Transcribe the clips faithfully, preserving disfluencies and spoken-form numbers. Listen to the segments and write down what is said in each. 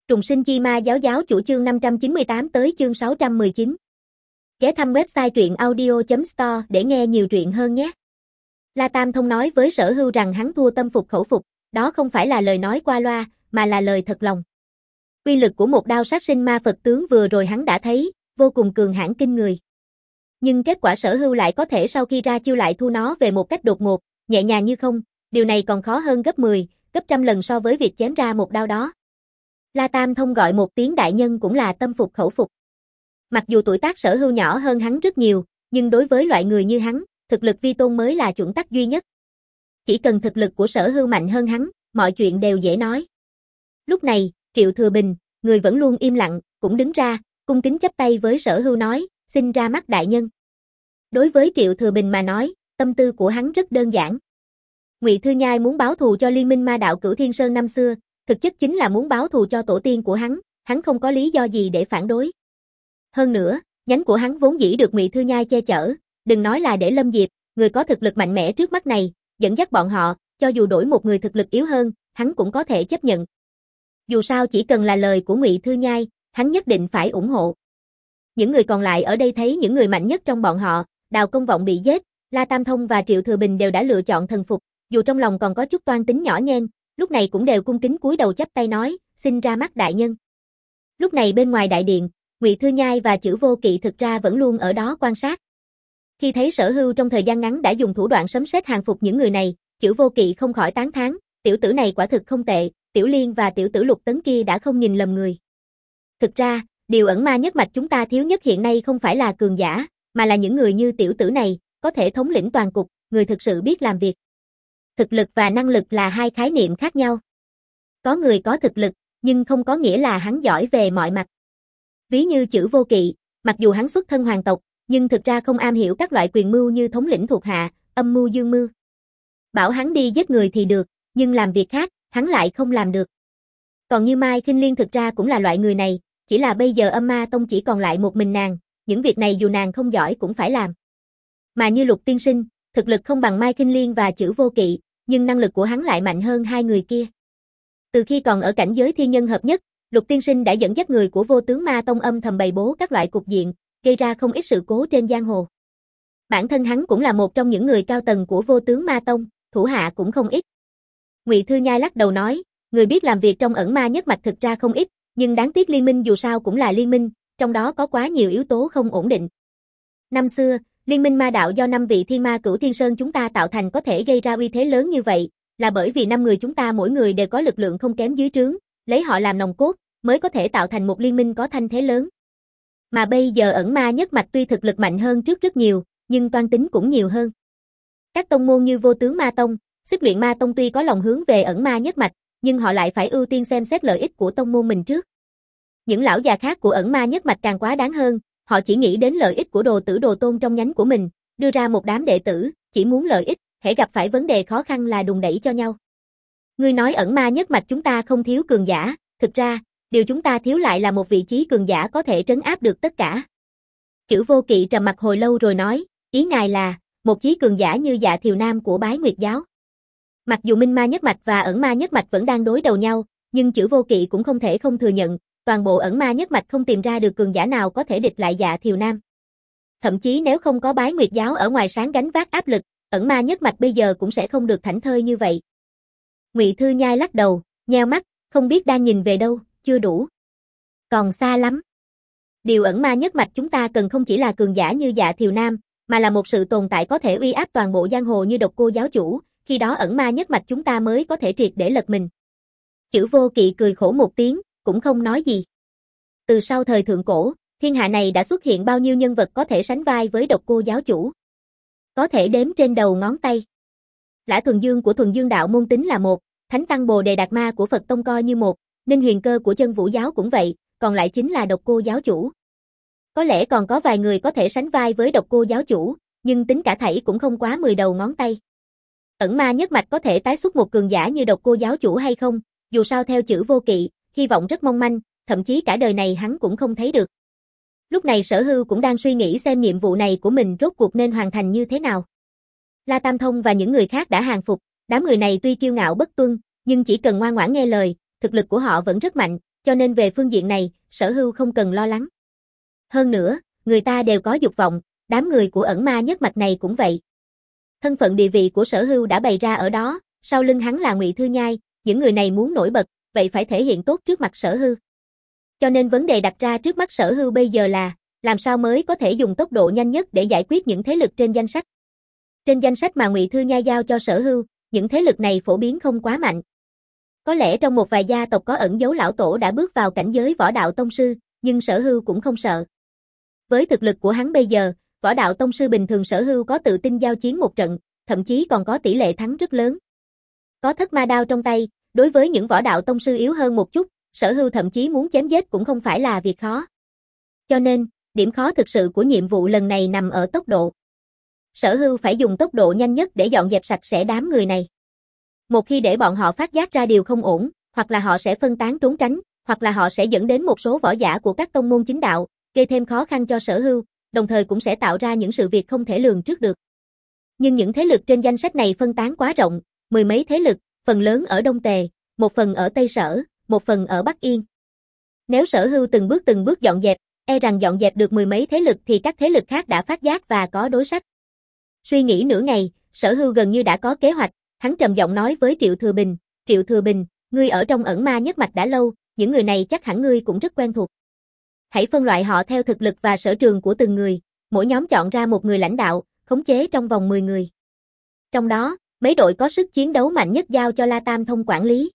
Trùng sinh chi ma giáo giáo chủ chương năm trăm chín mươi tám tới chương sáu trăm mười chín. Ghé thăm website truyện audio chấm store để nghe nhiều truyện hơn nhé. La Tam Thông nói với Sở Hưu rằng hắn thua tâm phục khẩu phục, đó không phải là lời nói qua loa, mà là lời thật lòng. Uy lực của một đao sát sinh ma Phật tướng vừa rồi hắn đã thấy, vô cùng cường hãn kinh người. Nhưng kết quả Sở Hưu lại có thể sau khi ra chiêu lại thu nó về một cách đột ngột, nhẹ nhàng như không, điều này còn khó hơn gấp mười, gấp trăm lần so với việc chém ra một đao đó. La Tam Thông gọi một tiếng đại nhân cũng là tâm phục khẩu phục. Mặc dù tuổi tác Sở Hưu nhỏ hơn hắn rất nhiều, nhưng đối với loại người như hắn, thực lực vi tôn mới là chuẩn tắc duy nhất. Chỉ cần thực lực của Sở Hưu mạnh hơn hắn, mọi chuyện đều dễ nói. Lúc này, Triệu Thừa Bình, người vẫn luôn im lặng, cũng đứng ra, cung kính chắp tay với Sở Hưu nói, xin ra mắt đại nhân. Đối với Triệu Thừa Bình mà nói, tâm tư của hắn rất đơn giản. Ngụy Thư Nhai muốn báo thù cho Liên minh ma đạo Cửu Thiên Sơn năm xưa, thực chất chính là muốn báo thù cho tổ tiên của hắn, hắn không có lý do gì để phản đối. Hơn nữa, nhánh của hắn vốn dĩ được Ngụy Thư Nhai che chở, đừng nói là để Lâm Diệp, người có thực lực mạnh mẽ trước mắt này, dẫn dắt bọn họ, cho dù đổi một người thực lực yếu hơn, hắn cũng có thể chấp nhận. Dù sao chỉ cần là lời của Ngụy Thư Nhai, hắn nhất định phải ủng hộ. Những người còn lại ở đây thấy những người mạnh nhất trong bọn họ, Đào Công Vọng bị giết, La Tam Thông và Triệu Thừa Bình đều đã lựa chọn thần phục, dù trong lòng còn có chút toan tính nhỏ nhen, lúc này cũng đều cung kính cúi đầu chắp tay nói, xin ra mắt đại nhân. Lúc này bên ngoài đại điện, Ngụy Thư Nhai và Chử Vô Kỵ thực ra vẫn luôn ở đó quan sát. Khi thấy Sở Hưu trong thời gian ngắn đã dùng thủ đoạn sấm sét hàng phục những người này, Chử Vô Kỵ không khỏi tán thán, tiểu tử này quả thực không tệ, Tiểu Liên và tiểu tử Lục Tấn kia đã không nhìn lầm người. Thực ra, điều ẩn ma nhất mạch chúng ta thiếu nhất hiện nay không phải là cường giả, mà là những người như tiểu tử này, có thể thống lĩnh toàn cục, người thực sự biết làm việc. Thực lực và năng lực là hai khái niệm khác nhau. Có người có thực lực, nhưng không có nghĩa là hắn giỏi về mọi mặt. Ví như Chử Vô Kỵ, mặc dù hắn xuất thân hoàng tộc, nhưng thực ra không am hiểu các loại quyền mưu như thống lĩnh thuộc hạ, âm mưu dương mưu. Bảo hắn đi giết người thì được, nhưng làm việc khác, hắn lại không làm được. Còn như Mai Khinh Liên thực ra cũng là loại người này, chỉ là bây giờ Âm Ma Tông chỉ còn lại một mình nàng, những việc này dù nàng không giỏi cũng phải làm. Mà như Lục tiên sinh, thực lực không bằng Mai Khinh Liên và Chử Vô Kỵ, nhưng năng lực của hắn lại mạnh hơn hai người kia. Từ khi còn ở cảnh giới thiên nhân hợp nhất, Lục tiên sinh đã dẫn dắt người của Vô Tướng Ma Tông âm thầm bày bố các loại cục diện, gây ra không ít sự cố trên giang hồ. Bản thân hắn cũng là một trong những người cao tầng của Vô Tướng Ma Tông, thủ hạ cũng không ít. Ngụy Thư Nhai lắc đầu nói, người biết làm việc trong ẩn ma nhất mạch thực ra không ít, nhưng đáng tiếc liên minh dù sao cũng là liên minh, trong đó có quá nhiều yếu tố không ổn định. Năm xưa, liên minh ma đạo do năm vị thiên ma Cửu Thiên Sơn chúng ta tạo thành có thể gây ra uy thế lớn như vậy, là bởi vì năm người chúng ta mỗi người đều có lực lượng không kém dưới trướng, lấy họ làm nòng cốt, mới có thể tạo thành một liên minh có thanh thế lớn. Mà bây giờ ẩn ma nhất mạch tuy thực lực mạnh hơn trước rất nhiều, nhưng toan tính cũng nhiều hơn. Các tông môn như Vô Tướng Ma Tông, Xích Luyện Ma Tông tuy có lòng hướng về ẩn ma nhất mạch, nhưng họ lại phải ưu tiên xem xét lợi ích của tông môn mình trước. Những lão già khác của ẩn ma nhất mạch càng quá đáng hơn, họ chỉ nghĩ đến lợi ích của đồ tử đồ tôn trong nhánh của mình, đưa ra một đám đệ tử, chỉ muốn lợi ích, hễ gặp phải vấn đề khó khăn là đùn đẩy cho nhau. Ngươi nói ẩn ma nhất mạch chúng ta không thiếu cường giả, thực ra, điều chúng ta thiếu lại là một vị trí cường giả có thể trấn áp được tất cả. Chử Vô Kỵ trầm mặt hồi lâu rồi nói, ý ngài là, một chí cường giả như Dạ Thiều Nam của Bái Nguyệt giáo. Mặc dù Minh Ma nhất mạch và ẩn ma nhất mạch vẫn đang đối đầu nhau, nhưng Chử Vô Kỵ cũng không thể không thừa nhận, toàn bộ ẩn ma nhất mạch không tìm ra được cường giả nào có thể địch lại Dạ Thiều Nam. Thậm chí nếu không có Bái Nguyệt giáo ở ngoài sáng gánh vác áp lực, ẩn ma nhất mạch bây giờ cũng sẽ không được thảnh thơi như vậy. Ngụy Thư Nhai lắc đầu, nheo mắt, không biết đang nhìn về đâu, chưa đủ. Còn xa lắm. Điều ẩn ma nhất mạch chúng ta cần không chỉ là cường giả như Dạ Thiều Nam, mà là một sự tồn tại có thể uy áp toàn bộ giang hồ như Độc Cô giáo chủ, khi đó ẩn ma nhất mạch chúng ta mới có thể triệt để lật mình. Chử Vô Kỵ cười khổ một tiếng, cũng không nói gì. Từ sau thời thượng cổ, thiên hạ này đã xuất hiện bao nhiêu nhân vật có thể sánh vai với Độc Cô giáo chủ. Có thể đếm trên đầu ngón tay. Lã Thuần Dương của Thuần Dương đạo môn tính là một, Thánh Tăng Bồ Đề Đạt Ma của Phật Tông coi như một, Ninh Huyền Cơ của Chân Vũ giáo cũng vậy, còn lại chính là Độc Cô giáo chủ. Có lẽ còn có vài người có thể sánh vai với Độc Cô giáo chủ, nhưng tính cả thảy cũng không quá mười đầu ngón tay. Ẩn ma nhất mạch có thể tái xuất một cường giả như Độc Cô giáo chủ hay không, dù sao theo Chử Vô Kỵ, hy vọng rất mong manh, thậm chí cả đời này hắn cũng không thấy được. Lúc này Sở Hưu cũng đang suy nghĩ xem nhiệm vụ này của mình rốt cuộc nên hoàn thành như thế nào. La Tam Thông và những người khác đã hàng phục, đám người này tuy kiêu ngạo bất tuân, nhưng chỉ cần ngoan ngoãn nghe lời, thực lực của họ vẫn rất mạnh, cho nên về phương diện này, Sở Hưu không cần lo lắng. Hơn nữa, người ta đều có dục vọng, đám người của ẩn ma nhất mạch này cũng vậy. Thân phận địa vị của Sở Hưu đã bày ra ở đó, sau lưng hắn là Ngụy Thư Nhai, những người này muốn nổi bật, vậy phải thể hiện tốt trước mặt Sở Hưu. Cho nên vấn đề đặt ra trước mắt Sở Hưu bây giờ là, làm sao mới có thể dùng tốc độ nhanh nhất để giải quyết những thế lực trên danh sách. Trên danh sách mà Ngụy Thư Nhai giao cho Sở Hưu, những thế lực này phổ biến không quá mạnh. Có lẽ trong một vài gia tộc có ẩn dấu lão tổ đã bước vào cảnh giới võ đạo tông sư, nhưng Sở Hưu cũng không sợ. Với thực lực của hắn bây giờ, võ đạo tông sư bình thường Sở Hưu có tự tin giao chiến một trận, thậm chí còn có tỷ lệ thắng rất lớn. Có thất ma đao trong tay, đối với những võ đạo tông sư yếu hơn một chút, Sở Hưu thậm chí muốn chém giết cũng không phải là việc khó. Cho nên, điểm khó thực sự của nhiệm vụ lần này nằm ở tốc độ. Sở Hưu phải dùng tốc độ nhanh nhất để dọn dẹp sạch sẽ đám người này. Một khi để bọn họ phát giác ra điều không ổn, hoặc là họ sẽ phân tán trốn tránh, hoặc là họ sẽ dẫn đến một số võ giả của các tông môn chính đạo, gây thêm khó khăn cho Sở Hưu, đồng thời cũng sẽ tạo ra những sự việc không thể lường trước được. Nhưng những thế lực trên danh sách này phân tán quá rộng, mười mấy thế lực, phần lớn ở Đông Tề, một phần ở Tây Sở, một phần ở Bắc Yên. Nếu Sở Hưu từng bước từng bước dọn dẹp, e rằng dọn dẹp được mười mấy thế lực thì các thế lực khác đã phát giác và có đối sách. Suy nghĩ nửa ngày, Sở Hưu gần như đã có kế hoạch, hắn trầm giọng nói với Triệu Thừa Bình, Triệu Thừa Bình, ngươi ở trong ẩn ma nhất mạch đã lâu, những người này chắc hẳn ngươi cũng rất quen thuộc. Hãy phân loại họ theo thực lực và sở trường của từng người, mỗi nhóm chọn ra một người lãnh đạo, khống chế trong vòng mười người. Trong đó, mấy đội có sức chiến đấu mạnh nhất giao cho La Tam Thông quản lý.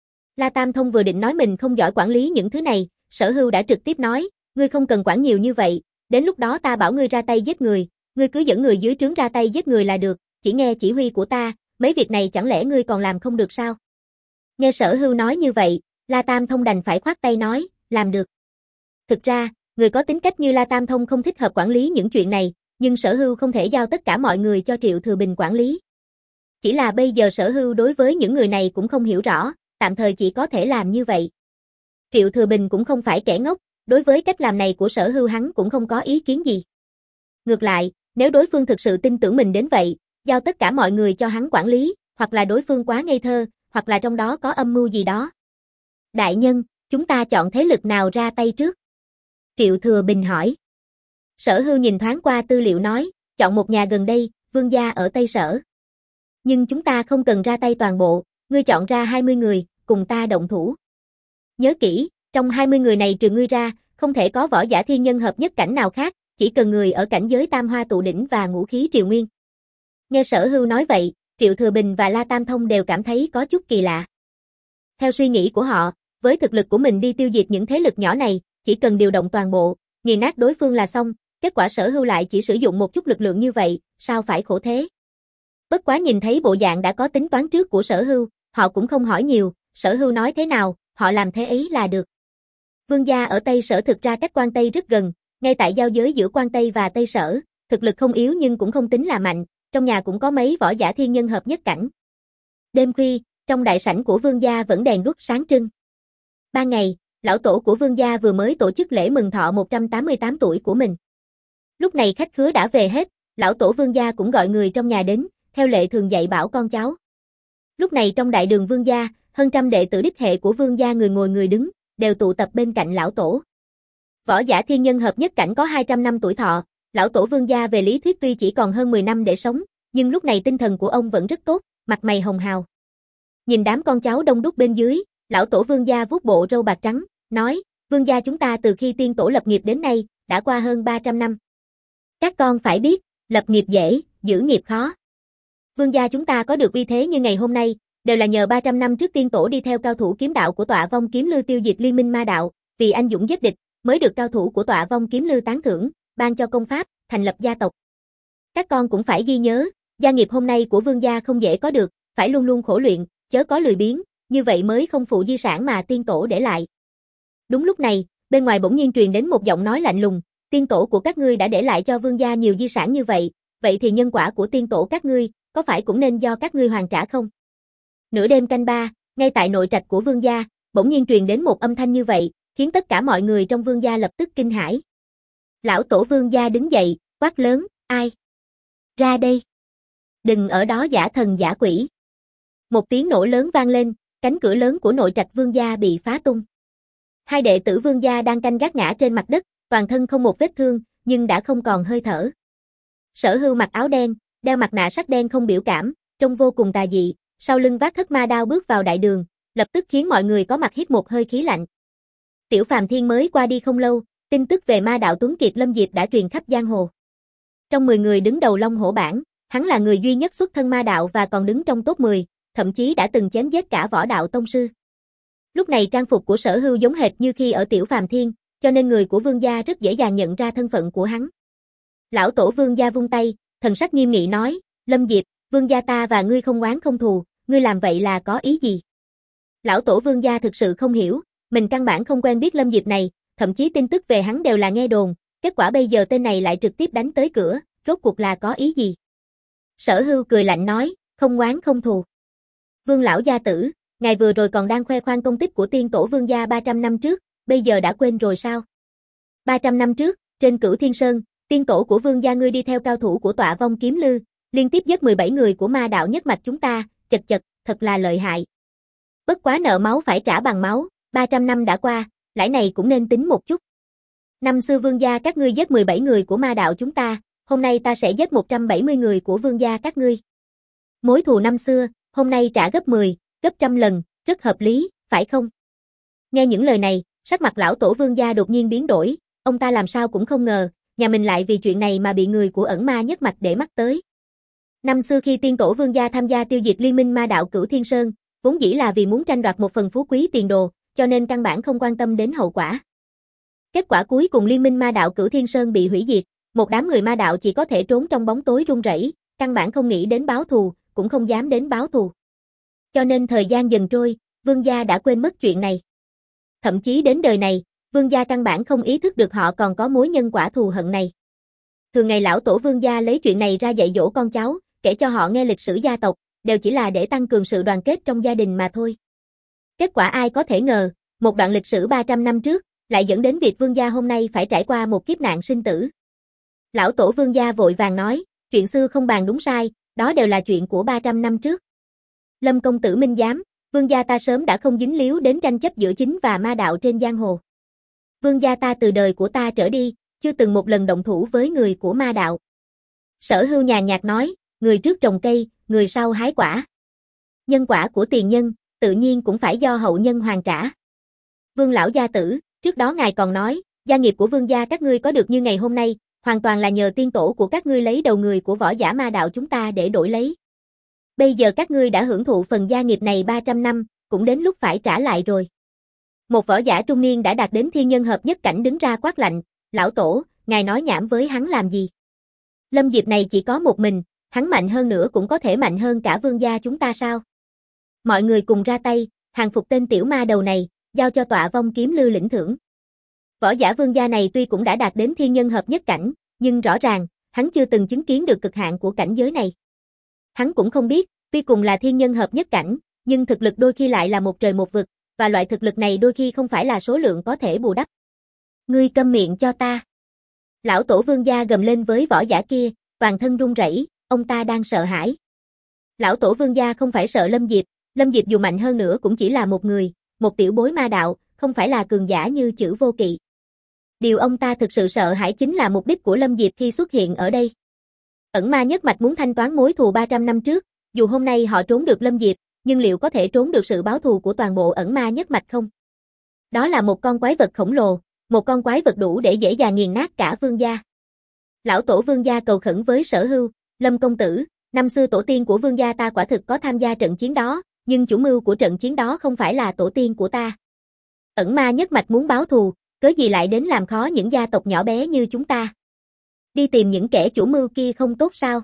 La Tam Thông vừa định nói mình không giỏi quản lý những thứ này, Sở Hưu đã trực tiếp nói, ngươi không cần quản nhiều như vậy, đến lúc đó ta bảo ngươi ra tay giết người, ngươi cứ dẫn người dưới trướng ra tay giết người là được, chỉ nghe chỉ huy của ta, mấy việc này chẳng lẽ ngươi còn làm không được sao? Nghe Sở Hưu nói như vậy, La Tam Thông đành phải khoát tay nói, làm được. Thực ra, người có tính cách như La Tam Thông không thích hợp quản lý những chuyện này, nhưng Sở Hưu không thể giao tất cả mọi người cho Triệu Thừa Bình quản lý. Chỉ là bây giờ Sở Hưu đối với những người này cũng không hiểu rõ, tạm thời chỉ có thể làm như vậy. Triệu Thừa Bình cũng không phải kẻ ngốc, đối với cách làm này của Sở Hưu hắn cũng không có ý kiến gì. Ngược lại, nếu đối phương thực sự tin tưởng mình đến vậy, giao tất cả mọi người cho hắn quản lý, hoặc là đối phương quá ngây thơ, hoặc là trong đó có âm mưu gì đó. Đại nhân, chúng ta chọn thế lực nào ra tay trước? Triệu Thừa Bình hỏi. Sở Hưu nhìn thoáng qua tư liệu nói, chọn một nhà gần đây, Vương gia ở Tây Sở. Nhưng chúng ta không cần ra tay toàn bộ, ngươi chọn ra hai mươi người, cùng ta động thủ. Nhớ kỹ, trong hai mươi người này trừ ngươi ra, không thể có võ giả thiên nhân hợp nhất cảnh nào khác, chỉ cần người ở cảnh giới tam hoa tụ đỉnh và ngũ khí triều nguyên. Nghe Sở Hưu nói vậy, Triệu Thừa Bình và La Tam Thông đều cảm thấy có chút kỳ lạ. Theo suy nghĩ của họ, với thực lực của mình đi tiêu diệt những thế lực nhỏ này, chỉ cần điều động toàn bộ, nghiền nát đối phương là xong, kết quả Sở Hưu lại chỉ sử dụng một chút lực lượng như vậy, sao phải khổ thế? Bất quá nhìn thấy bộ dạng đã có tính toán trước của Sở Hưu, họ cũng không hỏi nhiều, Sở Hưu nói thế nào, họ làm thế ấy là được. Vương gia ở Tây Sở thực ra cách Quan Tây rất gần, ngay tại giao giới giữa Quan Tây và Tây Sở, thực lực không yếu nhưng cũng không tính là mạnh, trong nhà cũng có mấy võ giả thiên nhân hợp nhất cảnh. Đêm khuya, trong đại sảnh của Vương gia vẫn đèn đuốc sáng trưng. Ban ngày, lão tổ của Vương gia vừa mới tổ chức lễ mừng thọ một trăm tám mươi tám tuổi của mình. Lúc này khách khứa đã về hết, lão tổ Vương gia cũng gọi người trong nhà đến, theo lệ thường dạy bảo con cháu. Lúc này trong đại đường Vương gia, hơn trăm đệ tử đích hệ của Vương gia người ngồi người đứng, đều tụ tập bên cạnh lão tổ. Võ giả thiên nhân hợp nhất cảnh có hai trăm năm tuổi thọ, lão tổ Vương gia về lý thuyết tuy chỉ còn hơn mười năm để sống, nhưng lúc này tinh thần của ông vẫn rất tốt, mặt mày hồng hào. Nhìn đám con cháu đông đúc bên dưới, lão tổ Vương gia vuốt bộ râu bạc trắng, nói, Vương gia chúng ta từ khi tiên tổ lập nghiệp đến nay, đã qua hơn ba trăm năm. Các con phải biết, lập nghiệp dễ, giữ nghiệp khó. Vương gia chúng ta có được uy thế như ngày hôm nay, đều là nhờ ba trăm năm trước tiên tổ đi theo cao thủ kiếm đạo của Tọa Vong Kiếm Lư tiêu diệt liên minh ma đạo, vì anh dũng giết địch, mới được cao thủ của Tọa Vong Kiếm Lư tán thưởng, ban cho công pháp, thành lập gia tộc. Các con cũng phải ghi nhớ, gia nghiệp hôm nay của Vương gia không dễ có được, phải luôn luôn khổ luyện, chớ có lười biếng, như vậy mới không phụ di sản mà tiên tổ để lại. Đúng lúc này, bên ngoài bỗng nhiên truyền đến một giọng nói lạnh lùng, tiên tổ của các ngươi đã để lại cho Vương gia nhiều di sản như vậy, vậy thì nhân quả của tiên tổ các ngươi, có phải cũng nên do các ngươi hoàn trả không? Nửa đêm canh ba, ngay tại nội trạch của Vương gia, bỗng nhiên truyền đến một âm thanh như vậy, khiến tất cả mọi người trong Vương gia lập tức kinh hãi. Lão tổ Vương gia đứng dậy, quát lớn, ai? Ra đây! Đừng ở đó giả thần giả quỷ! Một tiếng nổ lớn vang lên, cánh cửa lớn của nội trạch Vương gia bị phá tung. Hai đệ tử vương gia đang canh gác ngã trên mặt đất, toàn thân không một vết thương, nhưng đã không còn hơi thở. Sở Hưu mặc áo đen, đeo mặt nạ sắt đen không biểu cảm, trông vô cùng tà dị, sau lưng vác thất ma đao bước vào đại đường, lập tức khiến mọi người có mặt hít một hơi khí lạnh. Tiểu Phàm Thiên mới qua đi không lâu, tin tức về ma đạo tuấn kiệt Lâm Diệp đã truyền khắp giang hồ. Trong mười người đứng đầu Long Hổ bảng, hắn là người duy nhất xuất thân ma đạo và còn đứng trong top mười, thậm chí đã từng chém giết cả võ đạo tông sư. Lúc này trang phục của Sở Hưu giống hệt như khi ở Tiểu Phàm Thiên, cho nên người của Vương gia rất dễ dàng nhận ra thân phận của hắn. Lão tổ Vương gia vung tay, thần sắc nghiêm nghị nói, Lâm Diệp, Vương gia ta và ngươi không oán không thù, ngươi làm vậy là có ý gì? Lão tổ Vương gia thực sự không hiểu, mình căn bản không quen biết Lâm Diệp này, thậm chí tin tức về hắn đều là nghe đồn, kết quả bây giờ tên này lại trực tiếp đánh tới cửa, rốt cuộc là có ý gì? Sở Hưu cười lạnh nói, không oán không thù. Vương lão gia tử, ngài vừa rồi còn đang khoe khoang công tích của tiên tổ Vương gia ba trăm năm trước, bây giờ đã quên rồi sao? ba trăm năm trước, trên Cửu Thiên Sơn, tiên tổ của Vương gia ngươi đi theo cao thủ của Tọa Vong Kiếm Lư, liên tiếp giết mười bảy người của ma đạo nhất mạch chúng ta, chật chật, thật là lợi hại. Bất quá nợ máu phải trả bằng máu, ba trăm năm đã qua, lãi này cũng nên tính một chút. Năm xưa Vương gia các ngươi giết mười bảy người của ma đạo chúng ta, hôm nay ta sẽ giết một trăm bảy mươi người của Vương gia các ngươi. Mối thù năm xưa, hôm nay trả gấp mười, gấp trăm lần, rất hợp lý, phải không? Nghe những lời này, sắc mặt lão tổ Vương gia đột nhiên biến đổi, ông ta làm sao cũng không ngờ, nhà mình lại vì chuyện này mà bị người của ẩn ma nhất mạch để mắt tới. Năm xưa khi tiên tổ Vương gia tham gia tiêu diệt liên minh ma đạo Cửu Thiên Sơn, vốn dĩ là vì muốn tranh đoạt một phần phú quý tiền đồ, cho nên căn bản không quan tâm đến hậu quả. Kết quả cuối cùng liên minh ma đạo Cửu Thiên Sơn bị hủy diệt, một đám người ma đạo chỉ có thể trốn trong bóng tối run rẩy, căn bản không nghĩ đến báo thù, cũng không dám đến báo thù. Cho nên thời gian dần trôi, Vương gia đã quên mất chuyện này. Thậm chí đến đời này, Vương gia căn bản không ý thức được họ còn có mối nhân quả thù hận này. Thường ngày lão tổ Vương gia lấy chuyện này ra dạy dỗ con cháu, kể cho họ nghe lịch sử gia tộc, đều chỉ là để tăng cường sự đoàn kết trong gia đình mà thôi. Kết quả ai có thể ngờ, một đoạn lịch sử ba trăm năm trước, lại dẫn đến việc Vương gia hôm nay phải trải qua một kiếp nạn sinh tử. Lão tổ Vương gia vội vàng nói, chuyện xưa không bàn đúng sai, đó đều là chuyện của ba trăm năm trước. Lâm công tử minh giám, Vương gia ta sớm đã không dính líu đến tranh chấp giữa chính và ma đạo trên giang hồ. Vương gia ta từ đời của ta trở đi, chưa từng một lần động thủ với người của ma đạo. Sở Hưu nhàn nhạt nói, người trước trồng cây, người sau hái quả. Nhân quả của tiền nhân, tự nhiên cũng phải do hậu nhân hoàn trả. Vương lão gia tử, trước đó ngài còn nói, gia nghiệp của Vương gia các ngươi có được như ngày hôm nay, hoàn toàn là nhờ tiên tổ của các ngươi lấy đầu người của võ giả ma đạo chúng ta để đổi lấy. Bây giờ các ngươi đã hưởng thụ phần gia nghiệp này ba trăm năm, cũng đến lúc phải trả lại rồi. Một võ giả trung niên đã đạt đến thiên nhân hợp nhất cảnh đứng ra quát lạnh, lão tổ, ngài nói nhảm với hắn làm gì? Lâm Diệp này chỉ có một mình, hắn mạnh hơn nữa cũng có thể mạnh hơn cả Vương gia chúng ta sao? Mọi người cùng ra tay, hàng phục tên tiểu ma đầu này, giao cho Tọa Vong Kiếm Lư lĩnh thưởng. Võ giả Vương gia này tuy cũng đã đạt đến thiên nhân hợp nhất cảnh, nhưng rõ ràng, hắn chưa từng chứng kiến được cực hạn của cảnh giới này. Hắn cũng không biết, tuy cùng là thiên nhân hợp nhất cảnh, nhưng thực lực đôi khi lại là một trời một vực, và loại thực lực này đôi khi không phải là số lượng có thể bù đắp. Ngươi câm miệng cho ta. Lão tổ Vương gia gầm lên với võ giả kia, toàn thân run rẩy, ông ta đang sợ hãi. Lão tổ Vương gia không phải sợ Lâm Diệp, Lâm Diệp dù mạnh hơn nữa cũng chỉ là một người, một tiểu bối ma đạo, không phải là cường giả như Chữ Vô Kỵ. Điều ông ta thực sự sợ hãi chính là mục đích của Lâm Diệp khi xuất hiện ở đây. Ẩn ma nhất mạch muốn thanh toán mối thù ba trăm năm trước, dù hôm nay họ trốn được Lâm Diệp, nhưng liệu có thể trốn được sự báo thù của toàn bộ ẩn ma nhất mạch không? Đó là một con quái vật khổng lồ, một con quái vật đủ để dễ dàng nghiền nát cả Vương gia. Lão tổ Vương gia cầu khẩn với Sở Hưu, Lâm công tử, năm xưa tổ tiên của Vương gia ta quả thực có tham gia trận chiến đó, nhưng chủ mưu của trận chiến đó không phải là tổ tiên của ta. Ẩn ma nhất mạch muốn báo thù, cớ gì lại đến làm khó những gia tộc nhỏ bé như chúng ta? Đi tìm những kẻ chủ mưu kia không tốt sao?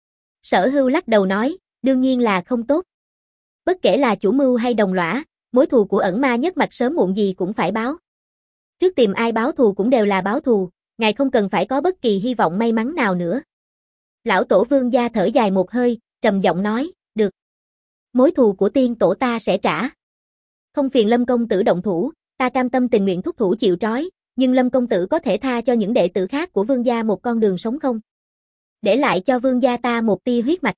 Sở Hưu lắc đầu nói, đương nhiên là không tốt. Bất kể là chủ mưu hay đồng lõa, mối thù của ẩn ma nhất mạch sớm muộn gì cũng phải báo. Trước tìm ai báo thù cũng đều là báo thù, ngài không cần phải có bất kỳ hy vọng may mắn nào nữa. Lão tổ Vương gia thở dài một hơi, trầm giọng nói, được. Mối thù của tiên tổ ta sẽ trả. Không phiền Lâm công tử động thủ, ta cam tâm tình nguyện thúc thủ chịu trói, nhưng Lâm công tử có thể tha cho những đệ tử khác của Vương gia một con đường sống không? Để lại cho Vương gia ta một tia huyết mạch.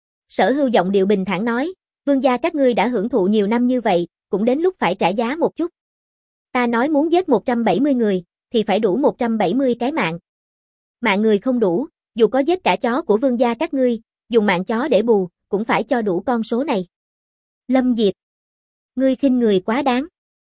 Sở Hưu giọng điệu bình thản nói, Vương gia các ngươi đã hưởng thụ nhiều năm như vậy, cũng đến lúc phải trả giá một chút. Ta nói muốn giết một trăm bảy mươi người, thì phải đủ một trăm bảy mươi cái mạng. Mạng người không đủ, dù có giết cả chó của vương gia các ngươi, dùng mạng chó để bù, cũng phải cho đủ con số này. Lâm Diệp, ngươi khinh người quá đáng.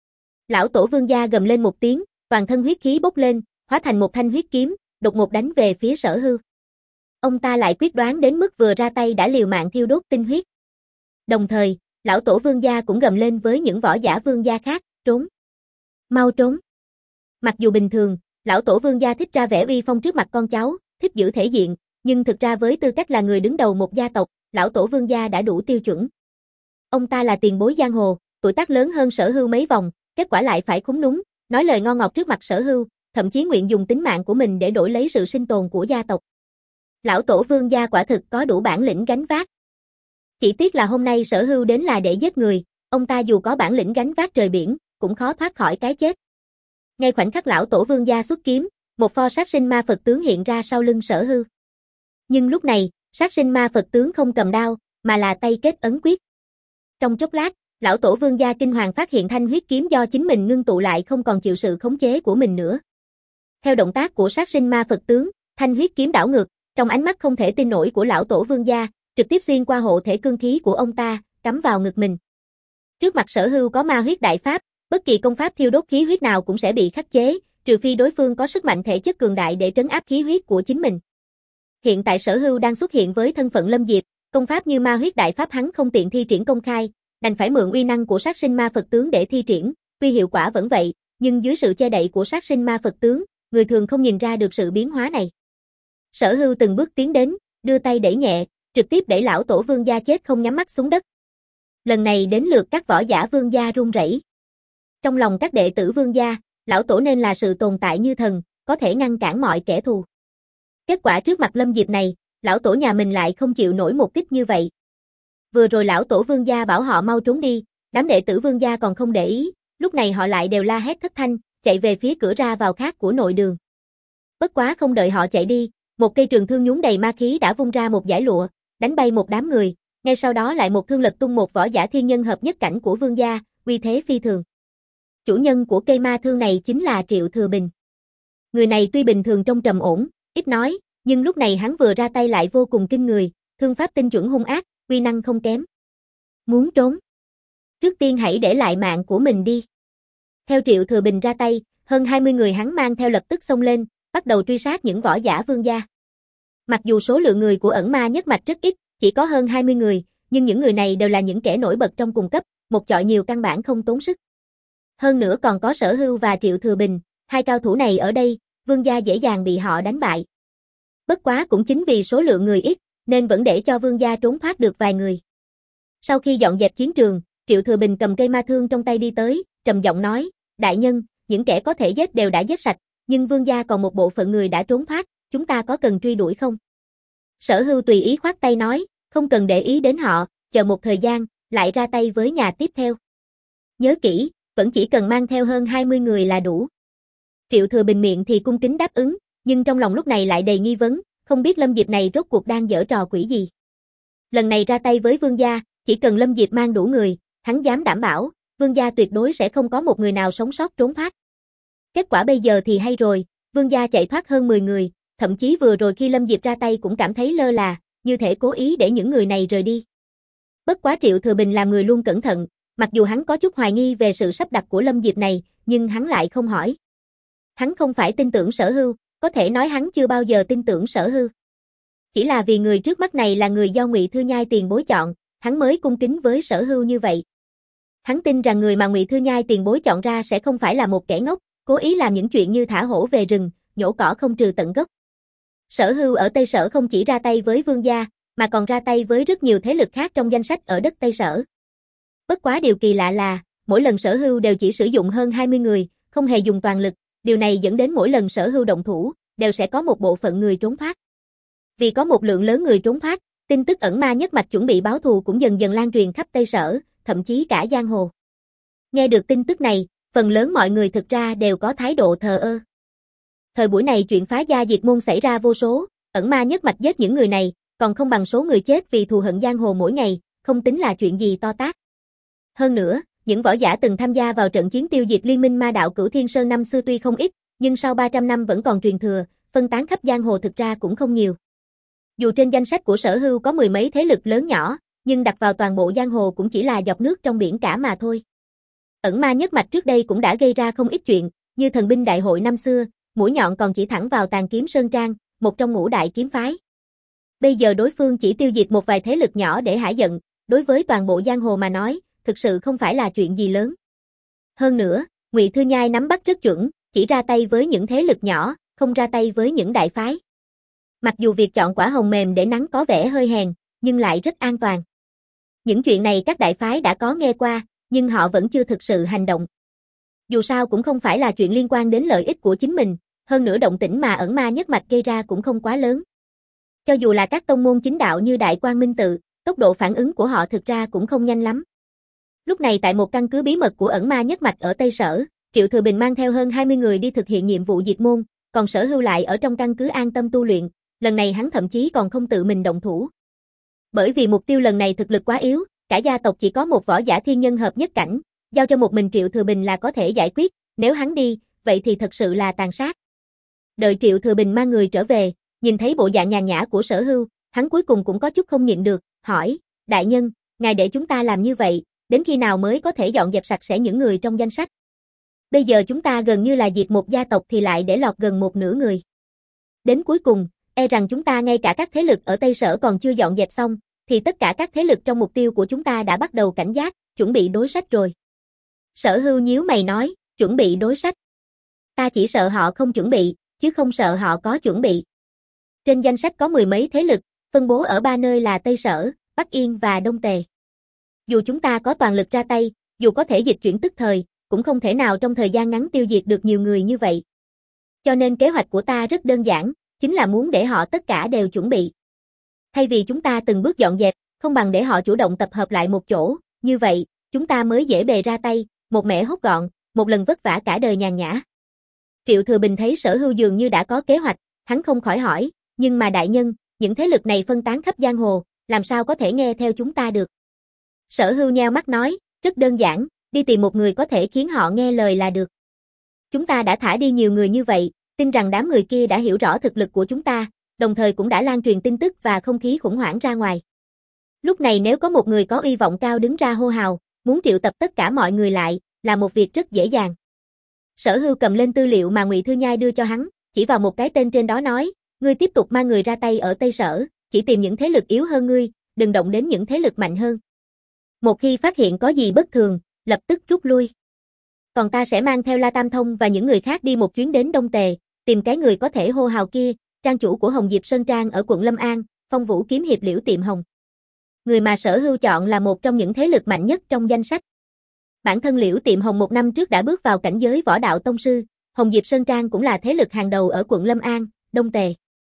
Lão tổ vương gia gầm lên một tiếng, toàn thân huyết khí bốc lên, hóa thành một thanh huyết kiếm, đột ngột đánh về phía Sở Hưu. Ông ta lại quyết đoán đến mức vừa ra tay đã liều mạng thiêu đốt tinh huyết. Đồng thời, lão tổ vương gia cũng gầm lên với những võ giả vương gia khác, trốn. Mau trốn. Mặc dù bình thường, lão tổ vương gia thích ra vẻ uy phong trước mặt con cháu, thích giữ thể diện, nhưng thực ra với tư cách là người đứng đầu một gia tộc, lão tổ vương gia đã đủ tiêu chuẩn. Ông ta là tiền bối giang hồ, tuổi tác lớn hơn Sở Hưu mấy vòng, kết quả lại phải khúm núm, nói lời ngon ngọt trước mặt Sở Hưu, thậm chí nguyện dùng tính mạng của mình để đổi lấy sự sinh tồn của gia tộc. Lão tổ vương gia quả thực có đủ bản lĩnh gánh vác. Chỉ tiếc là hôm nay Sở Hưu đến là để giết người, ông ta dù có bản lĩnh gánh vác trời biển, cũng khó thoát khỏi cái chết. Ngay khoảnh khắc lão tổ vương gia xuất kiếm, một pho sát sinh ma Phật tướng hiện ra sau lưng Sở Hưu. Nhưng lúc này, sát sinh ma Phật tướng không cầm đao, mà là tay kết ấn quyết. Trong chốc lát, lão tổ vương gia kinh hoàng phát hiện thanh huyết kiếm do chính mình ngưng tụ lại không còn chịu sự khống chế của mình nữa. Theo động tác của sát sinh ma Phật tướng, thanh huyết kiếm đảo ngược, trong ánh mắt không thể tin nổi của lão tổ vương gia, trực tiếp xuyên qua hộ thể cương khí của ông ta, cắm vào ngực mình. Trước mặt Sở Hưu có ma huyết đại pháp, bất kỳ công pháp thiêu đốt khí huyết nào cũng sẽ bị khắc chế, trừ phi đối phương có sức mạnh thể chất cường đại để trấn áp khí huyết của chính mình. Hiện tại Sở Hưu đang xuất hiện với thân phận Lâm Diệp, công pháp như ma huyết đại pháp hắn không tiện thi triển công khai, đành phải mượn uy năng của sát sinh ma Phật tướng để thi triển, tuy hiệu quả vẫn vậy, nhưng dưới sự che đậy của sát sinh ma Phật tướng, người thường không nhìn ra được sự biến hóa này. Sở Hưu từng bước tiến đến, đưa tay đẩy nhẹ, trực tiếp đẩy lão tổ vương gia chết không nhắm mắt xuống đất. Lần này đến lượt các võ giả vương gia run rẩy. Trong lòng các đệ tử vương gia, lão tổ nên là sự tồn tại như thần, có thể ngăn cản mọi kẻ thù. Kết quả trước mặt Lâm Diệp này, lão tổ nhà mình lại không chịu nổi một kích như vậy. Vừa rồi lão tổ vương gia bảo họ mau trốn đi, đám đệ tử vương gia còn không để ý, lúc này họ lại đều la hét thất thanh, chạy về phía cửa ra vào khác của nội đường. Bất quá không đợi họ chạy đi, một cây trường thương nhúng đầy ma khí đã vung ra một dải lụa, đánh bay một đám người, ngay sau đó lại một thương lật tung một võ giả thiên nhân hợp nhất cảnh của vương gia, uy thế phi thường. Chủ nhân của cây ma thương này chính là Triệu Thừa Bình. Người này tuy bình thường trông trầm ổn, ít nói, nhưng lúc này hắn vừa ra tay lại vô cùng kinh người, thương pháp tinh chuẩn hung ác, uy năng không kém. Muốn trốn? Trước tiên hãy để lại mạng của mình đi. Theo Triệu Thừa Bình ra tay, hơn hai mươi người hắn mang theo lập tức xông lên, bắt đầu truy sát những võ giả vương gia. Mặc dù số lượng người của ẩn ma nhất mạch rất ít, chỉ có hơn hai mươi người, nhưng những người này đều là những kẻ nổi bật trong cùng cấp, một chọi nhiều căn bản không tốn sức. Hơn nữa còn có Sở Hưu và Triệu Thừa Bình, hai cao thủ này ở đây, vương gia dễ dàng bị họ đánh bại. Bất quá cũng chính vì số lượng người ít, nên vẫn để cho vương gia trốn thoát được vài người. Sau khi dọn dẹp chiến trường, Triệu Thừa Bình cầm cây ma thương trong tay đi tới, trầm giọng nói, đại nhân, những kẻ có thể giết đều đã giết sạch, nhưng vương gia còn một bộ phận người đã trốn thoát, chúng ta có cần truy đuổi không? Sở Hưu tùy ý khoát tay nói, không cần để ý đến họ, chờ một thời gian, lại ra tay với nhà tiếp theo. Nhớ kỹ, vẫn chỉ cần mang theo hơn hai mươi người là đủ. Triệu Thừa Bình miệng thì cung kính đáp ứng, nhưng trong lòng lúc này lại đầy nghi vấn, không biết Lâm Diệp này rốt cuộc đang giở trò quỷ gì. Lần này ra tay với vương gia, chỉ cần Lâm Diệp mang đủ người, hắn dám đảm bảo, vương gia tuyệt đối sẽ không có một người nào sống sót trốn thoát. Kết quả bây giờ thì hay rồi, vương gia chạy thoát hơn mười người, thậm chí vừa rồi khi Lâm Diệp ra tay cũng cảm thấy lơ là, như thể cố ý để những người này rời đi. Bất quá Triệu Thừa Bình làm người luôn cẩn thận, mặc dù hắn có chút hoài nghi về sự sắp đặt của Lâm Diệp này, nhưng hắn lại không hỏi. Hắn không phải tin tưởng Sở Hưu, có thể nói hắn chưa bao giờ tin tưởng Sở Hưu. Chỉ là vì người trước mắt này là người do Ngụy Thư Nhai tiền bối chọn, hắn mới cung kính với Sở Hưu như vậy. Hắn tin rằng người mà Ngụy Thư Nhai tiền bối chọn ra sẽ không phải là một kẻ ngốc, cố ý làm những chuyện như thả hổ về rừng, nhổ cỏ không trừ tận gốc. Sở Hưu ở Tây Sở không chỉ ra tay với vương gia, mà còn ra tay với rất nhiều thế lực khác trong danh sách ở đất Tây Sở. Bất quá điều kỳ lạ là, mỗi lần Sở Hưu đều chỉ sử dụng hơn hai mươi người, không hề dùng toàn lực, điều này dẫn đến mỗi lần Sở Hưu động thủ, đều sẽ có một bộ phận người trốn thoát. Vì có một lượng lớn người trốn thoát, tin tức ẩn ma nhất mạch chuẩn bị báo thù cũng dần dần lan truyền khắp Tây Sở, thậm chí cả giang hồ. Nghe được tin tức này, phần lớn mọi người thực ra đều có thái độ thờ ơ. Thời buổi này chuyện phá gia diệt môn xảy ra vô số, ẩn ma nhất mạch giết những người này, còn không bằng số người chết vì thù hận giang hồ mỗi ngày, không tính là chuyện gì to tát. Hơn nữa, những võ giả từng tham gia vào trận chiến tiêu diệt liên minh ma đạo Cửu Thiên Sơn năm xưa tuy không ít, nhưng sau ba trăm năm vẫn còn truyền thừa, phân tán khắp giang hồ thực ra cũng không nhiều. Dù trên danh sách của Sở Hưu có mười mấy thế lực lớn nhỏ, nhưng đặt vào toàn bộ giang hồ cũng chỉ là giọt nước trong biển cả mà thôi. Ẩn Ma Nhất Mạch trước đây cũng đã gây ra không ít chuyện, như thần binh đại hội năm xưa, mũi nhọn còn chỉ thẳng vào Tàn Kiếm Sơn Trang, một trong ngũ đại kiếm phái. Bây giờ đối phương chỉ tiêu diệt một vài thế lực nhỏ để hả giận, đối với toàn bộ giang hồ mà nói, thực sự không phải là chuyện gì lớn. Hơn nữa, Ngụy Thư Nhai nắm bắt rất chuẩn, chỉ ra tay với những thế lực nhỏ, không ra tay với những đại phái. Mặc dù việc chọn quả hồng mềm để nắn có vẻ hơi hèn, nhưng lại rất an toàn. Những chuyện này các đại phái đã có nghe qua, nhưng họ vẫn chưa thực sự hành động. Dù sao cũng không phải là chuyện liên quan đến lợi ích của chính mình, hơn nữa động tĩnh mà Ẩn Ma Nhất Mạch gây ra cũng không quá lớn. Cho dù là các tông môn chính đạo như Đại Quang Minh Tự, tốc độ phản ứng của họ thực ra cũng không nhanh lắm. Lúc này tại một căn cứ bí mật của Ẩn Ma Nhất Mạch ở Tây Sở, Triệu Thừa Bình mang theo hơn hai mươi người đi thực hiện nhiệm vụ diệt môn, còn Sở Hưu lại ở trong căn cứ an tâm tu luyện, lần này hắn thậm chí còn không tự mình động thủ. Bởi vì mục tiêu lần này thực lực quá yếu, cả gia tộc chỉ có một võ giả thiên nhân hợp nhất cảnh, giao cho một mình Triệu Thừa Bình là có thể giải quyết, nếu hắn đi, vậy thì thật sự là tàn sát. Đợi Triệu Thừa Bình mang người trở về, nhìn thấy bộ dạng nhàn nhã của Sở Hưu, hắn cuối cùng cũng có chút không nhịn được, hỏi, đại nhân, ngài để chúng ta làm như vậy, đến khi nào mới có thể dọn dẹp sạch sẽ những người trong danh sách? Bây giờ chúng ta gần như là diệt một gia tộc thì lại để lọt gần một nửa người. Đến cuối cùng, e rằng chúng ta ngay cả các thế lực ở Tây Sở còn chưa dọn dẹp xong, thì tất cả các thế lực trong mục tiêu của chúng ta đã bắt đầu cảnh giác, chuẩn bị đối sách rồi. Sở Hưu nhíu mày nói, chuẩn bị đối sách. Ta chỉ sợ họ không chuẩn bị, chứ không sợ họ có chuẩn bị. Trên danh sách có mười mấy thế lực, phân bố ở ba nơi là Tây Sở, Bắc Yên và Đông Tề. Dù chúng ta có toàn lực ra tay, dù có thể dịch chuyển tức thời, cũng không thể nào trong thời gian ngắn tiêu diệt được nhiều người như vậy. Cho nên kế hoạch của ta rất đơn giản, chính là muốn để họ tất cả đều chuẩn bị. Thay vì chúng ta từng bước dọn dẹp, không bằng để họ chủ động tập hợp lại một chỗ, như vậy, chúng ta mới dễ bề ra tay, một mẻ hốt gọn, một lần vất vả cả đời nhàn nhã. Triệu Thừa Bình thấy Sở Hưu dường như đã có kế hoạch, hắn không khỏi hỏi, nhưng mà đại nhân, những thế lực này phân tán khắp giang hồ, làm sao có thể nghe theo chúng ta được? Sở Hưu nheo mắt nói, rất đơn giản, đi tìm một người có thể khiến họ nghe lời là được. Chúng ta đã thả đi nhiều người như vậy, tin rằng đám người kia đã hiểu rõ thực lực của chúng ta, đồng thời cũng đã lan truyền tin tức và không khí khủng hoảng ra ngoài. Lúc này nếu có một người có uy vọng cao đứng ra hô hào, muốn triệu tập tất cả mọi người lại, là một việc rất dễ dàng. Sở Hưu cầm lên tư liệu mà Ngụy Thư Nhai đưa cho hắn, chỉ vào một cái tên trên đó nói, ngươi tiếp tục mang người ra tay ở Tây Sở, chỉ tìm những thế lực yếu hơn ngươi, đừng động đến những thế lực mạnh hơn. Một khi phát hiện có gì bất thường, lập tức rút lui. Còn ta sẽ mang theo La Tam Thông và những người khác đi một chuyến đến Đông Tề, tìm cái người có thể hô hào kia, trang chủ của Hồng Diệp Sơn Trang ở quận Lâm An, Phong Vũ kiếm hiệp Liễu Tiệm Hồng. Người mà Sở Hưu chọn là một trong những thế lực mạnh nhất trong danh sách. Bản thân Liễu Tiệm Hồng một năm trước đã bước vào cảnh giới võ đạo tông sư, Hồng Diệp Sơn Trang cũng là thế lực hàng đầu ở quận Lâm An, Đông Tề.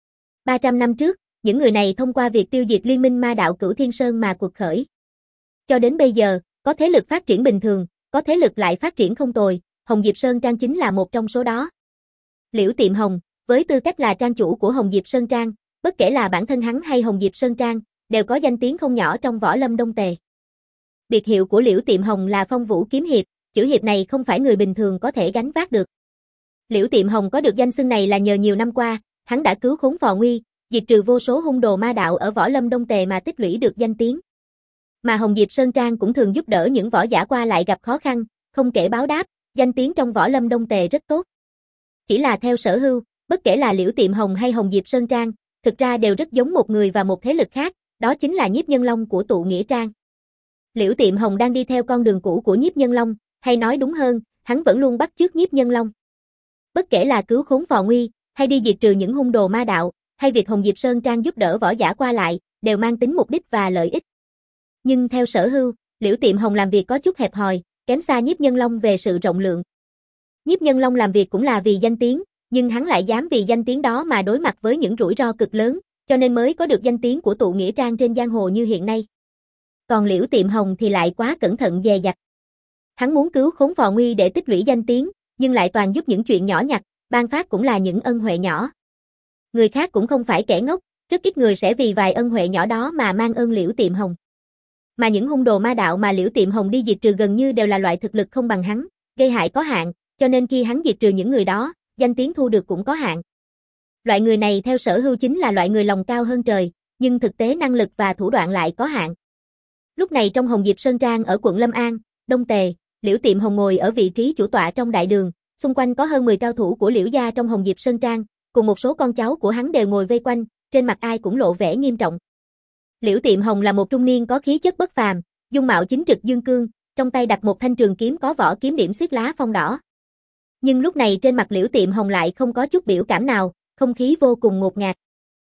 ba trăm năm trước, những người này thông qua việc tiêu diệt liên minh ma đạo Cửu Thiên Sơn mà cuộc khởi. Cho đến bây giờ, có thế lực phát triển bình thường, có thế lực lại phát triển không tồi, Hồng Diệp Sơn Trang chính là một trong số đó. Liễu Tiệm Hồng, với tư cách là trang chủ của Hồng Diệp Sơn Trang, bất kể là bản thân hắn hay Hồng Diệp Sơn Trang, đều có danh tiếng không nhỏ trong võ lâm Đông Tề. Biệt hiệu của Liễu Tiệm Hồng là Phong Vũ kiếm hiệp, chữ hiệp này không phải người bình thường có thể gánh vác được. Liễu Tiệm Hồng có được danh xưng này là nhờ nhiều năm qua, hắn đã cứu khốn phò nguy, diệt trừ vô số hung đồ ma đạo ở võ lâm Đông Tề mà tích lũy được danh tiếng. Mà Hồng Diệp Sơn Trang cũng thường giúp đỡ những võ giả qua lại gặp khó khăn, không kể báo đáp, danh tiếng trong võ lâm Đông Tề rất tốt. Chỉ là theo Sở Hưu, bất kể là Liễu Tiệm Hồng hay Hồng Diệp Sơn Trang, thực ra đều rất giống một người và một thế lực khác, đó chính là Nhiếp Nhân Long của Tụ Nghĩa Trang. Liễu Tiệm Hồng đang đi theo con đường cũ của Nhiếp Nhân Long, hay nói đúng hơn, hắn vẫn luôn bắt chước Nhiếp Nhân Long. Bất kể là cứu khốn phò nguy, hay đi diệt trừ những hung đồ ma đạo, hay việc Hồng Diệp Sơn Trang giúp đỡ võ giả qua lại, đều mang tính mục đích và lợi ích. Nhưng theo Sở Hưu, Liễu Tiệm Hồng làm việc có chút hẹp hòi, kém xa Nhiếp Nhân Long về sự rộng lượng. Nhiếp Nhân Long làm việc cũng là vì danh tiếng, nhưng hắn lại dám vì danh tiếng đó mà đối mặt với những rủi ro cực lớn, cho nên mới có được danh tiếng của Tụ Nghĩa Trang trên giang hồ như hiện nay. Còn Liễu Tiệm Hồng thì lại quá cẩn thận dè dặt. Hắn muốn cứu khốn phò nguy để tích lũy danh tiếng, nhưng lại toàn giúp những chuyện nhỏ nhặt, ban phát cũng là những ân huệ nhỏ. Người khác cũng không phải kẻ ngốc, rất ít người sẽ vì vài ân huệ nhỏ đó mà mang ơn Liễu Tiệm Hồng. Mà những hung đồ ma đạo mà Liễu Tiệm Hồng đi diệt trừ gần như đều là loại thực lực không bằng hắn, gây hại có hạn, cho nên khi hắn diệt trừ những người đó, danh tiếng thu được cũng có hạn. Loại người này theo Sở Hưu chính là loại người lòng cao hơn trời, nhưng thực tế năng lực và thủ đoạn lại có hạn. Lúc này trong Hồng Diệp Sơn Trang ở quận Lâm An, Đông Tề, Liễu Tiệm Hồng ngồi ở vị trí chủ tọa trong đại đường, xung quanh có hơn mười cao thủ của Liễu gia trong Hồng Diệp Sơn Trang, cùng một số con cháu của hắn đều ngồi vây quanh, trên mặt ai cũng lộ vẻ nghiêm trọng. Liễu Tiệm Hồng là một trung niên có khí chất bất phàm, dung mạo chính trực dương cương, trong tay đặt một thanh trường kiếm có vỏ kiếm điểm xuyết lá phong đỏ. Nhưng lúc này trên mặt Liễu Tiệm Hồng lại không có chút biểu cảm nào, không khí vô cùng ngột ngạt.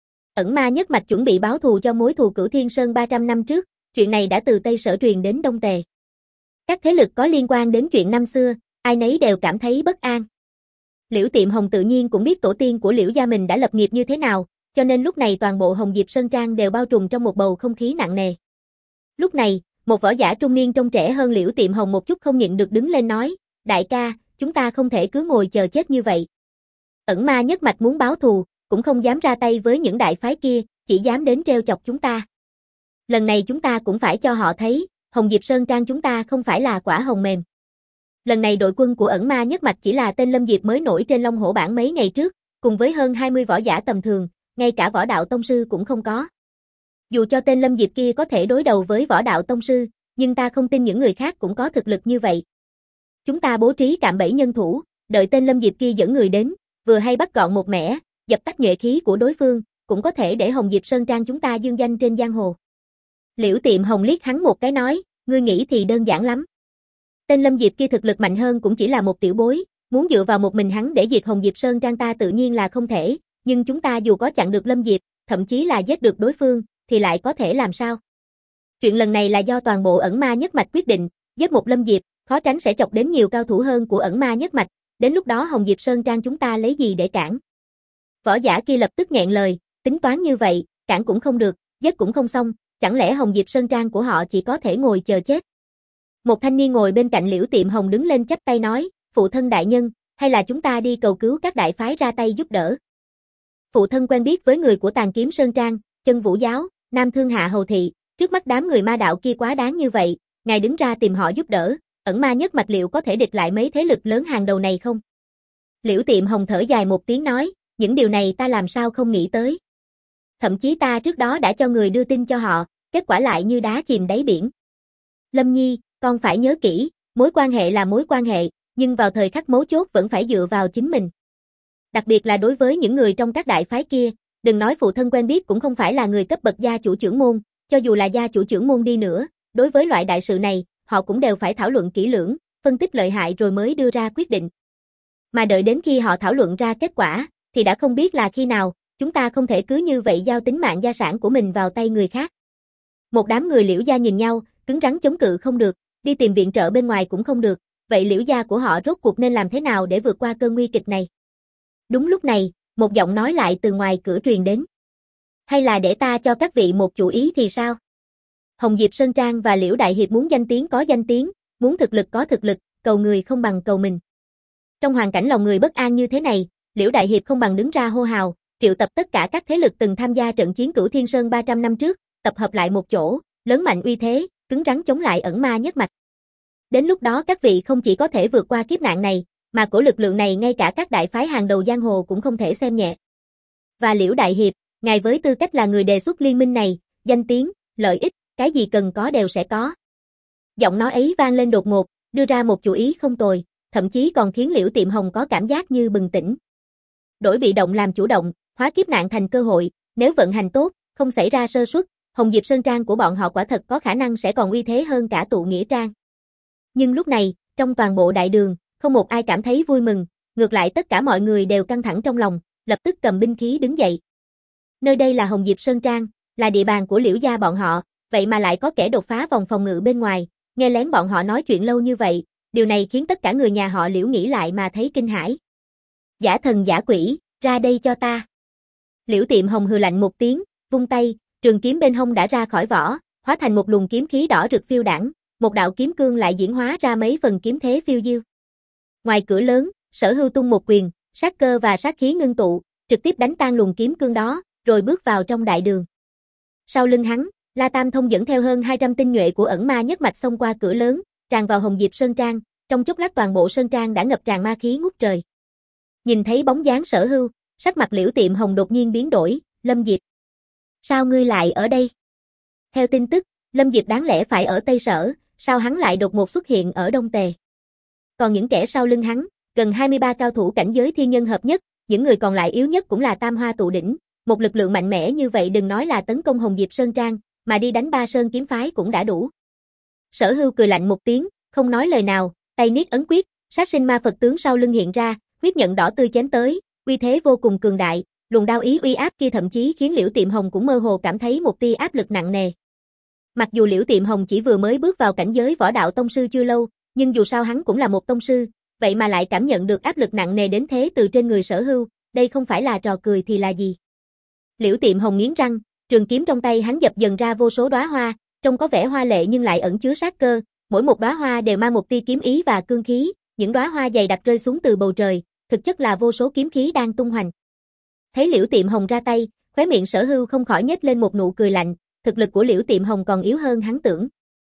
Ẩn Ma Nhất Mạch chuẩn bị báo thù cho mối thù Cửu Thiên Sơn ba trăm năm trước, chuyện này đã từ Tây Sở truyền đến Đông Tề. Các thế lực có liên quan đến chuyện năm xưa, ai nấy đều cảm thấy bất an. Liễu Tiệm Hồng tự nhiên cũng biết tổ tiên của Liễu gia mình đã lập nghiệp như thế nào, cho nên lúc này toàn bộ Hồng Diệp Sơn Trang đều bao trùm trong một bầu không khí nặng nề. Lúc này, một võ giả trung niên trông trẻ hơn Liễu Tiệm Hồng một chút không nhịn được đứng lên nói, đại ca, chúng ta không thể cứ ngồi chờ chết như vậy. Ẩn Ma Nhất Mạch muốn báo thù, cũng không dám ra tay với những đại phái kia, chỉ dám đến trêu chọc chúng ta. Lần này chúng ta cũng phải cho họ thấy, Hồng Diệp Sơn Trang chúng ta không phải là quả hồng mềm. Lần này đội quân của Ẩn Ma Nhất Mạch chỉ là tên Lâm Diệp mới nổi trên Long Hổ bảng mấy ngày trước, cùng với hơn hai mươi võ giả tầm thường, ngay cả võ đạo tông sư cũng không có. Dù cho tên Lâm Diệp kia có thể đối đầu với võ đạo tông sư, nhưng ta không tin những người khác cũng có thực lực như vậy. Chúng ta bố trí cạm bẫy nhân thủ, đợi tên Lâm Diệp kia dẫn người đến, vừa hay bắt gọn một mẻ, dập tắt nhuệ khí của đối phương, cũng có thể để Hồng Diệp Sơn Trang chúng ta dương danh trên giang hồ. Liễu Tiệm Hồng liếc hắn một cái nói, ngươi nghĩ thì đơn giản lắm. Tên Lâm Diệp kia thực lực mạnh hơn cũng chỉ là một tiểu bối, muốn dựa vào một mình hắn để diệt Hồng Diệp Sơn Trang ta tự nhiên là không thể, nhưng chúng ta dù có chặn được Lâm Diệp, thậm chí là giết được đối phương, thì lại có thể làm sao? Chuyện lần này là do toàn bộ Ẩn Ma Nhất Mạch quyết định, giết một Lâm Diệp, khó tránh sẽ chọc đến nhiều cao thủ hơn của Ẩn Ma Nhất Mạch, đến lúc đó Hồng Diệp Sơn Trang chúng ta lấy gì để cản? Võ giả kia lập tức nghẹn lời, tính toán như vậy, cản cũng không được, giết cũng không xong, chẳng lẽ Hồng Diệp Sơn Trang của họ chỉ có thể ngồi chờ chết? Một thanh niên ngồi bên cạnh Liễu Tiệm Hồng đứng lên chắp tay nói, phụ thân đại nhân, hay là chúng ta đi cầu cứu các đại phái ra tay giúp đỡ. Phụ thân quen biết với người của Tàn Kiếm Sơn Trang, Chân Vũ Giáo, Nam Thương Hạ Hầu Thị, trước mắt đám người ma đạo kia quá đáng như vậy, ngài đứng ra tìm họ giúp đỡ, Ẩn Ma Nhất Mạch liệu có thể địch lại mấy thế lực lớn hàng đầu này không? Liễu Tiệm Hồng thở dài một tiếng nói, những điều này ta làm sao không nghĩ tới. Thậm chí ta trước đó đã cho người đưa tin cho họ, kết quả lại như đá chìm đáy biển. Lâm Nhi, con phải nhớ kỹ, mối quan hệ là mối quan hệ, nhưng vào thời khắc mấu chốt vẫn phải dựa vào chính mình. Đặc biệt là đối với những người trong các đại phái kia, đừng nói phụ thân quen biết cũng không phải là người cấp bậc gia chủ trưởng môn, cho dù là gia chủ trưởng môn đi nữa, đối với loại đại sự này, họ cũng đều phải thảo luận kỹ lưỡng, phân tích lợi hại rồi mới đưa ra quyết định. Mà đợi đến khi họ thảo luận ra kết quả, thì đã không biết là khi nào, chúng ta không thể cứ như vậy giao tính mạng gia sản của mình vào tay người khác. Một đám người Liễu gia nhìn nhau, cứng rắn chống cự không được, đi tìm viện trợ bên ngoài cũng không được, vậy Liễu gia của họ rốt cuộc nên làm thế nào để vượt qua cơn nguy kịch này? Đúng lúc này, một giọng nói lại từ ngoài cửa truyền đến. Hay là để ta cho các vị một chủ ý thì sao? Hồng Diệp Sơn Trang và Liễu Đại Hiệp muốn danh tiếng có danh tiếng, muốn thực lực có thực lực, cầu người không bằng cầu mình. Trong hoàn cảnh lòng người bất an như thế này, Liễu Đại Hiệp không bằng đứng ra hô hào, triệu tập tất cả các thế lực từng tham gia trận chiến Cửu Thiên Sơn ba trăm năm trước, tập hợp lại một chỗ, lớn mạnh uy thế, cứng rắn chống lại Ẩn Ma Nhất Mạch. Đến lúc đó các vị không chỉ có thể vượt qua kiếp nạn này, mà của lực lượng này ngay cả các đại phái hàng đầu giang hồ cũng không thể xem nhẹ. Và Liễu Đại Hiệp, ngài với tư cách là người đề xuất liên minh này, danh tiếng, lợi ích, cái gì cần có đều sẽ có. Giọng nói ấy vang lên đột ngột, đưa ra một chủ ý không tồi, thậm chí còn khiến Liễu Tiệm Hồng có cảm giác như bừng tỉnh. Đổi bị động làm chủ động, hóa kiếp nạn thành cơ hội, nếu vận hành tốt, không xảy ra sơ suất, Hồng Diệp Sơn Trang của bọn họ quả thật có khả năng sẽ còn uy thế hơn cả tụ nghĩa trang. Nhưng lúc này, trong toàn bộ đại đường, không một ai cảm thấy vui mừng, ngược lại tất cả mọi người đều căng thẳng trong lòng, lập tức cầm binh khí đứng dậy. Nơi đây là Hồng Diệp Sơn Trang, là địa bàn của Liễu gia bọn họ, vậy mà lại có kẻ đột phá vòng phòng ngự bên ngoài, nghe lén bọn họ nói chuyện lâu như vậy, điều này khiến tất cả người nhà họ Liễu nghĩ lại mà thấy kinh hãi. Giả thần giả quỷ, ra đây cho ta. Liễu Tiệm Hồng hừ lạnh một tiếng, vung tay, trường kiếm bên hông đã ra khỏi vỏ, hóa thành một luồng kiếm khí đỏ rực phiêu đãng, một đạo kiếm cương lại diễn hóa ra mấy phần kiếm thế phiêu diêu. Ngoài cửa lớn, Sở Hưu tung một quyền, sát cơ và sát khí ngưng tụ, trực tiếp đánh tan luồng kiếm cương đó, rồi bước vào trong đại đường. Sau lưng hắn, La Tam Thông dẫn theo hơn hai trăm tinh nhuệ của ẩn ma nhất mạch xông qua cửa lớn, tràn vào Hồng Diệp Sơn Trang, trong chốc lát toàn bộ sơn trang đã ngập tràn ma khí ngút trời. Nhìn thấy bóng dáng Sở Hưu, sắc mặt Liễu Tiệm Hồng đột nhiên biến đổi, Lâm Diệp. Sao ngươi lại ở đây? Theo tin tức, Lâm Diệp đáng lẽ phải ở Tây Sở, sao hắn lại đột ngột xuất hiện ở Đông Tề? Còn những kẻ sau lưng hắn, gần hai mươi ba cao thủ cảnh giới thiên nhân hợp nhất, những người còn lại yếu nhất cũng là tam hoa tụ đỉnh, một lực lượng mạnh mẽ như vậy đừng nói là tấn công Hồng Diệp Sơn Trang, mà đi đánh Ba Sơn kiếm phái cũng đã đủ. Sở Hưu cười lạnh một tiếng, không nói lời nào, tay niết ấn quyết, sát sinh ma Phật tướng sau lưng hiện ra, huyết nhận đỏ tươi chém tới, uy thế vô cùng cường đại, luồng đao ý uy áp kia thậm chí khiến Liễu Tiệm Hồng cũng mơ hồ cảm thấy một tia áp lực nặng nề. Mặc dù Liễu Tiệm Hồng chỉ vừa mới bước vào cảnh giới võ đạo tông sư chưa lâu, nhưng dù sao hắn cũng là một tông sư, vậy mà lại cảm nhận được áp lực nặng nề đến thế từ trên người Sở Hưu, đây không phải là trò cười thì là gì. Liễu Tiệm Hồng nghiến răng, trường kiếm trong tay hắn dập dần ra vô số đóa hoa, trông có vẻ hoa lệ nhưng lại ẩn chứa sát cơ, mỗi một đóa hoa đều mang một tia kiếm ý và cương khí, những đóa hoa dày đặc rơi xuống từ bầu trời, thực chất là vô số kiếm khí đang tung hoành. Thấy Liễu Tiệm Hồng ra tay, khóe miệng Sở Hưu không khỏi nhếch lên một nụ cười lạnh, thực lực của Liễu Tiệm Hồng còn yếu hơn hắn tưởng.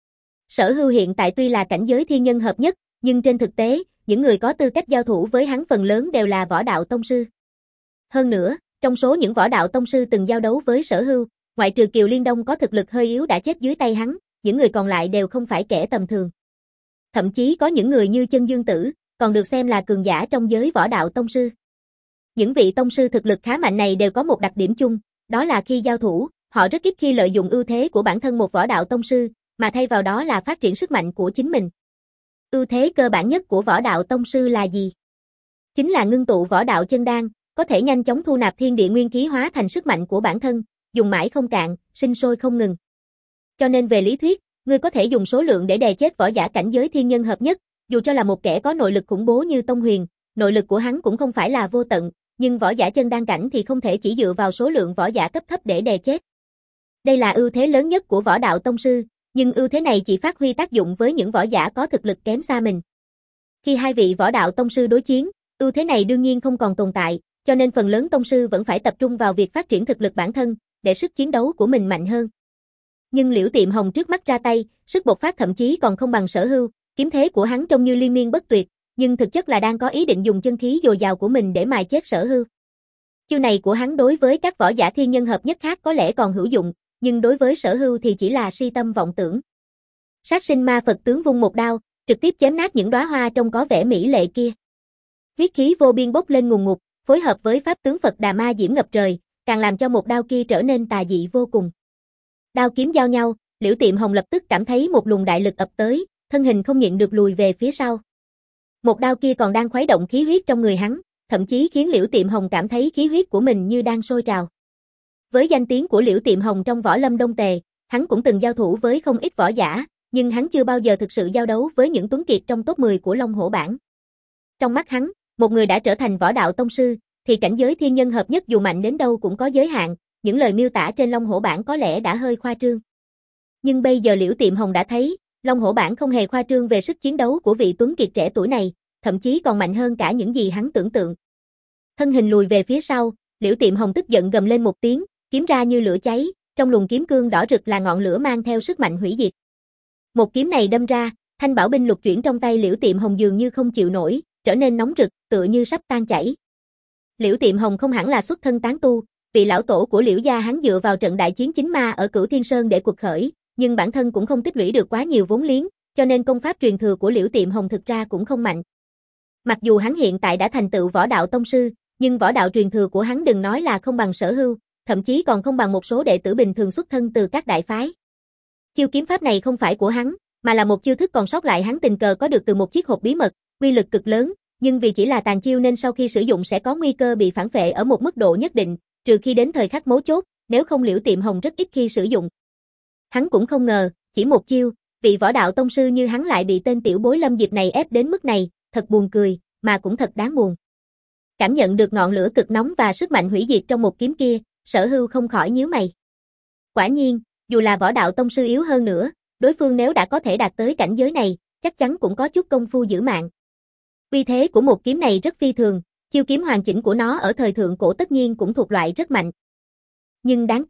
Sở Hưu hiện tại tuy là cảnh giới thiên nhân hợp nhất, nhưng trên thực tế, những người có tư cách giao thủ với hắn phần lớn đều là võ đạo tông sư. Hơn nữa, trong số những võ đạo tông sư từng giao đấu với Sở Hưu, ngoại trừ Kiều Liên Đông có thực lực hơi yếu đã chết dưới tay hắn, những người còn lại đều không phải kẻ tầm thường. Thậm chí có những người như Chân Dương Tử, còn được xem là cường giả trong giới võ đạo tông sư. Những vị tông sư thực lực khá mạnh này đều có một đặc điểm chung, đó là khi giao thủ, họ rất ít khi lợi dụng ưu thế của bản thân một võ đạo tông sư, mà thay vào đó là phát triển sức mạnh của chính mình. Ưu thế cơ bản nhất của võ đạo tông sư là gì? Chính là ngưng tụ võ đạo chân đan, có thể nhanh chóng thu nạp thiên địa nguyên khí hóa thành sức mạnh của bản thân, dùng mãi không cạn, sinh sôi không ngừng. Cho nên về lý thuyết, ngươi có thể dùng số lượng để đè chết võ giả cảnh giới thiên nhân hợp nhất, dù cho là một kẻ có nội lực khủng bố như Tông Huyền, nội lực của hắn cũng không phải là vô tận, nhưng võ giả chân đan cảnh thì không thể chỉ dựa vào số lượng võ giả cấp thấp để đè chết. Đây là ưu thế lớn nhất của võ đạo tông sư, nhưng ưu thế này chỉ phát huy tác dụng với những võ giả có thực lực kém xa mình. Khi hai vị võ đạo tông sư đối chiến, ưu thế này đương nhiên không còn tồn tại, cho nên phần lớn tông sư vẫn phải tập trung vào việc phát triển thực lực bản thân, để sức chiến đấu của mình mạnh hơn. Nhưng Liễu Tiệm Hồng trước mắt ra tay, sức bộc phát thậm chí còn không bằng Sở Hưu, kiếm thế của hắn trông như liên miên bất tuyệt, nhưng thực chất là đang có ý định dùng chân khí dồi dào của mình để mài chết Sở Hưu. Chiêu này của hắn đối với các võ giả thiên nhân hợp nhất khác có lẽ còn hữu dụng, nhưng đối với Sở Hưu thì chỉ là si tâm vọng tưởng. Sát sinh ma Phật tướng vung một đao, trực tiếp chém nát những đóa hoa trông có vẻ mỹ lệ kia. Huyết khí vô biên bốc lên ngùn ngụt, phối hợp với pháp tướng Phật Đà Ma diễm ngập trời, càng làm cho một đao kia trở nên tà dị vô cùng. Đao kiếm giao nhau, Liễu Tiệm Hồng lập tức cảm thấy một luồng đại lực ập tới, thân hình không nhịn được lùi về phía sau. Một đao kia còn đang khuấy động khí huyết trong người hắn, thậm chí khiến Liễu Tiệm Hồng cảm thấy khí huyết của mình như đang sôi trào. Với danh tiếng của Liễu Tiệm Hồng trong võ lâm Đông Tề, hắn cũng từng giao thủ với không ít võ giả, nhưng hắn chưa bao giờ thực sự giao đấu với những tuấn kiệt trong top mười của Long Hổ bảng. Trong mắt hắn, một người đã trở thành võ đạo tông sư, thì cảnh giới thiên nhân hợp nhất dù mạnh đến đâu cũng có giới hạn, những lời miêu tả trên Long Hổ bảng có lẽ đã hơi khoa trương. Nhưng bây giờ Liễu Tiệm Hồng đã thấy, Long Hổ bảng không hề khoa trương về sức chiến đấu của vị tuấn kiệt trẻ tuổi này, thậm chí còn mạnh hơn cả những gì hắn tưởng tượng. Thân hình lùi về phía sau, Liễu Tiệm Hồng tức giận gầm lên một tiếng, kiếm ra như lửa cháy, trong luồng kiếm cương đỏ rực là ngọn lửa mang theo sức mạnh hủy diệt. Một kiếm này đâm ra, thanh bảo binh lục chuyển trong tay Liễu Tiệm Hồng dường như không chịu nổi, trở nên nóng rực, tựa như sắp tan chảy. Liễu Tiệm Hồng không hẳn là xuất thân tán tu, vị lão tổ của Liễu gia hắn dựa vào trận đại chiến chính ma ở Cửu Thiên Sơn để quật khởi, nhưng bản thân cũng không tích lũy được quá nhiều vốn liếng, cho nên công pháp truyền thừa của Liễu Tiệm Hồng thực ra cũng không mạnh. Mặc dù hắn hiện tại đã thành tựu võ đạo tông sư, nhưng võ đạo truyền thừa của hắn đừng nói là không bằng Sở Hưu, thậm chí còn không bằng một số đệ tử bình thường xuất thân từ các đại phái. Chiêu kiếm pháp này không phải của hắn, mà là một chiêu thức còn sót lại hắn tình cờ có được từ một chiếc hộp bí mật, uy lực cực lớn, nhưng vì chỉ là tàn chiêu nên sau khi sử dụng sẽ có nguy cơ bị phản phệ ở một mức độ nhất định, trừ khi đến thời khắc mấu chốt, nếu không Liễu Tiệm Hồng rất ít khi sử dụng. Hắn cũng không ngờ, chỉ một chiêu, vị võ đạo tông sư như hắn lại bị tên tiểu bối Lâm Diệp này ép đến mức này, thật buồn cười, mà cũng thật đáng buồn. Cảm nhận được ngọn lửa cực nóng và sức mạnh hủy diệt trong một kiếm kia, Sở Hưu không khỏi nhíu mày. Quả nhiên, dù là võ đạo tông sư yếu hơn nữa, đối phương nếu đã có thể đạt tới cảnh giới này, chắc chắn cũng có chút công phu giữ mạng. Uy thế của một kiếm này rất phi thường, chiêu kiếm hoàn chỉnh của nó ở thời thượng cổ tất nhiên cũng thuộc loại rất mạnh. Nhưng đáng tiếc,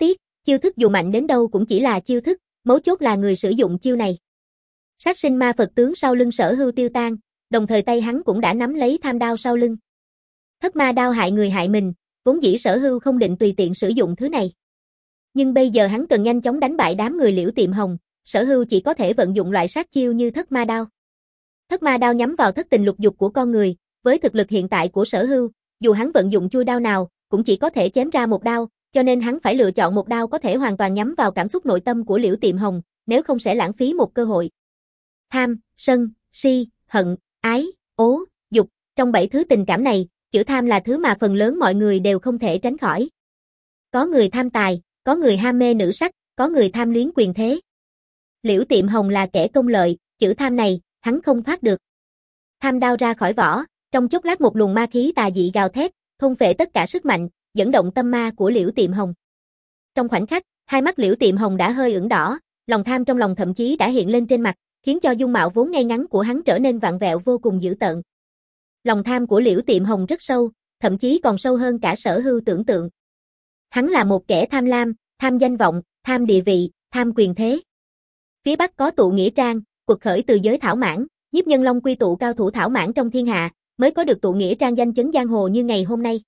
Chiêu thức dù mạnh đến đâu cũng chỉ là chiêu thức, mấu chốt là người sử dụng chiêu này. Sát sinh ma Phật tướng sau lưng Sở Hưu tiêu tan, đồng thời tay hắn cũng đã nắm lấy tham đao sau lưng. Thất ma đao hại người hại mình, vốn dĩ Sở Hưu không định tùy tiện sử dụng thứ này. Nhưng bây giờ hắn cần nhanh chóng đánh bại đám người Liễu Tiệm Hồng, Sở Hưu chỉ có thể vận dụng loại sát chiêu như thất ma đao. Thất ma đao nhắm vào thất tình lục dục của con người, với thực lực hiện tại của Sở Hưu, dù hắn vận dụng chui đao nào, cũng chỉ có thể chém ra một đao, cho nên hắn phải lựa chọn một đao có thể hoàn toàn nhắm vào cảm xúc nội tâm của Liễu Tiệm Hồng, nếu không sẽ lãng phí một cơ hội. Tham, sân, si, hận, ái, ố, dục, trong bảy thứ tình cảm này, chữ tham là thứ mà phần lớn mọi người đều không thể tránh khỏi. Có người tham tài, có người ham mê nữ sắc, có người tham luyến quyền thế. Liễu Tiệm Hồng là kẻ công lợi, chữ tham này, hắn không thoát được. Tham đao ra khỏi vỏ, trong chốc lát một luồng ma khí tà dị gào thét, thôn phệ tất cả sức mạnh, dẫn động tâm ma của Liễu Tiệm Hồng. Trong khoảnh khắc, hai mắt Liễu Tiệm Hồng đã hơi ửng đỏ, lòng tham trong lòng thậm chí đã hiện lên trên mặt, khiến cho dung mạo vốn ngay ngắn của hắn trở nên vặn vẹo vô cùng dữ tợn. Lòng tham của Liễu Tiệm Hồng rất sâu, thậm chí còn sâu hơn cả Sở Hưu tưởng tượng. Hắn là một kẻ tham lam, tham danh vọng, tham địa vị, tham quyền thế. Phía Bắc có tụ nghĩa trang, cuộc khởi từ giới thảo mãn, Nhiếp Nhân Long quy tụ cao thủ thảo mãn trong thiên hạ, mới có được tụ nghĩa trang danh chấn giang hồ như ngày hôm nay.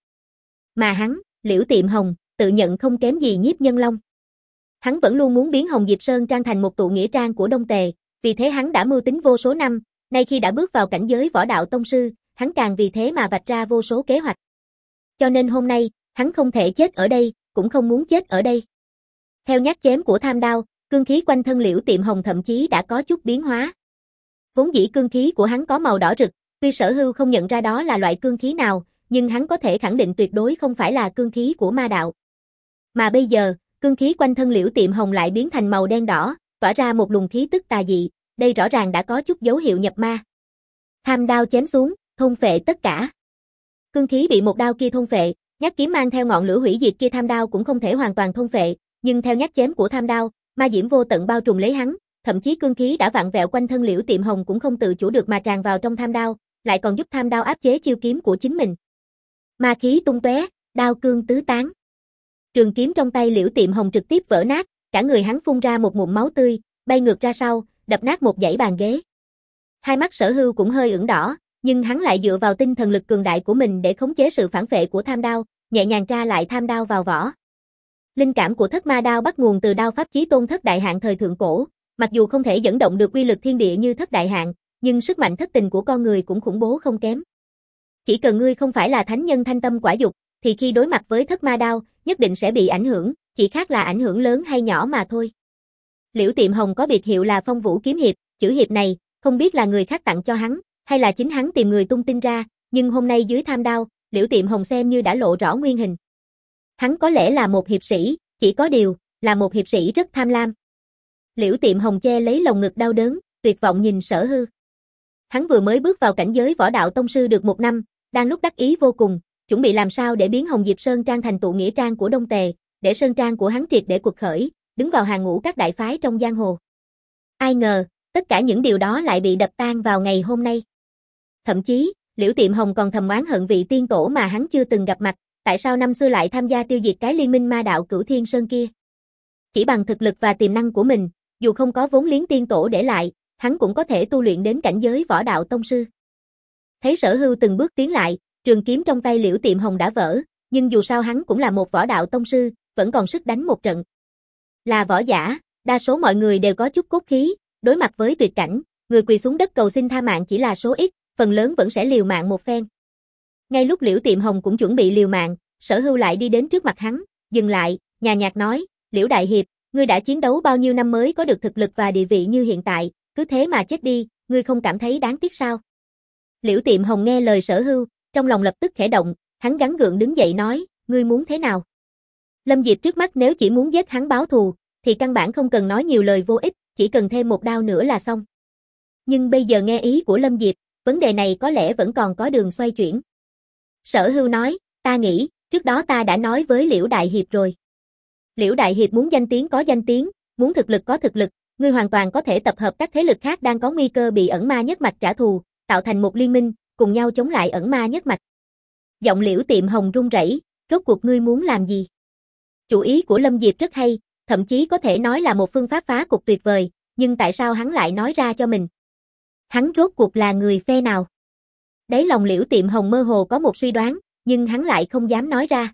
Mà hắn, Liễu Tiệm Hồng, tự nhận không kém gì Nhiếp Nhân Long. Hắn vẫn luôn muốn biến Hồng Diệp Sơn Trang thành một tụ nghĩa trang của Đông Tề, vì thế hắn đã mưu tính vô số năm, nay khi đã bước vào cảnh giới võ đạo tông sư, hắn càng vì thế mà vạch ra vô số kế hoạch. Cho nên hôm nay, hắn không thể chết ở đây, cũng không muốn chết ở đây. Theo nhát chém của tham đao, cương khí quanh thân Liễu Tiệm Hồng thậm chí đã có chút biến hóa. Vốn dĩ cương khí của hắn có màu đỏ rực, tuy Sở Hưu không nhận ra đó là loại cương khí nào, nhưng hắn có thể khẳng định tuyệt đối không phải là cương khí của ma đạo. Mà bây giờ, cương khí quanh thân Liễu Tiệm Hồng lại biến thành màu đen đỏ, tỏa ra một luồng khí tức tà dị, đây rõ ràng đã có chút dấu hiệu nhập ma. Tham đao chém xuống, thôn phệ tất cả. Cương khí bị một đao kia thôn phệ, nhát kiếm mang theo ngọn lửa hủy diệt kia tham đao cũng không thể hoàn toàn thôn phệ, nhưng theo nhát chém của tham đao, ma diễm vô tận bao trùm lấy hắn, thậm chí cương khí đã vặn vẹo quanh thân Liễu Tiệm Hồng cũng không tự chủ được mà tràn vào trong tham đao, lại còn giúp tham đao áp chế chiêu kiếm của chính mình. Ma khí tung tóe, đao cương tứ tán. Trường kiếm trong tay Liễu Tiệm Hồng trực tiếp vỡ nát, cả người hắn phun ra một ngụm máu tươi, bay ngược ra sau, đập nát một dãy bàn ghế. Hai mắt Sở Hưu cũng hơi ửng đỏ, nhưng hắn lại dựa vào tinh thần lực cường đại của mình để khống chế sự phản phệ của tham đao, nhẹ nhàng tra lại tham đao vào vỏ. Linh cảm của thất ma đao bắt nguồn từ đao pháp chí tôn thất đại hạn thời thượng cổ, mặc dù không thể dẫn động được quy lực thiên địa như thất đại hạn, nhưng sức mạnh thất tình của con người cũng khủng bố không kém. Chỉ cần ngươi không phải là thánh nhân thanh tâm quả dục, thì khi đối mặt với thất ma đao, nhất định sẽ bị ảnh hưởng, chỉ khác là ảnh hưởng lớn hay nhỏ mà thôi. Liễu Tiệm Hồng có biệt hiệu là Phong Vũ Kiếm Hiệp, chữ hiệp này, không biết là người khác tặng cho hắn, hay là chính hắn tìm người tung tin ra, nhưng hôm nay dưới tham đao, Liễu Tiệm Hồng xem như đã lộ rõ nguyên hình. Hắn có lẽ là một hiệp sĩ, chỉ có điều, là một hiệp sĩ rất tham lam. Liễu Tiệm Hồng che lấy lồng ngực đau đớn, tuyệt vọng nhìn Sở Hưu. Hắn vừa mới bước vào cảnh giới võ đạo tông sư được một năm, đang lúc đắc ý vô cùng, chuẩn bị làm sao để biến Hồng Diệp Sơn Trang thành tụ nghĩa trang của Đông Tề, để sơn trang của hắn triệt để cuộc khởi, đứng vào hàng ngũ các đại phái trong giang hồ. Ai ngờ, tất cả những điều đó lại bị đập tan vào ngày hôm nay. Thậm chí, Liễu Tiệm Hồng còn thầm oán hận vị tiên tổ mà hắn chưa từng gặp mặt, tại sao năm xưa lại tham gia tiêu diệt cái liên minh ma đạo Cửu Thiên Sơn kia. Chỉ bằng thực lực và tiềm năng của mình, dù không có vốn liếng tiên tổ để lại, hắn cũng có thể tu luyện đến cảnh giới võ đạo tông sư. Thấy Sở Hưu từng bước tiến lại, trường kiếm trong tay Liễu Tiệm Hồng đã vỡ, nhưng dù sao hắn cũng là một võ đạo tông sư, vẫn còn sức đánh một trận. Là võ giả, đa số mọi người đều có chút cốt khí, đối mặt với tuyệt cảnh, người quỳ xuống đất cầu xin tha mạng chỉ là số ít, phần lớn vẫn sẽ liều mạng một phen. Ngay lúc Liễu Tiệm Hồng cũng chuẩn bị liều mạng, Sở Hưu lại đi đến trước mặt hắn, dừng lại, nhàn nhạt nói, Liễu Đại Hiệp, ngươi đã chiến đấu bao nhiêu năm mới có được thực lực và địa vị như hiện tại, cứ thế mà chết đi, ngươi không cảm thấy đáng tiếc sao? Liễu Tiệm Hồng nghe lời Sở Hưu, trong lòng lập tức khẽ động, hắn gắng gượng đứng dậy nói, ngươi muốn thế nào? Lâm Diệp trước mắt nếu chỉ muốn giết hắn báo thù, thì căn bản không cần nói nhiều lời vô ích, chỉ cần thêm một đao nữa là xong. Nhưng bây giờ nghe ý của Lâm Diệp, vấn đề này có lẽ vẫn còn có đường xoay chuyển. Sở Hưu nói, ta nghĩ, trước đó ta đã nói với Liễu Đại Hiệp rồi. Liễu Đại Hiệp muốn danh tiếng có danh tiếng, muốn thực lực có thực lực, ngươi hoàn toàn có thể tập hợp các thế lực khác đang có nguy cơ bị ẩn ma nhất mạch trả thù, tạo thành một liên minh, cùng nhau chống lại ẩn ma nhất mạch. Giọng Liễu Tiệm Hồng run rẩy, rốt cuộc ngươi muốn làm gì? Chủ ý của Lâm Diệp rất hay, thậm chí có thể nói là một phương pháp phá cục tuyệt vời, nhưng tại sao hắn lại nói ra cho mình? Hắn rốt cuộc là người phe nào? Đáy lòng Liễu Tiệm Hồng mơ hồ có một suy đoán, nhưng hắn lại không dám nói ra.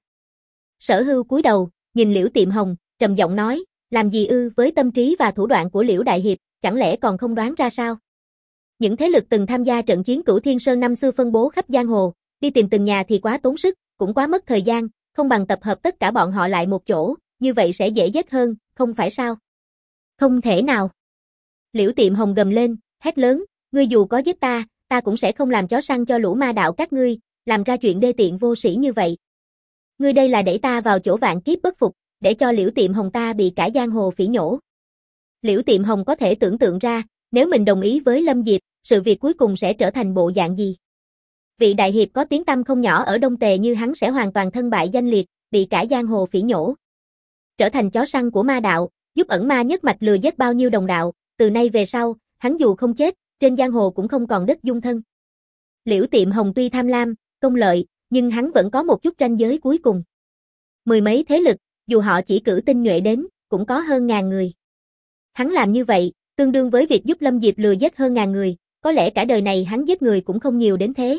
Sở Hưu cúi đầu, nhìn Liễu Tiệm Hồng, trầm giọng nói, làm gì ư, với tâm trí và thủ đoạn của Liễu Đại Hiệp, chẳng lẽ còn không đoán ra sao? Những thế lực từng tham gia trận chiến Cửu Thiên Sơn năm xưa phân bố khắp giang hồ, đi tìm từng nhà thì quá tốn sức, cũng quá mất thời gian, không bằng tập hợp tất cả bọn họ lại một chỗ, như vậy sẽ dễ giết hơn, không phải sao? Không thể nào. Liễu Tiệm Hồng gầm lên, hét lớn, ngươi dù có giết ta, ta cũng sẽ không làm chó săn cho lũ ma đạo các ngươi, làm ra chuyện đê tiện vô sĩ như vậy. Ngươi đây là đẩy ta vào chỗ vạn kiếp bất phục, để cho Liễu Tiệm Hồng ta bị cả giang hồ phỉ nhổ. Liễu Tiệm Hồng có thể tưởng tượng ra, nếu mình đồng ý với Lâm Diệp, sự việc cuối cùng sẽ trở thành bộ dạng gì. Vị đại hiệp có tiếng tăm không nhỏ ở Đông Tề như hắn sẽ hoàn toàn thân bại danh liệt, bị cả giang hồ phỉ nhổ. Trở thành chó săn của ma đạo, giúp ẩn ma nhất mạch lừa giết bao nhiêu đồng đạo, từ nay về sau, hắn dù không chết, trên giang hồ cũng không còn đất dung thân. Liễu Tiệm Hồng tuy tham lam, công lợi, nhưng hắn vẫn có một chút ranh giới cuối cùng. Mười mấy thế lực, dù họ chỉ cử tinh nhuệ đến, cũng có hơn ngàn người. Hắn làm như vậy, tương đương với việc giúp Lâm Diệp lừa giết hơn ngàn người, có lẽ cả đời này hắn giết người cũng không nhiều đến thế.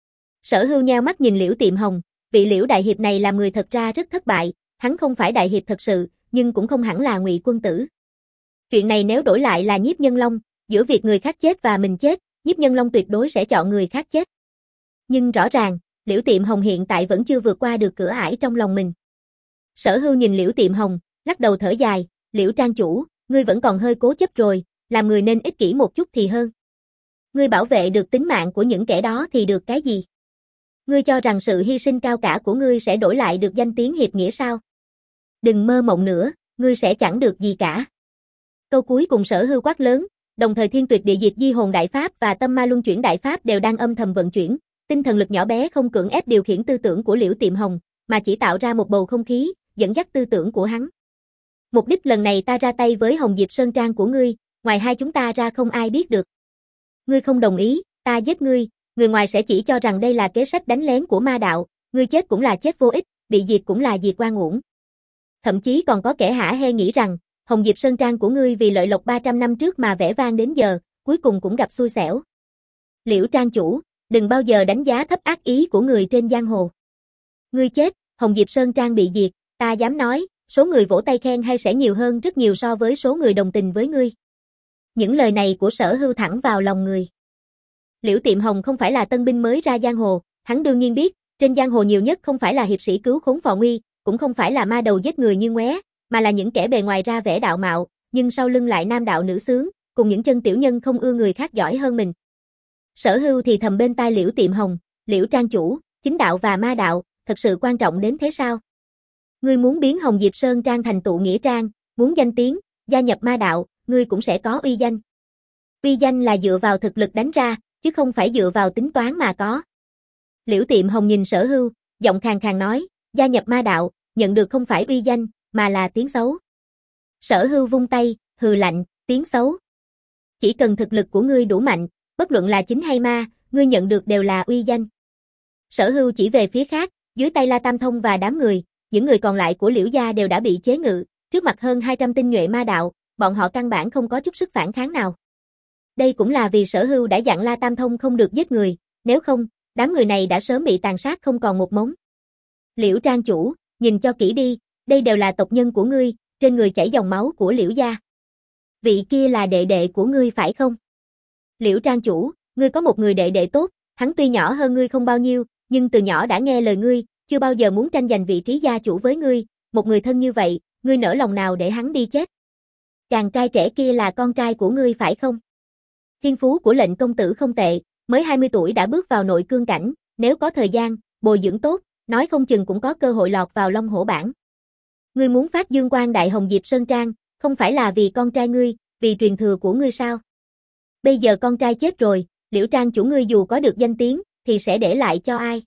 Sở Hưu nheo mắt nhìn Liễu Tiệm Hồng, vị Liễu đại hiệp này làm người thật ra rất thất bại, hắn không phải đại hiệp thật sự, nhưng cũng không hẳn là Ngụy quân tử. Chuyện này nếu đổi lại là Nhiếp Nhân Long, giữa việc người khác chết và mình chết, Nhiếp Nhân Long tuyệt đối sẽ chọn người khác chết. Nhưng rõ ràng, Liễu Tiệm Hồng hiện tại vẫn chưa vượt qua được cửa ải trong lòng mình. Sở Hưu nhìn Liễu Tiệm Hồng, lắc đầu thở dài, Liễu trang chủ, ngươi vẫn còn hơi cố chấp rồi, làm người nên ích kỷ một chút thì hơn. Ngươi bảo vệ được tính mạng của những kẻ đó thì được cái gì? Ngươi cho rằng sự hy sinh cao cả của ngươi sẽ đổi lại được danh tiếng hiệp nghĩa sao? Đừng mơ mộng nữa, ngươi sẽ chẳng được gì cả. Câu cuối cùng Sở Hưu quát lớn, đồng thời Thiên Tuyệt Địa Diệt Di Hồn Đại Pháp và Tâm Ma Luân Chuyển Đại Pháp đều đang âm thầm vận chuyển, tinh thần lực nhỏ bé không cưỡng ép điều khiển tư tưởng của Liễu Tiệm Hồng, mà chỉ tạo ra một bầu không khí, dẫn dắt tư tưởng của hắn. Mục đích lần này ta ra tay với Hồng Diệp Sơn Trang của ngươi, ngoài hai chúng ta ra không ai biết được. Ngươi không đồng ý, ta giết ngươi, người ngoài sẽ chỉ cho rằng đây là kế sách đánh lén của ma đạo, ngươi chết cũng là chết vô ích, bị diệt cũng là diệt oan uổng. Thậm chí còn có kẻ hả hê nghĩ rằng, Hồng Diệp Sơn Trang của ngươi vì lợi lộc ba trăm năm trước mà vẻ vang đến giờ, cuối cùng cũng gặp xui xẻo. Liễu trang chủ, đừng bao giờ đánh giá thấp ác ý của người trên giang hồ. Ngươi chết, Hồng Diệp Sơn Trang bị diệt, ta dám nói, số người vỗ tay khen hay sẽ nhiều hơn rất nhiều so với số người đồng tình với ngươi. Những lời này của Sở Hưu thẳng vào lòng người. Liễu Tiệm Hồng không phải là tân binh mới ra giang hồ, hắn đương nhiên biết, trên giang hồ nhiều nhất không phải là hiệp sĩ cứu khốn phò nguy, cũng không phải là ma đầu giết người như ngoé, mà là những kẻ bề ngoài ra vẻ đạo mạo, nhưng sau lưng lại nam đạo nữ xướng, cùng những chân tiểu nhân không ưa người khác giỏi hơn mình. Sở Hưu thì thầm bên tai Liễu Tiệm Hồng, Liễu trang chủ, chính đạo và ma đạo, thật sự quan trọng đến thế sao? Ngươi muốn biến Hồng Diệp Sơn Trang thành tụ nghĩa trang, muốn danh tiếng, gia nhập ma đạo, ngươi cũng sẽ có uy danh. Uy danh là dựa vào thực lực đánh ra, chứ không phải dựa vào tính toán mà có. Liễu Tiệm Hồng nhìn Sở Hưu, giọng khàn khàn nói, gia nhập ma đạo, nhận được không phải uy danh, mà là tiếng xấu. Sở Hưu vung tay, hừ lạnh, tiếng xấu. Chỉ cần thực lực của ngươi đủ mạnh, bất luận là chính hay ma, ngươi nhận được đều là uy danh. Sở Hưu chỉ về phía khác, dưới tay La Tam Thông và đám người, những người còn lại của Liễu gia đều đã bị chế ngự, trước mặt hơn hai trăm tinh nhuệ ma đạo, bọn họ căn bản không có chút sức phản kháng nào. Đây cũng là vì Sở Hưu đã dặn La Tam Thông không được giết người, nếu không, đám người này đã sớm bị tàn sát không còn một mống. Liễu trang chủ, nhìn cho kỹ đi, đây đều là tộc nhân của ngươi, trên người chảy dòng máu của Liễu gia. Vị kia là đệ đệ của ngươi phải không? Liễu trang chủ, ngươi có một người đệ đệ tốt, hắn tuy nhỏ hơn ngươi không bao nhiêu, nhưng từ nhỏ đã nghe lời ngươi, chưa bao giờ muốn tranh giành vị trí gia chủ với ngươi, một người thân như vậy, ngươi nỡ lòng nào để hắn đi chết? Chàng trai trẻ kia là con trai của ngươi phải không? Thiên phú của lệnh công tử không tệ, mới hai mươi tuổi đã bước vào nội cương cảnh, nếu có thời gian, bồi dưỡng tốt, nói không chừng cũng có cơ hội lọt vào Long Hổ bảng. Ngươi muốn phát dương quang đại Hồng Diệp Sơn Trang, không phải là vì con trai ngươi, vì truyền thừa của ngươi sao? Bây giờ con trai chết rồi, Liễu trang chủ ngươi dù có được danh tiếng, thì sẽ để lại cho ai?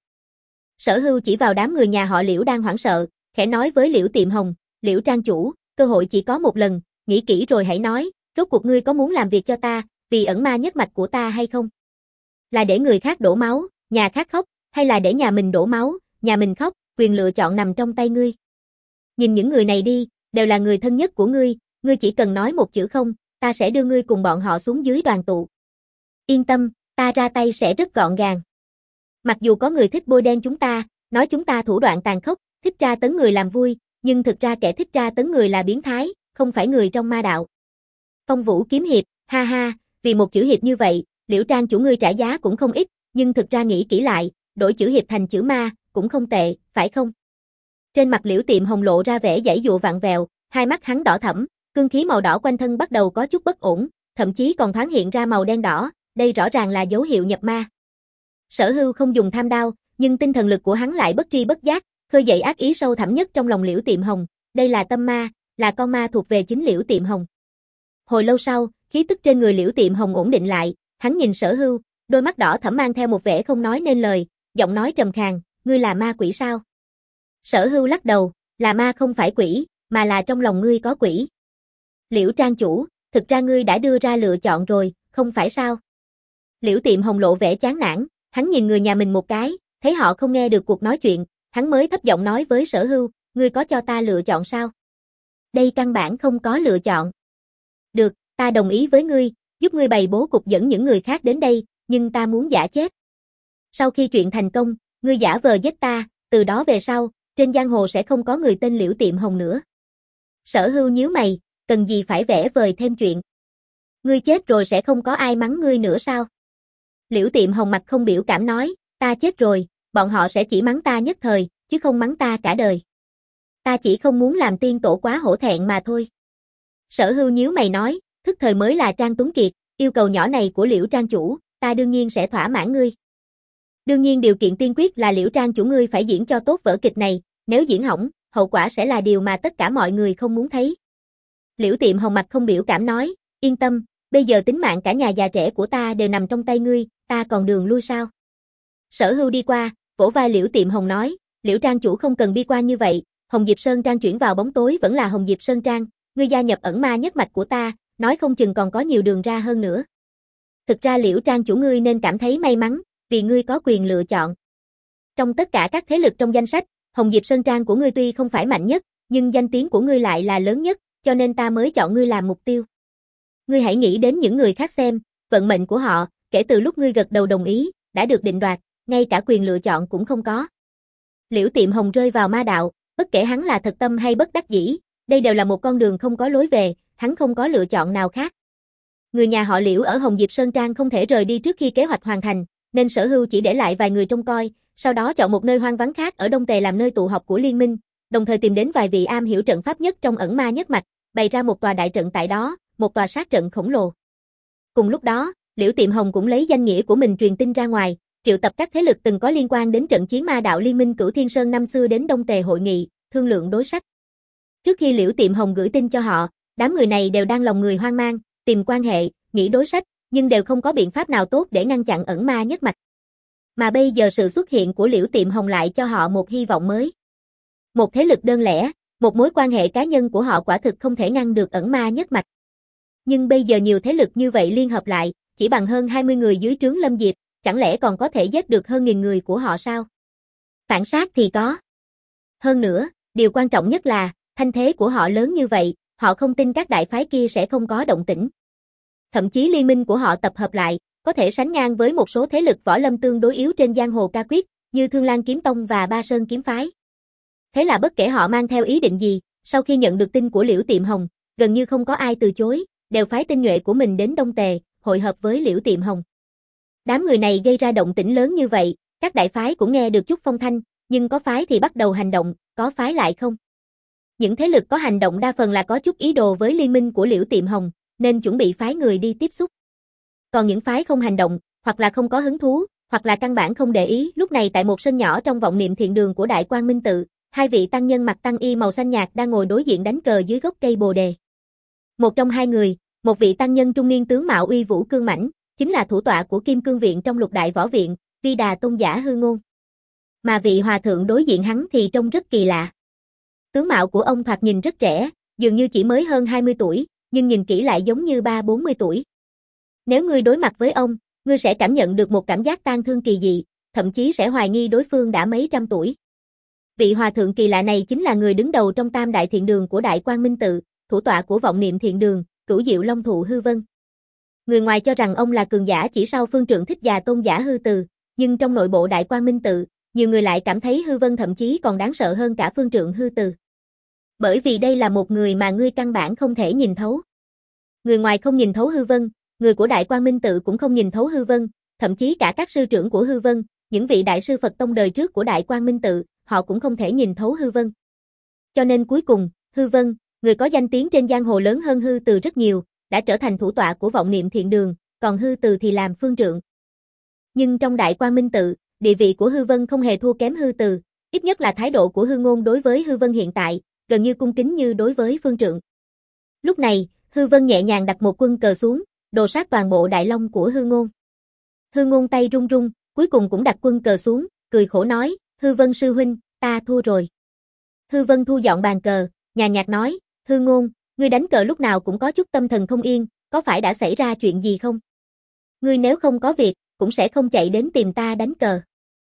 Sở Hưu chỉ vào đám người nhà họ Liễu đang hoảng sợ, khẽ nói với Liễu Tiệm Hồng, Liễu trang chủ, cơ hội chỉ có một lần, nghĩ kỹ rồi hãy nói, rốt cuộc ngươi có muốn làm việc cho ta, vì ẩn ma nhất mạch của ta hay không? Là để người khác đổ máu, nhà khác khóc, hay là để nhà mình đổ máu, nhà mình khóc, quyền lựa chọn nằm trong tay ngươi. Nhìn những người này đi, đều là người thân nhất của ngươi, ngươi chỉ cần nói một chữ không, ta sẽ đưa ngươi cùng bọn họ xuống dưới đoàn tụ. Yên tâm, ta ra tay sẽ rất gọn gàng. Mặc dù có người thích bôi đen chúng ta, nói chúng ta thủ đoạn tàn khốc, thích tra tấn người làm vui, nhưng thực ra kẻ thích tra tấn người là biến thái, không phải người trong ma đạo. Phong Vũ kiếm hiệp, ha ha, vì một chữ hiệp như vậy, Liễu Trang chủ ngươi trả giá cũng không ít, nhưng thực ra nghĩ kỹ lại, đổi chữ hiệp thành chữ ma, cũng không tệ, phải không? Trên mặt Liễu Tiệm Hồng lộ ra vẻ giãy dụa vặn vẹo, hai mắt hắn đỏ thẫm, cương khí màu đỏ quanh thân bắt đầu có chút bất ổn, thậm chí còn thoáng hiện ra màu đen đỏ, đây rõ ràng là dấu hiệu nhập ma. Sở Hưu không dùng tham đao, nhưng tinh thần lực của hắn lại bất tri bất giác, khơi dậy ác ý sâu thẳm nhất trong lòng Liễu Tiệm Hồng, đây là tâm ma, là con ma thuộc về chính Liễu Tiệm Hồng. Hồi lâu sau, khí tức trên người Liễu Tiệm Hồng ổn định lại, hắn nhìn Sở Hưu, đôi mắt đỏ thẫm mang theo một vẻ không nói nên lời, giọng nói trầm khàn, ngươi là ma quỷ sao? Sở Hưu lắc đầu, là ma không phải quỷ, mà là trong lòng ngươi có quỷ. Liễu Trang chủ, thực ra ngươi đã đưa ra lựa chọn rồi, không phải sao? Liễu Tiệm Hồng lộ vẻ chán nản, hắn nhìn người nhà mình một cái, thấy họ không nghe được cuộc nói chuyện, hắn mới thấp giọng nói với Sở Hưu, ngươi có cho ta lựa chọn sao? Đây căn bản không có lựa chọn. Được, ta đồng ý với ngươi, giúp ngươi bày bố cục dẫn những người khác đến đây, nhưng ta muốn giả chết. Sau khi chuyện thành công, ngươi giả vờ giết ta, từ đó về sau, trên giang hồ sẽ không có người tên Liễu Tiệm Hồng nữa. Sở Hưu nhíu mày, cần gì phải vẽ vời thêm chuyện. Ngươi chết rồi sẽ không có ai mắng ngươi nữa sao? Liễu Tiệm Hồng mặt không biểu cảm nói, ta chết rồi, bọn họ sẽ chỉ mắng ta nhất thời, chứ không mắng ta cả đời. Ta chỉ không muốn làm tiên tổ quá hổ thẹn mà thôi. Sở Hưu nhíu mày nói, thức thời mới là Trang Tuấn Kiệt, yêu cầu nhỏ này của Liễu Trang chủ, ta đương nhiên sẽ thỏa mãn ngươi. Đương nhiên điều kiện tiên quyết là Liễu Trang chủ ngươi phải diễn cho tốt vở kịch này, nếu diễn hỏng, hậu quả sẽ là điều mà tất cả mọi người không muốn thấy. Liễu Tiệm Hồng mặt không biểu cảm nói, yên tâm, bây giờ tính mạng cả nhà già trẻ của ta đều nằm trong tay ngươi, ta còn đường lui sao? Sở Hưu đi qua, vỗ vai Liễu Tiệm Hồng nói, Liễu Trang chủ không cần bi quan như vậy, Hồng Diệp Sơn Trang chuyển vào bóng tối vẫn là Hồng Diệp Sơn Trang, ngươi gia nhập ẩn ma nhất mạch của ta, nói không chừng còn có nhiều đường ra hơn nữa. Thực ra Liễu Trang chủ ngươi nên cảm thấy may mắn, vì ngươi có quyền lựa chọn. Trong tất cả các thế lực trong danh sách, Hồng Diệp Sơn Trang của ngươi tuy không phải mạnh nhất, nhưng danh tiếng của ngươi lại là lớn nhất, cho nên ta mới chọn ngươi làm mục tiêu. Ngươi hãy nghĩ đến những người khác xem, vận mệnh của họ, kể từ lúc ngươi gật đầu đồng ý, đã được định đoạt, ngay cả quyền lựa chọn cũng không có. Liễu Tiệm Hồng rơi vào ma đạo, bất kể hắn là thật tâm hay bất đắc dĩ, đây đều là một con đường không có lối về, hắn không có lựa chọn nào khác. Người nhà họ Liễu ở Hồng Diệp Sơn Trang không thể rời đi trước khi kế hoạch hoàn thành, nên Sở Hưu chỉ để lại vài người trông coi, sau đó chọn một nơi hoang vắng khác ở Đông Tề làm nơi tụ họp của liên minh, đồng thời tìm đến vài vị am hiểu trận pháp nhất trong ẩn ma nhất mạch, bày ra một tòa đại trận tại đó, một tòa sát trận khổng lồ. Cùng lúc đó, Liễu Tiệm Hồng cũng lấy danh nghĩa của mình truyền tin ra ngoài, triệu tập các thế lực từng có liên quan đến trận chiến ma đạo liên minh Cửu Thiên Sơn năm xưa đến Đông Tề hội nghị, thương lượng đối sách. Trước khi Liễu Tiệm Hồng gửi tin cho họ, đám người này đều đang lòng người hoang mang, tìm quan hệ, nghĩ đối sách, nhưng đều không có biện pháp nào tốt để ngăn chặn ẩn ma nhất mạch. Mà bây giờ sự xuất hiện của Liễu Tiệm Hồng lại cho họ một hy vọng mới. Một thế lực đơn lẻ, một mối quan hệ cá nhân của họ quả thực không thể ngăn được ẩn ma nhất mạch. Nhưng bây giờ nhiều thế lực như vậy liên hợp lại, chỉ bằng hơn hai mươi người dưới trướng Lâm Diệp, chẳng lẽ còn có thể giết được hơn nghìn người của họ sao? Phản sát thì có. Hơn nữa, điều quan trọng nhất là, thanh thế của họ lớn như vậy, họ không tin các đại phái kia sẽ không có động tĩnh. Thậm chí liên minh của họ tập hợp lại, có thể sánh ngang với một số thế lực võ lâm tương đối yếu trên giang hồ ca quyết, như Thương Lan Kiếm Tông và Ba Sơn Kiếm Phái. Thế là bất kể họ mang theo ý định gì, sau khi nhận được tin của Liễu Tiệm Hồng, gần như không có ai từ chối, đều phái tinh nhuệ của mình đến Đông Tề, hội hợp với Liễu Tiệm Hồng. Đám người này gây ra động tĩnh lớn như vậy, các đại phái cũng nghe được chút phong thanh, nhưng có phái thì bắt đầu hành động, có phái lại không. Những thế lực có hành động đa phần là có chút ý đồ với liên minh của Liễu Tiệm Hồng, nên chuẩn bị phái người đi tiếp xúc. Còn những phái không hành động, hoặc là không có hứng thú, hoặc là căn bản không để ý. Lúc này tại một sân nhỏ trong vọng niệm thiện đường của Đại Quang Minh Tự, hai vị tăng nhân mặc tăng y màu xanh nhạt đang ngồi đối diện đánh cờ dưới gốc cây bồ đề. Một trong hai người, một vị tăng nhân trung niên tướng mạo uy vũ cương mãnh, chính là thủ tọa của Kim Cương Viện trong Lục Đại Võ Viện, Vi Đà Tôn giả Hư Ngôn. Mà vị hòa thượng đối diện hắn thì trông rất kỳ lạ. Tướng mạo của ông thoạt nhìn rất trẻ, dường như chỉ mới hơn hai mươi tuổi, nhưng nhìn kỹ lại giống như ba bốn mươi tuổi. Nếu ngươi đối mặt với ông, ngươi sẽ cảm nhận được một cảm giác tang thương kỳ dị, thậm chí sẽ hoài nghi đối phương đã mấy trăm tuổi. Vị hòa thượng kỳ lạ này chính là người đứng đầu trong tam đại thiện đường của Đại Quang Minh Tự, thủ tọa của vọng niệm thiện đường, Cửu Diệu Long Thụ Hư Vân. Người ngoài cho rằng ông là cường giả chỉ sau Phương Trượng Thích Già tôn giả Hư Từ, nhưng trong nội bộ Đại Quang Minh Tự, nhiều người lại cảm thấy Hư Vân thậm chí còn đáng sợ hơn cả Phương Trượng Hư Từ. Bởi vì đây là một người mà ngươi căn bản không thể nhìn thấu. Người ngoài không nhìn thấu Hư Vân, người của Đại Quang Minh Tự cũng không nhìn thấu Hư Vân, thậm chí cả các sư trưởng của Hư Vân, những vị đại sư Phật tông đời trước của Đại Quang Minh Tự, họ cũng không thể nhìn thấu Hư Vân. Cho nên cuối cùng, Hư Vân, người có danh tiếng trên giang hồ lớn hơn Hư Từ rất nhiều, đã trở thành thủ tọa của vọng niệm thiện đường, còn Hư Từ thì làm phương trượng. Nhưng trong Đại Quang Minh Tự, địa vị của Hư Vân không hề thua kém Hư Từ, ít nhất là thái độ của Hư Ngôn đối với Hư Vân hiện tại, gần như cung kính như đối với phương trượng. Lúc này, Hư Vân nhẹ nhàng đặt một quân cờ xuống, đồ sát toàn bộ đại long của Hư Ngôn. Hư Ngôn tay run run, cuối cùng cũng đặt quân cờ xuống, cười khổ nói, Hư Vân sư huynh, ta thua rồi. Hư Vân thu dọn bàn cờ, nhàn nhạt nói, Hư Ngôn, ngươi đánh cờ lúc nào cũng có chút tâm thần không yên, có phải đã xảy ra chuyện gì không? Ngươi nếu không có việc, cũng sẽ không chạy đến tìm ta đánh cờ.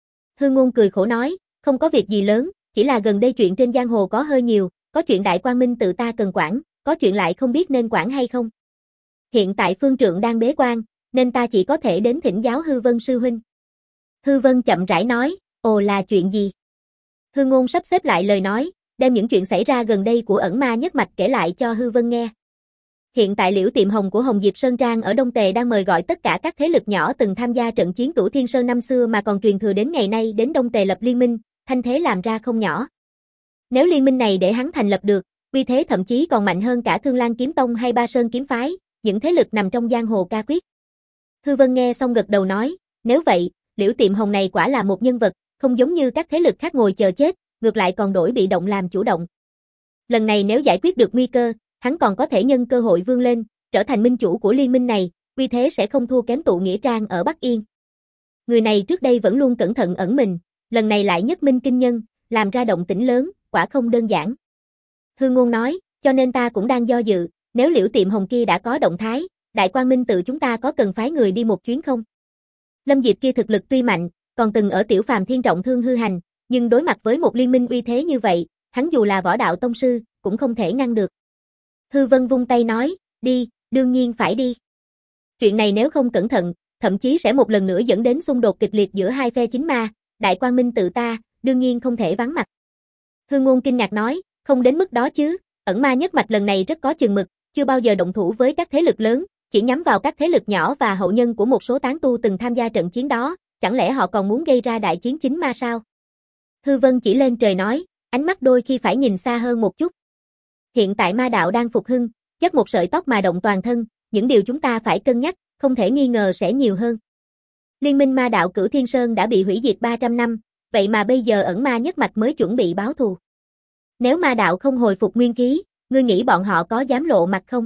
Hư Ngôn cười khổ nói, không có việc gì lớn, chỉ là gần đây chuyện trên giang hồ có hơi nhiều, có chuyện Đại Quang Minh Tự ta cần quản, có chuyện lại không biết nên quản hay không. Hiện tại phương trượng đang bế quan, nên ta chỉ có thể đến thỉnh giáo Hư Vân sư huynh. Hư Vân chậm rãi nói, ồ là chuyện gì? Hư Ngôn sắp xếp lại lời nói, đem những chuyện xảy ra gần đây của ẩn ma nhất mạch kể lại cho Hư Vân nghe. Hiện tại Liễu Tiệm Hồng của Hồng Diệp Sơn Trang ở Đông Tề đang mời gọi tất cả các thế lực nhỏ từng tham gia trận chiến Cửu Thiên Sơn năm xưa mà còn truyền thừa đến ngày nay đến Đông Tề lập liên minh, thanh thế làm ra không nhỏ. Nếu liên minh này để hắn thành lập được, uy thế thậm chí còn mạnh hơn cả Thương Lan Kiếm Tông hay Ba Sơn Kiếm Phái, những thế lực nằm trong giang hồ ca quyết. Hư Vân nghe xong gật đầu nói, nếu vậy, Liễu Tiệm Hồng này quả là một nhân vật, không giống như các thế lực khác ngồi chờ chết, ngược lại còn đổi bị động làm chủ động. Lần này nếu giải quyết được nguy cơ, hắn còn có thể nhân cơ hội vươn lên, trở thành minh chủ của liên minh này, uy thế sẽ không thua kém Tụ Nghĩa Trang ở Bắc Yên. Người này trước đây vẫn luôn cẩn thận ẩn mình, lần này lại nhất minh kinh nhân, làm ra động tĩnh lớn, quả không đơn giản. Hư Ngôn nói, cho nên ta cũng đang do dự, nếu Liễu Tiệm Hồng kia đã có động thái, Đại Quang Minh Tự chúng ta có cần phái người đi một chuyến không? Lâm Diệp kia thực lực tuy mạnh, còn từng ở Tiểu Phàm Thiên trọng thương hư hành, nhưng đối mặt với một liên minh uy thế như vậy, hắn dù là võ đạo tông sư, cũng không thể ngăn được. Hư Vân vung tay nói, đi, đương nhiên phải đi. Chuyện này nếu không cẩn thận, thậm chí sẽ một lần nữa dẫn đến xung đột kịch liệt giữa hai phe chính ma, Đại Quang Minh Tự ta, đương nhiên không thể vắng mặt. Hư Ngôn kinh ngạc nói, không đến mức đó chứ, ẩn ma nhất mạch lần này rất có chừng mực, chưa bao giờ động thủ với các thế lực lớn, chỉ nhắm vào các thế lực nhỏ và hậu nhân của một số tán tu từng tham gia trận chiến đó, chẳng lẽ họ còn muốn gây ra đại chiến chính ma sao? Hư Vân chỉ lên trời nói, ánh mắt đôi khi phải nhìn xa hơn một chút. Hiện tại ma đạo đang phục hưng, chất một sợi tóc mà động toàn thân, những điều chúng ta phải cân nhắc, không thể nghi ngờ sẽ nhiều hơn. Liên minh ma đạo Cửu Thiên Sơn đã bị hủy diệt ba trăm năm, vậy mà bây giờ ẩn ma nhất mạch mới chuẩn bị báo thù. Nếu ma đạo không hồi phục nguyên khí, ngươi nghĩ bọn họ có dám lộ mặt không?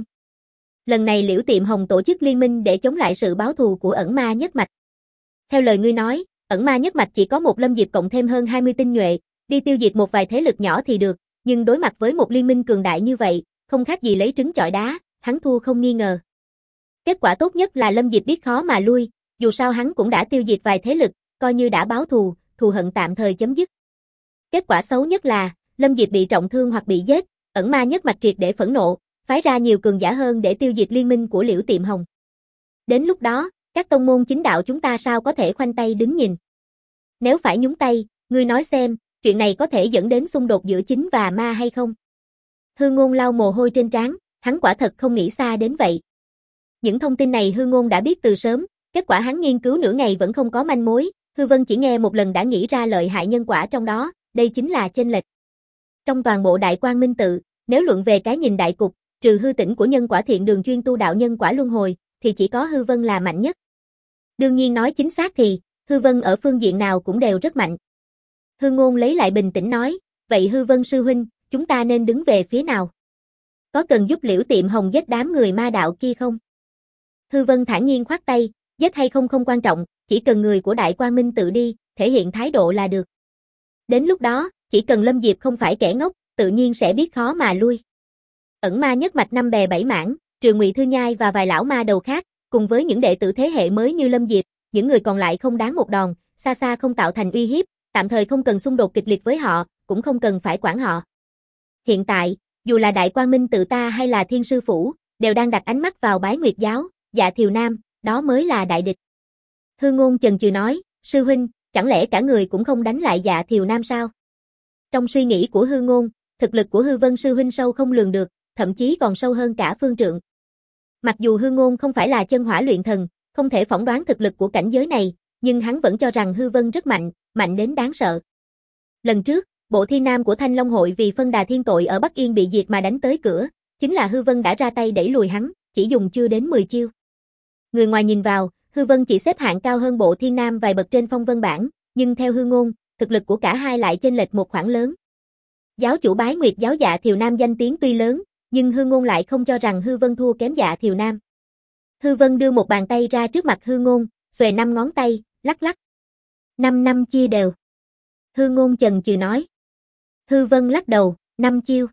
Lần này Liễu Tiệm Hồng tổ chức liên minh để chống lại sự báo thù của ẩn ma nhất mạch. Theo lời ngươi nói, ẩn ma nhất mạch chỉ có một Lâm Diệp cộng thêm hơn hai mươi tinh nhuệ, đi tiêu diệt một vài thế lực nhỏ thì được, nhưng đối mặt với một liên minh cường đại như vậy, không khác gì lấy trứng chọi đá, hắn thua không nghi ngờ. Kết quả tốt nhất là Lâm Diệp biết khó mà lui, dù sao hắn cũng đã tiêu diệt vài thế lực, coi như đã báo thù, thù hận tạm thời chấm dứt. Kết quả xấu nhất là, Lâm Diệp bị trọng thương hoặc bị giết, ẩn ma nhất mạch triệt để phẫn nộ, phái ra nhiều cường giả hơn để tiêu diệt liên minh của Liễu Tiệm Hồng. Đến lúc đó, các tông môn chính đạo chúng ta sao có thể khoanh tay đứng nhìn? Nếu phải nhúng tay, ngươi nói xem, chuyện này có thể dẫn đến xung đột giữa chính và ma hay không? Hư Ngôn lau mồ hôi trên trán, hắn quả thật không nghĩ xa đến vậy. Những thông tin này Hư Ngôn đã biết từ sớm, kết quả hắn nghiên cứu nửa ngày vẫn không có manh mối, Hư Vân chỉ nghe một lần đã nghĩ ra lợi hại nhân quả trong đó, đây chính là chênh lệch. Trong toàn bộ Đại Quang Minh Tự, nếu luận về cái nhìn đại cục, trừ Hư Tĩnh của nhân quả thiện đường chuyên tu đạo nhân quả luân hồi, thì chỉ có Hư Vân là mạnh nhất. Đương nhiên nói chính xác thì, Hư Vân ở phương diện nào cũng đều rất mạnh. Hư Ngôn lấy lại bình tĩnh nói, vậy Hư Vân sư huynh, chúng ta nên đứng về phía nào? Có cần giúp Liễu Tiệm Hồng giết đám người ma đạo kia không? Hư Vân thản nhiên khoát tay, giết hay không không quan trọng, chỉ cần người của Đại Quang Minh Tự đi, thể hiện thái độ là được. Đến lúc đó, chỉ cần Lâm Diệp không phải kẻ ngốc, tự nhiên sẽ biết khó mà lui. Ẩn ma nhất mạch năm bè bảy mảng, trừ Ngụy Thư Nhai và vài lão ma đầu khác, cùng với những đệ tử thế hệ mới như Lâm Diệp, những người còn lại không đáng một đòn, xa xa không tạo thành uy hiếp, tạm thời không cần xung đột kịch liệt với họ, cũng không cần phải quản họ. Hiện tại, dù là Đại Quang Minh tự ta hay là Thiên Sư Phủ, đều đang đặt ánh mắt vào Bái Nguyệt giáo, Dạ Thiều Nam, đó mới là đại địch. Hư Ngôn chần chừ nói, sư huynh, chẳng lẽ cả người cũng không đánh lại Dạ Thiều Nam sao? Trong suy nghĩ của Hư Ngôn, thực lực của Hư Vân sư huynh sâu không lường được, thậm chí còn sâu hơn cả Phương Trượng. Mặc dù Hư Ngôn không phải là chân hỏa luyện thần, không thể phỏng đoán thực lực của cảnh giới này, nhưng hắn vẫn cho rằng Hư Vân rất mạnh, mạnh đến đáng sợ. Lần trước, bộ thiên nam của Thanh Long hội vì phân đà thiên tội ở Bắc Yên bị diệt mà đánh tới cửa, chính là Hư Vân đã ra tay đẩy lùi hắn, chỉ dùng chưa đến mười chiêu. Người ngoài nhìn vào, Hư Vân chỉ xếp hạng cao hơn bộ thiên nam vài bậc trên phong vân bảng, nhưng theo Hư Ngôn, thực lực của cả hai lại chênh lệch một khoảng lớn. Giáo chủ Bái Nguyệt giáo Dạ Thiều Nam danh tiếng tuy lớn, nhưng Hư Ngôn lại không cho rằng Hư Vân thua kém Dạ Thiều Nam. Hư Vân đưa một bàn tay ra trước mặt Hư Ngôn, xuề năm ngón tay, lắc lắc. Năm năm chia đều. Hư Ngôn chần chừ nói. Hư Vân lắc đầu, năm chiêu.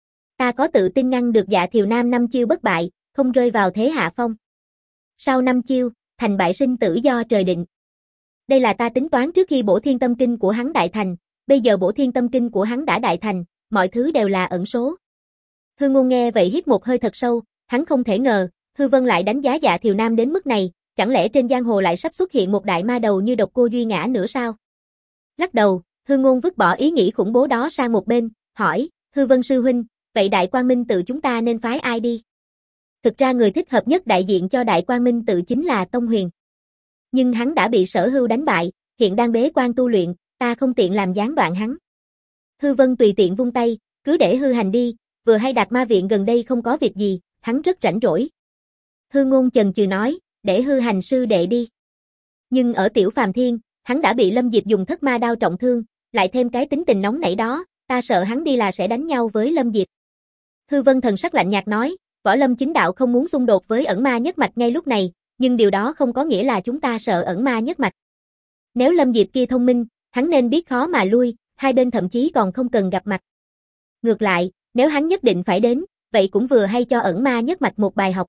Ta có tự tin ngăn được Dạ Thiều Nam năm chiêu bất bại, không rơi vào thế hạ phong. Sau năm chiêu, thành bại sinh tử do trời định. Đây là ta tính toán trước khi bổ thiên tâm kinh của hắn đại thành, bây giờ bổ thiên tâm kinh của hắn đã đại thành, mọi thứ đều là ẩn số. Hư Ngôn nghe vậy hít một hơi thật sâu, hắn không thể ngờ, Hư Vân lại đánh giá Dạ Thiều Nam đến mức này, chẳng lẽ trên giang hồ lại sắp xuất hiện một đại ma đầu như Độc Cô Duy Ngã nữa sao? Lắc đầu, Hư Ngôn vứt bỏ ý nghĩ khủng bố đó sang một bên, hỏi, Hư Vân sư huynh, vậy Đại Quang Minh tự chúng ta nên phái ai đi? Thực ra người thích hợp nhất đại diện cho Đại Quang Minh tự chính là Tông Huyền. Nhưng hắn đã bị Sở Hưu đánh bại, hiện đang bế quan tu luyện, ta không tiện làm gián đoạn hắn. Hư Vân tùy tiện vung tay, cứ để Hư Hành đi, vừa hay Đạt Ma viện gần đây không có việc gì, hắn rất rảnh rỗi. Hư Ngôn chần chừ nói, để Hư Hành sư đệ đi. Nhưng ở Tiểu Phàm Thiên, hắn đã bị Lâm Diệp dùng thất ma đao trọng thương, lại thêm cái tính tình nóng nảy đó, ta sợ hắn đi là sẽ đánh nhau với Lâm Diệp. Hư Vân thần sắc lạnh nhạt nói, Võ Lâm chính đạo không muốn xung đột với ẩn ma nhất mạch ngay lúc này, nhưng điều đó không có nghĩa là chúng ta sợ ẩn ma nhất mạch. Nếu Lâm Diệp kia thông minh, hắn nên biết khó mà lui, hai bên thậm chí còn không cần gặp mặt. Ngược lại, nếu hắn nhất định phải đến, vậy cũng vừa hay cho ẩn ma nhất mạch một bài học.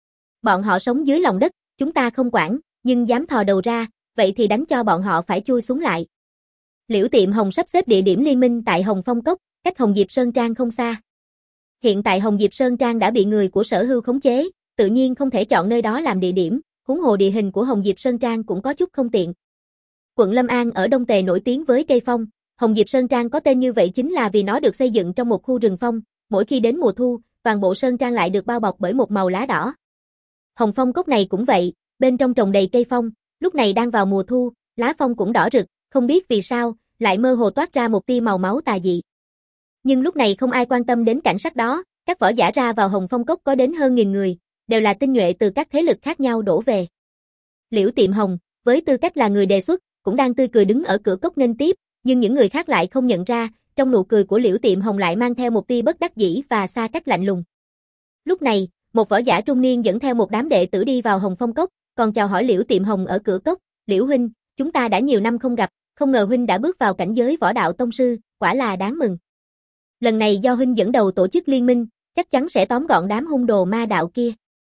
Bọn họ sống dưới lòng đất, chúng ta không quản, nhưng dám thò đầu ra, vậy thì đánh cho bọn họ phải chui xuống lại. Liễu Tiệm Hồng sắp xếp địa điểm liên minh tại Hồng Phong Cốc, cách Hồng Diệp Sơn Trang không xa. Hiện tại Hồng Diệp Sơn Trang đã bị người của Sở Hưu khống chế, tự nhiên không thể chọn nơi đó làm địa điểm, huống hồ địa hình của Hồng Diệp Sơn Trang cũng có chút không tiện. Quận Lâm An ở Đông Tề nổi tiếng với cây phong, Hồng Diệp Sơn Trang có tên như vậy chính là vì nó được xây dựng trong một khu rừng phong, mỗi khi đến mùa thu, toàn bộ sơn trang lại được bao bọc bởi một màu lá đỏ. Hồng Phong Cốc này cũng vậy, bên trong trồng đầy cây phong, lúc này đang vào mùa thu, lá phong cũng đỏ rực, không biết vì sao, lại mơ hồ toát ra một tia màu máu tà dị. Nhưng lúc này không ai quan tâm đến cảnh sắc đó, các võ giả ra vào Hồng Phong Cốc có đến hơn nghìn người, đều là tinh nhuệ từ các thế lực khác nhau đổ về. Liễu Tiệm Hồng, với tư cách là người đề xuất, cũng đang tươi cười đứng ở cửa cốc nghênh tiếp, nhưng những người khác lại không nhận ra, trong nụ cười của Liễu Tiệm Hồng lại mang theo một tia bất đắc dĩ và xa cách lạnh lùng. Lúc này, một võ giả trung niên dẫn theo một đám đệ tử đi vào Hồng Phong Cốc, còn chào hỏi Liễu Tiệm Hồng ở cửa cốc, "Liễu huynh, chúng ta đã nhiều năm không gặp, không ngờ huynh đã bước vào cảnh giới võ đạo tông sư, quả là đáng mừng. Lần này do huynh dẫn đầu tổ chức liên minh, chắc chắn sẽ tóm gọn đám hung đồ ma đạo kia."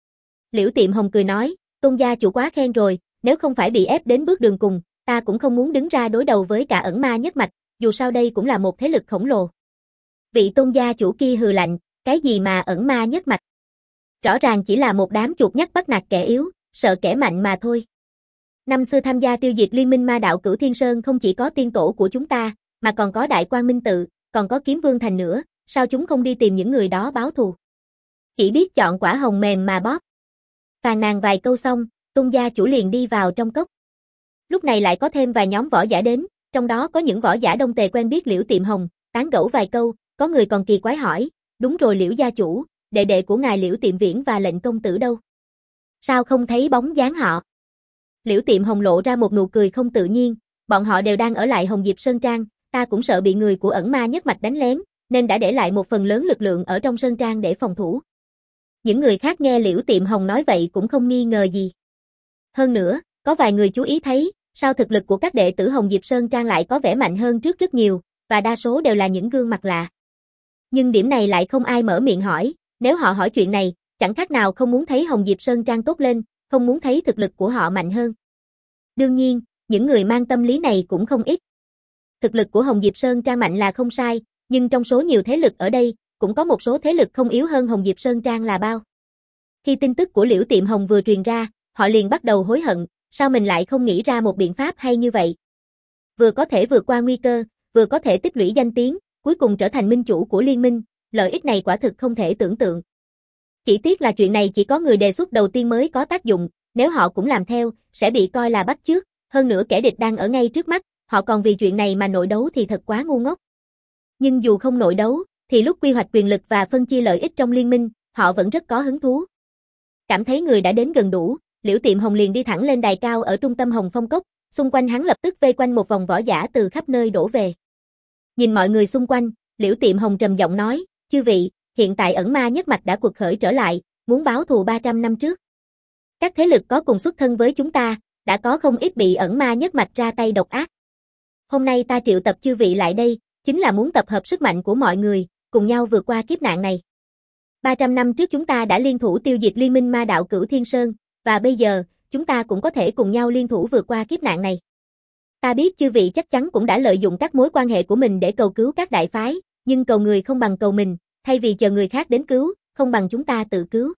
Liễu Tiệm Hồng cười nói, "Tôn gia chủ quá khen rồi, nếu không phải bị ép đến bước đường cùng, ta cũng không muốn đứng ra đối đầu với cả ẩn ma nhất mạch, dù sao đây cũng là một thế lực khổng lồ." Vị Tôn gia chủ kia hừ lạnh, "Cái gì mà ẩn ma nhất mạch? Rõ ràng chỉ là một đám chuột nhắt bắt nạt kẻ yếu, sợ kẻ mạnh mà thôi. Năm xưa tham gia tiêu diệt liên minh ma đạo Cửu Thiên Sơn không chỉ có tiên tổ của chúng ta, mà còn có Đại Quang Minh tự, còn có Kiếm Vương Thành nữa, sao chúng không đi tìm những người đó báo thù? Chỉ biết chọn quả hồng mềm mà bóp." Phàn nàn vài câu xong, Tôn gia chủ liền đi vào trong cốc. Lúc này lại có thêm vài nhóm võ giả đến, trong đó có những võ giả Đông Tề quen biết Liễu Tiệm Hồng, tán gẫu vài câu, có người còn kỳ quái hỏi, "Đúng rồi Liễu gia chủ, đệ đệ của ngài Liễu Tiệm Viễn và lệnh công tử đâu? Sao không thấy bóng dáng họ?" Liễu Tiệm Hồng lộ ra một nụ cười không tự nhiên, "Bọn họ đều đang ở lại Hồng Diệp Sơn Trang, ta cũng sợ bị người của ẩn ma nhất mạch đánh lén, nên đã để lại một phần lớn lực lượng ở trong Sơn Trang để phòng thủ." Những người khác nghe Liễu Tiệm Hồng nói vậy cũng không nghi ngờ gì. Hơn nữa, có vài người chú ý thấy, sao thực lực của các đệ tử Hồng Diệp Sơn Trang lại có vẻ mạnh hơn trước rất nhiều, và đa số đều là những gương mặt lạ. Nhưng điểm này lại không ai mở miệng hỏi, nếu họ hỏi chuyện này, chẳng khác nào không muốn thấy Hồng Diệp Sơn Trang tốt lên, không muốn thấy thực lực của họ mạnh hơn. Đương nhiên, những người mang tâm lý này cũng không ít. Thực lực của Hồng Diệp Sơn Trang mạnh là không sai, nhưng trong số nhiều thế lực ở đây, cũng có một số thế lực không yếu hơn Hồng Diệp Sơn Trang là bao. Khi tin tức của Liễu Tiệm Hồng vừa truyền ra, họ liền bắt đầu hối hận, sao mình lại không nghĩ ra một biện pháp hay như vậy. Vừa có thể vượt qua nguy cơ, vừa có thể tích lũy danh tiếng, cuối cùng trở thành minh chủ của liên minh, lợi ích này quả thực không thể tưởng tượng. Chỉ tiếc là chuyện này chỉ có người đề xuất đầu tiên mới có tác dụng, nếu họ cũng làm theo, sẽ bị coi là bắt chước, hơn nữa kẻ địch đang ở ngay trước mắt, họ còn vì chuyện này mà nội đấu thì thật quá ngu ngốc. Nhưng dù không nội đấu, thì lúc quy hoạch quyền lực và phân chia lợi ích trong liên minh, họ vẫn rất có hứng thú. Cảm thấy người đã đến gần đủ, Liễu Tiệm Hồng liền đi thẳng lên đài cao ở trung tâm Hồng Phong Cốc, xung quanh hắn lập tức vây quanh một vòng võ giả từ khắp nơi đổ về. Nhìn mọi người xung quanh, Liễu Tiệm Hồng trầm giọng nói, chư vị, hiện tại ẩn ma nhất mạch đã cuộc khởi trở lại, muốn báo thù ba trăm năm trước. Các thế lực có cùng xuất thân với chúng ta, đã có không ít bị ẩn ma nhất mạch ra tay độc ác. Hôm nay ta triệu tập chư vị lại đây, chính là muốn tập hợp sức mạnh của mọi người, cùng nhau vượt qua kiếp nạn này. ba trăm năm trước chúng ta đã liên thủ tiêu diệt liên minh ma đạo Cửu Thiên Sơn, và bây giờ, chúng ta cũng có thể cùng nhau liên thủ vượt qua kiếp nạn này. Ta biết chư vị chắc chắn cũng đã lợi dụng các mối quan hệ của mình để cầu cứu các đại phái, nhưng cầu người không bằng cầu mình, thay vì chờ người khác đến cứu, không bằng chúng ta tự cứu.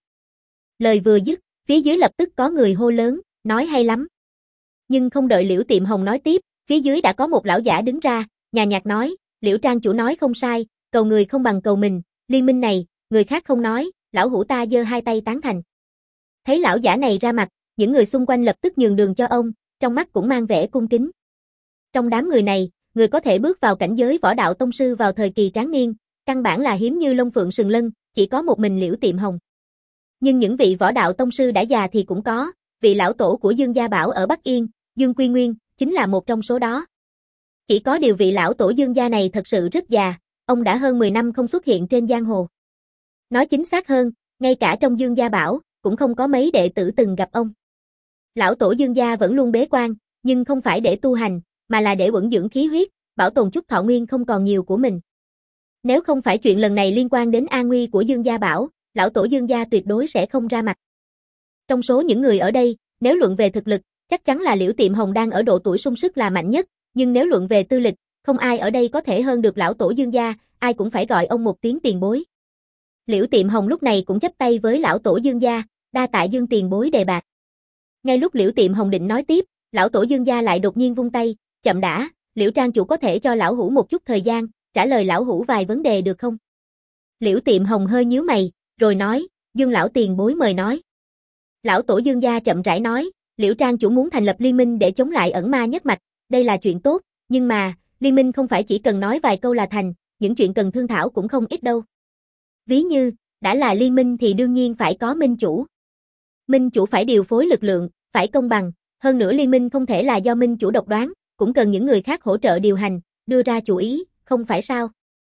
Lời vừa dứt, phía dưới lập tức có người hô lớn, nói hay lắm. Nhưng không đợi Liễu Tiệm Hồng nói tiếp, phía dưới đã có một lão giả đứng ra, nhàn nhạt nói, Liễu Trang chủ nói không sai, cầu người không bằng cầu mình, liên minh này, người khác không nói, lão hủ ta giơ hai tay tán thành. Thấy lão giả này ra mặt, những người xung quanh lập tức nhường đường cho ông, trong mắt cũng mang vẻ cung kính. Trong đám người này, người có thể bước vào cảnh giới võ đạo tông sư vào thời kỳ tráng niên, căn bản là hiếm như lông phượng sừng lân, chỉ có một mình Liễu Tiệm Hồng. Nhưng những vị võ đạo tông sư đã già thì cũng có, vị lão tổ của Dương Gia Bảo ở Bắc Yên, Dương Quy Nguyên, chính là một trong số đó. Chỉ có điều vị lão tổ Dương Gia này thật sự rất già, ông đã hơn mười năm không xuất hiện trên giang hồ. Nói chính xác hơn, ngay cả trong Dương Gia Bảo, cũng không có mấy đệ tử từng gặp ông. Lão tổ Dương Gia vẫn luôn bế quan, nhưng không phải để tu hành, mà là để uẩn dưỡng khí huyết, bảo tồn chút thọ nguyên không còn nhiều của mình. Nếu không phải chuyện lần này liên quan đến an nguy của Dương Gia Bảo, lão tổ Dương Gia tuyệt đối sẽ không ra mặt. Trong số những người ở đây, nếu luận về thực lực, chắc chắn là Liễu Tiệm Hồng đang ở độ tuổi sung sức là mạnh nhất, nhưng nếu luận về tư lịch, không ai ở đây có thể hơn được lão tổ Dương Gia, ai cũng phải gọi ông một tiếng tiền bối. Liễu Tiệm Hồng lúc này cũng chắp tay với lão tổ Dương Gia, đa tạ Dương tiền bối đề bạt. Ngay lúc Liễu Tiệm Hồng định nói tiếp, lão tổ Dương Gia lại đột nhiên vung tay, chậm đã, Liễu Trang chủ có thể cho lão hủ một chút thời gian, trả lời lão hủ vài vấn đề được không? Liễu Tiệm Hồng hơi nhíu mày, rồi nói, Dương lão tiền bối mời nói. Lão tổ Dương Gia chậm rãi nói, Liễu Trang chủ muốn thành lập liên minh để chống lại ẩn ma nhất mạch, đây là chuyện tốt, nhưng mà, liên minh không phải chỉ cần nói vài câu là thành, những chuyện cần thương thảo cũng không ít đâu. Ví như, đã là liên minh thì đương nhiên phải có minh chủ. Minh chủ phải điều phối lực lượng, phải công bằng, hơn nữa liên minh không thể là do minh chủ độc đoán, cũng cần những người khác hỗ trợ điều hành, đưa ra chủ ý, không phải sao?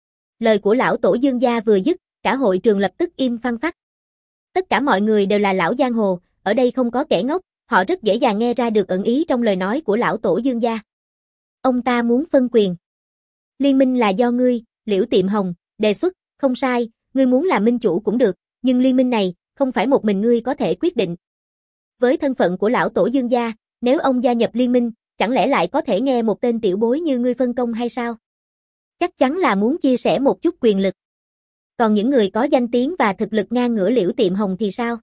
Lời của lão tổ Dương Gia vừa dứt, cả hội trường lập tức im phăng phắc. Tất cả mọi người đều là lão giang hồ, ở đây không có kẻ ngốc, họ rất dễ dàng nghe ra được ẩn ý trong lời nói của lão tổ Dương Gia. Ông ta muốn phân quyền. Liên minh là do ngươi, Liễu Tiệm Hồng, đề xuất, không sai, ngươi muốn làm minh chủ cũng được, nhưng liên minh này, không phải một mình ngươi có thể quyết định. Với thân phận của lão tổ Dương Gia, nếu ông gia nhập liên minh, chẳng lẽ lại có thể nghe một tên tiểu bối như ngươi phân công hay sao? Chắc chắn là muốn chia sẻ một chút quyền lực. Còn những người có danh tiếng và thực lực ngang ngửa Liễu Tiệm Hồng thì sao?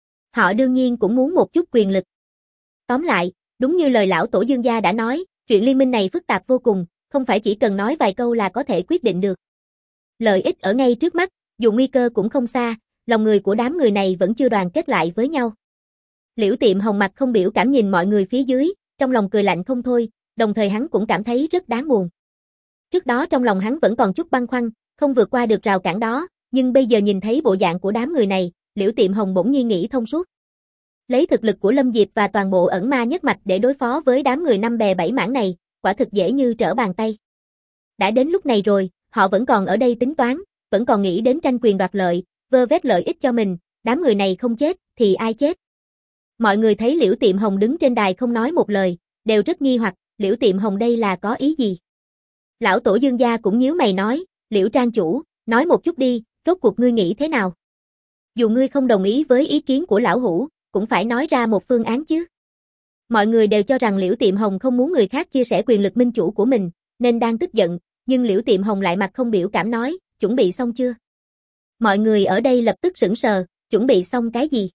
Họ đương nhiên cũng muốn một chút quyền lực. Tóm lại, đúng như lời lão tổ Dương Gia đã nói, chuyện liên minh này phức tạp vô cùng, không phải chỉ cần nói vài câu là có thể quyết định được. Lợi ích ở ngay trước mắt, dù nguy cơ cũng không xa, lòng người của đám người này vẫn chưa đoàn kết lại với nhau. Liễu Tiệm Hồng mặt không biểu cảm nhìn mọi người phía dưới, trong lòng cười lạnh không thôi, đồng thời hắn cũng cảm thấy rất đáng buồn. Trước đó trong lòng hắn vẫn còn chút băn khoăn, không vượt qua được rào cản đó, nhưng bây giờ nhìn thấy bộ dạng của đám người này, Liễu Tiệm Hồng bỗng nhiên nghĩ thông suốt. Lấy thực lực của Lâm Diệp và toàn bộ ẩn ma nhất mạch để đối phó với đám người năm bè bảy mảng này, quả thực dễ như trở bàn tay. Đã đến lúc này rồi, họ vẫn còn ở đây tính toán, vẫn còn nghĩ đến tranh quyền đoạt lợi, vơ vét lợi ích cho mình, đám người này không chết, thì ai chết? Mọi người thấy Liễu Tiệm Hồng đứng trên đài không nói một lời, đều rất nghi hoặc, Liễu Tiệm Hồng đây là có ý gì? Lão tổ Dương Gia cũng nhíu mày nói, Liễu Trang chủ, nói một chút đi, rốt cuộc ngươi nghĩ thế nào? Dù ngươi không đồng ý với ý kiến của lão hủ, cũng phải nói ra một phương án chứ. Mọi người đều cho rằng Liễu Tiệm Hồng không muốn người khác chia sẻ quyền lực minh chủ của mình, nên đang tức giận, nhưng Liễu Tiệm Hồng lại mặt không biểu cảm nói, chuẩn bị xong chưa? Mọi người ở đây lập tức sững sờ, chuẩn bị xong cái gì?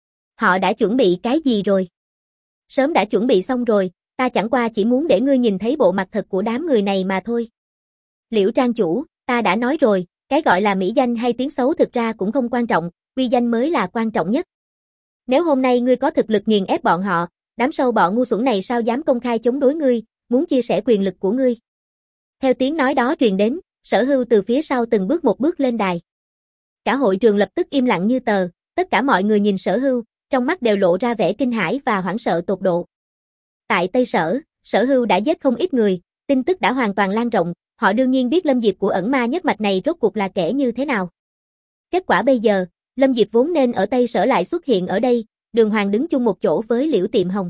Họ đã chuẩn bị cái gì rồi? Sớm đã chuẩn bị xong rồi, ta chẳng qua chỉ muốn để ngươi nhìn thấy bộ mặt thật của đám người này mà thôi. Liễu Trang chủ, ta đã nói rồi, cái gọi là mỹ danh hay tiếng xấu thực ra cũng không quan trọng, uy danh mới là quan trọng nhất. Nếu hôm nay ngươi có thực lực nghiền ép bọn họ, đám sâu bọ ngu xuẩn này sao dám công khai chống đối ngươi, muốn chia sẻ quyền lực của ngươi. Theo tiếng nói đó truyền đến, Sở Hưu từ phía sau từng bước một bước lên đài. Cả hội trường lập tức im lặng như tờ, tất cả mọi người nhìn Sở Hưu, trong mắt đều lộ ra vẻ kinh hãi và hoảng sợ tột độ. Tại Tây Sở, Sở Hưu đã giết không ít người, tin tức đã hoàn toàn lan rộng, họ đương nhiên biết Lâm Diệp của ẩn ma nhất mạch này rốt cuộc là kẻ như thế nào. Kết quả bây giờ, Lâm Diệp vốn nên ở Tây Sở lại xuất hiện ở đây, đường hoàng đứng chung một chỗ với Liễu Tiệm Hồng.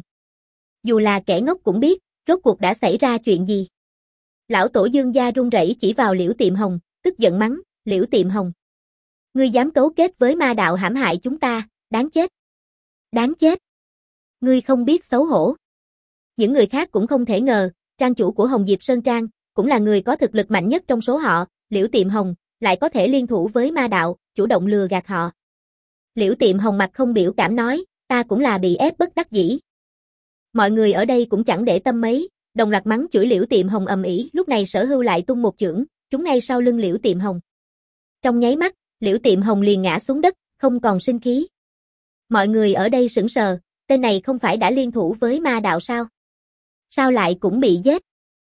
Dù là kẻ ngốc cũng biết, rốt cuộc đã xảy ra chuyện gì. Lão tổ Dương gia run rẩy chỉ vào Liễu Tiệm Hồng, tức giận mắng, Liễu Tiệm Hồng. Ngươi dám cấu kết với ma đạo hãm hại chúng ta, đáng chết. Đáng chết. Ngươi không biết xấu hổ. Những người khác cũng không thể ngờ, trang chủ của Hồng Diệp Sơn Trang, cũng là người có thực lực mạnh nhất trong số họ, Liễu Tiệm Hồng, lại có thể liên thủ với ma đạo, chủ động lừa gạt họ. Liễu Tiệm Hồng mặt không biểu cảm nói, ta cũng là bị ép bất đắc dĩ. Mọi người ở đây cũng chẳng để tâm mấy, đồng loạt mắng chửi Liễu Tiệm Hồng ầm ĩ, lúc này Sở Hưu lại tung một chưởng, trúng ngay sau lưng Liễu Tiệm Hồng. Trong nháy mắt, Liễu Tiệm Hồng liền ngã xuống đất, không còn sinh khí. Mọi người ở đây sững sờ, tên này không phải đã liên thủ với ma đạo sao? Sao lại cũng bị giết?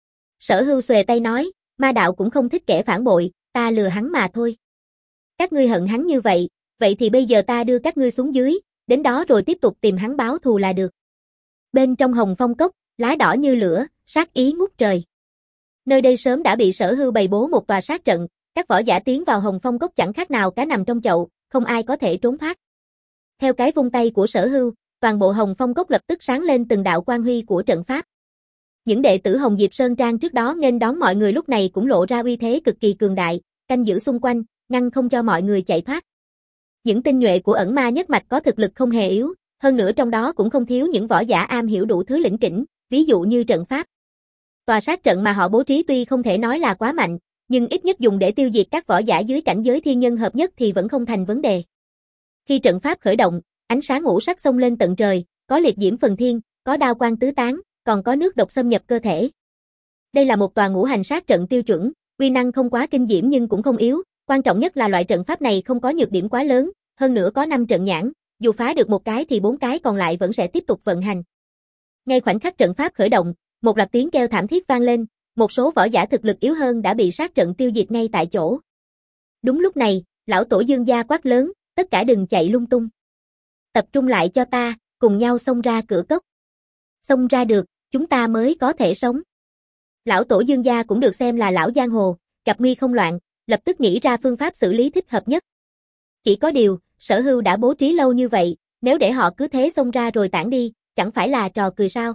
Sở Hưu xuề tay nói, ma đạo cũng không thích kẻ phản bội, ta lừa hắn mà thôi. Các ngươi hận hắn như vậy, vậy thì bây giờ ta đưa các ngươi xuống dưới, đến đó rồi tiếp tục tìm hắn báo thù là được. Bên trong Hồng Phong Cốc, lá đỏ như lửa, sát ý ngút trời. Nơi đây sớm đã bị Sở Hưu bày bố một tòa sát trận, các võ giả tiến vào Hồng Phong Cốc chẳng khác nào cá nằm trong chậu, không ai có thể trốn thoát. Theo cái vung tay của Sở Hưu, toàn bộ Hồng Phong Cốc lập tức sáng lên từng đạo quang huy của trận pháp. Những đệ tử Hồng Diệp Sơn Trang trước đó nghênh đón mọi người lúc này cũng lộ ra uy thế cực kỳ cường đại, canh giữ xung quanh, ngăn không cho mọi người chạy thoát. Những tinh nhuệ của ẩn ma nhất mạch có thực lực không hề yếu, hơn nữa trong đó cũng không thiếu những võ giả am hiểu đủ thứ lĩnh kỉnh, ví dụ như trận pháp. Tòa sát trận mà họ bố trí tuy không thể nói là quá mạnh, nhưng ít nhất dùng để tiêu diệt các võ giả dưới cảnh giới thiên nhân hợp nhất thì vẫn không thành vấn đề. Khi trận pháp khởi động, ánh sáng ngũ sắc xông lên tận trời, có liệt diễm phần thiên, có đao quang tứ tán, còn có nước độc xâm nhập cơ thể. Đây là một tòa ngũ hành sát trận tiêu chuẩn, uy năng không quá kinh diễm nhưng cũng không yếu, quan trọng nhất là loại trận pháp này không có nhược điểm quá lớn, hơn nữa có năm trận nhãn, dù phá được một cái thì bốn cái còn lại vẫn sẽ tiếp tục vận hành. Ngay khoảnh khắc trận pháp khởi động, một loạt tiếng kêu thảm thiết vang lên, một số võ giả thực lực yếu hơn đã bị sát trận tiêu diệt ngay tại chỗ. Đúng lúc này, lão tổ Dương gia quát lớn, tất cả đừng chạy lung tung. Tập trung lại cho ta, cùng nhau xông ra cửa cốc. Xông ra được, chúng ta mới có thể sống. Lão tổ Dương gia cũng được xem là lão giang hồ, gặp nguy không loạn, lập tức nghĩ ra phương pháp xử lý thích hợp nhất. Chỉ có điều, Sở Hưu đã bố trí lâu như vậy, nếu để họ cứ thế xông ra rồi tản đi, chẳng phải là trò cười sao?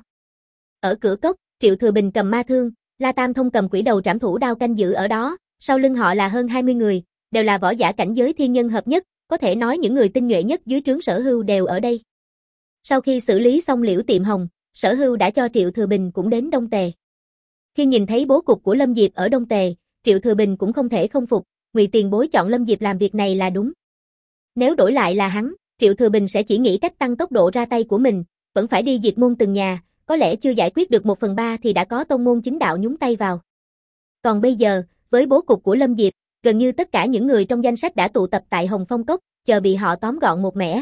Ở cửa cốc, Triệu Thừa Bình cầm ma thương, La Tam Thông cầm quỷ đầu trảm thủ đao canh giữ ở đó, sau lưng họ là hơn hai mươi người, đều là võ giả cảnh giới thiên nhân hợp nhất, có thể nói những người tinh nhuệ nhất dưới trướng Sở Hưu đều ở đây. Sau khi xử lý xong Liễu Tiệm Hồng, Sở Hưu đã cho Triệu Thừa Bình cũng đến Đông Tề. Khi nhìn thấy bố cục của Lâm Diệp ở Đông Tề, Triệu Thừa Bình cũng không thể không phục, Ngụy Tiền Bối chọn Lâm Diệp làm việc này là đúng. Nếu đổi lại là hắn, Triệu Thừa Bình sẽ chỉ nghĩ cách tăng tốc độ ra tay của mình, vẫn phải đi diệt môn từng nhà, có lẽ chưa giải quyết được một phần ba thì đã có tông môn chính đạo nhúng tay vào. Còn bây giờ, với bố cục của Lâm Diệp, gần như tất cả những người trong danh sách đã tụ tập tại Hồng Phong Cốc, chờ bị họ tóm gọn một mẻ.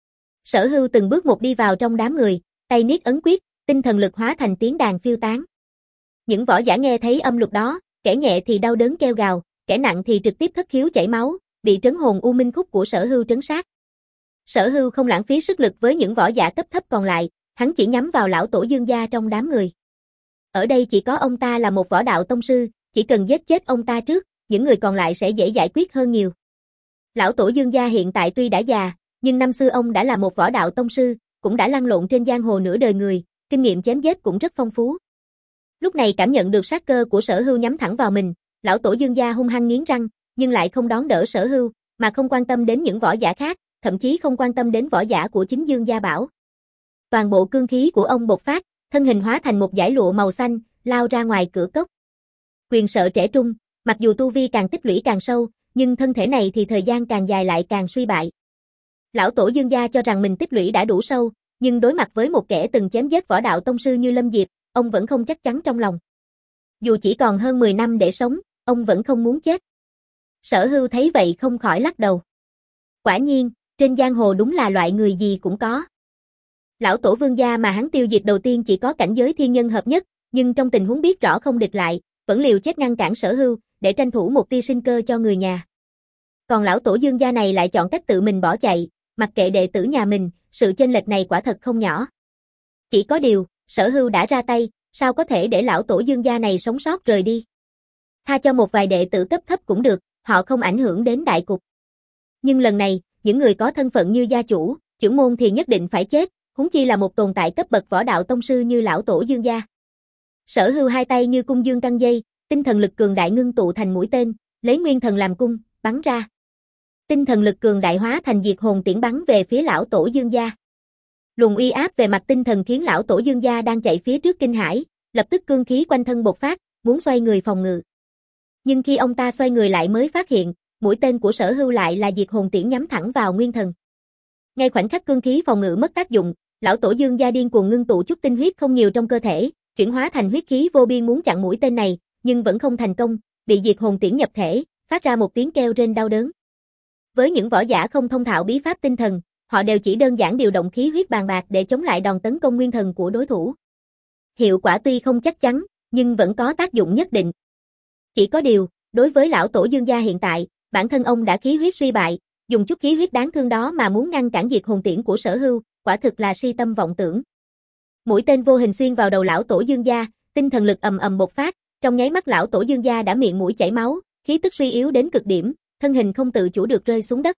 Sở Hưu từng bước một đi vào trong đám người, tay niết ấn quyết, tinh thần lực hóa thành tiếng đàn phiêu tán. Những võ giả nghe thấy âm luật đó, kẻ nhẹ thì đau đớn kêu gào, kẻ nặng thì trực tiếp thất khiếu chảy máu, bị trấn hồn u minh khúc của Sở Hưu trấn sát. Sở Hưu không lãng phí sức lực với những võ giả cấp thấp còn lại, hắn chỉ nhắm vào lão tổ Dương gia trong đám người. Ở đây chỉ có ông ta là một võ đạo tông sư, chỉ cần giết chết ông ta trước, những người còn lại sẽ dễ giải quyết hơn nhiều. Lão tổ Dương gia hiện tại tuy đã già, nhưng năm xưa ông đã là một võ đạo tông sư, cũng đã lăn lộn trên giang hồ nửa đời người, kinh nghiệm chém giết cũng rất phong phú. Lúc này cảm nhận được sát cơ của Sở Hưu nhắm thẳng vào mình, lão tổ Dương gia hung hăng nghiến răng, nhưng lại không đón đỡ Sở Hưu, mà không quan tâm đến những võ giả khác, thậm chí không quan tâm đến võ giả của chính Dương gia bảo. Toàn bộ cương khí của ông bộc phát, thân hình hóa thành một dải lụa màu xanh, lao ra ngoài cửa cốc. Quyền sợ trẻ trung, mặc dù tu vi càng tích lũy càng sâu, nhưng thân thể này thì thời gian càng dài lại càng suy bại. Lão tổ Dương gia cho rằng mình tích lũy đã đủ sâu, nhưng đối mặt với một kẻ từng chém giết võ đạo tông sư như Lâm Diệp, ông vẫn không chắc chắn trong lòng. Dù chỉ còn hơn mười năm để sống, ông vẫn không muốn chết. Sở Hưu thấy vậy không khỏi lắc đầu. Quả nhiên, trên giang hồ đúng là loại người gì cũng có. Lão tổ Vương gia mà hắn tiêu diệt đầu tiên chỉ có cảnh giới thiên nhân hợp nhất, nhưng trong tình huống biết rõ không địch lại, vẫn liều chết ngăn cản Sở Hưu, để tranh thủ một tia sinh cơ cho người nhà. Còn lão tổ Dương gia này lại chọn cách tự mình bỏ chạy, mặc kệ đệ tử nhà mình, sự chênh lệch này quả thật không nhỏ. Chỉ có điều, Sở Hưu đã ra tay, sao có thể để lão tổ Dương gia này sống sót rời đi. Tha cho một vài đệ tử cấp thấp cũng được, họ không ảnh hưởng đến đại cục. Nhưng lần này, những người có thân phận như gia chủ, trưởng môn thì nhất định phải chết, huống chi là một tồn tại cấp bậc võ đạo tông sư như lão tổ Dương gia. Sở Hưu hai tay như cung dương căng dây, tinh thần lực cường đại ngưng tụ thành mũi tên, lấy nguyên thần làm cung, bắn ra. Tinh thần lực cường đại hóa thành diệt hồn tiễn bắn về phía lão tổ Dương gia. Luồng uy áp về mặt tinh thần khiến lão tổ Dương gia đang chạy phía trước kinh hãi, lập tức cương khí quanh thân bộc phát, muốn xoay người phòng ngự. Nhưng khi ông ta xoay người lại mới phát hiện, mũi tên của Sở Hưu lại là diệt hồn tiễn nhắm thẳng vào nguyên thần. Ngay khoảnh khắc cương khí phòng ngự mất tác dụng, lão tổ Dương gia điên cuồng ngưng tụ chút tinh huyết không nhiều trong cơ thể, chuyển hóa thành huyết khí vô biên muốn chặn mũi tên này, nhưng vẫn không thành công, bị diệt hồn tiễn nhập thể, phát ra một tiếng kêu rên đau đớn. Với những võ giả không thông thạo bí pháp tinh thần, họ đều chỉ đơn giản điều động khí huyết bàn bạc để chống lại đòn tấn công nguyên thần của đối thủ. Hiệu quả tuy không chắc chắn, nhưng vẫn có tác dụng nhất định. Chỉ có điều, đối với lão tổ Dương gia hiện tại, bản thân ông đã khí huyết suy bại, dùng chút khí huyết đáng thương đó mà muốn ngăn cản diệt hồn tiễn của Sở Hưu, quả thực là si tâm vọng tưởng. Mũi tên vô hình xuyên vào đầu lão tổ Dương gia, tinh thần lực ầm ầm bộc phát, trong nháy mắt lão tổ Dương gia đã miệng mũi chảy máu, khí tức suy yếu đến cực điểm, thân hình không tự chủ được rơi xuống đất.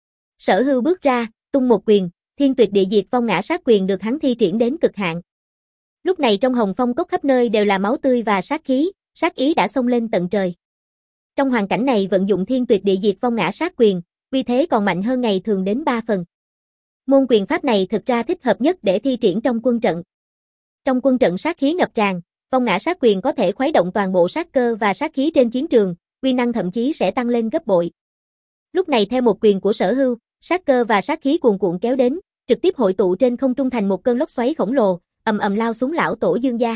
Sở Hưu bước ra, tung một quyền, Thiên Tuyệt Địa Diệt Phong Ngã Sát Quyền được hắn thi triển đến cực hạn. Lúc này trong Hồng Phong Cốc khắp nơi đều là máu tươi và sát khí, sát ý đã xông lên tận trời. Trong hoàn cảnh này vận dụng Thiên Tuyệt Địa Diệt Phong Ngã Sát Quyền, uy thế còn mạnh hơn ngày thường đến ba phần. Môn quyền pháp này thực ra thích hợp nhất để thi triển trong quân trận. Trong quân trận sát khí ngập tràn, Phong Ngã Sát Quyền có thể khuấy động toàn bộ sát cơ và sát khí trên chiến trường, uy năng thậm chí sẽ tăng lên gấp bội. Lúc này theo một quyền của Sở Hưu, sát cơ và sát khí cuồn cuộn kéo đến, trực tiếp hội tụ trên không trung thành một cơn lốc xoáy khổng lồ, ầm ầm lao xuống lão tổ Dương gia.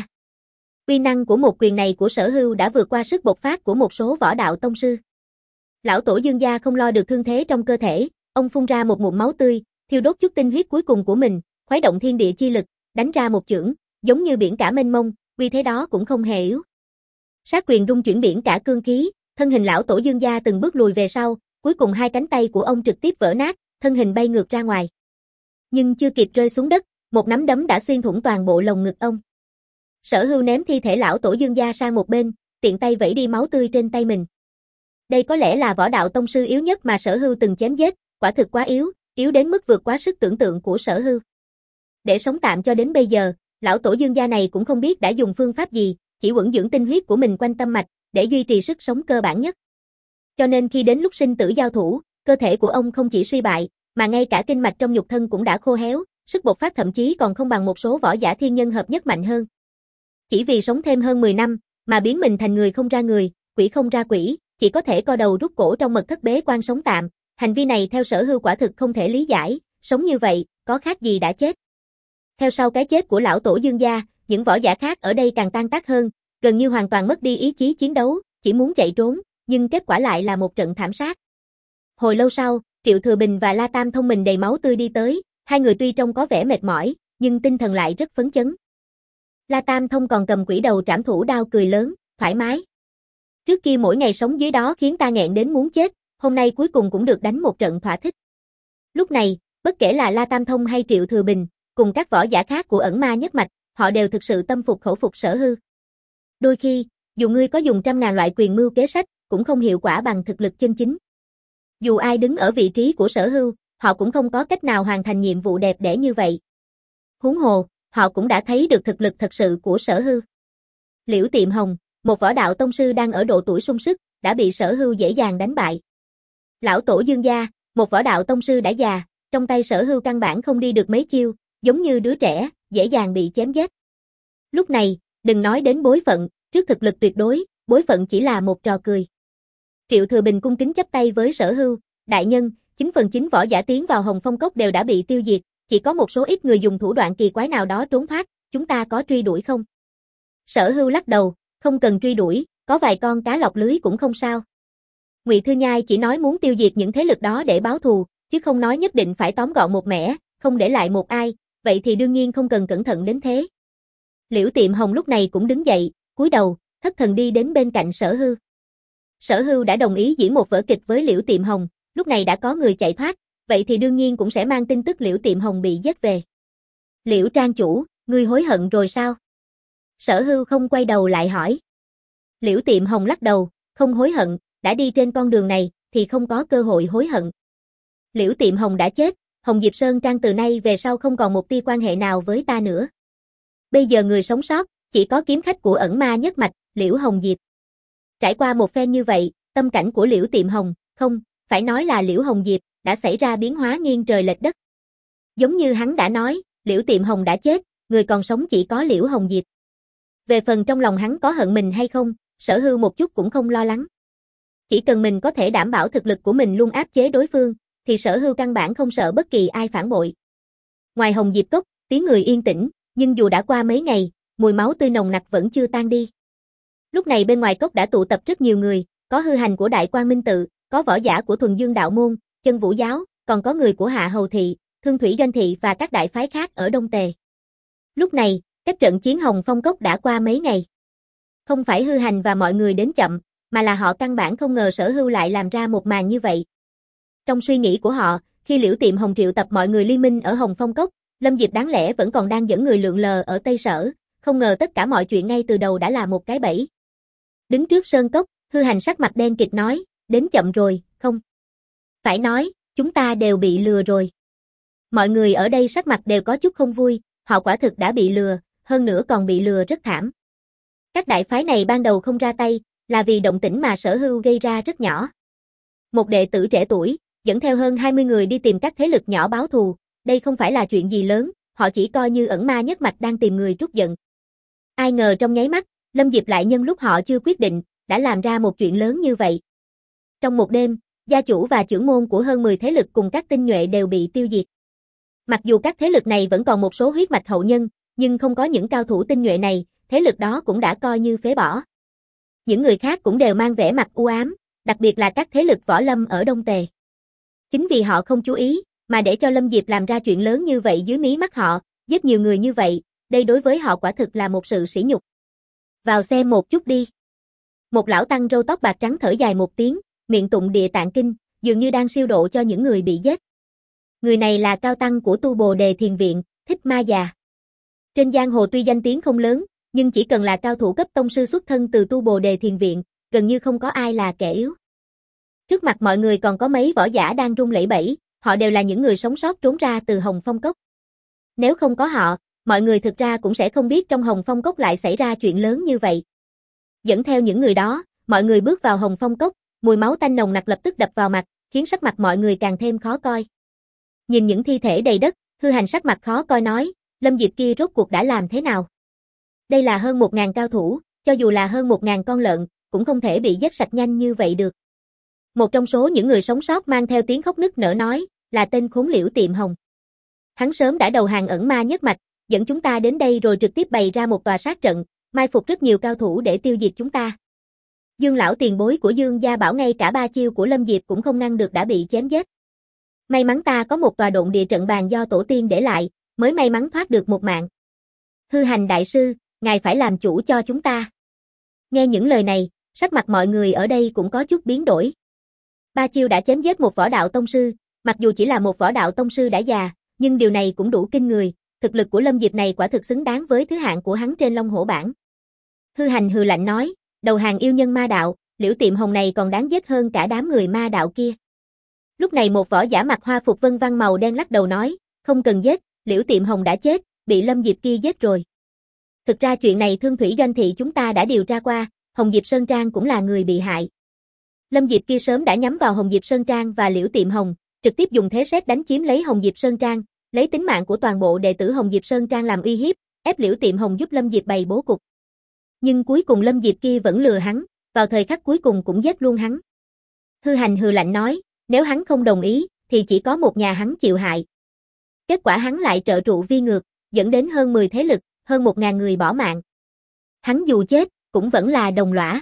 Uy năng của một quyền này của Sở Hưu đã vượt qua sức bộc phát của một số võ đạo tông sư. Lão tổ Dương gia không lo được thương thế trong cơ thể, ông phun ra một ngụm máu tươi, thiêu đốt chút tinh huyết cuối cùng của mình, khuấy động thiên địa chi lực, đánh ra một chưởng, giống như biển cả mênh mông, uy thế đó cũng không hề yếu. Sát quyền rung chuyển biển cả cương khí, thân hình lão tổ Dương gia từng bước lùi về sau, cuối cùng hai cánh tay của ông trực tiếp vỡ nát, thân hình bay ngược ra ngoài. Nhưng chưa kịp rơi xuống đất, một nắm đấm đã xuyên thủng toàn bộ lồng ngực ông. Sở Hưu ném thi thể lão tổ Dương gia sang một bên, tiện tay vẩy đi máu tươi trên tay mình. Đây có lẽ là võ đạo tông sư yếu nhất mà Sở Hưu từng chém giết, quả thực quá yếu, yếu đến mức vượt quá sức tưởng tượng của Sở Hưu. Để sống tạm cho đến bây giờ, lão tổ Dương gia này cũng không biết đã dùng phương pháp gì, chỉ uẩn dưỡng tinh huyết của mình quanh tâm mạch, để duy trì sức sống cơ bản nhất. Cho nên khi đến lúc sinh tử giao thủ, cơ thể của ông không chỉ suy bại, mà ngay cả kinh mạch trong nhục thân cũng đã khô héo, sức bộc phát thậm chí còn không bằng một số võ giả thiên nhân hợp nhất mạnh hơn. Chỉ vì sống thêm hơn mười năm, mà biến mình thành người không ra người, quỷ không ra quỷ, chỉ có thể co đầu rút cổ trong mật thất bế quan sống tạm, hành vi này theo Sở Hưu quả thực không thể lý giải, sống như vậy, có khác gì đã chết. Theo sau cái chết của lão tổ Dương gia, những võ giả khác ở đây càng tan tác hơn, gần như hoàn toàn mất đi ý chí chiến đấu, chỉ muốn chạy trốn, nhưng kết quả lại là một trận thảm sát. Hồi lâu sau, Triệu Thừa Bình và La Tam Thông mình đầy máu tươi đi tới, hai người tuy trông có vẻ mệt mỏi, nhưng tinh thần lại rất phấn chấn. La Tam Thông còn cầm quỷ đầu trảm thủ đao cười lớn, thoải mái. Trước kia mỗi ngày sống dưới đó khiến ta nghẹn đến muốn chết, hôm nay cuối cùng cũng được đánh một trận thỏa thích. Lúc này, bất kể là La Tam Thông hay Triệu Thừa Bình, cùng các võ giả khác của ẩn ma nhất mạch, họ đều thực sự tâm phục khẩu phục Sở Hưu. Đôi khi, dù ngươi có dùng trăm ngàn loại quyền mưu kế sách, cũng không hiệu quả bằng thực lực chân chính. Dù ai đứng ở vị trí của Sở Hưu, họ cũng không có cách nào hoàn thành nhiệm vụ đẹp đẽ như vậy. Huống hồ, họ cũng đã thấy được thực lực thật sự của Sở Hưu. Liễu Tiệm Hồng, một võ đạo tông sư đang ở độ tuổi sung sức, đã bị Sở Hưu dễ dàng đánh bại. Lão tổ Dương gia, một võ đạo tông sư đã già, trong tay Sở Hưu căn bản không đi được mấy chiêu, giống như đứa trẻ, dễ dàng bị chém giết. Lúc này, đừng nói đến bối phận, trước thực lực tuyệt đối, bối phận chỉ là một trò cười. Triệu Thừa Bình cung kính chắp tay với Sở Hưu, đại nhân, chín phần chín võ giả tiến vào Hồng Phong Cốc đều đã bị tiêu diệt, chỉ có một số ít người dùng thủ đoạn kỳ quái nào đó trốn thoát, chúng ta có truy đuổi không? Sở Hưu lắc đầu, không cần truy đuổi, có vài con cá lọc lưới cũng không sao. Ngụy Thư Nhai chỉ nói muốn tiêu diệt những thế lực đó để báo thù, chứ không nói nhất định phải tóm gọn một mẻ, không để lại một ai, vậy thì đương nhiên không cần cẩn thận đến thế. Liễu Tiệm Hồng lúc này cũng đứng dậy, cúi đầu, thất thần đi đến bên cạnh Sở Hưu. Sở Hưu đã đồng ý diễn một vở kịch với Liễu Tiệm Hồng, lúc này đã có người chạy thoát, vậy thì đương nhiên cũng sẽ mang tin tức Liễu Tiệm Hồng bị giết về. Liễu Trang chủ, ngươi hối hận rồi sao? Sở Hưu không quay đầu lại hỏi. Liễu Tiệm Hồng lắc đầu, không hối hận, đã đi trên con đường này, thì không có cơ hội hối hận. Liễu Tiệm Hồng đã chết, Hồng Diệp Sơn Trang từ nay về sau không còn một tia quan hệ nào với ta nữa. Bây giờ người sống sót, chỉ có kiếm khách của ẩn ma nhất mạch, Liễu Hồng Diệp. Trải qua một phen như vậy, tâm cảnh của Liễu Tiệm Hồng, không, phải nói là Liễu Hồng Diệp, đã xảy ra biến hóa nghiêng trời lệch đất. Giống như hắn đã nói, Liễu Tiệm Hồng đã chết, người còn sống chỉ có Liễu Hồng Diệp. Về phần trong lòng hắn có hận mình hay không, Sở Hưu một chút cũng không lo lắng. Chỉ cần mình có thể đảm bảo thực lực của mình luôn áp chế đối phương, thì Sở Hưu căn bản không sợ bất kỳ ai phản bội. Ngoài Hồng Diệp Cốc, tiếng người yên tĩnh, nhưng dù đã qua mấy ngày, mùi máu tươi nồng nặc vẫn chưa tan đi. Lúc này bên ngoài cốc đã tụ tập rất nhiều người, có hư hành của Đại Quang Minh Tự, có võ giả của Thuần Dương Đạo Môn, Chân Vũ Giáo, còn có người của Hạ Hầu Thị, Thương Thủy Doanh Thị và các đại phái khác ở Đông Tề. Lúc này, cách trận chiến Hồng Phong Cốc đã qua mấy ngày. Không phải hư hành và mọi người đến chậm, mà là họ căn bản không ngờ Sở Hưu lại làm ra một màn như vậy. Trong suy nghĩ của họ, khi Liễu Tiệm Hồng triệu tập mọi người liên minh ở Hồng Phong Cốc, Lâm Diệp đáng lẽ vẫn còn đang dẫn người lượn lờ ở Tây Sở, không ngờ tất cả mọi chuyện ngay từ đầu đã là một cái bẫy. Đứng trước sơn cốc, hư hành sắc mặt đen kịt nói, đến chậm rồi, không. Phải nói, chúng ta đều bị lừa rồi. Mọi người ở đây sắc mặt đều có chút không vui, họ quả thực đã bị lừa, hơn nữa còn bị lừa rất thảm. Các đại phái này ban đầu không ra tay, là vì động tĩnh mà Sở Hưu gây ra rất nhỏ. Một đệ tử trẻ tuổi, dẫn theo hơn hai mươi người đi tìm các thế lực nhỏ báo thù, đây không phải là chuyện gì lớn, họ chỉ coi như ẩn ma nhất mạch đang tìm người trút giận. Ai ngờ trong nháy mắt, Lâm Diệp lại nhân lúc họ chưa quyết định, đã làm ra một chuyện lớn như vậy. Trong một đêm, gia chủ và trưởng môn của hơn mười thế lực cùng các tinh nhuệ đều bị tiêu diệt. Mặc dù các thế lực này vẫn còn một số huyết mạch hậu nhân, nhưng không có những cao thủ tinh nhuệ này, thế lực đó cũng đã coi như phế bỏ. Những người khác cũng đều mang vẻ mặt u ám, đặc biệt là các thế lực võ lâm ở Đông Tề. Chính vì họ không chú ý, mà để cho Lâm Diệp làm ra chuyện lớn như vậy dưới mí mắt họ, giết nhiều người như vậy, đây đối với họ quả thực là một sự sỉ nhục. Vào xem một chút đi. Một lão tăng râu tóc bạc trắng thở dài một tiếng, miệng tụng Địa Tạng Kinh, dường như đang siêu độ cho những người bị giết. Người này là cao tăng của Tu Bồ Đề Thiền Viện, Thích Ma Già. Trên giang hồ tuy danh tiếng không lớn, nhưng chỉ cần là cao thủ cấp tông sư xuất thân từ Tu Bồ Đề Thiền Viện, gần như không có ai là kẻ yếu. Trước mặt mọi người còn có mấy võ giả đang run lẩy bẩy, họ đều là những người sống sót trốn ra từ Hồng Phong Cốc. Nếu không có họ, mọi người thực ra cũng sẽ không biết trong Hồng Phong Cốc lại xảy ra chuyện lớn như vậy. Dẫn theo những người đó, mọi người bước vào Hồng Phong Cốc, mùi máu tanh nồng nặc lập tức đập vào mặt, khiến sắc mặt mọi người càng thêm khó coi. Nhìn những thi thể đầy đất, hư hành sắc mặt khó coi nói, Lâm Diệp kia rốt cuộc đã làm thế nào? Đây là hơn một ngàn cao thủ, cho dù là hơn một ngàn con lợn, cũng không thể bị giết sạch nhanh như vậy được. Một trong số những người sống sót mang theo tiếng khóc nức nở nói, là tên khốn Liễu Tiệm Hồng. Hắn sớm đã đầu hàng ẩn ma nhất mạch, dẫn chúng ta đến đây rồi trực tiếp bày ra một tòa sát trận, mai phục rất nhiều cao thủ để tiêu diệt chúng ta. Dương lão tiền bối của Dương gia bảo ngay cả ba chiêu của Lâm Diệp cũng không ngăn được đã bị chém giết. May mắn ta có một tòa độn địa trận bàn do tổ tiên để lại, mới may mắn thoát được một mạng. Hư hành đại sư, ngài phải làm chủ cho chúng ta. Nghe những lời này, sắc mặt mọi người ở đây cũng có chút biến đổi. Ba chiêu đã chém giết một võ đạo tông sư, mặc dù chỉ là một võ đạo tông sư đã già, nhưng điều này cũng đủ kinh người, thực lực của Lâm Diệp này quả thực xứng đáng với thứ hạng của hắn trên Long Hổ bảng. Hư hành hừ lạnh nói, đầu hàng yêu nhân ma đạo, Liễu Tiệm Hồng này còn đáng giết hơn cả đám người ma đạo kia. Lúc này một võ giả mặc hoa phục vân vân màu đen lắc đầu nói, không cần giết, Liễu Tiệm Hồng đã chết, bị Lâm Diệp kia giết rồi. Thực ra chuyện này Thương Thủy Doanh Thị chúng ta đã điều tra qua, Hồng Diệp Sơn Trang cũng là người bị hại. Lâm Diệp kia sớm đã nhắm vào Hồng Diệp Sơn Trang và Liễu Tiệm Hồng, trực tiếp dùng thế sét đánh chiếm lấy Hồng Diệp Sơn Trang, lấy tính mạng của toàn bộ đệ tử Hồng Diệp Sơn Trang làm uy hiếp, ép Liễu Tiệm Hồng giúp Lâm Diệp bày bố cục. Nhưng cuối cùng Lâm Diệp kia vẫn lừa hắn, vào thời khắc cuối cùng cũng giết luôn hắn. Hư Hành hừ lạnh nói, nếu hắn không đồng ý, thì chỉ có một nhà hắn chịu hại. Kết quả hắn lại trợ trụ vi ngược, dẫn đến hơn mười thế lực, hơn một ngàn người bỏ mạng. Hắn dù chết, cũng vẫn là đồng lõa.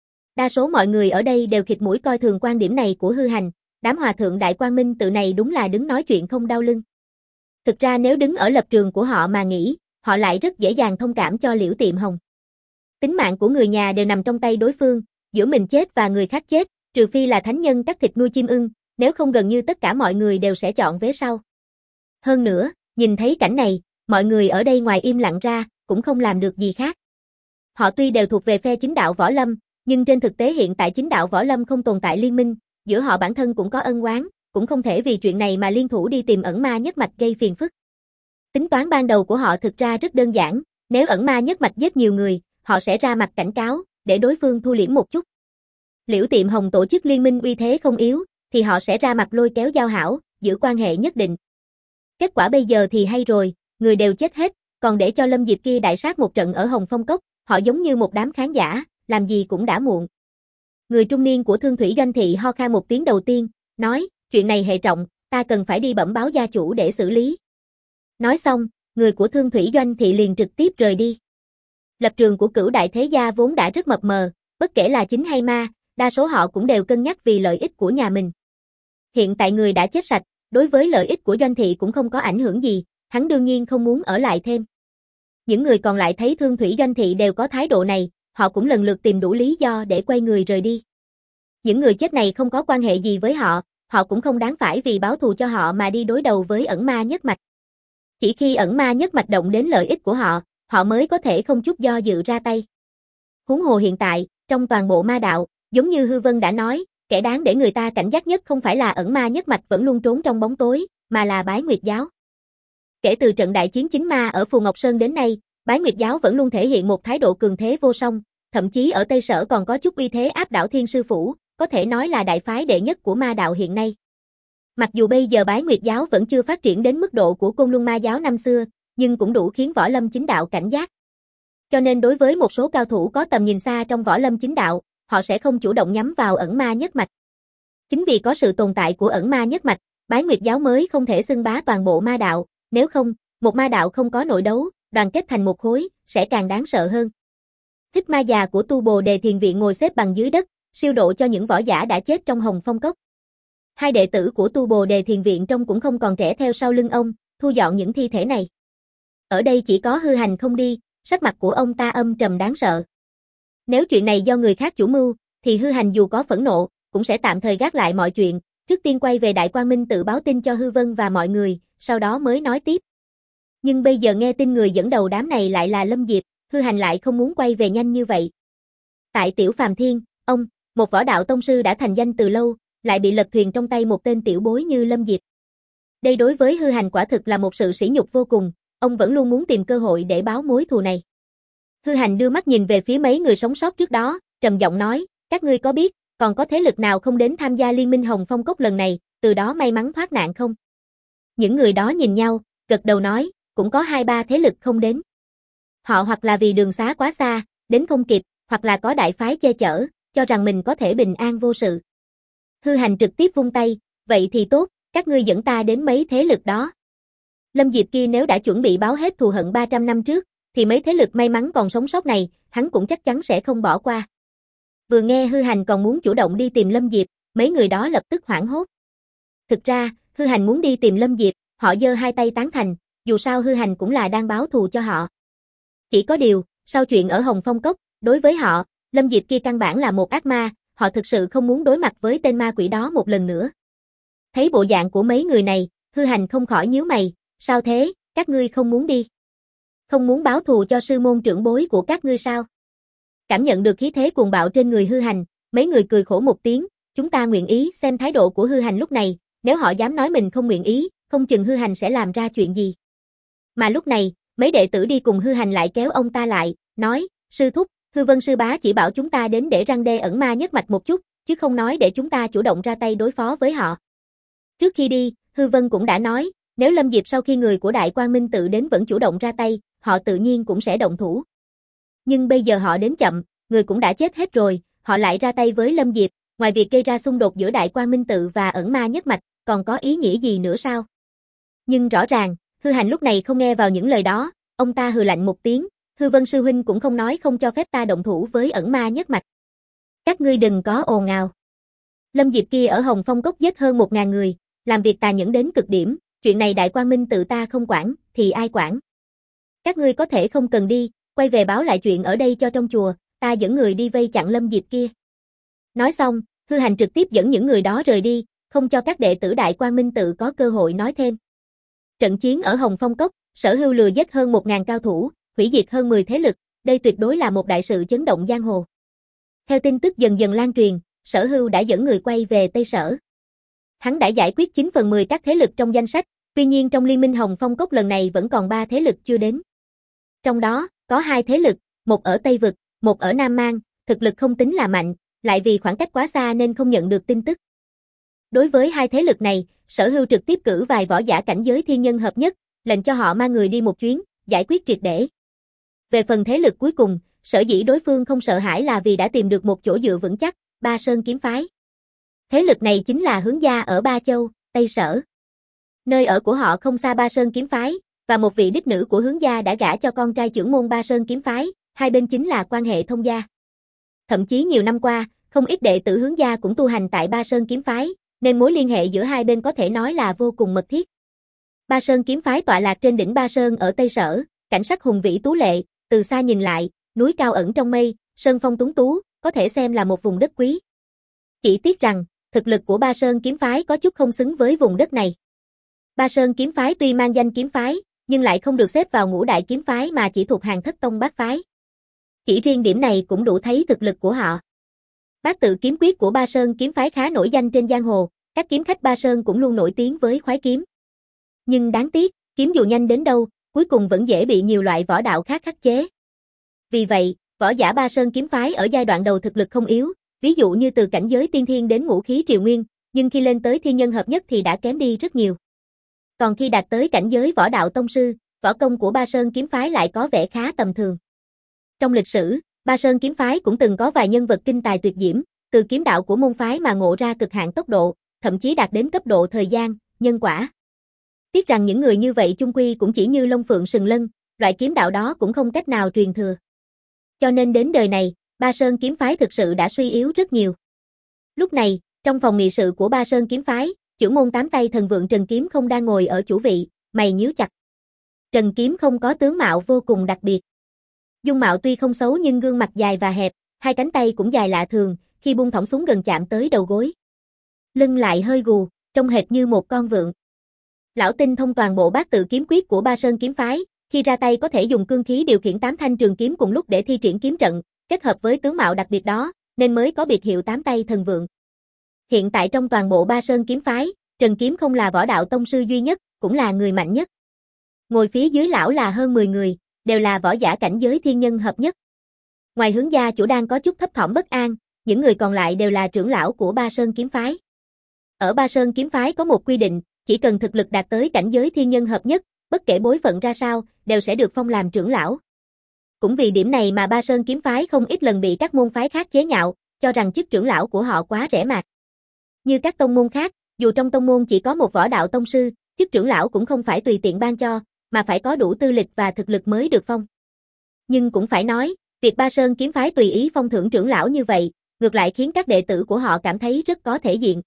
Đa số mọi người ở đây đều khịt mũi coi thường quan điểm này của Hư Hành, đám hòa thượng Đại Quang Minh tự này đúng là đứng nói chuyện không đau lưng. Thực ra nếu đứng ở lập trường của họ mà nghĩ, họ lại rất dễ dàng thông cảm cho Liễu Tiệm Hồng. Tính mạng của người nhà đều nằm trong tay đối phương, giữa mình chết và người khác chết, trừ phi là thánh nhân cắt thịt nuôi chim ưng, nếu không gần như tất cả mọi người đều sẽ chọn vế sau. Hơn nữa, nhìn thấy cảnh này, mọi người ở đây ngoài im lặng ra, cũng không làm được gì khác. Họ tuy đều thuộc về phe chính đạo võ lâm, nhưng trên thực tế hiện tại chính đạo võ lâm không tồn tại liên minh, giữa họ bản thân cũng có ân oán, cũng không thể vì chuyện này mà liên thủ đi tìm ẩn ma nhất mạch gây phiền phức. Tính toán ban đầu của họ thực ra rất đơn giản, nếu ẩn ma nhất mạch giết nhiều người, họ sẽ ra mặt cảnh cáo, để đối phương thu liễm một chút. Liễu Tiệm Hồng tổ chức liên minh uy thế không yếu, thì họ sẽ ra mặt lôi kéo giao hảo, giữ quan hệ nhất định. Kết quả bây giờ thì hay rồi, người đều chết hết, còn để cho Lâm Diệp kia đại sát một trận ở Hồng Phong Cốc, họ giống như một đám khán giả, làm gì cũng đã muộn. Người trung niên của Thương Thủy Doanh Thị ho khan một tiếng đầu tiên, nói, chuyện này hệ trọng, ta cần phải đi bẩm báo gia chủ để xử lý. Nói xong, người của Thương Thủy Doanh Thị liền trực tiếp rời đi. Lập trường của Cửu đại thế gia vốn đã rất mập mờ, bất kể là chính hay ma, đa số họ cũng đều cân nhắc vì lợi ích của nhà mình. Hiện tại người đã chết sạch, đối với lợi ích của Doanh Thị cũng không có ảnh hưởng gì, hắn đương nhiên không muốn ở lại thêm. Những người còn lại thấy Thương Thủy Doanh Thị đều có thái độ này, họ cũng lần lượt tìm đủ lý do để quay người rời đi. Những người chết này không có quan hệ gì với họ, họ cũng không đáng phải vì báo thù cho họ mà đi đối đầu với ẩn ma nhất mạch. Chỉ khi ẩn ma nhất mạch động đến lợi ích của họ, họ mới có thể không chút do dự ra tay. Huống hồ hiện tại, trong toàn bộ ma đạo, giống như Hư Vân đã nói, kẻ đáng để người ta cảnh giác nhất không phải là ẩn ma nhất mạch vẫn luôn trốn trong bóng tối, mà là Bái Nguyệt giáo. Kể từ trận đại chiến chính ma ở Phù Ngọc Sơn đến nay, Bái Nguyệt giáo vẫn luôn thể hiện một thái độ cường thế vô song, thậm chí ở Tây Sở còn có chút uy thế áp đảo Thiên Sư Phủ, có thể nói là đại phái đệ nhất của ma đạo hiện nay. Mặc dù bây giờ Bái Nguyệt giáo vẫn chưa phát triển đến mức độ của Côn Luân ma giáo năm xưa, nhưng cũng đủ khiến võ lâm chính đạo cảnh giác. Cho nên đối với một số cao thủ có tầm nhìn xa trong võ lâm chính đạo, họ sẽ không chủ động nhắm vào ẩn ma nhất mạch. Chính vì có sự tồn tại của ẩn ma nhất mạch, Bái Nguyệt giáo mới không thể xưng bá toàn bộ ma đạo, nếu không, một ma đạo không có nội đấu, đoàn kết thành một khối, sẽ càng đáng sợ hơn. Thích ma già của Tu Bồ Đề Thiền Viện ngồi xếp bằng dưới đất, siêu độ cho những võ giả đã chết trong Hồng Phong Cốc. Hai đệ tử của Tu Bồ Đề Thiền Viện trông cũng không còn trẻ theo sau lưng ông, thu dọn những thi thể này. Ở đây chỉ có Hư Hành không đi, sắc mặt của ông ta âm trầm đáng sợ. Nếu chuyện này do người khác chủ mưu, thì Hư Hành dù có phẫn nộ, cũng sẽ tạm thời gác lại mọi chuyện, trước tiên quay về Đại Quang Minh tự báo tin cho Hư Vân và mọi người, sau đó mới nói tiếp. Nhưng bây giờ nghe tin người dẫn đầu đám này lại là Lâm Diệp, Hư Hành lại không muốn quay về nhanh như vậy. Tại Tiểu Phàm Thiên, ông, một võ đạo tông sư đã thành danh từ lâu, lại bị lật thuyền trong tay một tên tiểu bối như Lâm Diệp. Đây đối với Hư Hành quả thực là một sự sỉ nhục vô cùng, ông vẫn luôn muốn tìm cơ hội để báo mối thù này. Hư Hành đưa mắt nhìn về phía mấy người sống sót trước đó, trầm giọng nói, các ngươi có biết, còn có thế lực nào không đến tham gia liên minh Hồng Phong Cốc lần này, từ đó may mắn thoát nạn không? Những người đó nhìn nhau, gật đầu nói, cũng có hai ba thế lực không đến. Họ hoặc là vì đường xá quá xa, đến không kịp, hoặc là có đại phái che chở, cho rằng mình có thể bình an vô sự. Hư Hành trực tiếp vung tay, vậy thì tốt, các ngươi dẫn ta đến mấy thế lực đó. Lâm Diệp kia nếu đã chuẩn bị báo hết thù hận ba trăm năm trước, thì mấy thế lực may mắn còn sống sót này, hắn cũng chắc chắn sẽ không bỏ qua. Vừa nghe Hư Hành còn muốn chủ động đi tìm Lâm Diệp, mấy người đó lập tức hoảng hốt. Thực ra, Hư Hành muốn đi tìm Lâm Diệp, họ giơ hai tay tán thành, dù sao Hư Hành cũng là đang báo thù cho họ. Chỉ có điều, sau chuyện ở Hồng Phong Cốc, đối với họ, Lâm Diệp kia căn bản là một ác ma, họ thực sự không muốn đối mặt với tên ma quỷ đó một lần nữa. Thấy bộ dạng của mấy người này, Hư Hành không khỏi nhíu mày, sao thế, các ngươi không muốn đi? Không muốn báo thù cho sư môn trưởng bối của các ngươi sao? Cảm nhận được khí thế cuồng bạo trên người Hư Hành, mấy người cười khổ một tiếng, chúng ta nguyện ý xem thái độ của Hư Hành lúc này, nếu họ dám nói mình không nguyện ý, không chừng Hư Hành sẽ làm ra chuyện gì. Mà lúc này, mấy đệ tử đi cùng Hư Hành lại kéo ông ta lại, nói, sư thúc, Hư Vân sư bá chỉ bảo chúng ta đến để răn đe ẩn ma nhất mạch một chút, chứ không nói để chúng ta chủ động ra tay đối phó với họ. Trước khi đi, Hư Vân cũng đã nói, nếu Lâm Diệp sau khi người của Đại Quang Minh tự đến vẫn chủ động ra tay, họ tự nhiên cũng sẽ động thủ. Nhưng bây giờ họ đến chậm, người cũng đã chết hết rồi, họ lại ra tay với Lâm Diệp, ngoài việc gây ra xung đột giữa Đại Quang Minh Tự và Ẩn Ma Nhất Mạch, còn có ý nghĩa gì nữa sao? Nhưng rõ ràng, Hư Hành lúc này không nghe vào những lời đó, ông ta hừ lạnh một tiếng, Hư Vân sư huynh cũng không nói không cho phép ta động thủ với Ẩn Ma Nhất Mạch. Các ngươi đừng có ồn ào. Lâm Diệp kia ở Hồng Phong Cốc giết hơn một ngàn người, làm việc tà nhẫn đến cực điểm, chuyện này Đại Quang Minh Tự ta không quản, thì ai quản? Các ngươi có thể không cần đi, quay về báo lại chuyện ở đây cho trong chùa, ta dẫn người đi vây chặn Lâm Diệp kia. Nói xong, Hư Hành trực tiếp dẫn những người đó rời đi, không cho các đệ tử Đại Quang Minh Tự có cơ hội nói thêm. Trận chiến ở Hồng Phong Cốc, Sở Hưu lừa giết hơn một ngàn cao thủ, hủy diệt hơn mười thế lực, đây tuyệt đối là một đại sự chấn động giang hồ. Theo tin tức dần dần lan truyền, Sở Hưu đã dẫn người quay về Tây Sở. Hắn đã giải quyết chín phần mười các thế lực trong danh sách, tuy nhiên trong Liên minh Hồng Phong Cốc lần này vẫn còn ba thế lực chưa đến. Trong đó, có hai thế lực, một ở Tây Vực, một ở Nam Mang, thực lực không tính là mạnh, lại vì khoảng cách quá xa nên không nhận được tin tức. Đối với hai thế lực này, Sở Hưu trực tiếp cử vài võ giả cảnh giới thiên nhân hợp nhất, lệnh cho họ mang người đi một chuyến, giải quyết triệt để. Về phần thế lực cuối cùng, sở dĩ đối phương không sợ hãi là vì đã tìm được một chỗ dựa vững chắc, Ba Sơn kiếm phái. Thế lực này chính là Hướng gia ở Ba Châu, Tây Sở. Nơi ở của họ không xa Ba Sơn kiếm phái, và một vị đích nữ của Hướng gia đã gả cho con trai trưởng môn Ba Sơn kiếm phái, hai bên chính là quan hệ thông gia. Thậm chí nhiều năm qua, không ít đệ tử Hướng gia cũng tu hành tại Ba Sơn kiếm phái, nên mối liên hệ giữa hai bên có thể nói là vô cùng mật thiết. Ba Sơn kiếm phái tọa lạc trên đỉnh Ba Sơn ở Tây Sở, cảnh sắc hùng vĩ tú lệ, từ xa nhìn lại, núi cao ẩn trong mây, sơn phong tuấn tú, có thể xem là một vùng đất quý. Chỉ tiếc rằng, thực lực của Ba Sơn kiếm phái có chút không xứng với vùng đất này. Ba Sơn kiếm phái tuy mang danh kiếm phái, nhưng lại không được xếp vào ngũ đại kiếm phái mà chỉ thuộc hàng thất tông bát phái. Chỉ riêng điểm này cũng đủ thấy thực lực của họ. Bát tự kiếm quyết của Ba Sơn kiếm phái khá nổi danh trên giang hồ, các kiếm khách Ba Sơn cũng luôn nổi tiếng với khoái kiếm. Nhưng đáng tiếc, kiếm dù nhanh đến đâu, cuối cùng vẫn dễ bị nhiều loại võ đạo khác khắc chế. Vì vậy, võ giả Ba Sơn kiếm phái ở giai đoạn đầu thực lực không yếu, ví dụ như từ cảnh giới tiên thiên đến ngũ khí triều nguyên, nhưng khi lên tới thiên nhân hợp nhất thì đã kém đi rất nhiều. Còn khi đạt tới cảnh giới võ đạo tông sư, võ công của Ba Sơn kiếm phái lại có vẻ khá tầm thường. Trong lịch sử, Ba Sơn kiếm phái cũng từng có vài nhân vật kinh tài tuyệt diễm, từ kiếm đạo của môn phái mà ngộ ra cực hạn tốc độ, thậm chí đạt đến cấp độ thời gian, nhân quả. Tiếc rằng những người như vậy chung quy cũng chỉ như lông phượng sừng lân, loại kiếm đạo đó cũng không cách nào truyền thừa. Cho nên đến đời này, Ba Sơn kiếm phái thực sự đã suy yếu rất nhiều. Lúc này, trong phòng nghị sự của Ba Sơn kiếm phái, trưởng môn tám tay thần vượng Trần Kiếm không đang ngồi ở chủ vị, mày nhíu chặt. Trần Kiếm không có tướng mạo vô cùng đặc biệt. Dung mạo tuy không xấu nhưng gương mặt dài và hẹp, hai cánh tay cũng dài lạ thường, khi buông thõng xuống gần chạm tới đầu gối. Lưng lại hơi gù, trông hệt như một con vượn. Lão tinh thông toàn bộ bát tự kiếm quyết của Ba Sơn kiếm phái, khi ra tay có thể dùng cương khí điều khiển tám thanh trường kiếm cùng lúc để thi triển kiếm trận, kết hợp với tướng mạo đặc biệt đó, nên mới có biệt hiệu tám tay thần vượng. Hiện tại trong toàn bộ Ba Sơn kiếm phái, Trần Kiếm không là võ đạo tông sư duy nhất, cũng là người mạnh nhất. Ngồi phía dưới lão là hơn mười người, đều là võ giả cảnh giới thiên nhân hợp nhất. Ngoài Hướng gia chủ đang có chút thấp thỏm bất an, những người còn lại đều là trưởng lão của Ba Sơn kiếm phái. Ở Ba Sơn kiếm phái có một quy định, chỉ cần thực lực đạt tới cảnh giới thiên nhân hợp nhất, bất kể bối phận ra sao, đều sẽ được phong làm trưởng lão. Cũng vì điểm này mà Ba Sơn kiếm phái không ít lần bị các môn phái khác chế nhạo, cho rằng chức trưởng lão của họ quá rẻ mạt. Như các tông môn khác, dù trong tông môn chỉ có một võ đạo tông sư, chức trưởng lão cũng không phải tùy tiện ban cho, mà phải có đủ tư lịch và thực lực mới được phong. Nhưng cũng phải nói, việc Ba Sơn kiếm phái tùy ý phong thưởng trưởng lão như vậy, ngược lại khiến các đệ tử của họ cảm thấy rất có thể diện.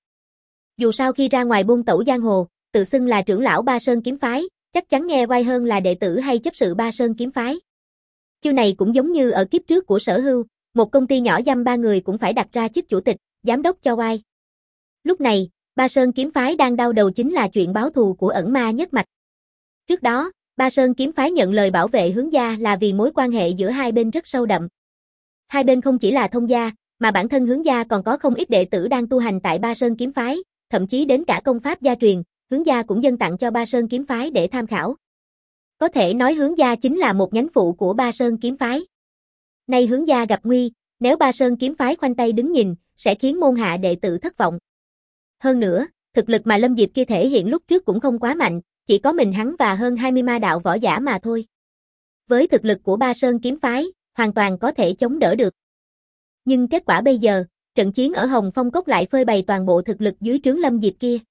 Dù sao khi ra ngoài buôn tẩu giang hồ, tự xưng là trưởng lão Ba Sơn kiếm phái, chắc chắn nghe oai hơn là đệ tử hay chấp sự Ba Sơn kiếm phái. Chiêu này cũng giống như ở kiếp trước của Sở Hưu, một công ty nhỏ dăm ba người cũng phải đặt ra chức chủ tịch, giám đốc cho oai. Lúc này, Ba Sơn kiếm phái đang đau đầu chính là chuyện báo thù của Ẩn Ma Nhất Mạch. Trước đó, Ba Sơn kiếm phái nhận lời bảo vệ Hướng gia là vì mối quan hệ giữa hai bên rất sâu đậm. Hai bên không chỉ là thông gia, mà bản thân Hướng gia còn có không ít đệ tử đang tu hành tại Ba Sơn kiếm phái, thậm chí đến cả công pháp gia truyền, Hướng gia cũng dâng tặng cho Ba Sơn kiếm phái để tham khảo. Có thể nói Hướng gia chính là một nhánh phụ của Ba Sơn kiếm phái. Nay Hướng gia gặp nguy, nếu Ba Sơn kiếm phái khoanh tay đứng nhìn, sẽ khiến môn hạ đệ tử thất vọng. Hơn nữa, thực lực mà Lâm Diệp kia thể hiện lúc trước cũng không quá mạnh, chỉ có mình hắn và hơn hai mươi ma đạo võ giả mà thôi. Với thực lực của Ba Sơn kiếm phái, hoàn toàn có thể chống đỡ được. Nhưng kết quả bây giờ, trận chiến ở Hồng Phong Cốc lại phơi bày toàn bộ thực lực dưới trướng Lâm Diệp kia.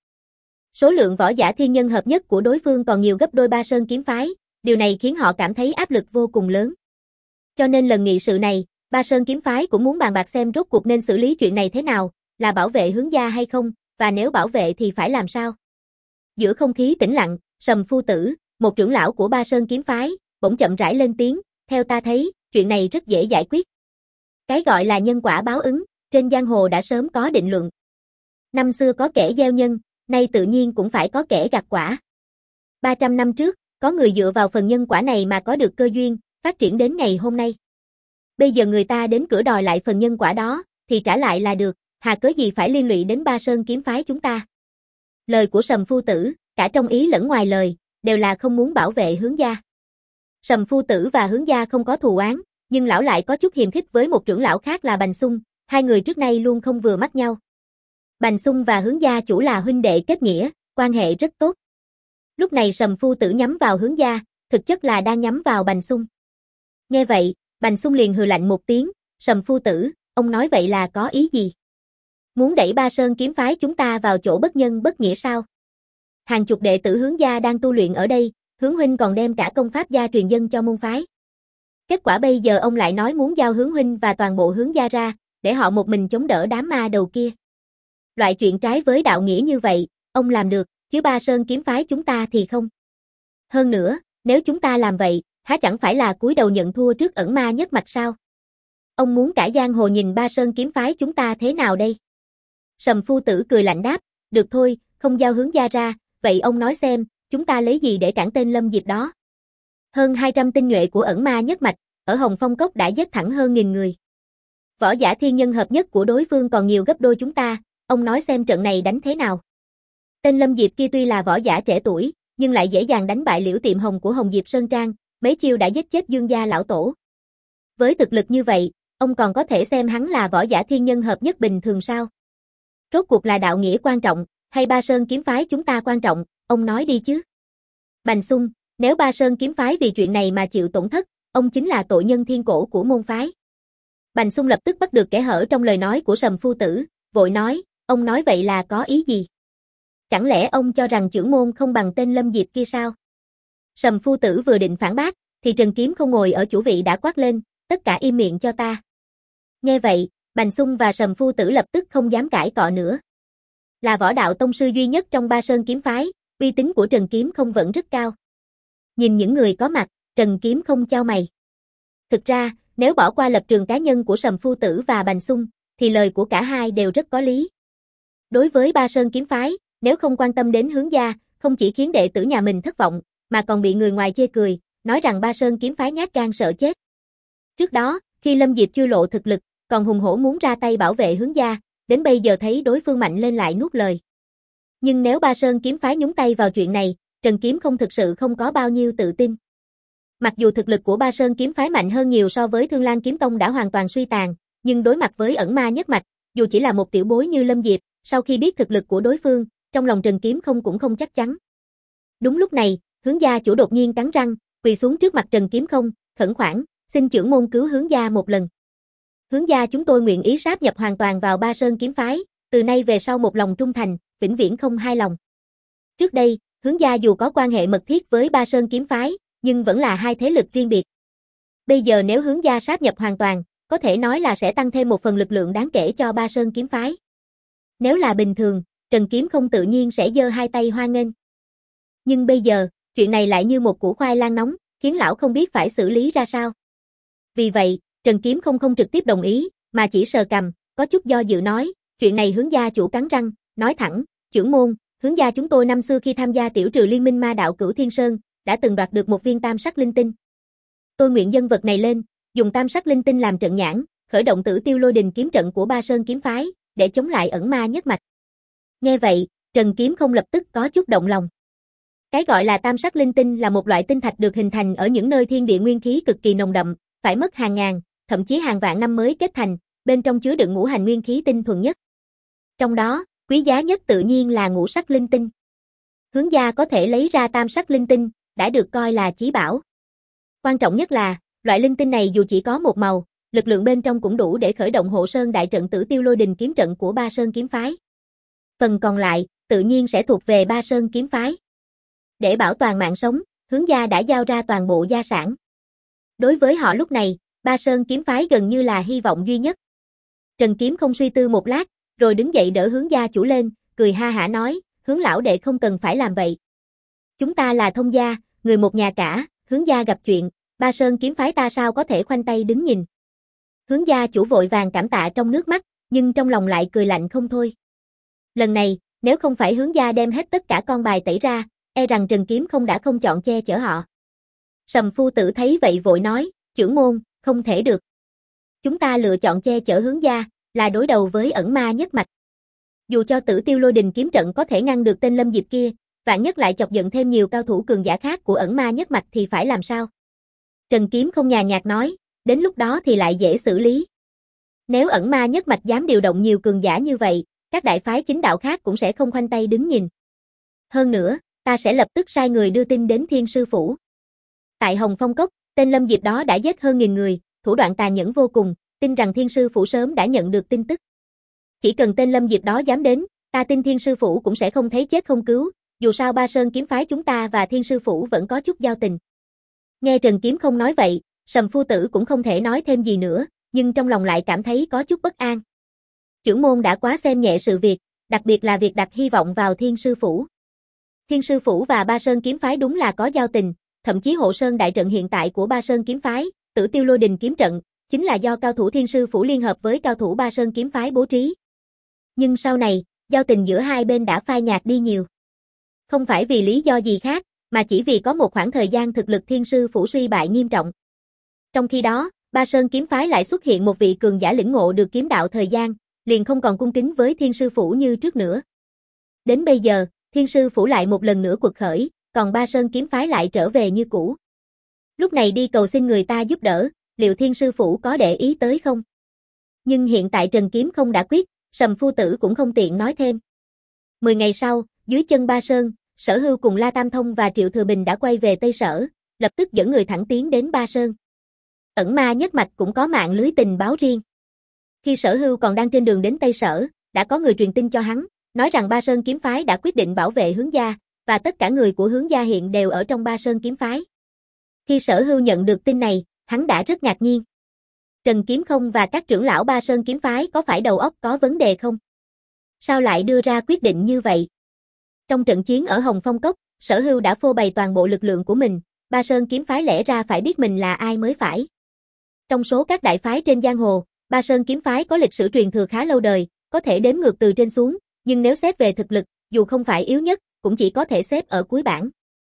Số lượng võ giả thiên nhân hợp nhất của đối phương còn nhiều gấp đôi Ba Sơn kiếm phái, điều này khiến họ cảm thấy áp lực vô cùng lớn. Cho nên lần nghị sự này, Ba Sơn kiếm phái cũng muốn bàn bạc xem rốt cuộc nên xử lý chuyện này thế nào, là bảo vệ hướng gia hay không, và nếu bảo vệ thì phải làm sao. Giữa không khí tĩnh lặng, Sầm Phu Tử, một trưởng lão của Ba Sơn kiếm phái, bỗng chậm rãi lên tiếng, theo ta thấy, chuyện này rất dễ giải quyết. Cái gọi là nhân quả báo ứng, trên giang hồ đã sớm có định luận. Năm xưa có kẻ gieo nhân, nay tự nhiên cũng phải có kẻ gặt quả. ba trăm năm trước, có người dựa vào phần nhân quả này mà có được cơ duyên, phát triển đến ngày hôm nay. Bây giờ người ta đến cửa đòi lại phần nhân quả đó, thì trả lại là được, hà cớ gì phải liên lụy đến Ba Sơn kiếm phái chúng ta. Lời của Sầm Phu Tử, cả trong ý lẫn ngoài lời, đều là không muốn bảo vệ hướng gia. Sầm Phu Tử và hướng gia không có thù oán, nhưng lão lại có chút hiềm khích với một trưởng lão khác là Bành Xung, hai người trước nay luôn không vừa mắt nhau. Bành Xung và hướng gia chủ là huynh đệ kết nghĩa, quan hệ rất tốt. Lúc này Sầm Phu Tử nhắm vào hướng gia, thực chất là đang nhắm vào Bành Xung. Nghe vậy, Bành Xung liền hừ lạnh một tiếng, Sầm Phu Tử, ông nói vậy là có ý gì? Muốn đẩy Ba Sơn kiếm phái chúng ta vào chỗ bất nhân bất nghĩa sao? Hàng chục đệ tử hướng gia đang tu luyện ở đây, hướng huynh còn đem cả công pháp gia truyền dân cho môn phái. Kết quả bây giờ ông lại nói muốn giao hướng huynh và toàn bộ hướng gia ra, để họ một mình chống đỡ đám ma đầu kia. Loại chuyện trái với đạo nghĩa như vậy, ông làm được, chứ Ba Sơn kiếm phái chúng ta thì không. Hơn nữa, nếu chúng ta làm vậy, há chẳng phải là cúi đầu nhận thua trước ẩn ma nhất mạch sao? Ông muốn cả giang hồ nhìn Ba Sơn kiếm phái chúng ta thế nào đây? Sầm Phu Tử cười lạnh đáp, được thôi, không giao hướng gia ra, vậy ông nói xem, chúng ta lấy gì để cản tên Lâm Diệp đó? Hơn hai trăm tinh nhuệ của ẩn ma nhất mạch, ở Hồng Phong Cốc đã giết thẳng hơn nghìn người. Võ giả thiên nhân hợp nhất của đối phương còn nhiều gấp đôi chúng ta, ông nói xem trận này đánh thế nào? Tên Lâm Diệp kia tuy là võ giả trẻ tuổi, nhưng lại dễ dàng đánh bại Liễu Tiệm Hồng của Hồng Diệp Sơn Trang, mấy chiêu đã giết chết Dương gia lão tổ. Với thực lực như vậy, ông còn có thể xem hắn là võ giả thiên nhân hợp nhất bình thường sao? Rốt cuộc là đạo nghĩa quan trọng, hay Ba Sơn kiếm phái chúng ta quan trọng, ông nói đi chứ. Bành Xung, nếu Ba Sơn kiếm phái vì chuyện này mà chịu tổn thất, ông chính là tội nhân thiên cổ của môn phái. Bành Xung lập tức bắt được kẽ hở trong lời nói của Sầm Phu Tử, vội nói, ông nói vậy là có ý gì? Chẳng lẽ ông cho rằng trưởng môn không bằng tên Lâm Diệp kia sao? Sầm Phu Tử vừa định phản bác, thì Trần Kiếm không ngồi ở chủ vị đã quát lên, tất cả im miệng cho ta. Nghe vậy, Bành Xung và Sầm Phu Tử lập tức không dám cãi cọ nữa. Là võ đạo tông sư duy nhất trong Ba Sơn kiếm phái, uy tín của Trần Kiếm không vẫn rất cao. Nhìn những người có mặt, Trần Kiếm không chau mày. Thực ra, nếu bỏ qua lập trường cá nhân của Sầm Phu Tử và Bành Xung, thì lời của cả hai đều rất có lý. Đối với Ba Sơn kiếm phái, nếu không quan tâm đến hướng gia, không chỉ khiến đệ tử nhà mình thất vọng, mà còn bị người ngoài chê cười, nói rằng Ba Sơn kiếm phái nhát gan sợ chết. Trước đó, khi Lâm Diệp chưa lộ thực lực, còn hùng hổ muốn ra tay bảo vệ hướng gia, đến bây giờ thấy đối phương mạnh lên lại nuốt lời. Nhưng nếu Ba Sơn kiếm phái nhúng tay vào chuyện này, Trần Kiếm không thực sự không có bao nhiêu tự tin. Mặc dù thực lực của Ba Sơn kiếm phái mạnh hơn nhiều so với Thương Lan kiếm tông đã hoàn toàn suy tàn, nhưng đối mặt với ẩn ma nhất mạch, dù chỉ là một tiểu bối như Lâm Diệp, sau khi biết thực lực của đối phương, trong lòng Trần Kiếm không cũng không chắc chắn. Đúng lúc này, hướng gia chủ đột nhiên cắn răng, quỳ xuống trước mặt Trần Kiếm không, khẩn khoản, xin trưởng môn cứu hướng gia một lần. Hướng gia chúng tôi nguyện ý sáp nhập hoàn toàn vào Ba Sơn kiếm phái, từ nay về sau một lòng trung thành, vĩnh viễn không hai lòng. Trước đây, hướng gia dù có quan hệ mật thiết với Ba Sơn kiếm phái, nhưng vẫn là hai thế lực riêng biệt. Bây giờ nếu hướng gia sáp nhập hoàn toàn, có thể nói là sẽ tăng thêm một phần lực lượng đáng kể cho Ba Sơn kiếm phái. Nếu là bình thường, Trần Kiếm không tự nhiên sẽ giơ hai tay hoan nghênh. Nhưng bây giờ, chuyện này lại như một củ khoai lang nóng, khiến lão không biết phải xử lý ra sao. Vì vậy, Trần Kiếm không không trực tiếp đồng ý, mà chỉ sờ cằm, có chút do dự nói, chuyện này hướng gia chủ cắn răng, nói thẳng, trưởng môn, hướng gia chúng tôi năm xưa khi tham gia tiểu trừ liên minh ma đạo Cửu Thiên Sơn, đã từng đoạt được một viên tam sắc linh tinh. Tôi nguyện dâng vật này lên, dùng tam sắc linh tinh làm trận nhãn, khởi động Tử Tiêu Lôi Đình kiếm trận của Ba Sơn kiếm phái, để chống lại ẩn ma nhất mạch. Nghe vậy, Trần Kiếm không lập tức có chút động lòng. Cái gọi là tam sắc linh tinh là một loại tinh thạch được hình thành ở những nơi thiên địa nguyên khí cực kỳ nồng đậm, phải mất hàng ngàn, thậm chí hàng vạn năm mới kết thành, bên trong chứa đựng ngũ hành nguyên khí tinh thuần nhất. Trong đó, quý giá nhất tự nhiên là ngũ sắc linh tinh. Hướng gia có thể lấy ra tam sắc linh tinh, đã được coi là chí bảo. Quan trọng nhất là, loại linh tinh này dù chỉ có một màu, lực lượng bên trong cũng đủ để khởi động hộ sơn đại trận Tử Tiêu Lôi Đình kiếm trận của Ba Sơn kiếm phái. Phần còn lại, tự nhiên sẽ thuộc về Ba Sơn kiếm phái. Để bảo toàn mạng sống, Hướng gia đã giao ra toàn bộ gia sản. Đối với họ lúc này, Ba Sơn kiếm phái gần như là hy vọng duy nhất. Trần Kiếm không suy tư một lát, rồi đứng dậy đỡ Hướng gia chủ lên, cười ha hả nói, Hướng lão đệ không cần phải làm vậy. Chúng ta là thông gia, người một nhà cả, Hướng gia gặp chuyện, Ba Sơn kiếm phái ta sao có thể khoanh tay đứng nhìn. Hướng gia chủ vội vàng cảm tạ trong nước mắt, nhưng trong lòng lại cười lạnh không thôi. Lần này, nếu không phải Hướng gia đem hết tất cả con bài tẩy ra, e rằng Trần Kiếm không đã không chọn che chở họ. Sầm phu tử thấy vậy vội nói, trưởng môn, không thể được. Chúng ta lựa chọn che chở Hướng gia, là đối đầu với ẩn ma nhất mạch. Dù cho Tử Tiêu Lôi Đình kiếm trận có thể ngăn được tên Lâm Diệp kia, vạn nhất lại chọc giận thêm nhiều cao thủ cường giả khác của ẩn ma nhất mạch thì phải làm sao? Trần Kiếm không nhàn nhạt nói, đến lúc đó thì lại dễ xử lý. Nếu ẩn ma nhất mạch dám điều động nhiều cường giả như vậy, các đại phái chính đạo khác cũng sẽ không khoanh tay đứng nhìn. Hơn nữa, ta sẽ lập tức sai người đưa tin đến Thiên Sư Phủ. Tại Hồng Phong Cốc, tên Lâm Diệp đó đã giết hơn nghìn người, thủ đoạn tàn nhẫn vô cùng, tin rằng Thiên Sư Phủ sớm đã nhận được tin tức. Chỉ cần tên Lâm Diệp đó dám đến, ta tin Thiên Sư Phủ cũng sẽ không thấy chết không cứu, dù sao Ba Sơn kiếm phái chúng ta và Thiên Sư Phủ vẫn có chút giao tình. Nghe Trần Kiếm không nói vậy, Sầm phu tử cũng không thể nói thêm gì nữa, nhưng trong lòng lại cảm thấy có chút bất an. Chưởng môn đã quá xem nhẹ sự việc, đặc biệt là việc đặt hy vọng vào Thiên Sư Phủ. Thiên Sư Phủ và Ba Sơn kiếm phái đúng là có giao tình, thậm chí hộ sơn đại trận hiện tại của Ba Sơn kiếm phái, Tử Tiêu Lôi Đình kiếm trận, chính là do cao thủ Thiên Sư Phủ liên hợp với cao thủ Ba Sơn kiếm phái bố trí. Nhưng sau này, giao tình giữa hai bên đã phai nhạt đi nhiều. Không phải vì lý do gì khác, mà chỉ vì có một khoảng thời gian thực lực Thiên Sư Phủ suy bại nghiêm trọng. Trong khi đó, Ba Sơn kiếm phái lại xuất hiện một vị cường giả lĩnh ngộ được kiếm đạo thời gian, liền không còn cung kính với Thiên Sư Phủ như trước nữa. Đến bây giờ, Thiên Sư Phủ lại một lần nữa quật khởi, còn Ba Sơn kiếm phái lại trở về như cũ. Lúc này đi cầu xin người ta giúp đỡ, liệu Thiên Sư Phủ có để ý tới không? Nhưng hiện tại Trần Kiếm không đã quyết, Sầm phu tử cũng không tiện nói thêm. Mười ngày sau, dưới chân Ba Sơn, Sở Hưu cùng La Tam Thông và Triệu Thừa Bình đã quay về Tây Sở, lập tức dẫn người thẳng tiến đến Ba Sơn. Ẩn ma nhất mạch cũng có mạng lưới tình báo riêng. Khi Sở Hưu còn đang trên đường đến Tây Sở, đã có người truyền tin cho hắn, nói rằng Ba Sơn kiếm phái đã quyết định bảo vệ Hướng gia, và tất cả người của Hướng gia hiện đều ở trong Ba Sơn kiếm phái. Khi Sở Hưu nhận được tin này, hắn đã rất ngạc nhiên. Trần Kiếm không và các trưởng lão Ba Sơn kiếm phái có phải đầu óc có vấn đề không? Sao lại đưa ra quyết định như vậy? Trong trận chiến ở Hồng Phong Cốc, Sở Hưu đã phô bày toàn bộ lực lượng của mình, Ba Sơn kiếm phái lẽ ra phải biết mình là ai mới phải. Trong số các đại phái trên giang hồ, Ba Sơn kiếm phái có lịch sử truyền thừa khá lâu đời, có thể đếm ngược từ trên xuống, nhưng nếu xét về thực lực, dù không phải yếu nhất, cũng chỉ có thể xếp ở cuối bảng.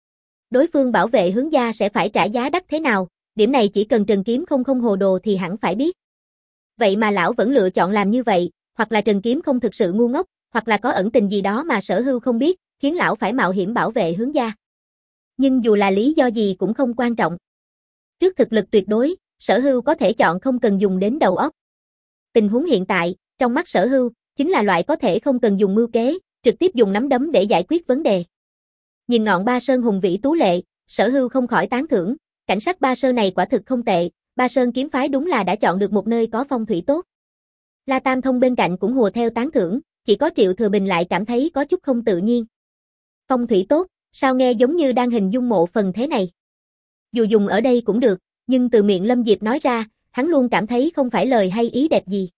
Đối phương bảo vệ Hướng gia sẽ phải trả giá đắt thế nào, điểm này chỉ cần Trần Kiếm không không hồ đồ thì hẳn phải biết. Vậy mà lão vẫn lựa chọn làm như vậy, hoặc là Trần Kiếm không thực sự ngu ngốc, hoặc là có ẩn tình gì đó mà Sở Hưu không biết, khiến lão phải mạo hiểm bảo vệ Hướng gia. Nhưng dù là lý do gì cũng không quan trọng. Trước thực lực tuyệt đối, Sở Hưu có thể chọn không cần dùng đến đầu óc. Tình huống hiện tại, trong mắt Sở Hưu, chính là loại có thể không cần dùng mưu kế, trực tiếp dùng nắm đấm để giải quyết vấn đề. Nhìn ngọn Ba Sơn hùng vĩ tú lệ, Sở Hưu không khỏi tán thưởng, cảnh sắc Ba Sơn này quả thực không tệ, Ba Sơn kiếm phái đúng là đã chọn được một nơi có phong thủy tốt. La Tam Thông bên cạnh cũng hùa theo tán thưởng, chỉ có Triệu Thừa Bình lại cảm thấy có chút không tự nhiên. Phong thủy tốt, sao nghe giống như đang hình dung mộ phần thế này? Dù dùng ở đây cũng được, nhưng từ miệng Lâm Diệp nói ra, hắn luôn cảm thấy không phải lời hay ý đẹp gì.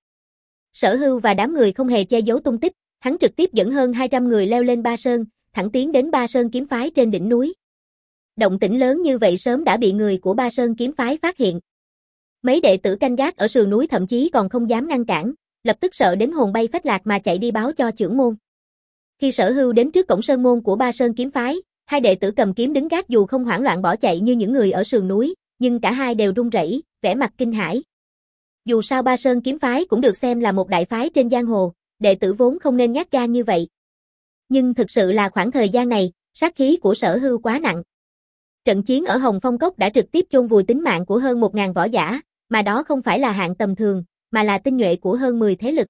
Sở Hưu và đám người không hề che giấu tung tích, hắn trực tiếp dẫn hơn hai trăm người leo lên Ba Sơn, thẳng tiến đến Ba Sơn kiếm phái trên đỉnh núi. Động tĩnh lớn như vậy sớm đã bị người của Ba Sơn kiếm phái phát hiện. Mấy đệ tử canh gác ở sườn núi thậm chí còn không dám ngăn cản, lập tức sợ đến hồn bay phách lạc mà chạy đi báo cho trưởng môn. Khi Sở Hưu đến trước cổng sơn môn của Ba Sơn kiếm phái, hai đệ tử cầm kiếm đứng gác dù không hoảng loạn bỏ chạy như những người ở sườn núi, nhưng cả hai đều run rẩy, vẻ mặt kinh hãi. Dù sao Ba Sơn kiếm phái cũng được xem là một đại phái trên giang hồ, đệ tử vốn không nên nhát gan như vậy. Nhưng thực sự là khoảng thời gian này, sát khí của Sở Hưu quá nặng. Trận chiến ở Hồng Phong Cốc đã trực tiếp chôn vùi tính mạng của hơn một nghìn võ giả, mà đó không phải là hạng tầm thường, mà là tinh nhuệ của hơn mười thế lực.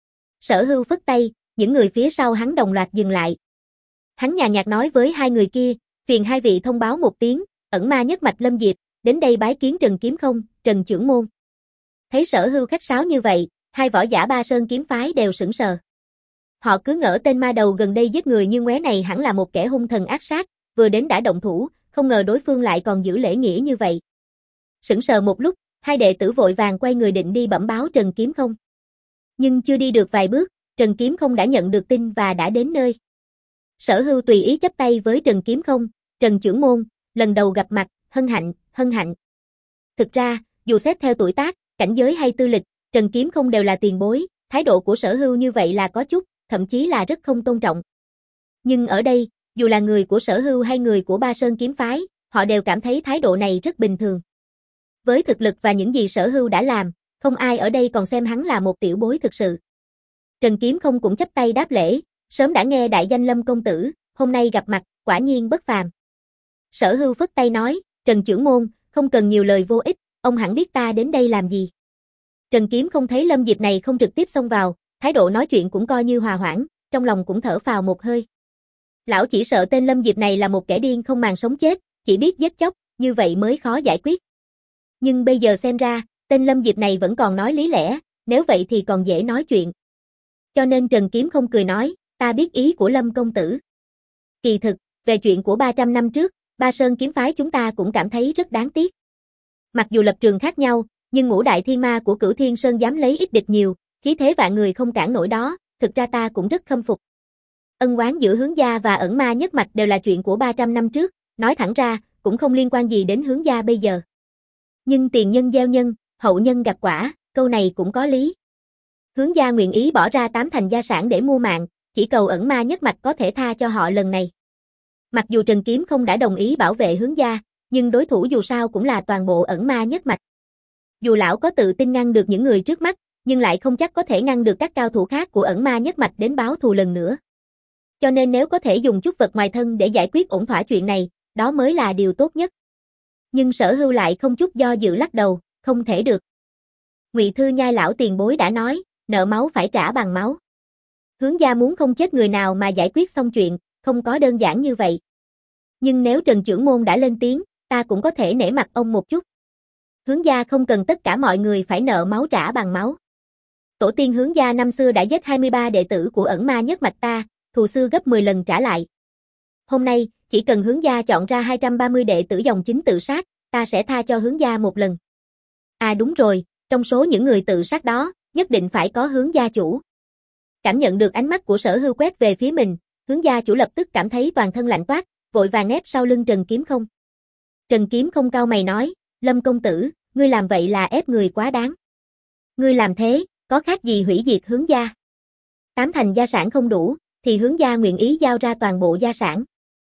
Sở Hưu phất tay, những người phía sau hắn đồng loạt dừng lại. Hắn nhàn nhạt nói với hai người kia, phiền hai vị thông báo một tiếng, ẩn ma nhất mạch Lâm Diệp, đến đây bái kiến Trần Kiếm không, Trần trưởng môn. Thấy Sở Hưu khách sáo như vậy, hai võ giả Ba Sơn kiếm phái đều sững sờ. Họ cứ ngỡ tên ma đầu gần đây giết người như ngoé này hẳn là một kẻ hung thần ác sát, vừa đến đã động thủ, không ngờ đối phương lại còn giữ lễ nghĩa như vậy. Sững sờ một lúc, hai đệ tử vội vàng quay người định đi bẩm báo Trần Kiếm Không. Nhưng chưa đi được vài bước, Trần Kiếm Không đã nhận được tin và đã đến nơi. Sở Hưu tùy ý chắp tay với Trần Kiếm Không, Trần trưởng môn, lần đầu gặp mặt, hân hạnh, hân hạnh. Thực ra, dù xét theo tuổi tác, cảnh giới hay tư lịch, Trần Kiếm Không đều là tiền bối, thái độ của Sở Hưu như vậy là có chút, thậm chí là rất không tôn trọng. Nhưng ở đây, dù là người của Sở Hưu hay người của Ba Sơn kiếm phái, họ đều cảm thấy thái độ này rất bình thường. Với thực lực và những gì Sở Hưu đã làm, không ai ở đây còn xem hắn là một tiểu bối thực sự. Trần Kiếm Không cũng chắp tay đáp lễ, sớm đã nghe đại danh Lâm công tử, hôm nay gặp mặt, quả nhiên bất phàm. Sở Hưu phất tay nói, Trần trưởng môn, không cần nhiều lời vô ích, ông hẳn biết ta đến đây làm gì. Trần Kiếm Không thấy Lâm Diệp này không trực tiếp xông vào, thái độ nói chuyện cũng coi như hòa hoãn, trong lòng cũng thở phào một hơi. Lão chỉ sợ tên Lâm Diệp này là một kẻ điên không màng sống chết, chỉ biết giết chóc, như vậy mới khó giải quyết. Nhưng bây giờ xem ra, tên Lâm Diệp này vẫn còn nói lý lẽ, nếu vậy thì còn dễ nói chuyện. Cho nên Trần Kiếm Không cười nói, ta biết ý của Lâm công tử. Kỳ thực, về chuyện của ba trăm năm trước, Ba Sơn kiếm phái chúng ta cũng cảm thấy rất đáng tiếc. Mặc dù lập trường khác nhau, nhưng ngũ đại thiên ma của Cửu Thiên Sơn dám lấy ít địch nhiều, khí thế vạn người không cản nổi đó, thực ra ta cũng rất khâm phục. Ân oán giữa Hướng gia và Ẩn Ma Nhất Mạch đều là chuyện của ba trăm năm trước, nói thẳng ra, cũng không liên quan gì đến Hướng gia bây giờ. Nhưng tiền nhân gieo nhân, hậu nhân gặt quả, câu này cũng có lý. Hướng gia nguyện ý bỏ ra tám thành gia sản để mua mạng, chỉ cầu Ẩn Ma Nhất Mạch có thể tha cho họ lần này. Mặc dù Trần Kiếm Không đã đồng ý bảo vệ Hướng gia, nhưng đối thủ dù sao cũng là toàn bộ Ẩn Ma Nhất Mạch. Dù lão có tự tin ngăn được những người trước mắt, nhưng lại không chắc có thể ngăn được các cao thủ khác của Ẩn Ma Nhất Mạch đến báo thù lần nữa. Cho nên nếu có thể dùng chút vật ngoài thân để giải quyết ổn thỏa chuyện này, đó mới là điều tốt nhất. Nhưng Sở Hưu lại không chút do dự lắc đầu, không thể được. Ngụy Thư Nhai lão tiền bối đã nói, nợ máu phải trả bằng máu. Hướng gia muốn không chết người nào mà giải quyết xong chuyện, không có đơn giản như vậy. Nhưng nếu Trần trưởng môn đã lên tiếng, ta cũng có thể nể mặt ông một chút. Hướng gia không cần tất cả mọi người phải nợ máu trả bằng máu. Tổ tiên Hướng gia năm xưa đã giết hai mươi ba đệ tử của Ẩn Ma Nhất Mạch ta, thù xưa gấp mười lần trả lại. Hôm nay, chỉ cần Hướng gia chọn ra hai trăm ba mươi đệ tử dòng chính tự sát, ta sẽ tha cho Hướng gia một lần. À đúng rồi, trong số những người tự sát đó, nhất định phải có Hướng gia chủ. Cảm nhận được ánh mắt của Sở Hưu quét về phía mình, Hướng gia chủ lập tức cảm thấy toàn thân lạnh toát, vội vàng nép sau lưng Trần Kiếm Không. Trần Kiếm Không cau mày nói, Lâm công tử, ngươi làm vậy là ép người quá đáng. Ngươi làm thế, có khác gì hủy diệt Hướng gia? Tám thành gia sản không đủ, thì Hướng gia nguyện ý giao ra toàn bộ gia sản.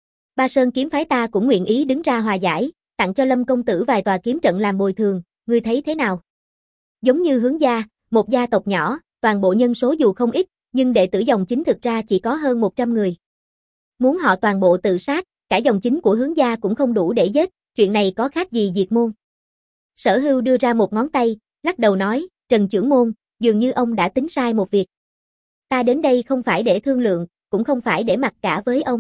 Ba Sơn kiếm phái ta cũng nguyện ý đứng ra hòa giải, tặng cho Lâm công tử vài tòa kiếm trận làm bồi thường, ngươi thấy thế nào? Giống như Hướng gia, một gia tộc nhỏ, toàn bộ nhân số dù không ít, nhưng đệ tử dòng chính thực ra chỉ có hơn một trăm người. Muốn họ toàn bộ tự sát, cả dòng chính của Hướng gia cũng không đủ để giết, chuyện này có khác gì diệt môn. Sở Hưu đưa ra một ngón tay, lắc đầu nói, Trần trưởng môn, dường như ông đã tính sai một việc. Ta đến đây không phải để thương lượng, cũng không phải để mặc cả với ông.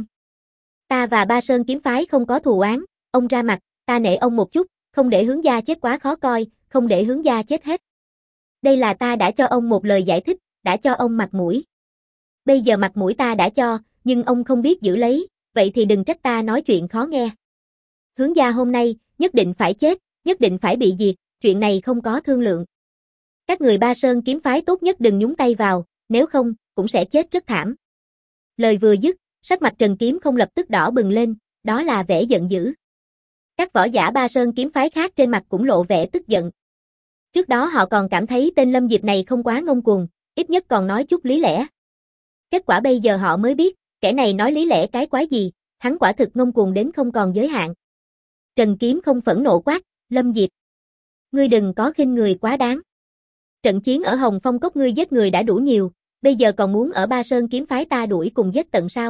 Ta và Ba Sơn kiếm phái không có thù oán, ông ra mặt, ta nể ông một chút, không để Hướng gia chết quá khó coi, không để Hướng gia chết hết. Đây là ta đã cho ông một lời giải thích, đã cho ông mặt mũi. Bây giờ mặt mũi ta đã cho, nhưng ông không biết giữ lấy, vậy thì đừng trách ta nói chuyện khó nghe. Hướng gia hôm nay, nhất định phải chết, nhất định phải bị diệt, chuyện này không có thương lượng. Các người Ba Sơn kiếm phái tốt nhất đừng nhúng tay vào, nếu không, cũng sẽ chết rất thảm. Lời vừa dứt, sắc mặt Trần Kiếm Không lập tức đỏ bừng lên, đó là vẻ giận dữ. Các võ giả Ba Sơn kiếm phái khác trên mặt cũng lộ vẻ tức giận. Trước đó họ còn cảm thấy tên Lâm Diệp này không quá ngông cuồng, ít nhất còn nói chút lý lẽ. Kết quả bây giờ họ mới biết, kẻ này nói lý lẽ cái quái gì, hắn quả thực ngông cuồng đến không còn giới hạn. Trần Kiếm Không phẫn nộ quát, Lâm Diệp, ngươi đừng có khinh người quá đáng. Trận chiến ở Hồng Phong Cốc ngươi giết người đã đủ nhiều, bây giờ còn muốn ở Ba Sơn kiếm phái ta đuổi cùng giết tận sao?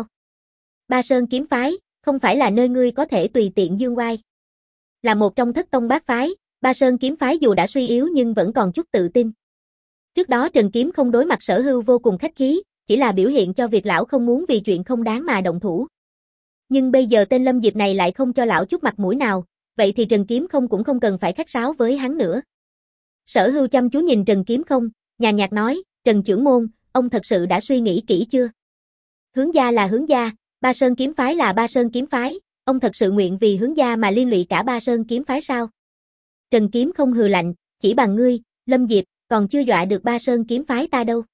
Ba Sơn kiếm phái, không phải là nơi ngươi có thể tùy tiện dương oai. Là một trong thất tông bát phái, Ba Sơn kiếm phái dù đã suy yếu nhưng vẫn còn chút tự tin. Trước đó Trần Kiếm Không đối mặt Sở Hưu vô cùng khách khí, chỉ là biểu hiện cho việc lão không muốn vì chuyện không đáng mà động thủ. Nhưng bây giờ tên Lâm Diệp này lại không cho lão chút mặt mũi nào, vậy thì Trần Kiếm Không cũng không cần phải khách sáo với hắn nữa. Sở Hưu chăm chú nhìn Trần Kiếm Không, nhàn nhạt nói, Trần trưởng môn, ông thật sự đã suy nghĩ kỹ chưa? Hướng gia là hướng gia, Ba Sơn kiếm phái là Ba Sơn kiếm phái, ông thật sự nguyện vì hướng gia mà liên lụy cả Ba Sơn kiếm phái sao? Trần Kiếm Không hừ lạnh, chỉ bằng ngươi, Lâm Diệp, còn chưa dọa được Ba Sơn kiếm phái ta đâu.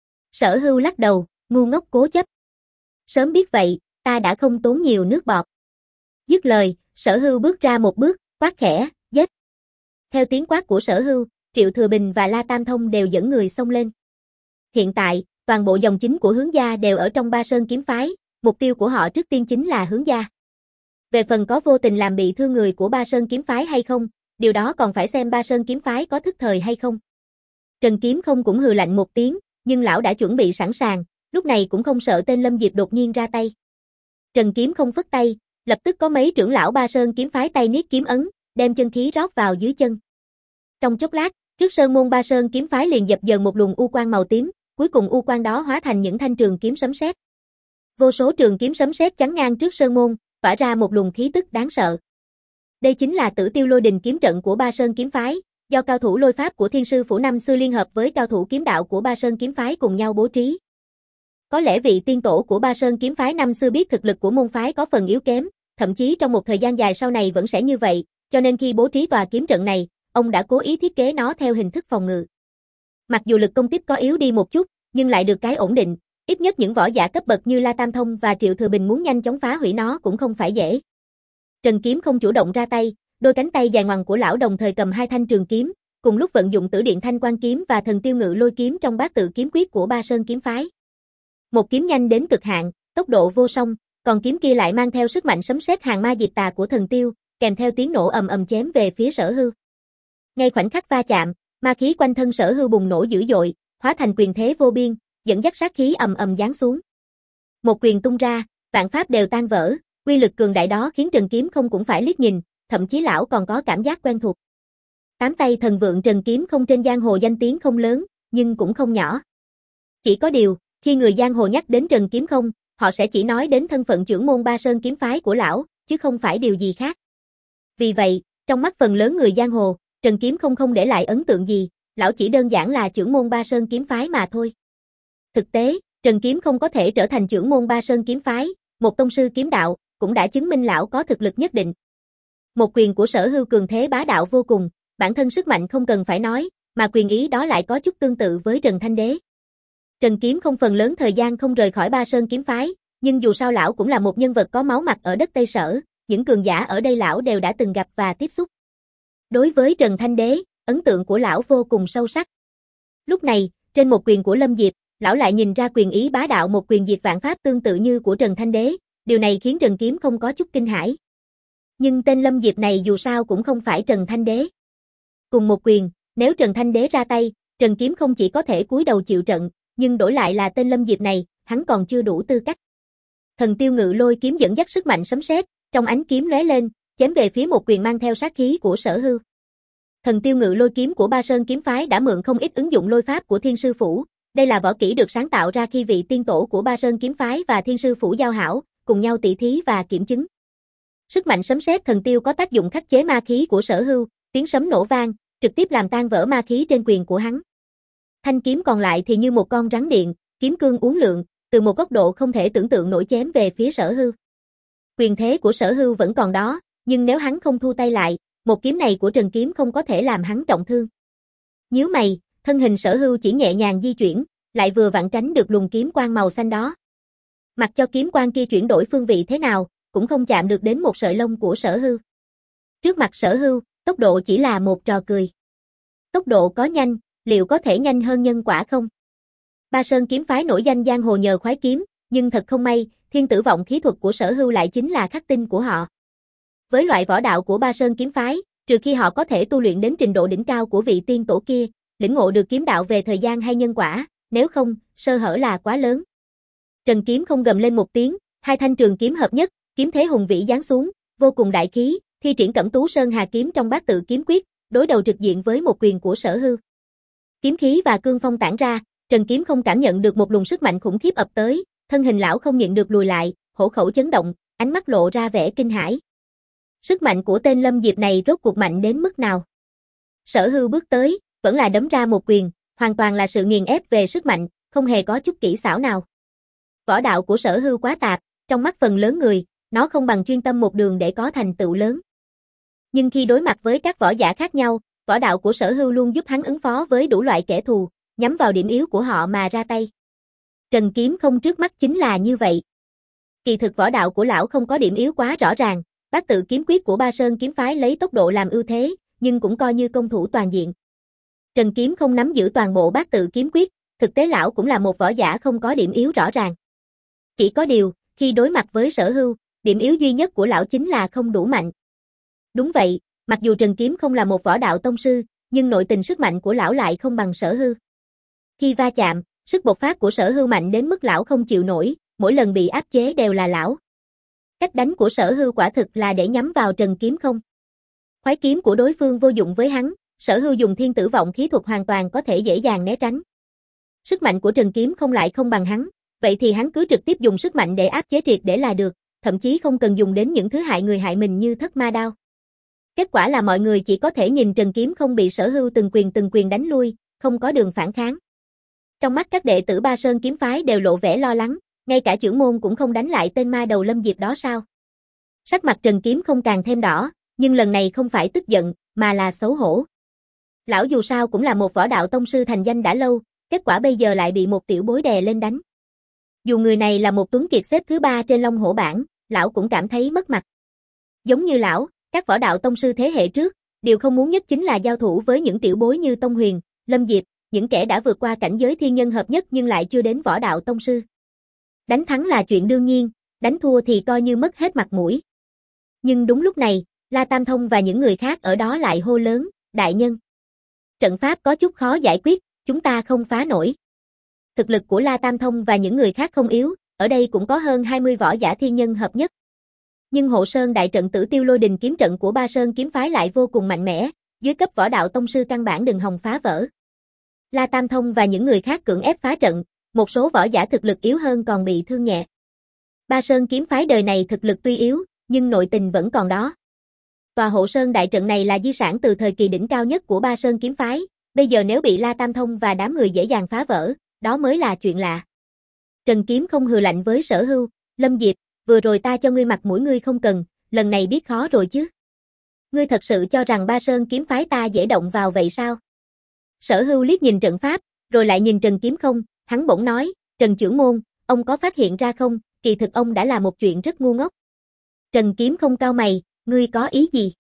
Sở Hưu lắc đầu, ngu ngốc cố chấp. Sớm biết vậy, ta đã không tốn nhiều nước bọt. Dứt lời, Sở Hưu bước ra một bước, quát khẽ, giết. Theo tiếng quát của Sở Hưu, Triệu Thừa Bình và La Tam Thông đều dẫn người xông lên. Hiện tại, toàn bộ dòng chính của hướng gia đều ở trong Ba Sơn kiếm phái, mục tiêu của họ trước tiên chính là hướng gia. Về phần có vô tình làm bị thương người của Ba Sơn kiếm phái hay không, điều đó còn phải xem Ba Sơn kiếm phái có thức thời hay không. Trần Kiếm Không cũng hừ lạnh một tiếng, nhưng lão đã chuẩn bị sẵn sàng, lúc này cũng không sợ tên Lâm Diệp đột nhiên ra tay. Trần Kiếm Không phất tay, lập tức có mấy trưởng lão Ba Sơn kiếm phái tay niết kiếm ấn, đem chân khí rót vào dưới chân. Trong chốc lát, trước sơn môn Ba Sơn kiếm phái liền dập dờn một luồng u quang màu tím, cuối cùng u quang đó hóa thành những thanh trường kiếm sấm sét. Vô số trường kiếm sấm sét chắn ngang trước sơn môn, tỏa ra một luồng khí tức đáng sợ. Đây chính là Tử Tiêu Lôi Đình kiếm trận của Ba Sơn kiếm phái, do cao thủ lôi pháp của Thiên Sư Phủ năm xưa liên hợp với cao thủ kiếm đạo của Ba Sơn kiếm phái cùng nhau bố trí. Có lẽ vị tiên tổ của Ba Sơn kiếm phái năm xưa biết thực lực của môn phái có phần yếu kém, thậm chí trong một thời gian dài sau này vẫn sẽ như vậy, cho nên khi bố trí tòa kiếm trận này, ông đã cố ý thiết kế nó theo hình thức phòng ngự. Mặc dù lực công kích có yếu đi một chút, nhưng lại được cái ổn định, ít nhất những võ giả cấp bậc như La Tam Thông và Triệu Thừa Bình muốn nhanh chóng phá hủy nó cũng không phải dễ. Trần Kiếm Không chủ động ra tay, đôi cánh tay dài ngoằng của lão đồng thời cầm hai thanh trường kiếm, cùng lúc vận dụng Tử Điện Thanh Quan kiếm và Thần Tiêu Ngự Lôi kiếm trong bát tự kiếm quyết của Ba Sơn kiếm phái. Một kiếm nhanh đến cực hạn, tốc độ vô song, còn kiếm kia lại mang theo sức mạnh sấm sét hàng ma diệt tà của thần tiêu, kèm theo tiếng nổ ầm ầm chém về phía Sở Hưu. Ngay khoảnh khắc va chạm, ma khí quanh thân Sở Hưu bùng nổ dữ dội, hóa thành quyền thế vô biên, dẫn dắt sát khí ầm ầm giáng xuống. Một quyền tung ra, vạn pháp đều tan vỡ, uy lực cường đại đó khiến Trần Kiếm Không cũng phải liếc nhìn, thậm chí lão còn có cảm giác quen thuộc. Tám tay thần vượng Trần Kiếm Không trên giang hồ danh tiếng không lớn, nhưng cũng không nhỏ. Chỉ có điều, khi người giang hồ nhắc đến Trần Kiếm Không, họ sẽ chỉ nói đến thân phận trưởng môn Ba Sơn kiếm phái của lão, chứ không phải điều gì khác. Vì vậy, trong mắt phần lớn người giang hồ, Trần Kiếm Không không để lại ấn tượng gì, lão chỉ đơn giản là trưởng môn Ba Sơn kiếm phái mà thôi. Thực tế, Trần Kiếm Không có thể trở thành trưởng môn Ba Sơn kiếm phái, một tông sư kiếm đạo, cũng đã chứng minh lão có thực lực nhất định. Một quyền của Sở Hưu cường thế bá đạo vô cùng, bản thân sức mạnh không cần phải nói, mà quyền ý đó lại có chút tương tự với Trần Thanh Đế. Trần Kiếm Không phần lớn thời gian không rời khỏi Ba Sơn kiếm phái, nhưng dù sao lão cũng là một nhân vật có máu mặt ở đất Tây Sở, những cường giả ở đây lão đều đã từng gặp và tiếp xúc. Đối với Trần Thanh Đế, ấn tượng của lão vô cùng sâu sắc. Lúc này, trên một quyền của Lâm Diệp, lão lại nhìn ra quyền ý bá đạo một quyền diệt vạn pháp tương tự như của Trần Thanh Đế, điều này khiến Trần Kiếm Không có chút kinh hãi. Nhưng tên Lâm Diệp này dù sao cũng không phải Trần Thanh Đế. Cùng một quyền, nếu Trần Thanh Đế ra tay, Trần Kiếm Không chỉ có thể cúi đầu chịu trận, nhưng đổi lại là tên Lâm Diệp này, hắn còn chưa đủ tư cách. Thần Tiêu Ngự Lôi kiếm dẫn dắt sức mạnh sấm sét, trong ánh kiếm lóe lên, chém về phía một quyền mang theo sát khí của Sở Hưu. Thần Tiêu Ngự Lôi kiếm của Ba Sơn kiếm phái đã mượn không ít ứng dụng lôi pháp của Thiên Sư Phủ, đây là võ kỹ được sáng tạo ra khi vị tiên tổ của Ba Sơn kiếm phái và Thiên Sư Phủ giao hảo, cùng nhau tỉ thí và kiểm chứng. Sức mạnh sấm sét thần tiêu có tác dụng khắc chế ma khí của Sở Hưu, tiếng sấm nổ vang, trực tiếp làm tan vỡ ma khí trên quyền của hắn. Thanh kiếm còn lại thì như một con rắn điện, kiếm cương uốn lượn, từ một góc độ không thể tưởng tượng nổi chém về phía Sở Hưu. Quyền thế của Sở Hưu vẫn còn đó, nhưng nếu hắn không thu tay lại, một kiếm này của Trần Kiếm không có thể làm hắn trọng thương. Nhíu mày, thân hình Sở Hưu chỉ nhẹ nhàng di chuyển, lại vừa vặn tránh được luồng kiếm quang màu xanh đó. Mặc cho kiếm quang kia chuyển đổi phương vị thế nào, cũng không chạm được đến một sợi lông của Sở Hưu. Trước mặt Sở Hưu, tốc độ chỉ là một trò cười. Tốc độ có nhanh, liệu có thể nhanh hơn nhân quả không? Ba Sơn kiếm phái nổi danh giang hồ nhờ khoái kiếm, nhưng thật không may, thiên tử vọng khí thuật của Sở Hưu lại chính là khắc tinh của họ. Với loại võ đạo của Ba Sơn kiếm phái, trừ khi họ có thể tu luyện đến trình độ đỉnh cao của vị tiên tổ kia, lĩnh ngộ được kiếm đạo về thời gian hay nhân quả, nếu không, sơ hở là quá lớn. Trần Kiếm không gầm lên một tiếng, hai thanh trường kiếm hợp nhất, kiếm thế hùng vĩ giáng xuống, vô cùng đại khí, thi triển Cẩm Tú Sơn Hà kiếm trong bát tự kiếm quyết, đối đầu trực diện với một quyền của Sở Hưu. Kiếm khí và cương phong tản ra, Trần Kiếm không cảm nhận được một luồng sức mạnh khủng khiếp ập tới, thân hình lão không nhịn được lùi lại, hổ khẩu chấn động, ánh mắt lộ ra vẻ kinh hãi. Sức mạnh của tên Lâm Diệp này rốt cuộc mạnh đến mức nào? Sở Hưu bước tới, vẫn là đấm ra một quyền, hoàn toàn là sự nghiền ép về sức mạnh, không hề có chút kỹ xảo nào. Võ đạo của Sở Hưu quá tạp, trong mắt phần lớn người, nó không bằng chuyên tâm một đường để có thành tựu lớn. Nhưng khi đối mặt với các võ giả khác nhau, võ đạo của Sở Hưu luôn giúp hắn ứng phó với đủ loại kẻ thù, nhắm vào điểm yếu của họ mà ra tay. Trần Kiếm Không trước mắt chính là như vậy. Kỳ thực võ đạo của lão không có điểm yếu quá rõ ràng, bát tự kiếm quyết của Ba Sơn kiếm phái lấy tốc độ làm ưu thế, nhưng cũng coi như công thủ toàn diện. Trần Kiếm Không nắm giữ toàn bộ bát tự kiếm quyết, thực tế lão cũng là một võ giả không có điểm yếu rõ ràng. Chỉ có điều, khi đối mặt với Sở Hưu, điểm yếu duy nhất của lão chính là không đủ mạnh. Đúng vậy, mặc dù Trần Kiếm Không là một võ đạo tông sư, nhưng nội tình sức mạnh của lão lại không bằng Sở Hưu. Khi va chạm, sức bộc phát của Sở Hưu mạnh đến mức lão không chịu nổi, mỗi lần bị áp chế đều là lão. Cách đánh của Sở Hưu quả thực là để nhắm vào Trần Kiếm Không. Khoái kiếm của đối phương vô dụng với hắn, Sở Hưu dùng thiên tử vọng khí thuật hoàn toàn có thể dễ dàng né tránh. Sức mạnh của Trần Kiếm Không lại không bằng hắn, vậy thì hắn cứ trực tiếp dùng sức mạnh để áp chế triệt để là được, thậm chí không cần dùng đến những thứ hại người hại mình như thất ma đao. Kết quả là mọi người chỉ có thể nhìn Trần Kiếm Không bị Sở Hưu từng quyền từng quyền đánh lui, không có đường phản kháng. Trong mắt các đệ tử Ba Sơn kiếm phái đều lộ vẻ lo lắng, ngay cả trưởng môn cũng không đánh lại tên ma đầu Lâm Diệp đó sao? Sắc mặt Trần Kiếm Không càng thêm đỏ, nhưng lần này không phải tức giận, mà là xấu hổ. Lão dù sao cũng là một võ đạo tông sư thành danh đã lâu, kết quả bây giờ lại bị một tiểu bối đè lên đánh. Dù người này là một tuấn kiệt xếp thứ ba trên Long Hổ bảng, lão cũng cảm thấy mất mặt. Giống như lão, các võ đạo tông sư thế hệ trước, điều không muốn nhất chính là giao thủ với những tiểu bối như Tông Huyền, Lâm Diệp, những kẻ đã vượt qua cảnh giới thiên nhân hợp nhất nhưng lại chưa đến võ đạo tông sư. Đánh thắng là chuyện đương nhiên, đánh thua thì coi như mất hết mặt mũi. Nhưng đúng lúc này, La Tam Thông và những người khác ở đó lại hô lớn, đại nhân. Trận pháp có chút khó giải quyết, chúng ta không phá nổi. Thực lực của La Tam Thông và những người khác không yếu, ở đây cũng có hơn hai mươi võ giả thiên nhân hợp nhất. Nhưng Hộ Sơn đại trận Tử Tiêu Lôi Đình kiếm trận của Ba Sơn kiếm phái lại vô cùng mạnh mẽ, dưới cấp võ đạo tông sư căn bản đừng hòng phá vỡ. La Tam Thông và những người khác cưỡng ép phá trận, một số võ giả thực lực yếu hơn còn bị thương nhẹ. Ba Sơn kiếm phái đời này thực lực tuy yếu, nhưng nội tình vẫn còn đó. Tòa Hộ Sơn đại trận này là di sản từ thời kỳ đỉnh cao nhất của Ba Sơn kiếm phái, bây giờ nếu bị La Tam Thông và đám người dễ dàng phá vỡ, đó mới là chuyện lạ. Trần Kiếm Không hừ lạnh với Sở Hưu, Lâm Diệp, vừa rồi ta cho ngươi mặt mũi ngươi không cần, lần này biết khó rồi chứ. Ngươi thật sự cho rằng Ba Sơn kiếm phái ta dễ động vào vậy sao? Sở Hưu liếc nhìn trận pháp, rồi lại nhìn Trần Kiếm Không, hắn bỗng nói, Trần trưởng môn, ông có phát hiện ra không, kỳ thực ông đã làm một chuyện rất ngu ngốc. Trần Kiếm Không cau mày, ngươi có ý gì?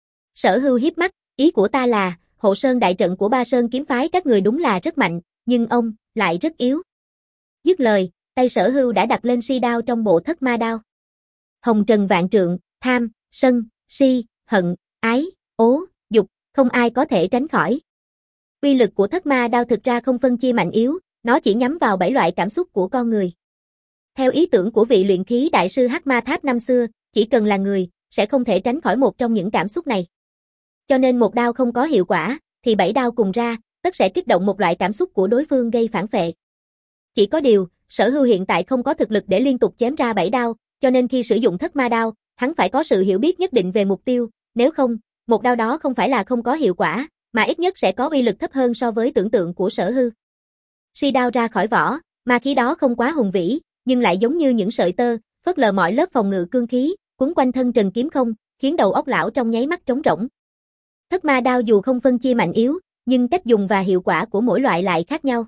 Sở Hưu hiếp mắt, ý của ta là, Hộ Sơn đại trận của Ba Sơn kiếm phái các người đúng là rất mạnh, nhưng ông, lại rất yếu. Dứt lời, tay Sở Hưu đã đặt lên si đao trong bộ thất ma đao. Hồng trần vạn trượng, tham, sân, si, hận, ái, ố, dục, không ai có thể tránh khỏi. Uy lực của thất ma đao thực ra không phân chia mạnh yếu, nó chỉ nhắm vào bảy loại cảm xúc của con người. Theo ý tưởng của vị luyện khí đại sư Hắc Ma Tháp năm xưa, chỉ cần là người, sẽ không thể tránh khỏi một trong những cảm xúc này. Cho nên một đao không có hiệu quả, thì bảy đao cùng ra, tất sẽ kích động một loại cảm xúc của đối phương gây phản phệ. Chỉ có điều, Sở Hưu hiện tại không có thực lực để liên tục chém ra bảy đao, cho nên khi sử dụng thất ma đao, hắn phải có sự hiểu biết nhất định về mục tiêu, nếu không, một đao đó không phải là không có hiệu quả, mà ít nhất sẽ có uy lực thấp hơn so với tưởng tượng của Sở Hưu. Si đao ra khỏi vỏ, ma khí đó không quá hùng vĩ, nhưng lại giống như những sợi tơ, phớt lờ mọi lớp phòng ngự cương khí, quấn quanh thân Trần Kiếm Không, khiến đầu óc lão trong nháy mắt trống rỗng. Thất ma đao dù không phân chia mạnh yếu, nhưng cách dùng và hiệu quả của mỗi loại lại khác nhau.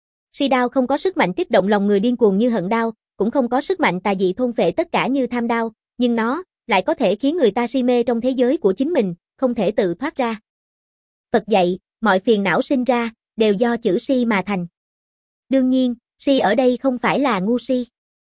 Si đao không có sức mạnh kích động lòng người điên cuồng như hận đao, cũng không có sức mạnh tà dị thôn phệ tất cả như tham đao, nhưng nó lại có thể khiến người ta si mê trong thế giới của chính mình, không thể tự thoát ra. Phật dạy, mọi phiền não sinh ra, đều do chữ si mà thành. Đương nhiên, si ở đây không phải là ngu si.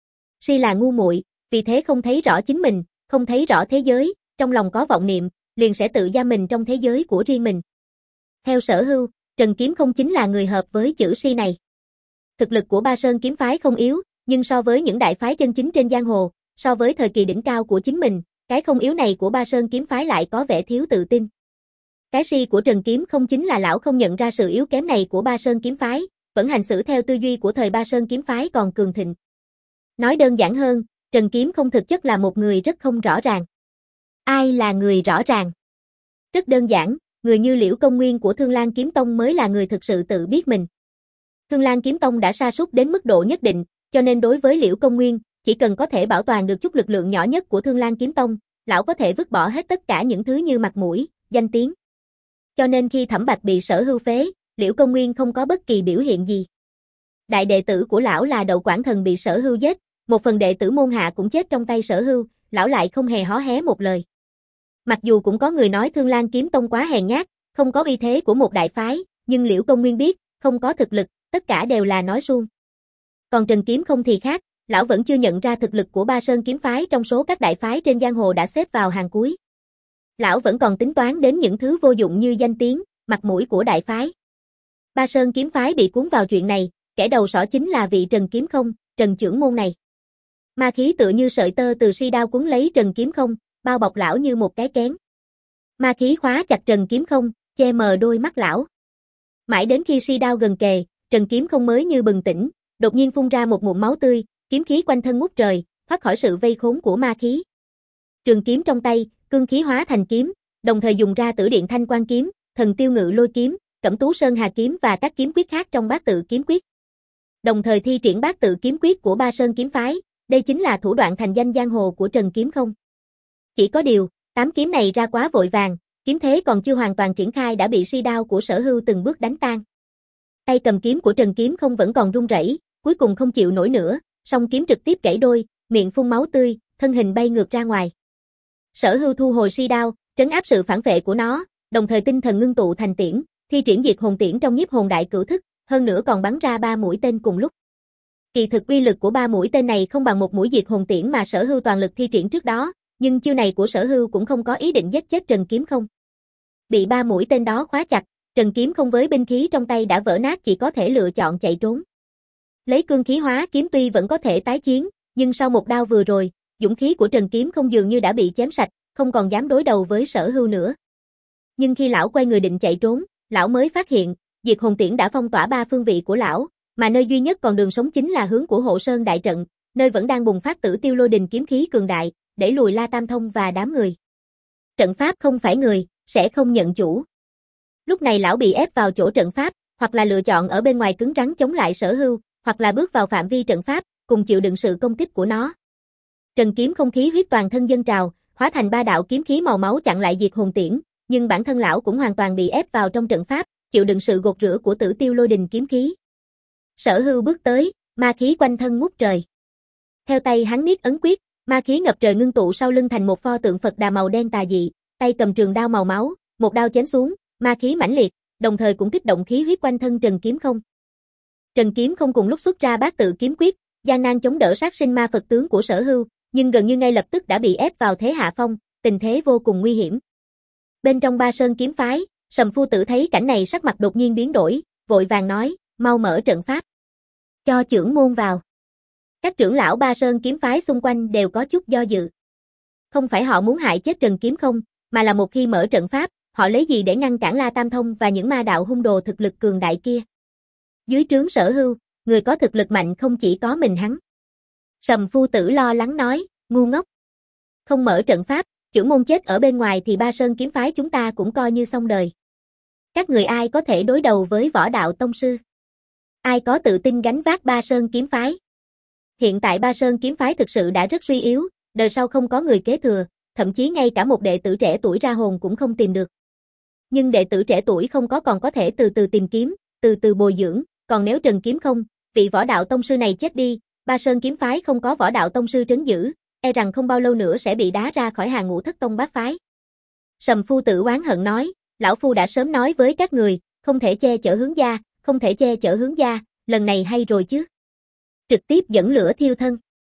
Si là ngu muội, vì thế không thấy rõ chính mình, không thấy rõ thế giới, trong lòng có vọng niệm, liền sẽ tự giam mình trong thế giới của riêng mình. Theo Sở Hưu, Trần Kiếm Không chính là người hợp với chữ si này. Thực lực của Ba Sơn kiếm phái không yếu, nhưng so với những đại phái chân chính trên giang hồ, so với thời kỳ đỉnh cao của chính mình, cái không yếu này của Ba Sơn kiếm phái lại có vẻ thiếu tự tin. Cái si của Trần Kiếm Không chính là lão không nhận ra sự yếu kém này của Ba Sơn kiếm phái, vẫn hành xử theo tư duy của thời Ba Sơn kiếm phái còn cường thịnh. Nói đơn giản hơn, Trần Kiếm Không thực chất là một người rất không rõ ràng. Ai là người rõ ràng? Rất đơn giản, người người như Liễu Công Nguyên của Thương Lan Kiếm Tông mới là người thực sự tự biết mình. Thương Lan Kiếm Tông đã sa sút đến mức độ nhất định, cho nên đối với Liễu Công Nguyên, chỉ cần có thể bảo toàn được chút lực lượng nhỏ nhất của Thương Lan Kiếm Tông, lão có thể vứt bỏ hết tất cả những thứ như mặt mũi, danh tiếng. Cho nên khi Thẩm Bạch bị Sở Hưu phế, Liễu Công Nguyên không có bất kỳ biểu hiện gì. Đại đệ tử của lão là Đậu Quảng Thần bị Sở Hưu giết, một phần đệ tử môn hạ cũng chết trong tay Sở Hưu, lão lại không hề hó hé một lời. Mặc dù cũng có người nói Thương Lan Kiếm Tông quá hèn nhát, không có uy thế của một đại phái, nhưng Liễu Công Nguyên biết, không có thực lực, tất cả đều là nói suông. Còn Trần Kiếm Không thì khác, lão vẫn chưa nhận ra thực lực của Ba Sơn kiếm phái trong số các đại phái trên giang hồ đã xếp vào hàng cuối. Lão vẫn còn tính toán đến những thứ vô dụng như danh tiếng, mặt mũi của đại phái. Ba Sơn kiếm phái bị cuốn vào chuyện này, kẻ đầu sỏ chính là vị Trần Kiếm Không, Trần trưởng môn này. Ma khí tựa như sợi tơ từ si đao cuốn lấy Trần Kiếm Không, bao bọc lão như một cái kén. Ma khí khóa chặt Trần Kiếm Không, che mờ đôi mắt lão. Mãi đến khi si đao gần kề, Trần Kiếm Không mới như bừng tỉnh, đột nhiên phun ra một ngụm máu tươi, kiếm khí quanh thân ngút trời, thoát khỏi sự vây khốn của ma khí. Trường kiếm trong tay, cương khí hóa thành kiếm, đồng thời dùng ra Tử Điện Thanh Quan kiếm, Thần Tiêu Ngự Lôi kiếm, Cẩm Tú Sơn Hà kiếm và các kiếm quyết khác trong Bát Tự kiếm quyết. Đồng thời thi triển Bát Tự kiếm quyết của Ba Sơn kiếm phái, đây chính là thủ đoạn thành danh giang hồ của Trần Kiếm Không. Chỉ có điều, tám kiếm này ra quá vội vàng, kiếm thế còn chưa hoàn toàn triển khai đã bị si đao của Sở Hưu từng bước đánh tan. Tay cầm kiếm của Trần Kiếm Không vẫn còn run rẩy, cuối cùng không chịu nổi nữa, song kiếm trực tiếp gãy đôi, miệng phun máu tươi, thân hình bay ngược ra ngoài. Sở Hưu thu hồi si đao, trấn áp sự phản vệ của nó, đồng thời tinh thần ngưng tụ thành tiễn, thi triển Diệt Hồn Tiễn trong Nhiếp Hồn Đại Cửu Thức, hơn nữa còn bắn ra ba mũi tên cùng lúc. Kỳ thực uy lực của ba mũi tên này không bằng một mũi Diệt Hồn Tiễn mà Sở Hưu toàn lực thi triển trước đó, nhưng chiêu này của Sở Hưu cũng không có ý định giết chết Trần Kiếm Không. Bị ba mũi tên đó khóa chặt, Trần Kiếm Không với binh khí trong tay đã vỡ nát chỉ có thể lựa chọn chạy trốn. Lấy cương khí hóa kiếm tuy vẫn có thể tái chiến, nhưng sau một đao vừa rồi, dũng khí của Trần Kiếm Không dường như đã bị chém sạch, không còn dám đối đầu với Sở Hưu nữa. Nhưng khi lão quay người định chạy trốn, lão mới phát hiện, Diệt Hồn Tiễn đã phong tỏa ba phương vị của lão, mà nơi duy nhất còn đường sống chính là hướng của Hộ Sơn đại trận, nơi vẫn đang bùng phát Tử Tiêu Lôi Đình kiếm khí cường đại, để lùi La Tam Thông và đám người. Trận pháp không phải người, sẽ không nhận chủ. Lúc này lão bị ép vào chỗ trận pháp, hoặc là lựa chọn ở bên ngoài cứng rắn chống lại Sở Hưu, hoặc là bước vào phạm vi trận pháp, cùng chịu đựng sự công kích của nó. Trần Kiếm Không khí huyết toàn thân dâng trào, hóa thành ba đạo kiếm khí màu máu chặn lại Diệt Hồn Tiễn, nhưng bản thân lão cũng hoàn toàn bị ép vào trong trận pháp, chịu đựng sự gột rửa của Tử Tiêu Lôi Đình kiếm khí. Sở Hưu bước tới, ma khí quanh thân ngút trời. Theo tay hắn niết ấn quyết, ma khí ngập trời ngưng tụ sau lưng thành một pho tượng Phật Đà màu đen tà dị, tay cầm trường đao màu máu, một đao chém xuống, ma khí mãnh liệt, đồng thời cũng kích động khí huyết quanh thân Trần Kiếm Không. Trần Kiếm Không cùng lúc xuất ra Bát Tự kiếm quyết, gian nan chống đỡ sát sinh ma Phật tướng của Sở Hưu, nhưng gần như ngay lập tức đã bị ép vào thế hạ phong, tình thế vô cùng nguy hiểm. Bên trong Ba Sơn kiếm phái, Sầm Phu Tử thấy cảnh này sắc mặt đột nhiên biến đổi, vội vàng nói, mau mở trận pháp, cho trưởng môn vào. Các trưởng lão Ba Sơn kiếm phái xung quanh đều có chút do dự. Không phải họ muốn hại chết Trần Kiếm Không, mà là một khi mở trận pháp, họ lấy gì để ngăn cản La Tam Thông và những ma đạo hung đồ thực lực cường đại kia. Dưới trướng Sở Hưu, người có thực lực mạnh không chỉ có mình hắn. Sầm Phu Tử lo lắng nói, ngu ngốc. Không mở trận pháp, trưởng môn chết ở bên ngoài thì Ba Sơn kiếm phái chúng ta cũng coi như xong đời. Các người ai có thể đối đầu với Võ Đạo Tông Sư? Ai có tự tin gánh vác Ba Sơn kiếm phái? Hiện tại Ba Sơn kiếm phái thực sự đã rất suy yếu, đời sau không có người kế thừa, thậm chí ngay cả một đệ tử trẻ tuổi ra hồn cũng không tìm được. Nhưng đệ tử trẻ tuổi không có còn có thể từ từ tìm kiếm, từ từ bồi dưỡng, còn nếu Trần Kiếm Không, vị Võ Đạo Tông Sư này chết đi, Ba Sơn kiếm phái không có Võ Đạo Tông Sư trấn giữ, e rằng không bao lâu nữa sẽ bị đá ra khỏi hàng ngũ thất tông bát phái. Sầm Phu Tử oán hận nói, lão phu đã sớm nói với các người, không thể che chở hướng gia, không thể che chở hướng gia, lần này hay rồi chứ. Trực tiếp dẫn lửa thiêu thân.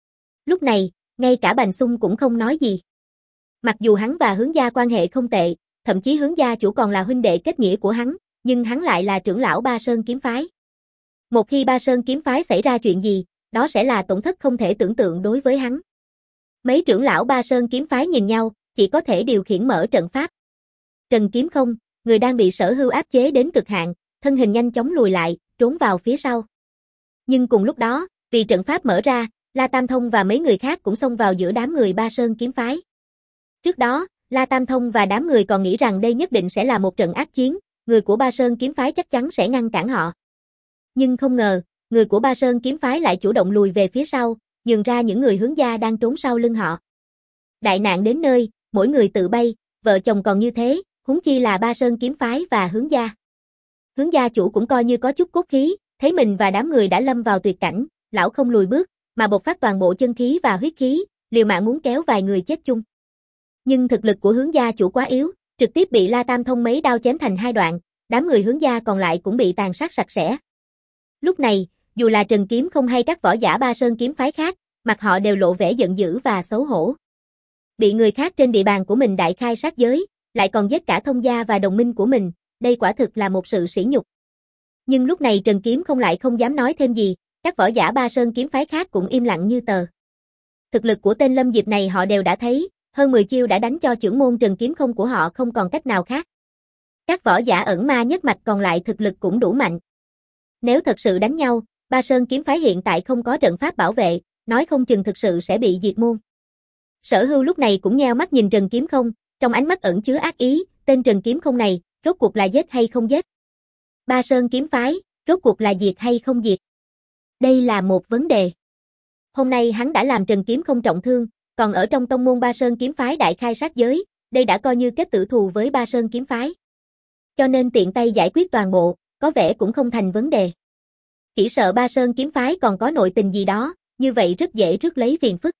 Lúc này, ngay cả Bành Xung cũng không nói gì. Mặc dù hắn và hướng gia quan hệ không tệ, thậm chí hướng gia chủ còn là huynh đệ kết nghĩa của hắn, nhưng hắn lại là trưởng lão Ba Sơn kiếm phái. Một khi Ba Sơn kiếm phái xảy ra chuyện gì, đó sẽ là tổn thất không thể tưởng tượng đối với hắn. Mấy trưởng lão Ba Sơn kiếm phái nhìn nhau, chỉ có thể điều khiển mở trận pháp. Trần Kiếm Không, người đang bị Sở Hưu áp chế đến cực hạn, thân hình nhanh chóng lùi lại, trốn vào phía sau. Nhưng cùng lúc đó, vì trận pháp mở ra, La Tam Thông và mấy người khác cũng xông vào giữa đám người Ba Sơn kiếm phái. Trước đó, La Tam Thông và đám người còn nghĩ rằng đây nhất định sẽ là một trận ác chiến, người của Ba Sơn kiếm phái chắc chắn sẽ ngăn cản họ. Nhưng không ngờ, người của Ba Sơn kiếm phái lại chủ động lùi về phía sau, nhường ra những người Hướng gia đang trốn sau lưng họ. Đại nạn đến nơi, mỗi người tự bay, vợ chồng còn như thế, huống chi là Ba Sơn kiếm phái và Hướng gia. Hướng gia chủ cũng coi như có chút cốt khí, thấy mình và đám người đã lâm vào tuyệt cảnh, lão không lùi bước, mà bộc phát toàn bộ chân khí và huyết khí, liều mạng muốn kéo vài người chết chung. Nhưng thực lực của Hướng gia chủ quá yếu, trực tiếp bị La Tam Thông mấy đao chém thành hai đoạn, đám người Hướng gia còn lại cũng bị tàn sát sạch sẽ. Lúc này, dù là Trần Kiếm Không hay các võ giả Ba Sơn kiếm phái khác, mặt họ đều lộ vẻ giận dữ và xấu hổ. Bị người khác trên địa bàn của mình đại khai sát giới, lại còn giết cả thông gia và đồng minh của mình, đây quả thực là một sự sỉ nhục. Nhưng lúc này Trần Kiếm Không lại không dám nói thêm gì, các võ giả Ba Sơn kiếm phái khác cũng im lặng như tờ. Thực lực của tên Lâm Diệp này họ đều đã thấy, hơn mười chiêu đã đánh cho trưởng môn Trần Kiếm Không của họ không còn cách nào khác. Các võ giả ẩn ma nhất mạch còn lại thực lực cũng đủ mạnh. Nếu thật sự đánh nhau, Ba Sơn kiếm phái hiện tại không có trận pháp bảo vệ, nói không chừng thực sự sẽ bị diệt môn. Sở Hưu lúc này cũng nheo mắt nhìn Trần Kiếm Không, trong ánh mắt ẩn chứa ác ý, tên Trần Kiếm Không này, rốt cuộc là giết hay không giết? Ba Sơn kiếm phái, rốt cuộc là diệt hay không diệt? Đây là một vấn đề. Hôm nay hắn đã làm Trần Kiếm Không trọng thương, còn ở trong tông môn Ba Sơn kiếm phái đại khai sát giới, đây đã coi như kết tử thù với Ba Sơn kiếm phái. Cho nên tiện tay giải quyết toàn bộ, có vẻ cũng không thành vấn đề. Chỉ sợ Ba Sơn kiếm phái còn có nội tình gì đó, như vậy rất dễ rước lấy phiền phức.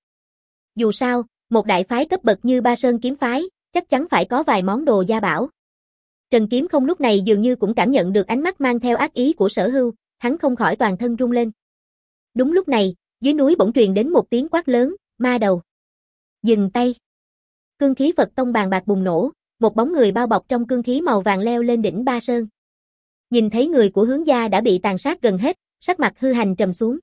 Dù sao, một đại phái cấp bậc như Ba Sơn kiếm phái, chắc chắn phải có vài món đồ gia bảo. Trần Kiếm Không lúc này dường như cũng cảm nhận được ánh mắt mang theo ác ý của Sở Hưu, hắn không khỏi toàn thân rung lên. Đúng lúc này, dưới núi bỗng truyền đến một tiếng quát lớn, ma đầu. Dừng tay. Cương khí Phật tông bàn bạc bùng nổ, một bóng người bao bọc trong cương khí màu vàng leo lên đỉnh Ba Sơn. Nhìn thấy người của Hướng gia đã bị tàn sát gần hết, sắc mặt Hư Hành trầm xuống.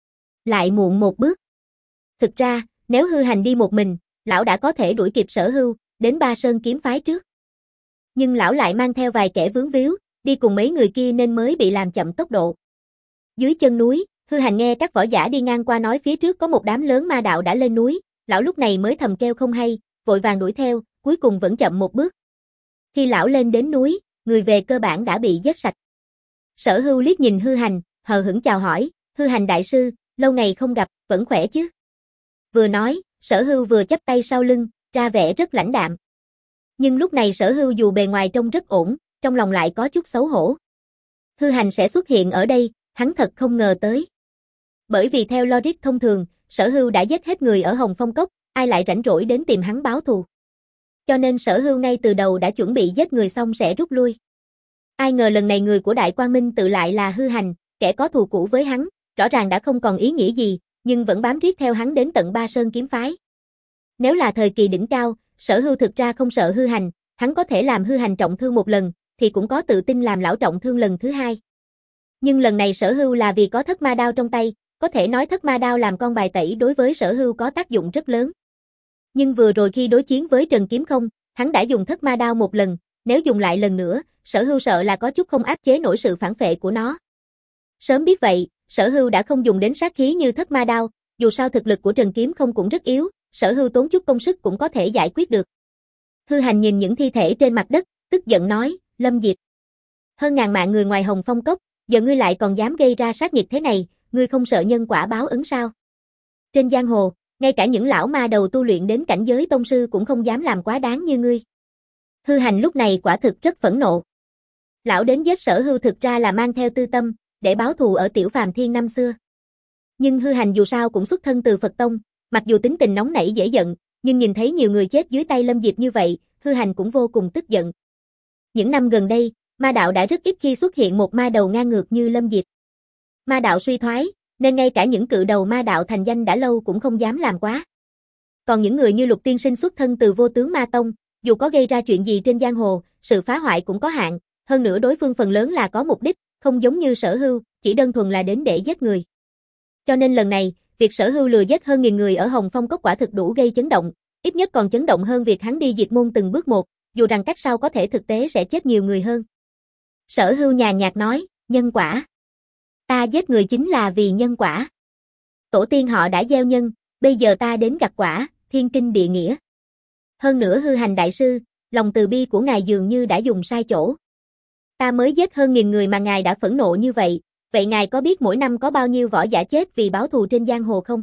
Lại muộn một bước. Thực ra, nếu Hư Hành đi một mình, lão đã có thể đuổi kịp Sở Hưu, đến Ba Sơn kiếm phái trước. Nhưng lão lại mang theo vài kẻ vướng víu, đi cùng mấy người kia nên mới bị làm chậm tốc độ. Dưới chân núi, Hư Hành nghe các võ giả đi ngang qua nói phía trước có một đám lớn ma đạo đã lên núi, lão lúc này mới thầm kêu không hay, vội vàng đuổi theo, cuối cùng vẫn chậm một bước. Khi lão lên đến núi, người về cơ bản đã bị giết sạch. Sở Hưu liếc nhìn Hư Hành, hờ hững chào hỏi, Hư Hành đại sư, lâu ngày không gặp, vẫn khỏe chứ? Vừa nói, Sở Hưu vừa chắp tay sau lưng, ra vẻ rất lãnh đạm. Nhưng lúc này Sở Hưu dù bề ngoài trông rất ổn, trong lòng lại có chút xấu hổ. Hư Hành sẽ xuất hiện ở đây, hắn thật không ngờ tới. Bởi vì theo logic thông thường, Sở Hưu đã giết hết người ở Hồng Phong Cốc, ai lại rảnh rỗi đến tìm hắn báo thù. Cho nên Sở Hưu ngay từ đầu đã chuẩn bị giết người xong sẽ rút lui. Ai ngờ lần này người của Đại Quang Minh tự lại là Hư Hành, kẻ có thù cũ với hắn, rõ ràng đã không còn ý nghĩa gì, nhưng vẫn bám riết theo hắn đến tận Ba Sơn kiếm phái. Nếu là thời kỳ đỉnh cao, Sở Hưu thực ra không sợ Hư Hành, hắn có thể làm Hư Hành trọng thương một lần, thì cũng có tự tin làm lão trọng thương lần thứ hai. Nhưng lần này Sở Hưu là vì có thất ma đao trong tay, có thể nói thất ma đao làm con bài tẩy đối với Sở Hưu có tác dụng rất lớn. Nhưng vừa rồi khi đối chiến với Trần Kiếm Không, hắn đã dùng thất ma đao một lần, nếu dùng lại lần nữa, Sở Hưu sợ là có chút không áp chế nổi sự phản phệ của nó. Sớm biết vậy, Sở Hưu đã không dùng đến sát khí như thất ma đao, dù sao thực lực của Trần Kiếm Không cũng rất yếu, Sở Hưu tốn chút công sức cũng có thể giải quyết được. Hư Hành nhìn những thi thể trên mặt đất, tức giận nói, Lâm Diệp. Hơn ngàn mạng người ngoài Hồng Phong Cốc, giờ ngươi lại còn dám gây ra sát nghiệt thế này, ngươi không sợ nhân quả báo ứng sao? Trên giang hồ, ngay cả những lão ma đầu tu luyện đến cảnh giới tông sư cũng không dám làm quá đáng như ngươi. Hư Hành lúc này quả thực rất phẫn nộ. Lão đến giết Sở Hưu thực ra là mang theo tư tâm, để báo thù ở Tiểu Phàm Thiên năm xưa. Nhưng Hư Hành dù sao cũng xuất thân từ Phật Tông, mặc dù tính tình nóng nảy dễ giận, nhưng nhìn thấy nhiều người chết dưới tay Lâm Diệp như vậy, Hư Hành cũng vô cùng tức giận. Những năm gần đây, ma đạo đã rất ít khi xuất hiện một ma đầu ngang ngược như Lâm Diệp. Ma đạo suy thoái, nên ngay cả những cự đầu ma đạo thành danh đã lâu cũng không dám làm quá. Còn những người như Lục Tiên Sinh xuất thân từ Vô Tướng Ma Tông, dù có gây ra chuyện gì trên giang hồ, sự phá hoại cũng có hạn, hơn nữa đối phương phần lớn là có mục đích, không giống như Sở Hưu, chỉ đơn thuần là đến để giết người. Cho nên lần này, việc Sở Hưu lừa giết hơn nghìn người ở Hồng Phong Cốc quả thực đủ gây chấn động, ít nhất còn chấn động hơn việc hắn đi diệt môn từng bước một, dù rằng cách sau có thể thực tế sẽ chết nhiều người hơn. Sở Hưu nhàn nhạt nói, nhân quả. Ta giết người chính là vì nhân quả. Tổ tiên họ đã gieo nhân, bây giờ ta đến gặt quả, thiên kinh địa nghĩa. Hơn nữa hư hành đại sư, lòng từ bi của ngài dường như đã dùng sai chỗ. Ta mới giết hơn nghìn người mà ngài đã phẫn nộ như vậy, vậy ngài có biết mỗi năm có bao nhiêu võ giả chết vì báo thù trên giang hồ không?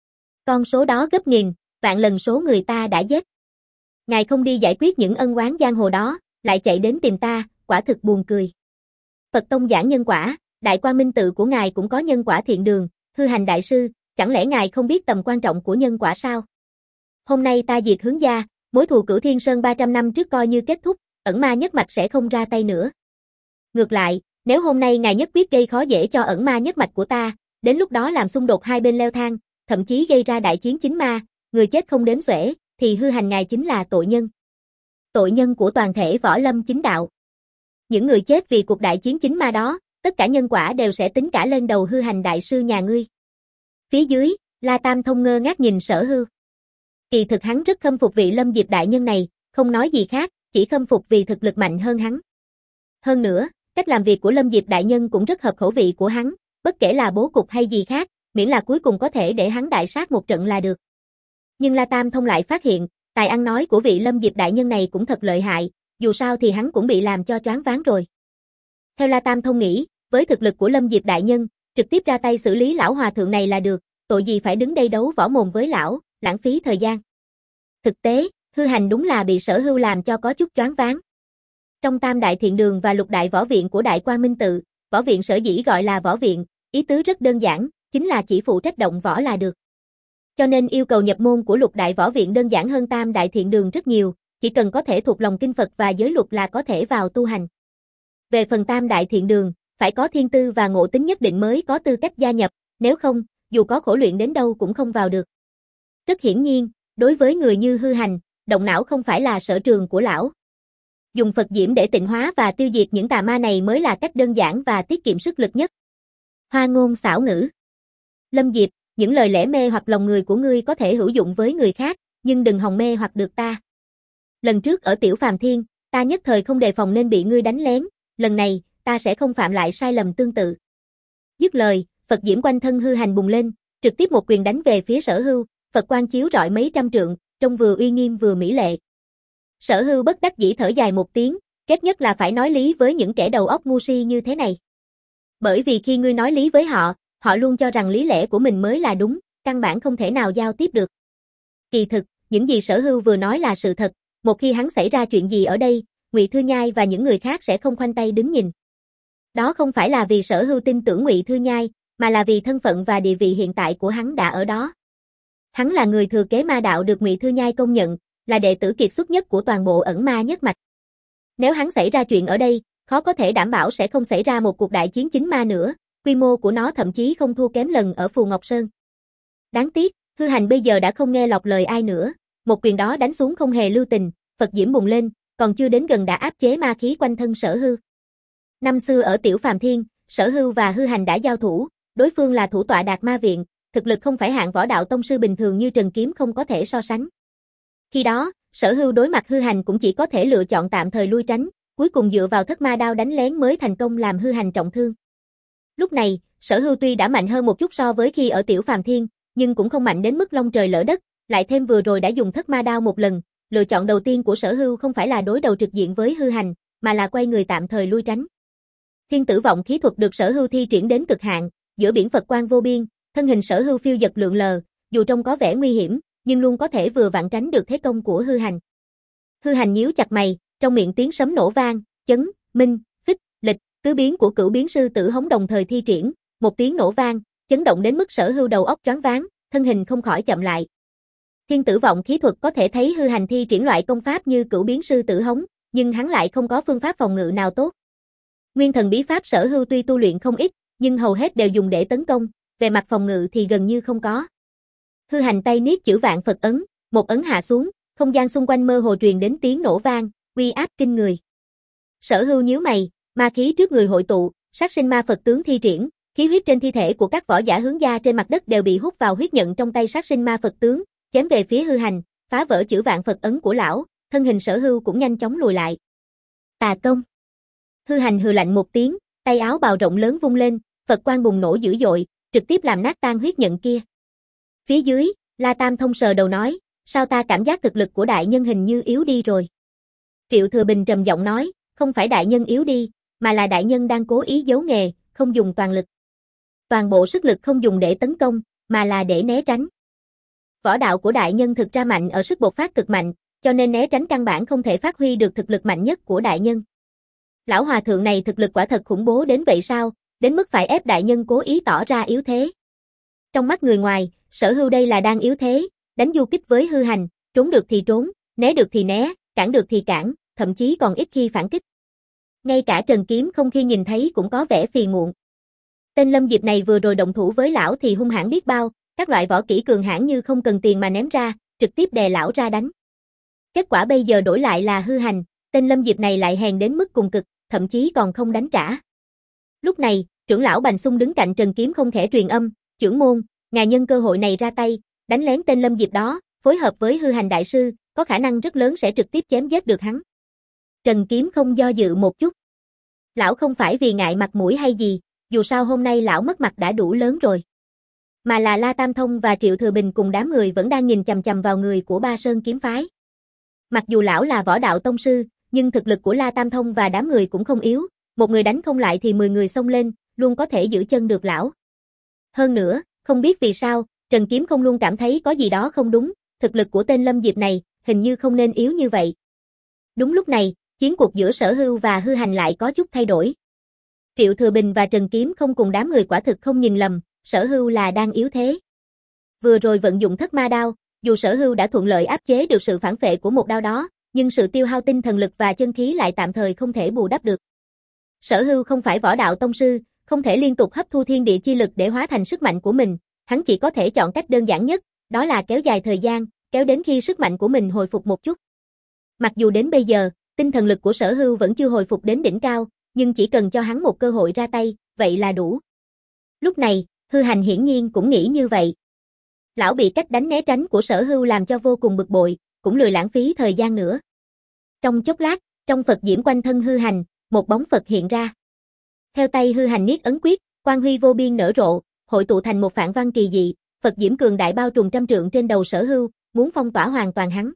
Con số đó gấp nghìn, vạn lần số người ta đã giết. Ngài không đi giải quyết những ân oán giang hồ đó, lại chạy đến tìm ta, quả thực buồn cười. Phật tông giảng nhân quả, đại quang minh tự của ngài cũng có nhân quả thiện đường, hư hành đại sư, chẳng lẽ ngài không biết tầm quan trọng của nhân quả sao? Hôm nay ta diệt hướng gia, mối thù Cửu Thiên Sơn ba trăm năm trước coi như kết thúc, ẩn ma nhất mạch sẽ không ra tay nữa. Ngược lại, nếu hôm nay ngài nhất biết gây khó dễ cho ẩn ma nhất mạch của ta, đến lúc đó làm xung đột hai bên leo thang, thậm chí gây ra đại chiến chính ma, người chết không đếm xuể, thì hư hành ngài chính là tội nhân. Tội nhân của toàn thể võ lâm chính đạo. Những người chết vì cuộc đại chiến chính ma đó, tất cả nhân quả đều sẽ tính cả lên đầu hư hành đại sư nhà ngươi. Phía dưới, La Tam Thông ngơ ngác nhìn Sở Hưu. Kỳ thực hắn rất khâm phục vị Lâm Diệp đại nhân này, không nói gì khác, chỉ khâm phục vì thực lực mạnh hơn hắn. Hơn nữa, cách làm việc của Lâm Diệp đại nhân cũng rất hợp khẩu vị của hắn, bất kể là bố cục hay gì khác, miễn là cuối cùng có thể để hắn đại sát một trận là được. Nhưng La Tam Thông lại phát hiện, tài ăn nói của vị Lâm Diệp đại nhân này cũng thật lợi hại, dù sao thì hắn cũng bị làm cho choáng váng rồi. Theo La Tam Thông nghĩ, với thực lực của Lâm Diệp đại nhân, trực tiếp ra tay xử lý lão hòa thượng này là được, tội gì phải đứng đây đấu võ mồm với lão, lãng phí thời gian. Thực tế, hư hành đúng là bị Sở Hưu làm cho có chút choáng váng. Trong Tam Đại Thiện Đường và Lục Đại Võ Viện của Đại Quang Minh Tự, võ viện sở dĩ gọi là võ viện, ý tứ rất đơn giản, chính là chỉ phụ trách động võ là được. Cho nên yêu cầu nhập môn của Lục Đại Võ Viện đơn giản hơn Tam Đại Thiện Đường rất nhiều, chỉ cần có thể thuộc lòng kinh Phật và giới luật là có thể vào tu hành. Về phần Tam Đại Thiện Đường, phải có thiên tư và ngộ tính nhất định mới có tư cách gia nhập, nếu không, dù có khổ luyện đến đâu cũng không vào được. Rất hiển nhiên, đối với người như hư hành, động não không phải là sở trường của lão. Dùng Phật diễm để tịnh hóa và tiêu diệt những tà ma này mới là cách đơn giản và tiết kiệm sức lực nhất. Hoa ngôn xảo ngữ. Lâm Diệp, những lời lẽ mê hoặc lòng người của ngươi có thể hữu dụng với người khác, nhưng đừng hòng mê hoặc được ta. Lần trước ở Tiểu Phàm Thiên, ta nhất thời không đề phòng nên bị ngươi đánh lén, lần này, ta sẽ không phạm lại sai lầm tương tự. Dứt lời, Phật diễm quanh thân hư hành bùng lên, trực tiếp một quyền đánh về phía Sở Hưu, Phật quang chiếu rọi mấy trăm trượng, trông vừa uy nghiêm vừa mỹ lệ. Sở Hưu bất đắc dĩ thở dài một tiếng, kết nhất là phải nói lý với những kẻ đầu óc ngu si như thế này. Bởi vì khi ngươi nói lý với họ, họ luôn cho rằng lý lẽ của mình mới là đúng, căn bản không thể nào giao tiếp được. Kỳ thực, những gì Sở Hưu vừa nói là sự thật, một khi hắn xảy ra chuyện gì ở đây, Ngụy Thư Nhai và những người khác sẽ không khoanh tay đứng nhìn. Đó không phải là vì Sở Hưu tin tưởng Ngụy Thư Nhai, mà là vì thân phận và địa vị hiện tại của hắn đã ở đó. Hắn là người thừa kế ma đạo được Ngụy Thư Nhai công nhận, là đệ tử kiệt xuất nhất của toàn bộ ẩn ma nhất mạch. Nếu hắn xảy ra chuyện ở đây, khó có thể đảm bảo sẽ không xảy ra một cuộc đại chiến chính ma nữa, quy mô của nó thậm chí không thua kém lần ở Phù Ngọc Sơn. Đáng tiếc, hư hành bây giờ đã không nghe lọt lời ai nữa, một quyền đó đánh xuống không hề lưu tình, Phật diễm bùng lên, còn chưa đến gần đã áp chế ma khí quanh thân Sở Hưu. Năm xưa ở Tiểu Phàm Thiên, Sở Hưu và hư hành đã giao thủ, đối phương là thủ tọa Đạt Ma Viện, thực lực không phải hạng võ đạo tông sư bình thường như Trần Kiếm không có thể so sánh. Khi đó, Sở Hưu đối mặt hư hành cũng chỉ có thể lựa chọn tạm thời lui tránh, cuối cùng dựa vào thất ma đao đánh lén mới thành công làm hư hành trọng thương. Lúc này, Sở Hưu tuy đã mạnh hơn một chút so với khi ở Tiểu Phàm Thiên, nhưng cũng không mạnh đến mức long trời lỡ đất, lại thêm vừa rồi đã dùng thất ma đao một lần, lựa chọn đầu tiên của Sở Hưu không phải là đối đầu trực diện với hư hành, mà là quay người tạm thời lui tránh. Thiên tử vọng khí thuật được Sở Hưu thi triển đến cực hạn, giữa biển Phật quang vô biên, thân hình Sở Hưu phiêu dật lượn lờ, dù trông có vẻ nguy hiểm, nhưng luôn có thể vừa vặn tránh được thế công của hư hành. Hư hành nhíu chặt mày, trong miệng tiếng sấm nổ vang, chấn, minh, phích, lịch, tứ biến của Cửu Biến Sư Tử Hống đồng thời thi triển, một tiếng nổ vang, chấn động đến mức Sở Hưu đầu óc choáng váng, thân hình không khỏi chậm lại. Thiên tử vọng khí thuật có thể thấy hư hành thi triển loại công pháp như Cửu Biến Sư Tử Hống, nhưng hắn lại không có phương pháp phòng ngự nào tốt. Nguyên thần bí pháp Sở Hưu tuy tu luyện không ít, nhưng hầu hết đều dùng để tấn công, về mặt phòng ngự thì gần như không có. Hư hành tay niết chữ vạn Phật ấn, một ấn hạ xuống, không gian xung quanh mơ hồ truyền đến tiếng nổ vang, uy áp kinh người. Sở Hưu nhíu mày, ma khí trước người hội tụ, sát sinh ma Phật tướng thi triển, khí huyết trên thi thể của các võ giả hướng gia trên mặt đất đều bị hút vào huyết nhận trong tay sát sinh ma Phật tướng, chém về phía hư hành, phá vỡ chữ vạn Phật ấn của lão, thân hình Sở Hưu cũng nhanh chóng lùi lại. Tà công. Hư hành hừ lạnh một tiếng, tay áo bào rộng lớn vung lên, Phật quang bùng nổ dữ dội, trực tiếp làm nát tan huyết nhận kia. Phía dưới, La Tam Thông sờ đầu nói, sao ta cảm giác thực lực của đại nhân hình như yếu đi rồi. Triệu Thừa Bình trầm giọng nói, không phải đại nhân yếu đi, mà là đại nhân đang cố ý giấu nghề, không dùng toàn lực. Toàn bộ sức lực không dùng để tấn công, mà là để né tránh. Võ đạo của đại nhân thực ra mạnh ở sức bộc phát cực mạnh, cho nên né tránh căn bản không thể phát huy được thực lực mạnh nhất của đại nhân. Lão hòa thượng này thực lực quả thật khủng bố đến vậy sao, đến mức phải ép đại nhân cố ý tỏ ra yếu thế. Trong mắt người ngoài, Sở Hưu đây là đang yếu thế, đánh du kích với hư hành, trốn được thì trốn, né được thì né, cản được thì cản, thậm chí còn ít khi phản kích. Ngay cả Trần Kiếm Không khi nhìn thấy cũng có vẻ phiền muộn. Tên Lâm Diệp này vừa rồi động thủ với lão thì hung hãn biết bao, các loại võ kỹ cường hãn như không cần tiền mà ném ra, trực tiếp đè lão ra đánh. Kết quả bây giờ đổi lại là hư hành, tên Lâm Diệp này lại hèn đến mức cùng cực, thậm chí còn không đánh trả. Lúc này, trưởng lão Bành Xung đứng cạnh Trần Kiếm Không khẽ truyền âm, trưởng môn, ngài nhân cơ hội này ra tay, đánh lén tên Lâm Diệp đó, phối hợp với hư hành đại sư, có khả năng rất lớn sẽ trực tiếp chém giết được hắn. Trần Kiếm Không do dự một chút. Lão không phải vì ngại mặt mũi hay gì, dù sao hôm nay lão mất mặt đã đủ lớn rồi. Mà là La Tam Thông và Triệu Thừa Bình cùng đám người vẫn đang nhìn chằm chằm vào người của Ba Sơn kiếm phái. Mặc dù lão là võ đạo tông sư, nhưng thực lực của La Tam Thông và đám người cũng không yếu, một người đánh không lại thì mười người xông lên, luôn có thể giữ chân được lão. Hơn nữa, không biết vì sao, Trần Kiếm Không luôn cảm thấy có gì đó không đúng, thực lực của tên Lâm Diệp này, hình như không nên yếu như vậy. Đúng lúc này, chiến cuộc giữa Sở Hưu và hư hành lại có chút thay đổi. Triệu Thừa Bình và Trần Kiếm Không cùng đám người quả thực không nhìn lầm, Sở Hưu là đang yếu thế. Vừa rồi vận dụng thất ma đao, dù Sở Hưu đã thuận lợi áp chế được sự phản phệ của một đao đó, nhưng sự tiêu hao tinh thần lực và chân khí lại tạm thời không thể bù đắp được. Sở Hưu không phải võ đạo tông sư, không thể liên tục hấp thu thiên địa chi lực để hóa thành sức mạnh của mình, hắn chỉ có thể chọn cách đơn giản nhất, đó là kéo dài thời gian, kéo đến khi sức mạnh của mình hồi phục một chút. Mặc dù đến bây giờ, tinh thần lực của Sở Hưu vẫn chưa hồi phục đến đỉnh cao, nhưng chỉ cần cho hắn một cơ hội ra tay, vậy là đủ. Lúc này, hư hành hiển nhiên cũng nghĩ như vậy. Lão bị cách đánh né tránh của Sở Hưu làm cho vô cùng bực bội, cũng lười lãng phí thời gian nữa. Trong chốc lát, trong Phật diễm quanh thân hư hành, một bóng Phật hiện ra. Theo tay hư hành niết ấn quyết, quang huy vô biên nở rộ, hội tụ thành một phạn văn kỳ dị, Phật diễm cường đại bao trùm trăm trượng trên đầu Sở Hưu, muốn phong tỏa hoàn toàn hắn.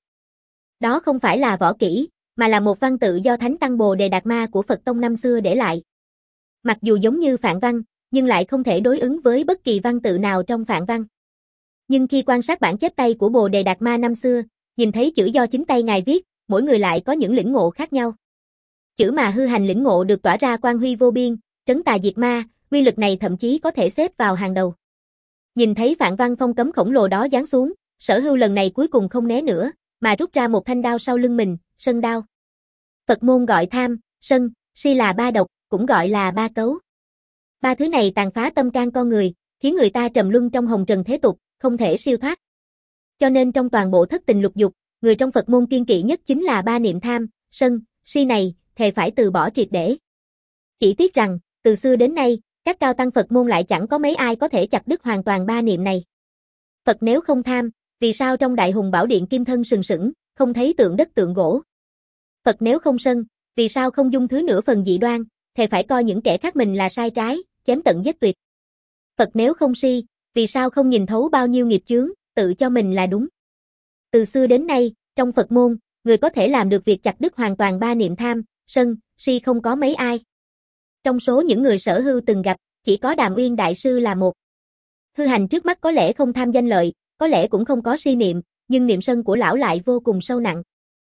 Đó không phải là võ kỹ, mà là một văn tự do Thánh Tăng Bồ Đề Đạt Ma của Phật tông năm xưa để lại. Mặc dù giống như phạn văn, nhưng lại không thể đối ứng với bất kỳ văn tự nào trong phạn văn. Nhưng khi quan sát bản chép tay của Bồ Đề Đạt Ma năm xưa, nhìn thấy chữ do chính tay ngài viết, mỗi người lại có những lĩnh ngộ khác nhau. Chữ mà hư hành lĩnh ngộ được tỏa ra quang huy vô biên, trấn tà diệt ma, uy lực này thậm chí có thể xếp vào hàng đầu. Nhìn thấy phạn văn phong cấm khổng lồ đó giáng xuống, Sở Hưu lần này cuối cùng không né nữa, mà rút ra một thanh đao sau lưng mình, sân đao. Phật môn gọi tham, sân, si là ba độc, cũng gọi là ba cấu. Ba thứ này tàn phá tâm can con người, khiến người ta trầm luân trong hồng trần thế tục, không thể siêu thoát. Cho nên trong toàn bộ thất tình lục dục, người trong Phật môn kiên kỵ nhất chính là ba niệm tham, sân, si này, thề phải từ bỏ triệt để. Chỉ tiếc rằng, từ xưa đến nay, các cao tăng Phật môn lại chẳng có mấy ai có thể chặt đứt hoàn toàn ba niệm này. Phật nếu không tham, vì sao trong Đại Hùng Bảo Điện kim thân sừng sững, không thấy tượng đất tượng gỗ? Phật nếu không sân, vì sao không dung thứ nửa phần dị đoan, thề phải coi những kẻ khác mình là sai trái, chém tận giết tuyệt? Phật nếu không si, vì sao không nhìn thấu bao nhiêu nghiệp chướng, tự cho mình là đúng? Từ xưa đến nay, trong Phật môn, người có thể làm được việc chặt đứt hoàn toàn ba niệm tham, sân, si không có mấy ai. Trong số những người Sở Hưu từng gặp, chỉ có Đàm Uyên Đại Sư là một. Hư hành trước mắt có lẽ không tham danh lợi, có lẽ cũng không có si niệm, nhưng niệm sân của lão lại vô cùng sâu nặng.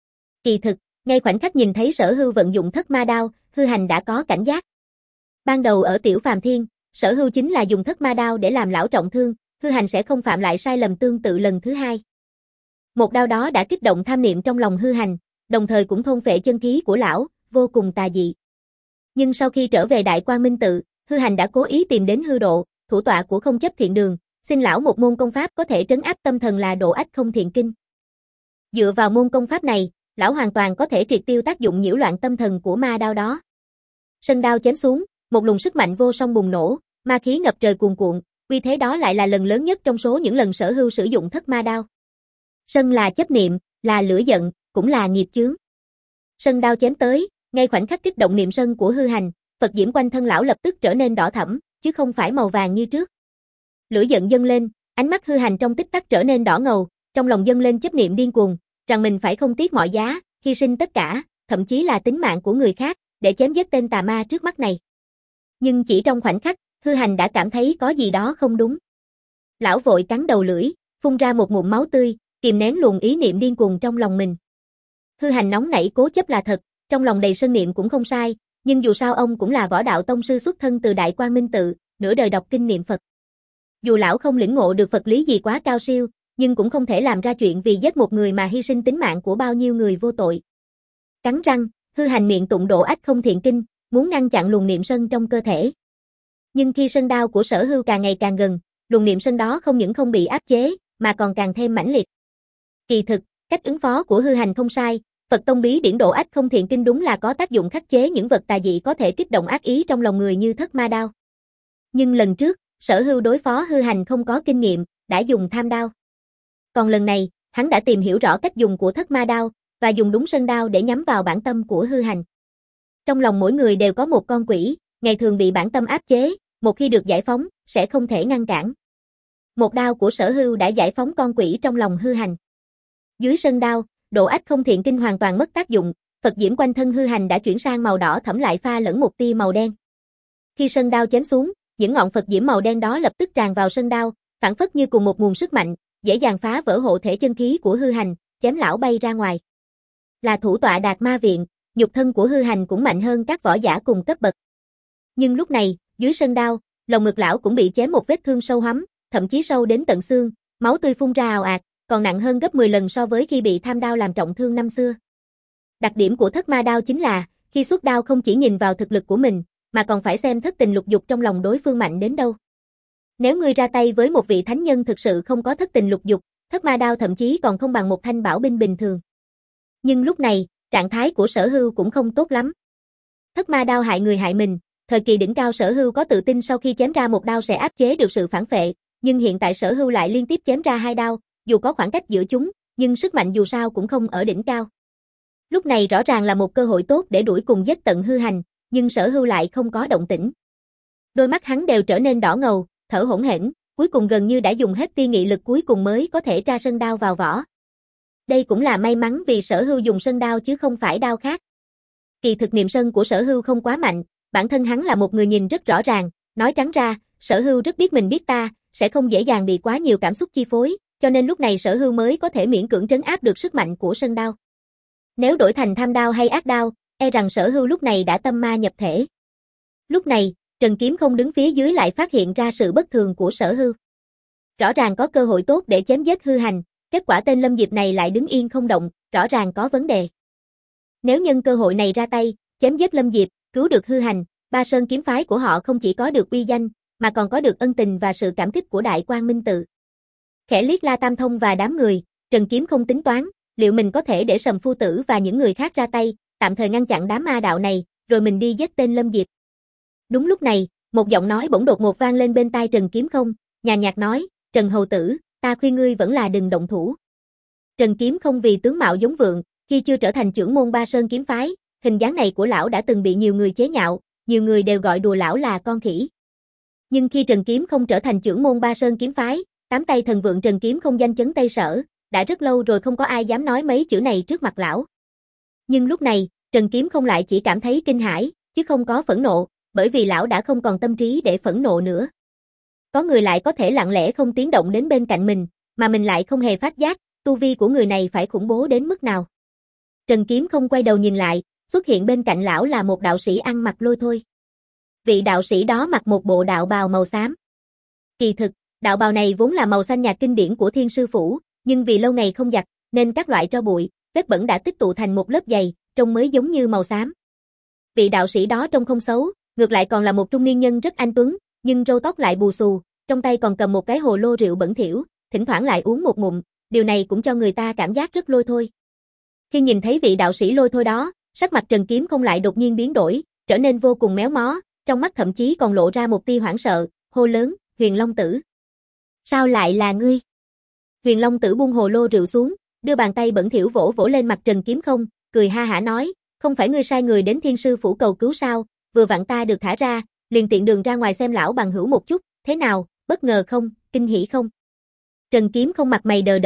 Kỳ thực, ngay khoảnh khắc nhìn thấy Sở Hưu vận dụng thất ma đao, hư hành đã có cảnh giác. Ban đầu ở Tiểu Phàm Thiên, Sở Hưu chính là dùng thất ma đao để làm lão trọng thương, hư hành sẽ không phạm lại sai lầm tương tự lần thứ hai. Một đao đó đã kích động tham niệm trong lòng hư hành, đồng thời cũng thôn phệ chân khí của lão, vô cùng tà dị. Nhưng sau khi trở về Đại Quang Minh Tự, hư hành đã cố ý tìm đến hư độ, thủ tọa của Không Chấp Thiện Đường, xin lão một môn công pháp có thể trấn áp tâm thần là Độ Ách Không Thiện Kinh. Dựa vào môn công pháp này, lão hoàn toàn có thể triệt tiêu tác dụng nhiễu loạn tâm thần của ma đao đó. Sân đao chém xuống, một luồng sức mạnh vô song bùng nổ, ma khí ngập trời cuồn cuộn, uy thế đó lại là lần lớn nhất trong số những lần Sở Hưu sử dụng thất ma đao. Sân là chấp niệm, là lửa giận, cũng là nghiệp chướng. Sân đao chém tới, ngay khoảnh khắc kích động niệm sân của hư hành, Phật diễm quanh thân lão lập tức trở nên đỏ thẫm, chứ không phải màu vàng như trước. Lửa giận dâng lên, ánh mắt hư hành trong tích tắc trở nên đỏ ngầu, trong lòng dâng lên chấp niệm điên cuồng, rằng mình phải không tiếc mọi giá, hy sinh tất cả, thậm chí là tính mạng của người khác, để chém giết tên tà ma trước mắt này. Nhưng chỉ trong khoảnh khắc, Hư Hành đã cảm thấy có gì đó không đúng. Lão vội cắn đầu lưỡi, phun ra một ngụm máu tươi, kìm nén luồng ý niệm điên cuồng trong lòng mình. Hư Hành nóng nảy cố chấp là thật, trong lòng đầy sân niệm cũng không sai, nhưng dù sao ông cũng là võ đạo tông sư xuất thân từ Đại Quang Minh Tự, nửa đời đọc kinh niệm Phật. Dù lão không lĩnh ngộ được Phật lý gì quá cao siêu, nhưng cũng không thể làm ra chuyện vì giết một người mà hy sinh tính mạng của bao nhiêu người vô tội. Cắn răng, Hư Hành miệng tụng độ ách không thiện kinh, muốn ngăn chặn luồng niệm sân trong cơ thể. Nhưng khi sân đao của Sở Hưu càng ngày càng gần, luồng niệm sân đó không những không bị áp chế, mà còn càng thêm mãnh liệt. Kỳ thực, cách ứng phó của Hư Hành không sai, Phật tông bí điển độ ách không thiện kinh đúng là có tác dụng khắc chế những vật tà dị có thể kích động ác ý trong lòng người như thất ma đao. Nhưng lần trước, Sở Hưu đối phó Hư Hành không có kinh nghiệm, đã dùng tham đao. Còn lần này, hắn đã tìm hiểu rõ cách dùng của thất ma đao, và dùng đúng sân đao để nhắm vào bản tâm của Hư Hành. Trong lòng mỗi người đều có một con quỷ, ngày thường bị bản tâm áp chế, một khi được giải phóng, sẽ không thể ngăn cản. Một đao của Sở Hưu đã giải phóng con quỷ trong lòng Hư Hành. Dưới sân đao, độ ách không thiện kinh hoàn toàn mất tác dụng, Phật diễm quanh thân Hư Hành đã chuyển sang màu đỏ thẫm lại pha lẫn một tia màu đen. Khi sân đao chém xuống, những ngọn Phật diễm màu đen đó lập tức tràn vào sân đao, phản phất như cùng một nguồn sức mạnh, dễ dàng phá vỡ hộ thể chân khí của Hư Hành, chém lão bay ra ngoài. Là thủ tọa Đạt Ma viện, nhục thân của Hư Hành cũng mạnh hơn các võ giả cùng cấp bậc. Nhưng lúc này, dưới sân đao, lồng ngực lão cũng bị chém một vết thương sâu hoắm, thậm chí sâu đến tận xương, máu tươi phun ra ào ạt, còn nặng hơn gấp mười lần so với khi bị tham đao làm trọng thương năm xưa. Đặc điểm của thất ma đao chính là, khi xuất đao không chỉ nhìn vào thực lực của mình, mà còn phải xem thất tình lục dục trong lòng đối phương mạnh đến đâu. Nếu ngươi ra tay với một vị thánh nhân thực sự không có thất tình lục dục, thất ma đao thậm chí còn không bằng một thanh bảo binh bình thường. Nhưng lúc này, trạng thái của Sở Hưu cũng không tốt lắm. Thất ma đao hại người hại mình, thời kỳ đỉnh cao Sở Hưu có tự tin sau khi chém ra một đao sẽ áp chế được sự phản phệ, nhưng hiện tại Sở Hưu lại liên tiếp chém ra hai đao, dù có khoảng cách giữa chúng, nhưng sức mạnh dù sao cũng không ở đỉnh cao. Lúc này rõ ràng là một cơ hội tốt để đuổi cùng giết tận Hư Hành, nhưng Sở Hưu lại không có động tĩnh. Đôi mắt hắn đều trở nên đỏ ngầu, thở hổn hển, cuối cùng gần như đã dùng hết tia nghị lực cuối cùng mới có thể tra sân đao vào vỏ. Đây cũng là may mắn vì Sở Hưu dùng sân đao chứ không phải đao khác. Kỳ thực niệm sân của Sở Hưu không quá mạnh, bản thân hắn là một người nhìn rất rõ ràng, nói trắng ra, Sở Hưu rất biết mình biết ta, sẽ không dễ dàng bị quá nhiều cảm xúc chi phối, cho nên lúc này Sở Hưu mới có thể miễn cưỡng trấn áp được sức mạnh của sân đao. Nếu đổi thành tham đao hay ác đao, e rằng Sở Hưu lúc này đã tâm ma nhập thể. Lúc này, Trần Kiếm Không đứng phía dưới lại phát hiện ra sự bất thường của Sở Hưu. Rõ ràng có cơ hội tốt để chém giết Hư Hành, kết quả tên Lâm Diệp này lại đứng yên không động, rõ ràng có vấn đề. Nếu nhân cơ hội này ra tay, chém giết Lâm Diệp, cứu được Hư Hành, Ba Sơn kiếm phái của họ không chỉ có được uy danh, mà còn có được ân tình và sự cảm kích của Đại Quang Minh Tự. Khẽ liếc La Tam Thông và đám người, Trần Kiếm Không tính toán, liệu mình có thể để Sầm Phu Tử và những người khác ra tay, tạm thời ngăn chặn đám ma đạo này, rồi mình đi giết tên Lâm Diệp. Đúng lúc này, một giọng nói bỗng đột ngột vang lên bên tai Trần Kiếm Không, nhàn nhạt nói, Trần Hầu Tử, ta khuyên ngươi vẫn là đừng động thủ. Trần Kiếm Không vì tướng mạo giống vượng, khi chưa trở thành trưởng môn Ba Sơn kiếm phái, hình dáng này của lão đã từng bị nhiều người chế nhạo, nhiều người đều gọi đùa lão là con khỉ. Nhưng khi Trần Kiếm Không trở thành trưởng môn Ba Sơn kiếm phái, tám tay thần vượng Trần Kiếm Không danh chấn Tây Sở, đã rất lâu rồi không có ai dám nói mấy chữ này trước mặt lão. Nhưng lúc này, Trần Kiếm Không lại chỉ cảm thấy kinh hãi, chứ không có phẫn nộ, bởi vì lão đã không còn tâm trí để phẫn nộ nữa. Có người lại có thể lặng lẽ không tiếng động đến bên cạnh mình, mà mình lại không hề phát giác, tu vi của người này phải khủng bố đến mức nào. Trần Kiếm Không quay đầu nhìn lại, xuất hiện bên cạnh lão là một đạo sĩ ăn mặc lôi thôi. Vị đạo sĩ đó mặc một bộ đạo bào màu xám. Kỳ thực, đạo bào này vốn là màu xanh nhạt kinh điển của Thiên Sư Phủ, nhưng vì lâu ngày không giặt, nên các loại tro bụi, vết bẩn đã tích tụ thành một lớp dày, trông mới giống như màu xám. Vị đạo sĩ đó trông không xấu, ngược lại còn là một trung niên nhân rất anh tuấn, nhưng râu tóc lại bù xù, trong tay còn cầm một cái hồ lô rượu bẩn thỉu, thỉnh thoảng lại uống một ngụm, điều này cũng cho người ta cảm giác rất lôi thôi. Khi nhìn thấy vị đạo sĩ lôi thôi đó, sắc mặt Trần Kiếm Không lại đột nhiên biến đổi, trở nên vô cùng méo mó, trong mắt thậm chí còn lộ ra một tia hoảng sợ, hô lớn, Huyền Long Tử. Sao lại là ngươi? Huyền Long Tử buông hồ lô rượu xuống, đưa bàn tay bẩn thỉu vỗ vỗ lên mặt Trần Kiếm Không, cười ha hả nói, không phải ngươi sai người đến Thiên Sư Phủ cầu cứu sao, vừa vặn ta được thả ra, liền tiện đường ra ngoài xem lão bằng hữu một chút, thế nào, bất ngờ không, kinh hỉ không? Trần Kiếm Không mặt mày đờ đẫn,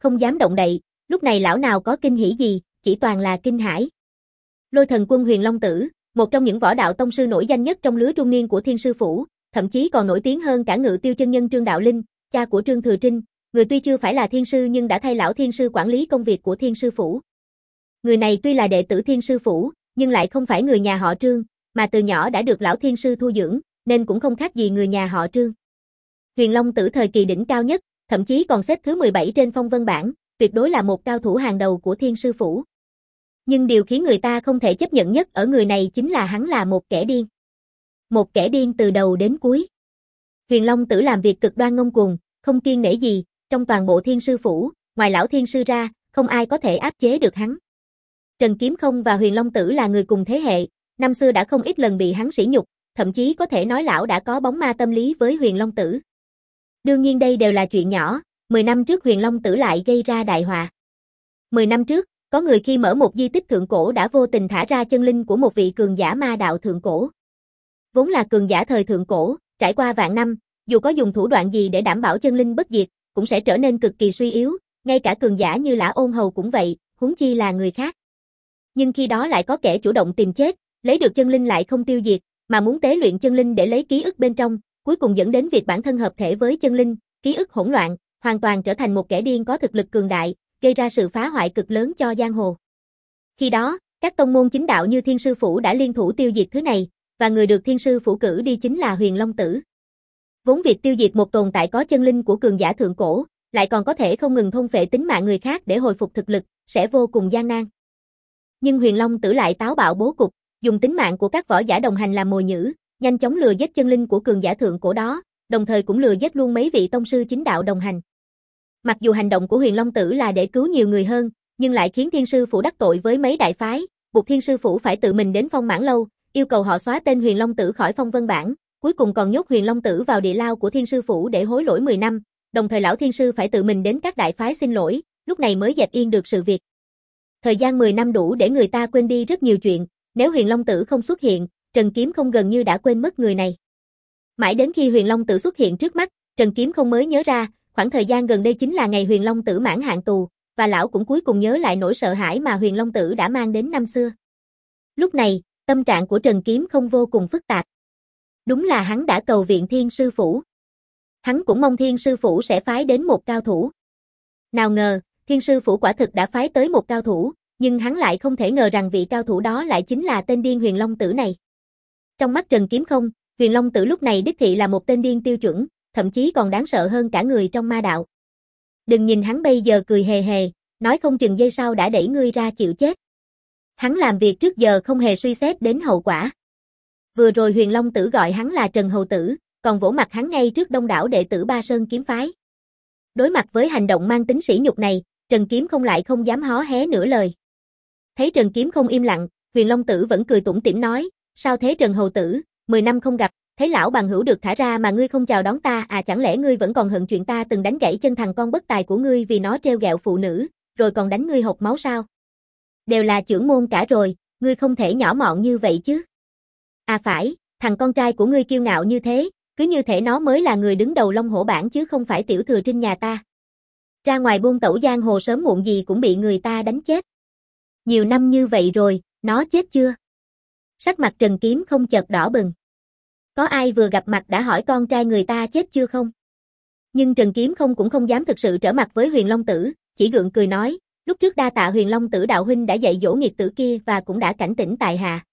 không dám động đậy, lúc này lão nào có kinh hỉ gì, chỉ toàn là kinh hãi. Lôi Thần Quân Huyền Long Tử, một trong những võ đạo tông sư nổi danh nhất trong lứa trung niên của Thiên Sư Phủ, thậm chí còn nổi tiếng hơn cả Ngự Tiêu chân nhân Trương Đạo Linh, cha của Trương Thừa Trinh, người tuy chưa phải là thiên sư nhưng đã thay lão thiên sư quản lý công việc của Thiên Sư Phủ. Người này tuy là đệ tử Thiên Sư Phủ, nhưng lại không phải người nhà họ Trương, mà từ nhỏ đã được lão thiên sư thu dưỡng, nên cũng không khác gì người nhà họ Trương. Huyền Long Tử thời kỳ đỉnh cao nhất, thậm chí còn xếp thứ mười bảy trên phong vân bảng, tuyệt đối là một cao thủ hàng đầu của Thiên Sư Phủ. Nhưng điều khiến người ta không thể chấp nhận nhất ở người này chính là hắn là một kẻ điên. Một kẻ điên từ đầu đến cuối. Huyền Long Tử làm việc cực đoan ngông cuồng, không kiêng nể gì, trong toàn bộ Thiên Sư Phủ, ngoài lão thiên sư ra, không ai có thể áp chế được hắn. Trần Kiếm Không và Huyền Long Tử là người cùng thế hệ, năm xưa đã không ít lần bị hắn sỉ nhục, thậm chí có thể nói lão đã có bóng ma tâm lý với Huyền Long Tử. Đương nhiên đây đều là chuyện nhỏ, mười năm trước Huyền Long Tử lại gây ra đại họa. mười năm trước, có người khi mở một di tích thượng cổ đã vô tình thả ra chân linh của một vị cường giả ma đạo thượng cổ. Vốn là cường giả thời thượng cổ, trải qua vạn năm, dù có dùng thủ đoạn gì để đảm bảo chân linh bất diệt, cũng sẽ trở nên cực kỳ suy yếu, ngay cả cường giả như Lã Ôn Hầu cũng vậy, huống chi là người khác. Nhưng khi đó lại có kẻ chủ động tìm chết, lấy được chân linh lại không tiêu diệt, mà muốn tế luyện chân linh để lấy ký ức bên trong, cuối cùng dẫn đến việc bản thân hợp thể với chân linh, ký ức hỗn loạn, hoàn toàn trở thành một kẻ điên có thực lực cường đại, gây ra sự phá hoại cực lớn cho giang hồ. Khi đó, các tông môn chính đạo như Thiên Sư Phủ đã liên thủ tiêu diệt thứ này, và người được Thiên Sư Phủ cử đi chính là Huyền Long Tử. Vốn việc tiêu diệt một tồn tại có chân linh của cường giả thượng cổ, lại còn có thể không ngừng thôn phệ tính mạng người khác để hồi phục thực lực, sẽ vô cùng gian nan. Nhưng Huyền Long Tử lại táo bạo bố cục, dùng tính mạng của các võ giả đồng hành làm mồi nhử, nhanh chóng lừa giết chân linh của cường giả thượng cổ đó, đồng thời cũng lừa giết luôn mấy vị tông sư chính đạo đồng hành. Mặc dù hành động của Huyền Long Tử là để cứu nhiều người hơn, nhưng lại khiến Thiên Sư Phủ đắc tội với mấy đại phái, buộc Thiên Sư Phủ phải tự mình đến Phong Mãn Lâu, yêu cầu họ xóa tên Huyền Long Tử khỏi phong vân bảng, cuối cùng còn nhốt Huyền Long Tử vào địa lao của Thiên Sư Phủ để hối lỗi mười năm, đồng thời lão Thiên Sư phải tự mình đến các đại phái xin lỗi, lúc này mới dẹp yên được sự việc. Thời gian mười năm đủ để người ta quên đi rất nhiều chuyện, nếu Huyền Long Tử không xuất hiện, Trần Kiếm Không gần như đã quên mất người này. Mãi đến khi Huyền Long Tử xuất hiện trước mắt, Trần Kiếm Không mới nhớ ra, khoảng thời gian gần đây chính là ngày Huyền Long Tử mãn hạn tù, và lão cũng cuối cùng nhớ lại nỗi sợ hãi mà Huyền Long Tử đã mang đến năm xưa. Lúc này, tâm trạng của Trần Kiếm Không vô cùng phức tạp. Đúng là hắn đã cầu viện Thiên Sư Phủ. Hắn cũng mong Thiên Sư Phủ sẽ phái đến một cao thủ. Nào ngờ, Thiên Sư Phủ quả thực đã phái tới một cao thủ, nhưng hắn lại không thể ngờ rằng vị cao thủ đó lại chính là tên điên Huyền Long Tử này. Trong mắt Trần Kiếm Không, Huyền Long Tử lúc này đích thị là một tên điên tiêu chuẩn, thậm chí còn đáng sợ hơn cả người trong ma đạo. Đừng nhìn hắn bây giờ cười hề hề, nói không chừng giây sau đã đẩy ngươi ra chịu chết. Hắn làm việc trước giờ không hề suy xét đến hậu quả. Vừa rồi Huyền Long Tử gọi hắn là Trần Hầu Tử, còn vỗ mặt hắn ngay trước đông đảo đệ tử Ba Sơn kiếm phái. Đối mặt với hành động mang tính sỉ nhục này, Trần Kiếm Không lại không dám hó hé nửa lời. Thấy Trần Kiếm Không im lặng, Huyền Long Tử vẫn cười tủm tỉm nói, sao thế Trần Hầu Tử, mười năm không gặp, thấy lão bằng hữu được thả ra mà ngươi không chào đón ta, à chẳng lẽ ngươi vẫn còn hận chuyện ta từng đánh gãy chân thằng con bất tài của ngươi vì nó trêu ghẹo phụ nữ, rồi còn đánh ngươi hộc máu sao? Đều là chưởng môn cả rồi, ngươi không thể nhỏ mọn như vậy chứ. À phải, thằng con trai của ngươi kiêu ngạo như thế, cứ như thể nó mới là người đứng đầu Long Hổ bảng chứ không phải tiểu thừa trinh nhà ta. Ra ngoài buôn tẩu giang hồ sớm muộn gì cũng bị người ta đánh chết. Nhiều năm như vậy rồi, nó chết chưa? Sắc mặt Trần Kiếm Không chợt đỏ bừng. Có ai vừa gặp mặt đã hỏi con trai người ta chết chưa không? Nhưng Trần Kiếm Không cũng không dám thực sự trở mặt với Huyền Long Tử, chỉ gượng cười nói, lúc trước đa tạ Huyền Long Tử đạo huynh đã dạy dỗ nghiệt tử kia và cũng đã cảnh tỉnh tại hạ.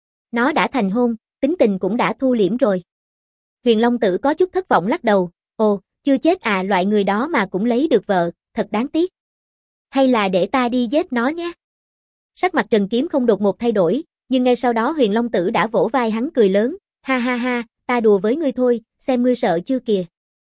Nó đã thành hôn, tính tình cũng đã thu liễm rồi. Huyền Long Tử có chút thất vọng lắc đầu, ồ, chưa chết à, loại người đó mà cũng lấy được vợ, thật đáng tiếc. Hay là để ta đi giết nó nhé. Sắc mặt Trần Kiếm Không đột ngột thay đổi, nhưng ngay sau đó Huyền Long Tử đã vỗ vai hắn cười lớn, ha ha ha, ta đùa với ngươi thôi, xem ngươi sợ chưa kìa.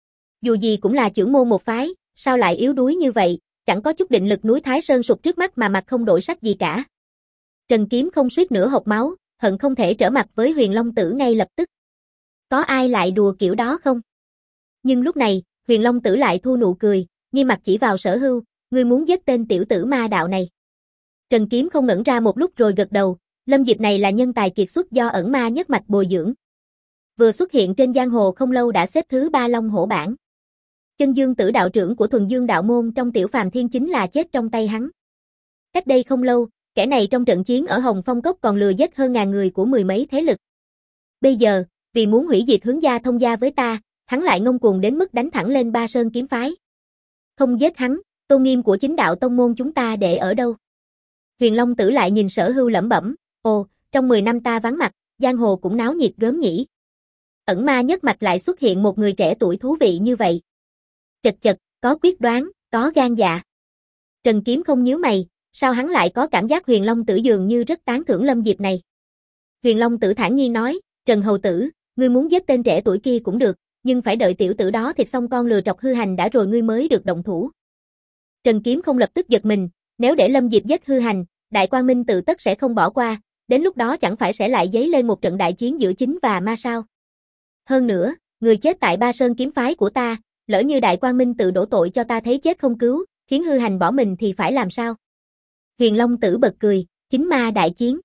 Dù gì cũng là chưởng môn một phái, sao lại yếu đuối như vậy, chẳng có chút định lực núi Thái Sơn sụp trước mắt mà mặt không đổi sắc gì cả. Trần Kiếm Không suýt nữa hộc máu, hận không thể trở mặt với Huyền Long Tử ngay lập tức. Có ai lại đùa kiểu đó không? Nhưng lúc này, Huyền Long Tử lại thu nụ cười, nghiêm mặt chỉ vào Sở Hưu, ngươi muốn giết tên tiểu tử ma đạo này. Trần Kiếm Không ngẩn ra một lúc rồi gật đầu, Lâm Diệp này là nhân tài kiệt xuất do ẩn ma nhất mạch bồi dưỡng. Vừa xuất hiện trên giang hồ không lâu đã xếp thứ ba Long Hổ bảng. Chân Dương Tử đạo trưởng của Thuần Dương đạo môn trong Tiểu Phàm Thiên chính là chết trong tay hắn. Cách đây không lâu, kẻ này trong trận chiến ở Hồng Phong Cốc còn lừa giết hơn ngàn người của mười mấy thế lực. Bây giờ, vì muốn hủy diệt Hướng gia thông gia với ta, hắn lại ngông cuồng đến mức đánh thẳng lên Ba Sơn kiếm phái. Không giết hắn, tôn nghiêm của chính đạo tông môn chúng ta để ở đâu? Huyền Long Tử lại nhìn Sở Hưu lẩm bẩm, ồ, trong mười năm ta vắng mặt, giang hồ cũng náo nhiệt gớm nhỉ. Ẩn Ma Nhất Mạch lại xuất hiện một người trẻ tuổi thú vị như vậy. Chật chật, có quyết đoán, có gan dạ. Trần Kiếm không nhíu mày, sao hắn lại có cảm giác Huyền Long Tử dường như rất tán thưởng Lâm Diệp này. Huyền Long Tử thản nhiên nói, Trần Hầu Tử, ngươi muốn giết tên trẻ tuổi kia cũng được, nhưng phải đợi tiểu tử đó thịt xong con lừa trọc hư hành đã rồi ngươi mới được động thủ. Trần Kiếm không lập tức giật mình, nếu để Lâm Diệp giết hư hành, Đại Quang Minh tự tất sẽ không bỏ qua, đến lúc đó chẳng phải sẽ lại dấy lên một trận đại chiến giữa chính và ma sao. Hơn nữa, người chết tại Ba Sơn kiếm phái của ta, lỡ như Đại Quang Minh tự đổ tội cho ta thấy chết không cứu, khiến hư hành bỏ mình thì phải làm sao? Huyền Long Tử bật cười, chính ma đại chiến.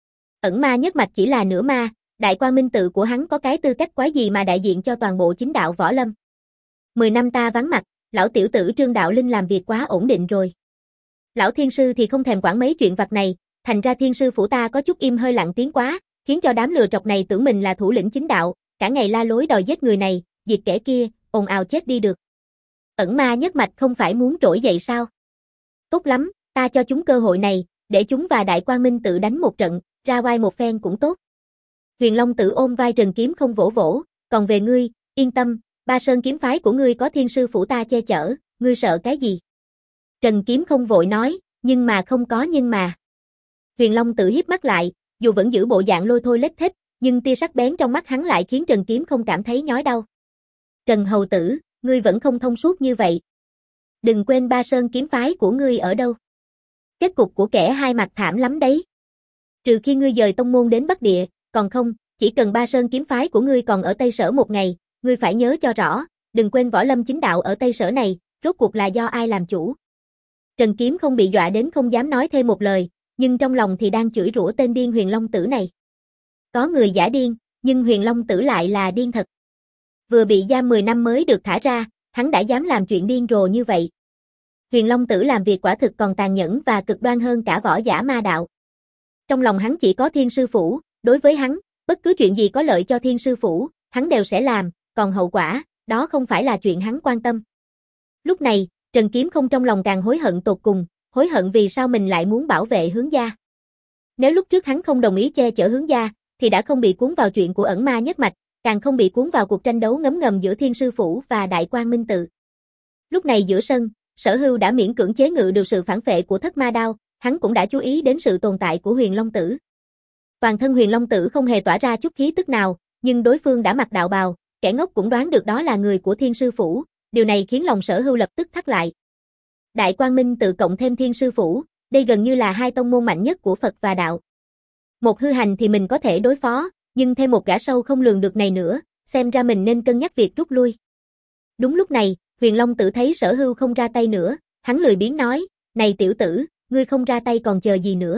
Ẩn Ma Nhất Mạch chỉ là nửa ma, Đại Quang Minh tự của hắn có cái tư cách quái gì mà đại diện cho toàn bộ chính đạo võ lâm. Mười năm ta vắng mặt, lão tiểu tử Trương Đạo Linh làm việc quá ổn định rồi. Lão thiên sư thì không thèm quản mấy chuyện vặt này, thành ra thiên sư phủ ta có chút im hơi lặng tiếng quá, khiến cho đám lừa trọc này tưởng mình là thủ lĩnh chính đạo, cả ngày la lối đòi giết người này, diệt kẻ kia, ồn ào chết đi được. Ẩn Ma Nhất Mạch không phải muốn trỗi dậy sao? Tốt lắm, ta cho chúng cơ hội này, để chúng và Đại Quang Minh tự đánh một trận, ra oai một phen cũng tốt. Huyền Long Tử ôm vai Trần Kiếm không vỗ vỗ, còn về ngươi, yên tâm, Ba Sơn kiếm phái của ngươi có thiên sư phủ ta che chở, ngươi sợ cái gì? Trần Kiếm không vội nói, nhưng mà không có nhưng mà. Huyền Long Tử híp mắt lại, dù vẫn giữ bộ dạng lôi thôi lết thết, nhưng tia sắc bén trong mắt hắn lại khiến Trần Kiếm không cảm thấy nhói đau. Trần Hầu Tử, ngươi vẫn không thông suốt như vậy. Đừng quên Ba Sơn kiếm phái của ngươi ở đâu. Kết cục của kẻ hai mặt thảm lắm đấy. Trừ khi ngươi dời tông môn đến Bắc Địa, còn không, chỉ cần Ba Sơn kiếm phái của ngươi còn ở Tây Sở một ngày, ngươi phải nhớ cho rõ, đừng quên võ lâm chính đạo ở Tây Sở này, rốt cuộc là do ai làm chủ. Trần Kiếm không bị dọa đến không dám nói thêm một lời, nhưng trong lòng thì đang chửi rủa tên điên Huyền Long Tử này. Có người giả điên, nhưng Huyền Long Tử lại là điên thật. Vừa bị giam mười năm mới được thả ra, hắn đã dám làm chuyện điên rồ như vậy. Huyền Long Tử làm việc quả thực còn tàn nhẫn và cực đoan hơn cả võ giả ma đạo. Trong lòng hắn chỉ có Thiên Sư Phủ, đối với hắn, bất cứ chuyện gì có lợi cho Thiên Sư Phủ, hắn đều sẽ làm, còn hậu quả, đó không phải là chuyện hắn quan tâm. Lúc này, Trần Kiếm không trong lòng càng hối hận tột cùng, hối hận vì sao mình lại muốn bảo vệ Hướng gia. Nếu lúc trước hắn không đồng ý che chở Hướng gia, thì đã không bị cuốn vào chuyện của Ẩn Ma Nhất Mạch, càng không bị cuốn vào cuộc tranh đấu ngấm ngầm giữa Thiên Sư Phủ và Đại Quang Minh tự. Lúc này giữa sân, Sở Hưu đã miễn cưỡng chế ngự được sự phản phệ của Thất Ma Đao, hắn cũng đã chú ý đến sự tồn tại của Huyền Long Tử. Toàn thân Huyền Long Tử không hề tỏa ra chút khí tức nào, nhưng đối phương đã mặc đạo bào, kẻ ngốc cũng đoán được đó là người của Thiên Sư Phủ, điều này khiến lòng Sở Hưu lập tức thắt lại. Đại Quang Minh tự cộng thêm Thiên Sư Phủ, đây gần như là hai tông môn mạnh nhất của Phật và đạo. Một hư hành thì mình có thể đối phó, nhưng thêm một gã sâu không lường được này nữa, xem ra mình nên cân nhắc việc rút lui. Đúng lúc này, Huyền Long Tử thấy Sở Hưu không ra tay nữa, hắn lười biếng nói, này tiểu tử, ngươi không ra tay còn chờ gì nữa.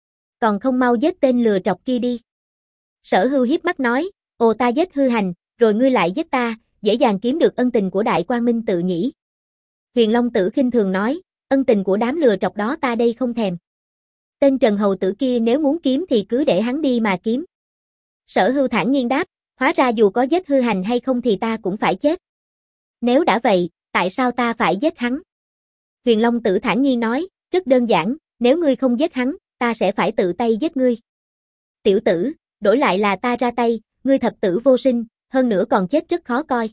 Còn không mau giết tên lừa trọc kia đi. Sở Hưu hiếp mắt nói, ồ ta giết hư hành, rồi ngươi lại giết ta, dễ dàng kiếm được ân tình của Đại Quang Minh tự nhỉ. Huyền Long Tử khinh thường nói, ân tình của đám lừa trọc đó ta đây không thèm. Tên Trần Hầu Tử kia nếu muốn kiếm thì cứ để hắn đi mà kiếm. Sở Hưu thản nhiên đáp, hóa ra dù có giết hư hành hay không thì ta cũng phải chết. Nếu đã vậy, tại sao ta phải giết hắn? Huyền Long Tử thản nhiên nói, rất đơn giản, nếu ngươi không giết hắn, ta sẽ phải tự tay giết ngươi. Tiểu tử, đổi lại là ta ra tay, ngươi thập tử vô sinh, hơn nữa còn chết rất khó coi.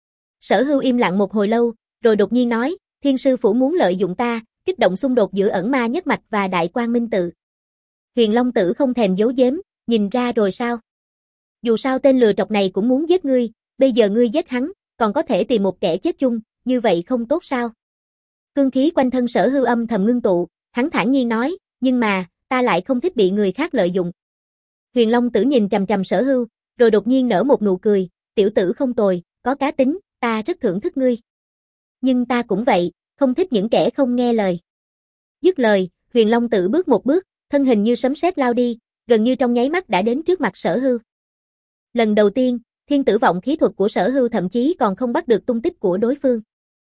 Sở Hưu im lặng một hồi lâu, rồi đột nhiên nói, Thiên Sư Phủ muốn lợi dụng ta, kích động xung đột giữa Ẩn Ma Nhất Mạch và Đại Quang Minh tự. Huyền Long Tử không thèm giấu giếm, nhìn ra rồi sao? Dù sao tên lừa trọc này cũng muốn giết ngươi, bây giờ ngươi giết hắn, còn có thể tìm một kẻ chết chung, như vậy không tốt sao? Cương khí quanh thân Sở Hưu âm thầm ngưng tụ, hắn thản nhiên nói, nhưng mà, ta lại không thích bị người khác lợi dụng. Huyền Long Tử nhìn chằm chằm Sở Hưu, rồi đột nhiên nở một nụ cười, tiểu tử không tồi, có cá tính, ta rất thưởng thức ngươi. Nhưng ta cũng vậy, không thích những kẻ không nghe lời. Dứt lời, Huyền Long Tử bước một bước, thân hình như sấm sét lao đi, gần như trong nháy mắt đã đến trước mặt Sở Hưu. Lần đầu tiên, thiên tử vọng khí thuật của Sở Hưu thậm chí còn không bắt được tung tích của đối phương.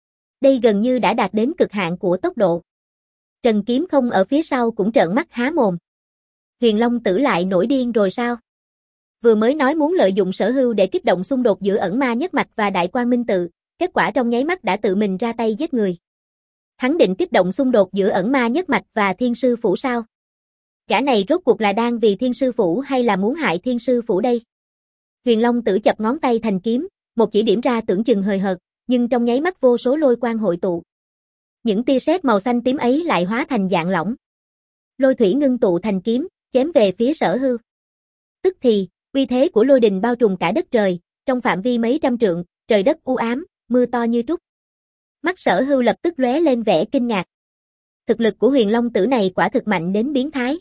Đây gần như đã đạt đến cực hạn của tốc độ. Trần Kiếm Không ở phía sau cũng trợn mắt há mồm. Huyền Long Tử lại nổi điên rồi sao? Vừa mới nói muốn lợi dụng Sở Hưu để kích động xung đột giữa Ẩn Ma Nhất Mạch và Đại Quang Minh Tự, kết quả trong nháy mắt đã tự mình ra tay giết người. Hắn định kích động xung đột giữa Ẩn Ma Nhất Mạch và Thiên Sư Phủ sao? Gã này rốt cuộc là đang vì Thiên Sư Phủ hay là muốn hại Thiên Sư Phủ đây? Huyền Long Tử chập ngón tay thành kiếm, một chỉ điểm ra tưởng chừng hời hợt, nhưng trong nháy mắt vô số lôi quang hội tụ. Những tia sét màu xanh tím ấy lại hóa thành dạng lỏng. Lôi thủy ngưng tụ thành kiếm, chém về phía Sở Hưu. Tức thì, uy thế của lôi đình bao trùm cả đất trời, trong phạm vi mấy trăm trượng, trời đất u ám, mưa to như trút. Mắt Sở Hưu lập tức lóe lên vẻ kinh ngạc. Thực lực của Huyền Long Tử này quả thực mạnh đến biến thái.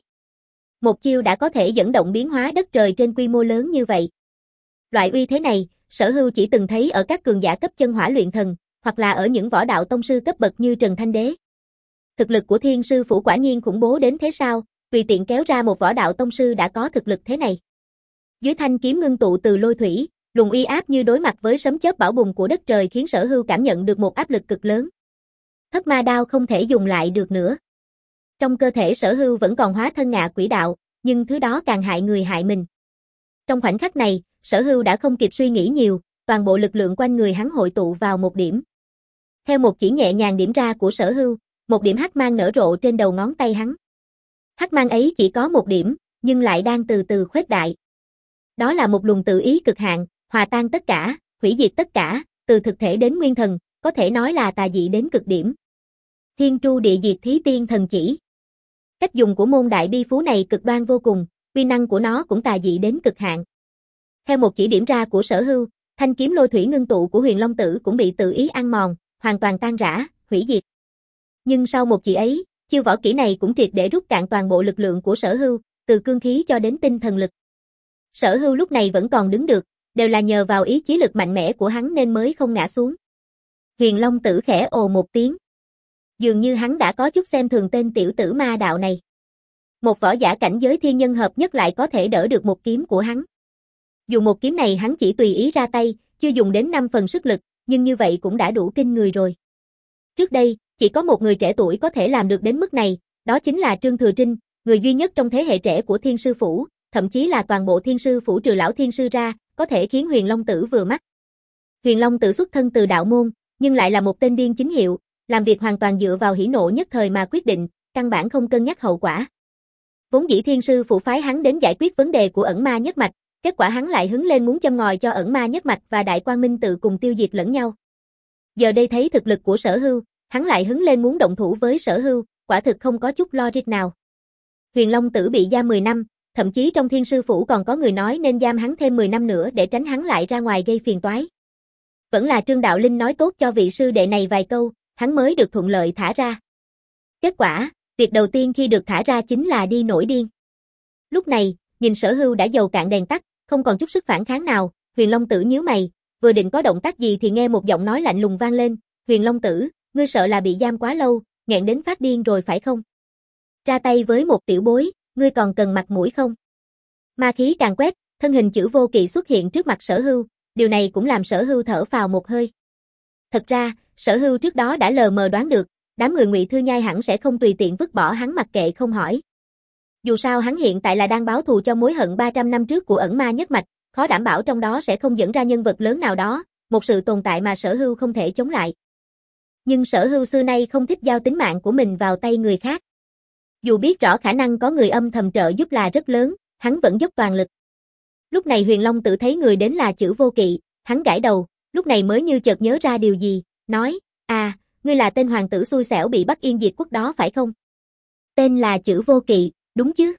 Một chiêu đã có thể dẫn động biến hóa đất trời trên quy mô lớn như vậy. Loại uy thế này, Sở Hưu chỉ từng thấy ở các cường giả cấp chân hỏa luyện thần, hoặc là ở những võ đạo tông sư cấp bậc như Trần Thanh Đế. Thực lực của Thiên Sư Phủ quả nhiên khủng bố đến thế sao, tùy tiện kéo ra một võ đạo tông sư đã có thực lực thế này. Dưới thanh kiếm ngưng tụ từ lôi thủy, luồng uy áp như đối mặt với sấm chớp bão bùng của đất trời khiến Sở Hưu cảm nhận được một áp lực cực lớn. Thất ma đao không thể dùng lại được nữa. Trong cơ thể Sở Hưu vẫn còn hóa thân ngạ quỷ đạo, nhưng thứ đó càng hại người hại mình. Trong khoảnh khắc này, Sở Hưu đã không kịp suy nghĩ nhiều, toàn bộ lực lượng quanh người hắn hội tụ vào một điểm. Theo một chỉ nhẹ nhàng điểm ra của Sở Hưu, một điểm hắc mang nở rộ trên đầu ngón tay hắn. Hắc mang ấy chỉ có một điểm, nhưng lại đang từ từ khuếch đại. Đó là một luồng tự ý cực hạn, hòa tan tất cả, hủy diệt tất cả, từ thực thể đến nguyên thần, có thể nói là tà dị đến cực điểm. Thiên Tru Địa Diệt Thí Tiên Thần Chỉ. Cách dùng của môn đại bi phú này cực đoan vô cùng, uy năng của nó cũng tà dị đến cực hạn. Theo một chỉ điểm ra của Sở Hưu, thanh kiếm lôi thủy ngưng tụ của Huyền Long Tử cũng bị tự ý ăn mòn, hoàn toàn tan rã, hủy diệt. Nhưng sau một chỉ ấy, chiêu võ kỹ này cũng triệt để rút cạn toàn bộ lực lượng của Sở Hưu, từ cương khí cho đến tinh thần lực. Sở Hưu lúc này vẫn còn đứng được, đều là nhờ vào ý chí lực mạnh mẽ của hắn nên mới không ngã xuống. Huyền Long Tử khẽ ồ một tiếng. Dường như hắn đã có chút xem thường tên tiểu tử ma đạo này. Một võ giả cảnh giới thiên nhân hợp nhất lại có thể đỡ được một kiếm của hắn. Dù một kiếm này hắn chỉ tùy ý ra tay, chưa dùng đến năm phần sức lực, nhưng như vậy cũng đã đủ kinh người rồi. Trước đây, chỉ có một người trẻ tuổi có thể làm được đến mức này, đó chính là Trương Thừa Trinh, người duy nhất trong thế hệ trẻ của Thiên Sư Phủ, thậm chí là toàn bộ Thiên Sư Phủ trừ lão Thiên Sư ra, có thể khiến Huyền Long Tử vừa mắt. Huyền Long Tử xuất thân từ đạo môn, nhưng lại là một tên điên chính hiệu, làm việc hoàn toàn dựa vào hỉ nộ nhất thời mà quyết định, căn bản không cân nhắc hậu quả. Vốn dĩ Thiên Sư Phủ phái hắn đến giải quyết vấn đề của Ẩn Ma Nhất Mạch, kết quả hắn lại hứng lên muốn châm ngòi cho Ẩn Ma Nhất Mạch và Đại Quang Minh Tự cùng tiêu diệt lẫn nhau. Giờ đây thấy thực lực của Sở Hưu, hắn lại hứng lên muốn động thủ với Sở Hưu, quả thực không có chút logic nào. Huyền Long Tử bị giam mười năm, thậm chí trong Thiên Sư Phủ còn có người nói nên giam hắn thêm mười năm nữa để tránh hắn lại ra ngoài gây phiền toái. Vẫn là Trương Đạo Linh nói tốt cho vị sư đệ này vài câu, hắn mới được thuận lợi thả ra. Kết quả, việc đầu tiên khi được thả ra chính là đi nổi điên. Lúc này, nhìn Sở Hưu đã dầu cạn đèn tắt, không còn chút sức phản kháng nào, Huyền Long Tử nhíu mày, vừa định có động tác gì thì nghe một giọng nói lạnh lùng vang lên, "Huyền Long Tử, ngươi sợ là bị giam quá lâu, nghẹn đến phát điên rồi phải không? Ra tay với một tiểu bối, ngươi còn cần mặt mũi không?" Ma khí càng quét, thân hình Chữ Vô Kỵ xuất hiện trước mặt Sở Hưu, điều này cũng làm Sở Hưu thở phào một hơi. Thật ra, Sở Hưu trước đó đã lờ mờ đoán được, đám người Ngụy Thư Nhai hẳn sẽ không tùy tiện vứt bỏ hắn mặc kệ không hỏi. Dù sao hắn hiện tại là đang báo thù cho mối hận ba trăm năm trước của Ẩn Ma Nhất Mạch, khó đảm bảo trong đó sẽ không dẫn ra nhân vật lớn nào đó, một sự tồn tại mà Sở Hưu không thể chống lại. Nhưng Sở Hưu xưa nay không thích giao tính mạng của mình vào tay người khác. Dù biết rõ khả năng có người âm thầm trợ giúp là rất lớn, hắn vẫn dốc toàn lực. Lúc này Huyền Long Tử thấy người đến là Chữ Vô Kỵ, hắn gãi đầu, lúc này mới như chợt nhớ ra điều gì, nói, "À, ngươi là tên hoàng tử xui xẻo bị bắt yên diệt quốc đó phải không?" Tên là Chữ Vô Kỵ, đúng chứ?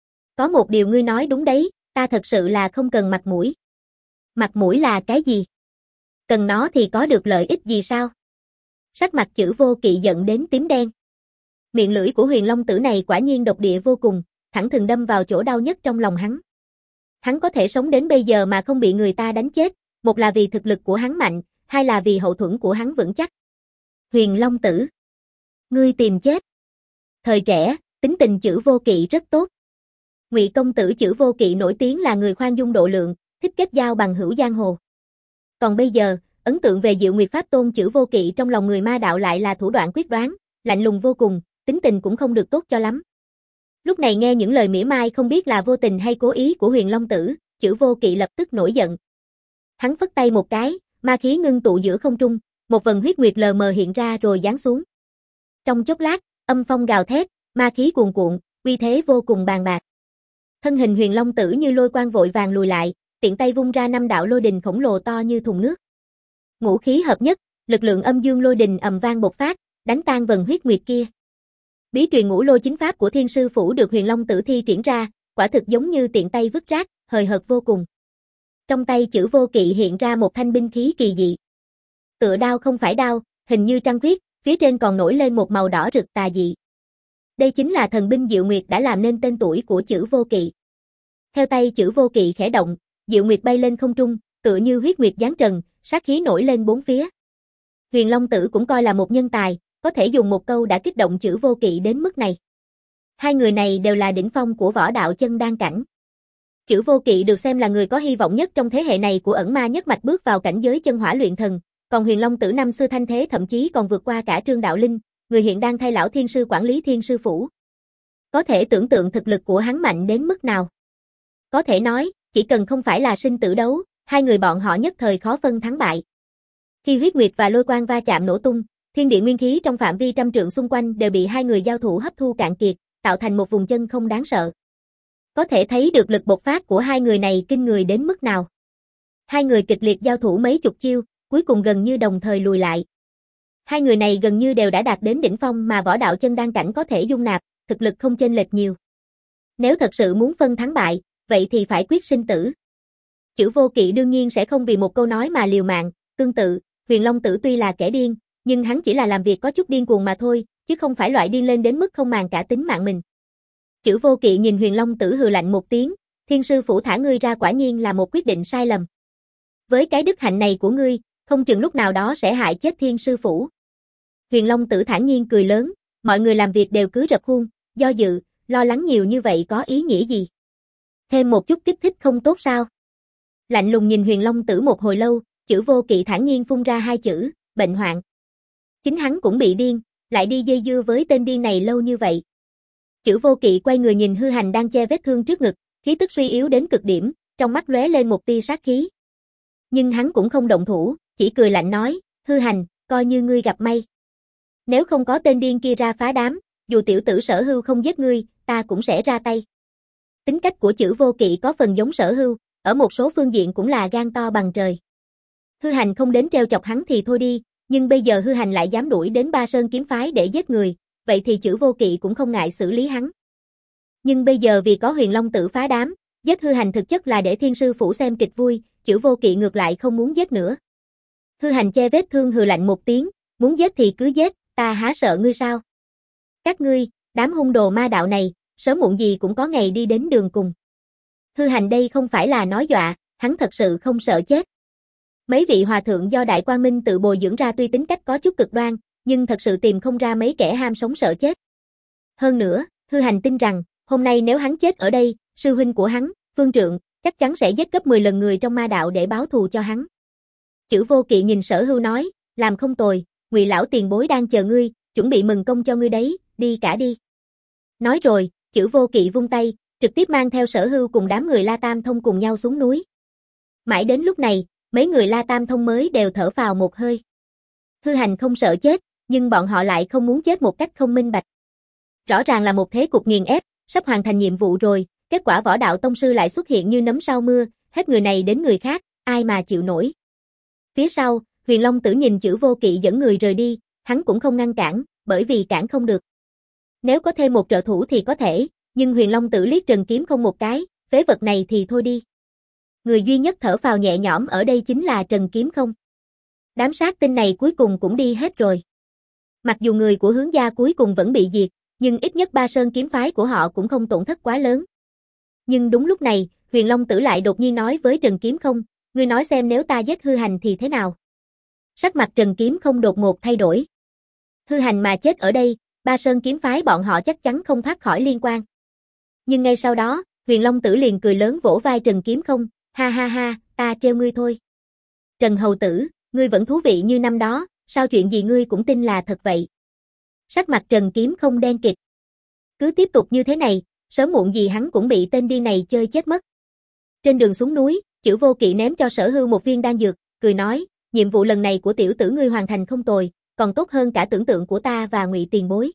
Có một điều ngươi nói đúng đấy, ta thật sự là không cần mặt mũi. Mặt mũi là cái gì? Cần nó thì có được lợi ích gì sao? Sắc mặt Chữ Vô Kỵ giận đến tím đen. Miệng lưỡi của Huyền Long Tử này quả nhiên độc địa vô cùng, thẳng thừng đâm vào chỗ đau nhất trong lòng hắn. Hắn có thể sống đến bây giờ mà không bị người ta đánh chết, một là vì thực lực của hắn mạnh, hai là vì hậu thuẫn của hắn vững chắc. Huyền Long Tử, ngươi tìm chết. Thời trẻ, tính tình Chữ Vô Kỵ rất tốt. Ngụy công tử Chữ Vô Kỵ nổi tiếng là người khoan dung độ lượng, thích kết giao bằng hữu giang hồ. Còn bây giờ, Ấn tượng về Diệu Nguyệt Pháp Tôn Chử Vô Kỵ trong lòng người ma đạo lại là thủ đoạn quyết đoán, lạnh lùng vô cùng, tính tình cũng không được tốt cho lắm. Lúc này nghe những lời mỉa mai không biết là vô tình hay cố ý của Huyền Long Tử, Chử Vô Kỵ lập tức nổi giận. Hắn phất tay một cái, ma khí ngưng tụ giữa không trung, một vần huyết nguyệt lờ mờ hiện ra rồi giáng xuống. Trong chốc lát, âm phong gào thét, ma khí cuồn cuộn, uy thế vô cùng bàn bạc. Thân hình Huyền Long Tử như lôi quang vội vàng lùi lại, tiện tay vung ra năm đạo lôi đình khổng lồ to như thùng nước. Ngũ khí hợp nhất, lực lượng âm dương lôi đình ầm vang bộc phát, đánh tan vần huyết nguyệt kia. Bí truyền ngũ lôi chính pháp của Thiên Sư Phủ được Huyền Long Tử thi triển ra, quả thực giống như tiện tay vứt rác, hời hợt vô cùng. Trong tay Chử Vô Kỵ hiện ra một thanh binh khí kỳ dị. Tựa đao không phải đao, hình như trăng khuyết, phía trên còn nổi lên một màu đỏ rực tà dị. Đây chính là thần binh Diệu Nguyệt đã làm nên tên tuổi của Chử Vô Kỵ. Theo tay Chử Vô Kỵ khẽ động, Diệu Nguyệt bay lên không trung, tựa như huyết nguyệt giáng trần, sát khí nổi lên bốn phía. Huyền Long Tử cũng coi là một nhân tài, có thể dùng một câu đã kích động Chử Vô Kỵ đến mức này. Hai người này đều là đỉnh phong của võ đạo chân đan cảnh. Chử Vô Kỵ được xem là người có hy vọng nhất trong thế hệ này của ẩn ma nhất mạch bước vào cảnh giới chân hỏa luyện thần, còn Huyền Long Tử năm xưa thanh thế thậm chí còn vượt qua cả Trương Đạo Linh, người hiện đang thay lão Thiên Sư quản lý Thiên Sư Phủ. Có thể tưởng tượng thực lực của hắn mạnh đến mức nào. Có thể nói, chỉ cần không phải là sinh tử đấu, hai người bọn họ nhất thời khó phân thắng bại. Khi huyết nguyệt và lôi quang va chạm nổ tung, thiên địa nguyên khí trong phạm vi trăm trượng xung quanh đều bị hai người giao thủ hấp thu cạn kiệt, tạo thành một vùng chân không đáng sợ. Có thể thấy được lực bộc phát của hai người này kinh người đến mức nào. Hai người kịch liệt giao thủ mấy chục chiêu, cuối cùng gần như đồng thời lùi lại. Hai người này gần như đều đã đạt đến đỉnh phong mà võ đạo chân đan cảnh có thể dung nạp, thực lực không chênh lệch nhiều. Nếu thật sự muốn phân thắng bại, vậy thì phải quyết sinh tử. Chử Vô Kỵ đương nhiên sẽ không vì một câu nói mà liều mạng, tương tự, Huyền Long Tử tuy là kẻ điên, nhưng hắn chỉ là làm việc có chút điên cuồng mà thôi, chứ không phải loại điên lên đến mức không màng cả tính mạng mình. Chử Vô Kỵ nhìn Huyền Long Tử hừ lạnh một tiếng, Thiên Sư Phủ thả ngươi ra quả nhiên là một quyết định sai lầm. Với cái đức hạnh này của ngươi, không chừng lúc nào đó sẽ hại chết Thiên Sư Phủ. Huyền Long Tử thản nhiên cười lớn, mọi người làm việc đều cứ rập khuôn, do dự, lo lắng nhiều như vậy có ý nghĩa gì? Thêm một chút kích thích không tốt sao? Lạnh lùng nhìn Huyền Long Tử một hồi lâu, Chử Vô Kỵ thản nhiên phun ra hai chữ, bệnh hoạn. Chính hắn cũng bị điên, lại đi dây dưa với tên điên này lâu như vậy. Chử Vô Kỵ quay người nhìn Hư Hành đang che vết thương trước ngực, khí tức suy yếu đến cực điểm, trong mắt lóe lên một tia sát khí. Nhưng hắn cũng không động thủ, chỉ cười lạnh nói, Hư Hành, coi như ngươi gặp may. Nếu không có tên điên kia ra phá đám, dù tiểu tử Sở Hưu không giết ngươi, ta cũng sẽ ra tay. Tính cách của Chử Vô Kỵ có phần giống Sở Hưu, ở một số phương diện cũng là gan to bằng trời. Hư Hành không đến treo chọc hắn thì thôi đi, nhưng bây giờ Hư Hành lại dám đuổi đến Ba Sơn kiếm phái để giết người, vậy thì Chử Vô Kỵ cũng không ngại xử lý hắn. Nhưng bây giờ vì có Huyền Long Tử phá đám, giết Hư Hành thực chất là để Thiên Sư Phủ xem kịch vui, Chử Vô Kỵ ngược lại không muốn giết nữa. Hư Hành che vết thương hừ lạnh một tiếng, muốn giết thì cứ giết, ta há sợ ngươi sao? Các ngươi, đám hung đồ ma đạo này, sớm muộn gì cũng có ngày đi đến đường cùng. Hư Hành đây không phải là nói dọa, hắn thật sự không sợ chết. Mấy vị hòa thượng do Đại Quang Minh tự bồi dưỡng ra tuy tính cách có chút cực đoan, nhưng thật sự tìm không ra mấy kẻ ham sống sợ chết. Hơn nữa, Hư Hành tin rằng, hôm nay nếu hắn chết ở đây, sư huynh của hắn, Phương Trượng, chắc chắn sẽ giết gấp mười lần người trong ma đạo để báo thù cho hắn. Chử Vô Kỵ nhìn Sở Hưu nói, làm không tồi, Ngụy lão tiền bối đang chờ ngươi, chuẩn bị mừng công cho ngươi đấy, đi cả đi. Nói rồi, Chử Vô Kỵ vung tay, trực tiếp mang theo Sở Hưu cùng đám người La Tam Thông cùng nhau xuống núi. Mãi đến lúc này, mấy người La Tam Thông mới đều thở phào một hơi. Hư Hành không sợ chết, nhưng bọn họ lại không muốn chết một cách không minh bạch. Rõ ràng là một thế cục nghiền ép, sắp hoàn thành nhiệm vụ rồi, kết quả võ đạo tông sư lại xuất hiện như nấm sau mưa, hết người này đến người khác, ai mà chịu nổi. Phía sau, Huyền Long Tử nhìn Chử Vô Kỵ dẫn người rời đi, hắn cũng không ngăn cản, bởi vì cản không được. Nếu có thêm một trợ thủ thì có thể, nhưng Huyền Long Tử liếc Trần Kiếm Không một cái, phế vật này thì thôi đi. Người duy nhất thở phào nhẹ nhõm ở đây chính là Trần Kiếm Không. Đám sát tinh này cuối cùng cũng đi hết rồi. Mặc dù người của Hướng gia cuối cùng vẫn bị diệt, nhưng ít nhất Ba Sơn kiếm phái của họ cũng không tổn thất quá lớn. Nhưng đúng lúc này, Huyền Long Tử lại đột nhiên nói với Trần Kiếm Không, ngươi nói xem nếu ta giết Hư Hành thì thế nào? Sắc mặt Trần Kiếm Không đột ngột thay đổi. Hư Hành mà chết ở đây, Ba Sơn kiếm phái bọn họ chắc chắn không thoát khỏi liên quan. Nhưng ngay sau đó, Huyền Long Tử liền cười lớn vỗ vai Trần Kiếm Không, ha ha ha, ta trêu ngươi thôi. Trần Hầu Tử, ngươi vẫn thú vị như năm đó, sao chuyện gì ngươi cũng tin là thật vậy? Sắc mặt Trần Kiếm không đen kịt. Cứ tiếp tục như thế này, sớm muộn gì hắn cũng bị tên điên này chơi chết mất. Trên đường xuống núi, Chữ Vô Kỵ ném cho Sở Hưu một viên đan dược, cười nói, nhiệm vụ lần này của tiểu tử ngươi hoàn thành không tồi, còn tốt hơn cả tưởng tượng của ta và Ngụy tiền bối.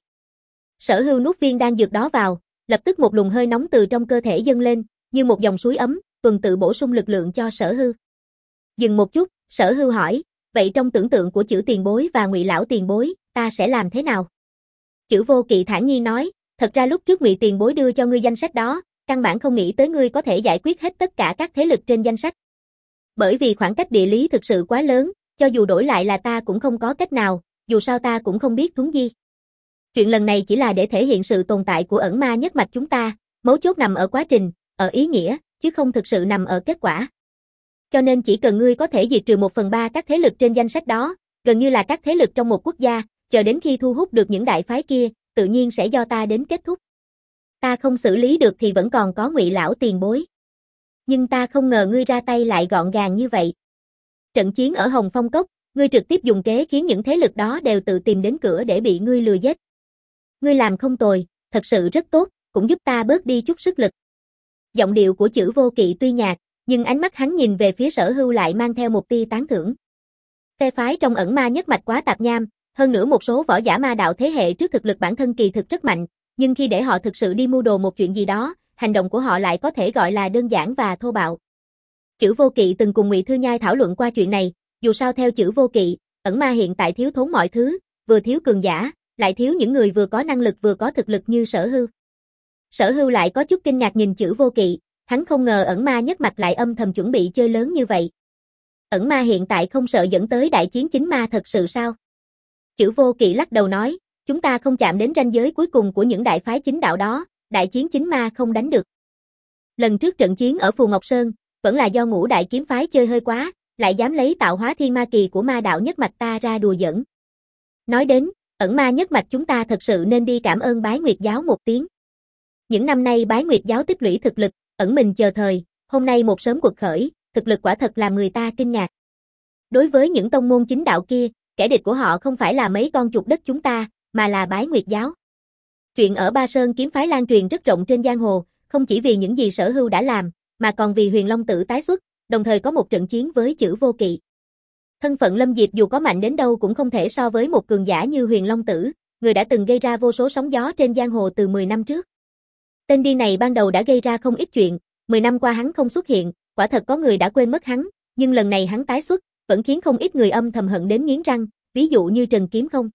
Sở Hưu nuốt viên đan dược đó vào, lập tức một luồng hơi nóng từ trong cơ thể dâng lên, như một dòng suối ấm, tuần tự bổ sung lực lượng cho Sở Hưu. Dừng một chút, Sở Hưu hỏi, vậy trong tưởng tượng của Chữ tiền bối và Ngụy lão tiền bối, ta sẽ làm thế nào? Chữ Vô Kỵ thản nhiên nói, thật ra lúc trước Ngụy tiền bối đưa cho ngươi danh sách đó, căn bản không nghĩ tới ngươi có thể giải quyết hết tất cả các thế lực trên danh sách. Bởi vì khoảng cách địa lý thực sự quá lớn, cho dù đổi lại là ta cũng không có cách nào, dù sao ta cũng không biết Thuấn Di. Chuyện lần này chỉ là để thể hiện sự tồn tại của ẩn ma nhất mạch chúng ta, mấu chốt nằm ở quá trình, ở ý nghĩa, chứ không thực sự nằm ở kết quả. Cho nên chỉ cần ngươi có thể diệt trừ một phần ba các thế lực trên danh sách đó, gần như là các thế lực trong một quốc gia, chờ đến khi thu hút được những đại phái kia, tự nhiên sẽ do ta đến kết thúc. Ta không xử lý được thì vẫn còn có Ngụy lão tiền bối. Nhưng ta không ngờ ngươi ra tay lại gọn gàng như vậy. Trận chiến ở Hồng Phong Cốc, ngươi trực tiếp dùng kế khiến những thế lực đó đều tự tìm đến cửa để bị ngươi lừa giết. Ngươi làm không tồi, thật sự rất tốt, cũng giúp ta bớt đi chút sức lực. Giọng điệu của Chữ Vô Kỵ tuy nhạt, nhưng ánh mắt hắn nhìn về phía Sở Hưu lại mang theo một tia tán thưởng. Phe phái trong ẩn ma nhất mạch quá tạp nham, hơn nữa một số võ giả ma đạo thế hệ trước thực lực bản thân kỳ thực rất mạnh, nhưng khi để họ thực sự đi mưu đồ một chuyện gì đó, hành động của họ lại có thể gọi là đơn giản và thô bạo. Chữ Vô Kỵ từng cùng Ngụy Thư Nhai thảo luận qua chuyện này, dù sao theo Chữ Vô Kỵ, ẩn ma hiện tại thiếu thốn mọi thứ, vừa thiếu cường giả, lại thiếu những người vừa có năng lực vừa có thực lực như Sở Hưu. Sở Hưu lại có chút kinh ngạc nhìn Chữ Vô Kỵ, hắn không ngờ ẩn ma nhất mạch lại âm thầm chuẩn bị chơi lớn như vậy. Ẩn ma hiện tại không sợ dẫn tới đại chiến chính ma thật sự sao? Chữ Vô Kỵ lắc đầu nói, chúng ta không chạm đến ranh giới cuối cùng của những đại phái chính đạo đó, đại chiến chính ma không đánh được. Lần trước trận chiến ở Phù Ngọc Sơn, vẫn là do Ngũ đại kiếm phái chơi hơi quá, lại dám lấy tạo hóa thiên ma kỳ của ma đạo nhất mạch ta ra đùa giỡn. Nói đến, ẩn ma nhất mạch chúng ta thật sự nên đi cảm ơn Bái Nguyệt giáo một tiếng. Những năm nay Bái Nguyệt giáo tích lũy thực lực, ẩn mình chờ thời, hôm nay một sớm quật khởi, thực lực quả thật làm người ta kinh ngạc. Đối với những tông môn chính đạo kia, kẻ địch của họ không phải là mấy con chuột đất chúng ta, mà là Bái Nguyệt giáo. Chuyện ở Ba Sơn kiếm phái lan truyền rất rộng trên giang hồ, không chỉ vì những gì Sở Hưu đã làm, mà còn vì Huyền Long Tử tái xuất, đồng thời có một trận chiến với Chữ Vô Kỵ. Thân phận Lâm Diệp dù có mạnh đến đâu cũng không thể so với một cường giả như Huyền Long Tử, người đã từng gây ra vô số sóng gió trên giang hồ từ mười năm trước. Tên điên này ban đầu đã gây ra không ít chuyện, mười năm qua hắn không xuất hiện, quả thật có người đã quên mất hắn, nhưng lần này hắn tái xuất, vẫn khiến không ít người âm thầm hận đến nghiến răng, ví dụ như Trần Kiếm Không.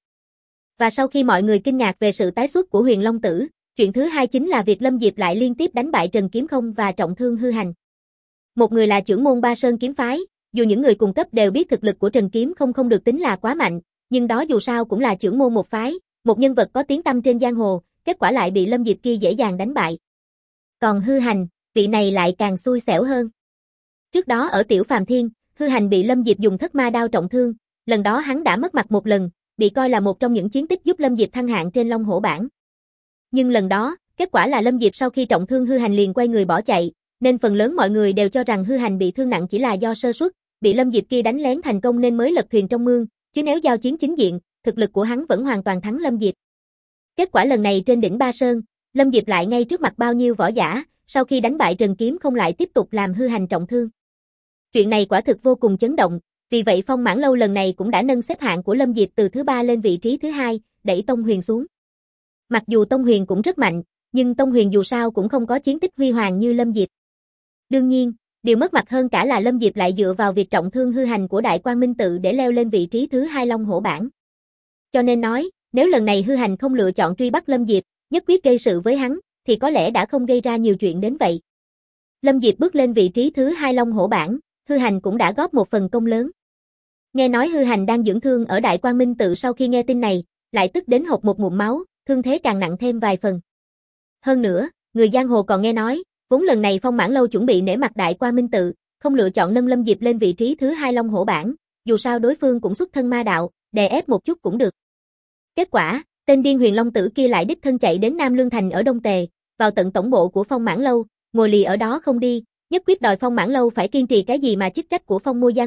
Và sau khi mọi người kinh ngạc về sự tái xuất của Huyền Long Tử, chuyện thứ hai chính là việc Lâm Diệp lại liên tiếp đánh bại Trần Kiếm Không và trọng thương Hư Hành. Một người là trưởng môn Ba Sơn kiếm phái, dù những người cùng cấp đều biết thực lực của Trần Kiếm Không không được tính là quá mạnh, nhưng đó dù sao cũng là trưởng môn một phái, một nhân vật có tiếng tăm trên giang hồ, kết quả lại bị Lâm Diệp kia dễ dàng đánh bại. Còn Hư Hành, vị này lại càng xui xẻo hơn. Trước đó ở Tiểu Phàm Thiên, Hư Hành bị Lâm Diệp dùng thất ma đao trọng thương, lần đó hắn đã mất mặt một lần, bị coi là một trong những chiến tích giúp Lâm Diệp thăng hạng trên Long Hổ bảng. Nhưng lần đó, kết quả là Lâm Diệp sau khi trọng thương Hư Hành liền quay người bỏ chạy, nên phần lớn mọi người đều cho rằng Hư Hành bị thương nặng chỉ là do sơ suất, bị Lâm Diệp kia đánh lén thành công nên mới lật thuyền trong mương, chứ nếu giao chiến chính diện, thực lực của hắn vẫn hoàn toàn thắng Lâm Diệp. Kết quả lần này trên đỉnh Ba Sơn, Lâm Diệp lại ngay trước mặt bao nhiêu võ giả, sau khi đánh bại Trần Kiếm Không lại tiếp tục làm Hư Hành trọng thương. Chuyện này quả thực vô cùng chấn động, vì vậy Phong Mãn Lâu lần này cũng đã nâng xếp hạng của Lâm Diệp từ thứ ba lên vị trí thứ hai, đẩy Tông Huyền xuống. Mặc dù Tông Huyền cũng rất mạnh, nhưng Tông Huyền dù sao cũng không có chiến tích huy hoàng như Lâm Diệp. Đương nhiên, điều mất mặt hơn cả là Lâm Diệp lại dựa vào việc trọng thương Hư Hành của Đại Quang Minh Tự để leo lên vị trí thứ hai Long Hổ bảng. Cho nên nói, nếu lần này Hư Hành không lựa chọn truy bắt Lâm Diệp, nhất quyết gây sự với hắn, thì có lẽ đã không gây ra nhiều chuyện đến vậy. Lâm Diệp bước lên vị trí thứ hai Long Hổ bảng, Hư Hành cũng đã góp một phần công lớn. Nghe nói Hư Hành đang dưỡng thương ở Đại Quang Minh Tự, sau khi nghe tin này, lại tức đến hộc một ngụm máu, thương thế càng nặng thêm vài phần. Hơn nữa, người giang hồ còn nghe nói, vốn lần này Phong Mãn Lâu chuẩn bị nể mặt Đại Quang Minh Tự, không lựa chọn nâng Lâm Diệp lên vị trí thứ hai Long Hổ bảng, dù sao đối phương cũng xuất thân ma đạo, đè ép một chút cũng được. Kết quả, tên điên Huyền Long Tử kia lại đích thân chạy đến Nam Lương Thành ở Đông Tề, vào tận tổng bộ của Phong Mãn Lâu, ngồi lì ở đó không đi, nhất quyết đòi Phong Mãn Lâu phải kiên trì cái gì mà chức trách của Phong Môi giang hồ,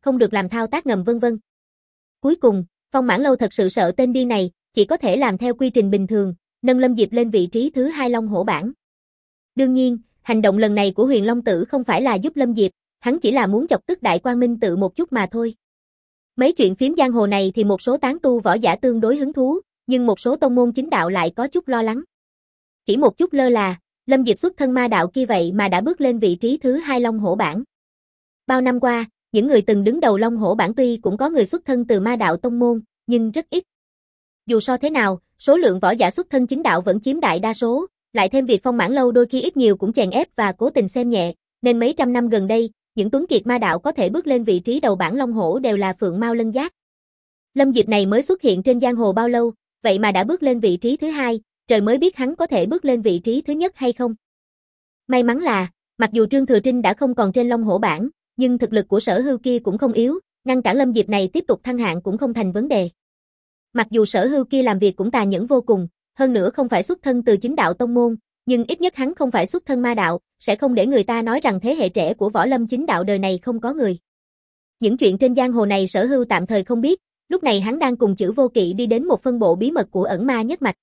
không được làm thao tác ngầm vân vân. Cuối cùng, Phong Mãn Lâu thật sự sợ tên điên này, chỉ có thể làm theo quy trình bình thường, nâng Lâm Diệp lên vị trí thứ hai Long Hổ bảng. Đương nhiên, hành động lần này của Huyền Long Tử không phải là giúp Lâm Diệp, hắn chỉ là muốn chọc tức Đại Quang Minh Tự một chút mà thôi. Mấy chuyện phím giang hồ này thì một số tán tu võ giả tương đối hứng thú, nhưng một số tông môn chính đạo lại có chút lo lắng. Chỉ một chút lơ là, Lâm Diệp xuất thân ma đạo kia vậy mà đã bước lên vị trí thứ hai Long Hổ bảng. Bao năm qua, những người từng đứng đầu Long Hổ bảng tuy cũng có người xuất thân từ ma đạo tông môn, nhưng rất ít. Dù so thế nào, số lượng võ giả xuất thân chính đạo vẫn chiếm đại đa số, lại thêm việc Phong Mãn Lâu đôi khi ít nhiều cũng chèn ép và cố tình xem nhẹ, nên mấy trăm năm gần đây, những tuấn kiệt ma đạo có thể bước lên vị trí đầu bảng Long Hổ đều là phượng mao lân giác. Lâm Diệp này mới xuất hiện trên giang hồ bao lâu, vậy mà đã bước lên vị trí thứ hai, trời mới biết hắn có thể bước lên vị trí thứ nhất hay không. May mắn là, mặc dù Trương Thừa Trinh đã không còn trên Long Hổ bảng, nhưng thực lực của Sở Hưu kia cũng không yếu, ngăn cản Lâm Diệp này tiếp tục thăng hạng cũng không thành vấn đề. Mặc dù Sở Hưu kia làm việc cũng tàn nhẫn vô cùng, hơn nữa không phải xuất thân từ chính đạo tông môn, nhưng ít nhất hắn không phải xuất thân ma đạo, sẽ không để người ta nói rằng thế hệ trẻ của võ lâm chính đạo đời này không có người. Những chuyện trên giang hồ này Sở Hưu tạm thời không biết, lúc này hắn đang cùng Chữ Vô Kỵ đi đến một phân bộ bí mật của ẩn ma nhất mạch.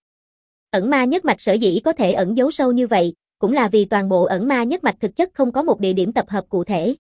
Ẩn ma nhất mạch sở dĩ có thể ẩn giấu sâu như vậy, cũng là vì toàn bộ ẩn ma nhất mạch thực chất không có một địa điểm tập hợp cụ thể.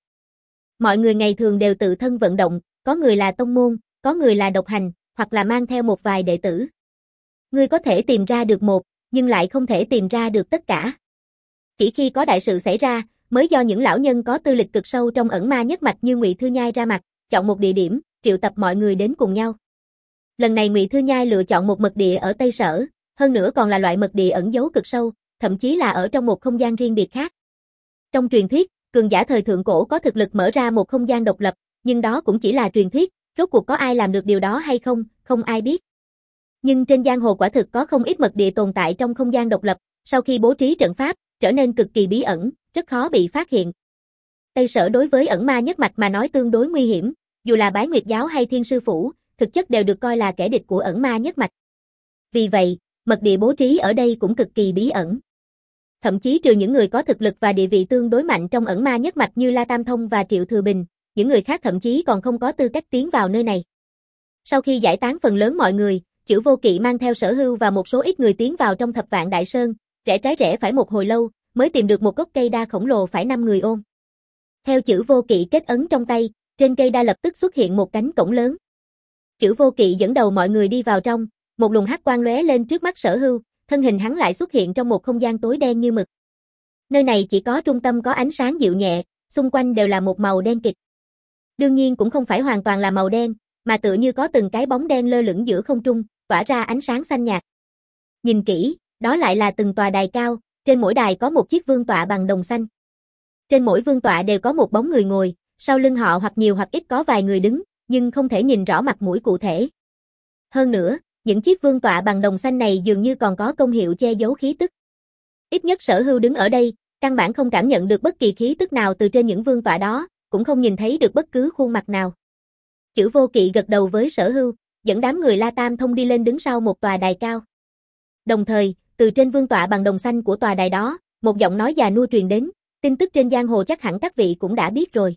Mọi người ngày thường đều tự thân vận động, có người là tông môn, có người là độc hành, hoặc là mang theo một vài đệ tử. Ngươi có thể tìm ra được một, nhưng lại không thể tìm ra được tất cả. Chỉ khi có đại sự xảy ra, mới do những lão nhân có tư lịch cực sâu trong ẩn ma nhất mạch như Ngụy Thư Nhai ra mặt, chọn một địa điểm, triệu tập mọi người đến cùng nhau. Lần này Ngụy Thư Nhai lựa chọn một mật địa ở Tây Sở, hơn nữa còn là loại mật địa ẩn giấu cực sâu, thậm chí là ở trong một không gian riêng biệt khác. Trong truyền thuyết, cường giả thời thượng cổ có thực lực mở ra một không gian độc lập, nhưng đó cũng chỉ là truyền thuyết, rốt cuộc có ai làm được điều đó hay không, không ai biết. Nhưng trên giang hồ quả thực có không ít mật địa tồn tại trong không gian độc lập, sau khi bố trí trận pháp, trở nên cực kỳ bí ẩn, rất khó bị phát hiện. Tây Sở đối với ẩn ma nhất mạch mà nói tương đối nguy hiểm, dù là Bái Nguyệt giáo hay Thiên Sư Phủ, thực chất đều được coi là kẻ địch của ẩn ma nhất mạch. Vì vậy, mật địa bố trí ở đây cũng cực kỳ bí ẩn. Thậm chí trừ những người có thực lực và địa vị tương đối mạnh trong ẩn ma nhất mạch như La Tam Thông và Triệu Thừa Bình, những người khác thậm chí còn không có tư cách tiến vào nơi này. Sau khi giải tán phần lớn mọi người, Chữ Vô Kỵ mang theo Sở Hưu và một số ít người tiến vào trong Thập Vạn Đại Sơn, rẽ trái rẽ phải một hồi lâu, mới tìm được một gốc cây đa khổng lồ phải năm người ôm. Theo Chữ Vô Kỵ kết ấn trong tay, trên cây đa lập tức xuất hiện một cánh cổng lớn. Chữ Vô Kỵ dẫn đầu mọi người đi vào trong, một luồng hắc quang lóe lên trước mắt Sở Hưu, thân hình hắn lại xuất hiện trong một không gian tối đen như mực. Nơi này chỉ có trung tâm có ánh sáng dịu nhẹ, xung quanh đều là một màu đen kịt. Đương nhiên cũng không phải hoàn toàn là màu đen, mà tựa như có từng cái bóng đen lơ lửng giữa không trung, tỏa ra ánh sáng xanh nhạt. Nhìn kỹ, đó lại là từng tòa đài cao, trên mỗi đài có một chiếc vương tọa bằng đồng xanh. Trên mỗi vương tọa đều có một bóng người ngồi, sau lưng họ hoặc nhiều hoặc ít có vài người đứng, nhưng không thể nhìn rõ mặt mũi cụ thể. Hơn nữa, những chiếc vương tọa bằng đồng xanh này dường như còn có công hiệu che giấu khí tức. Ít nhất Sở Hưu đứng ở đây, căn bản không cảm nhận được bất kỳ khí tức nào từ trên những vương tọa đó, cũng không nhìn thấy được bất cứ khuôn mặt nào. Chữ Vô Kỵ gật đầu với Sở Hưu, dẫn đám người La Tam Thông đi lên đứng sau một tòa đài cao. Đồng thời, từ trên vương tọa bằng đồng xanh của tòa đài đó, một giọng nói già nua truyền đến, tin tức trên giang hồ chắc hẳn các vị cũng đã biết rồi.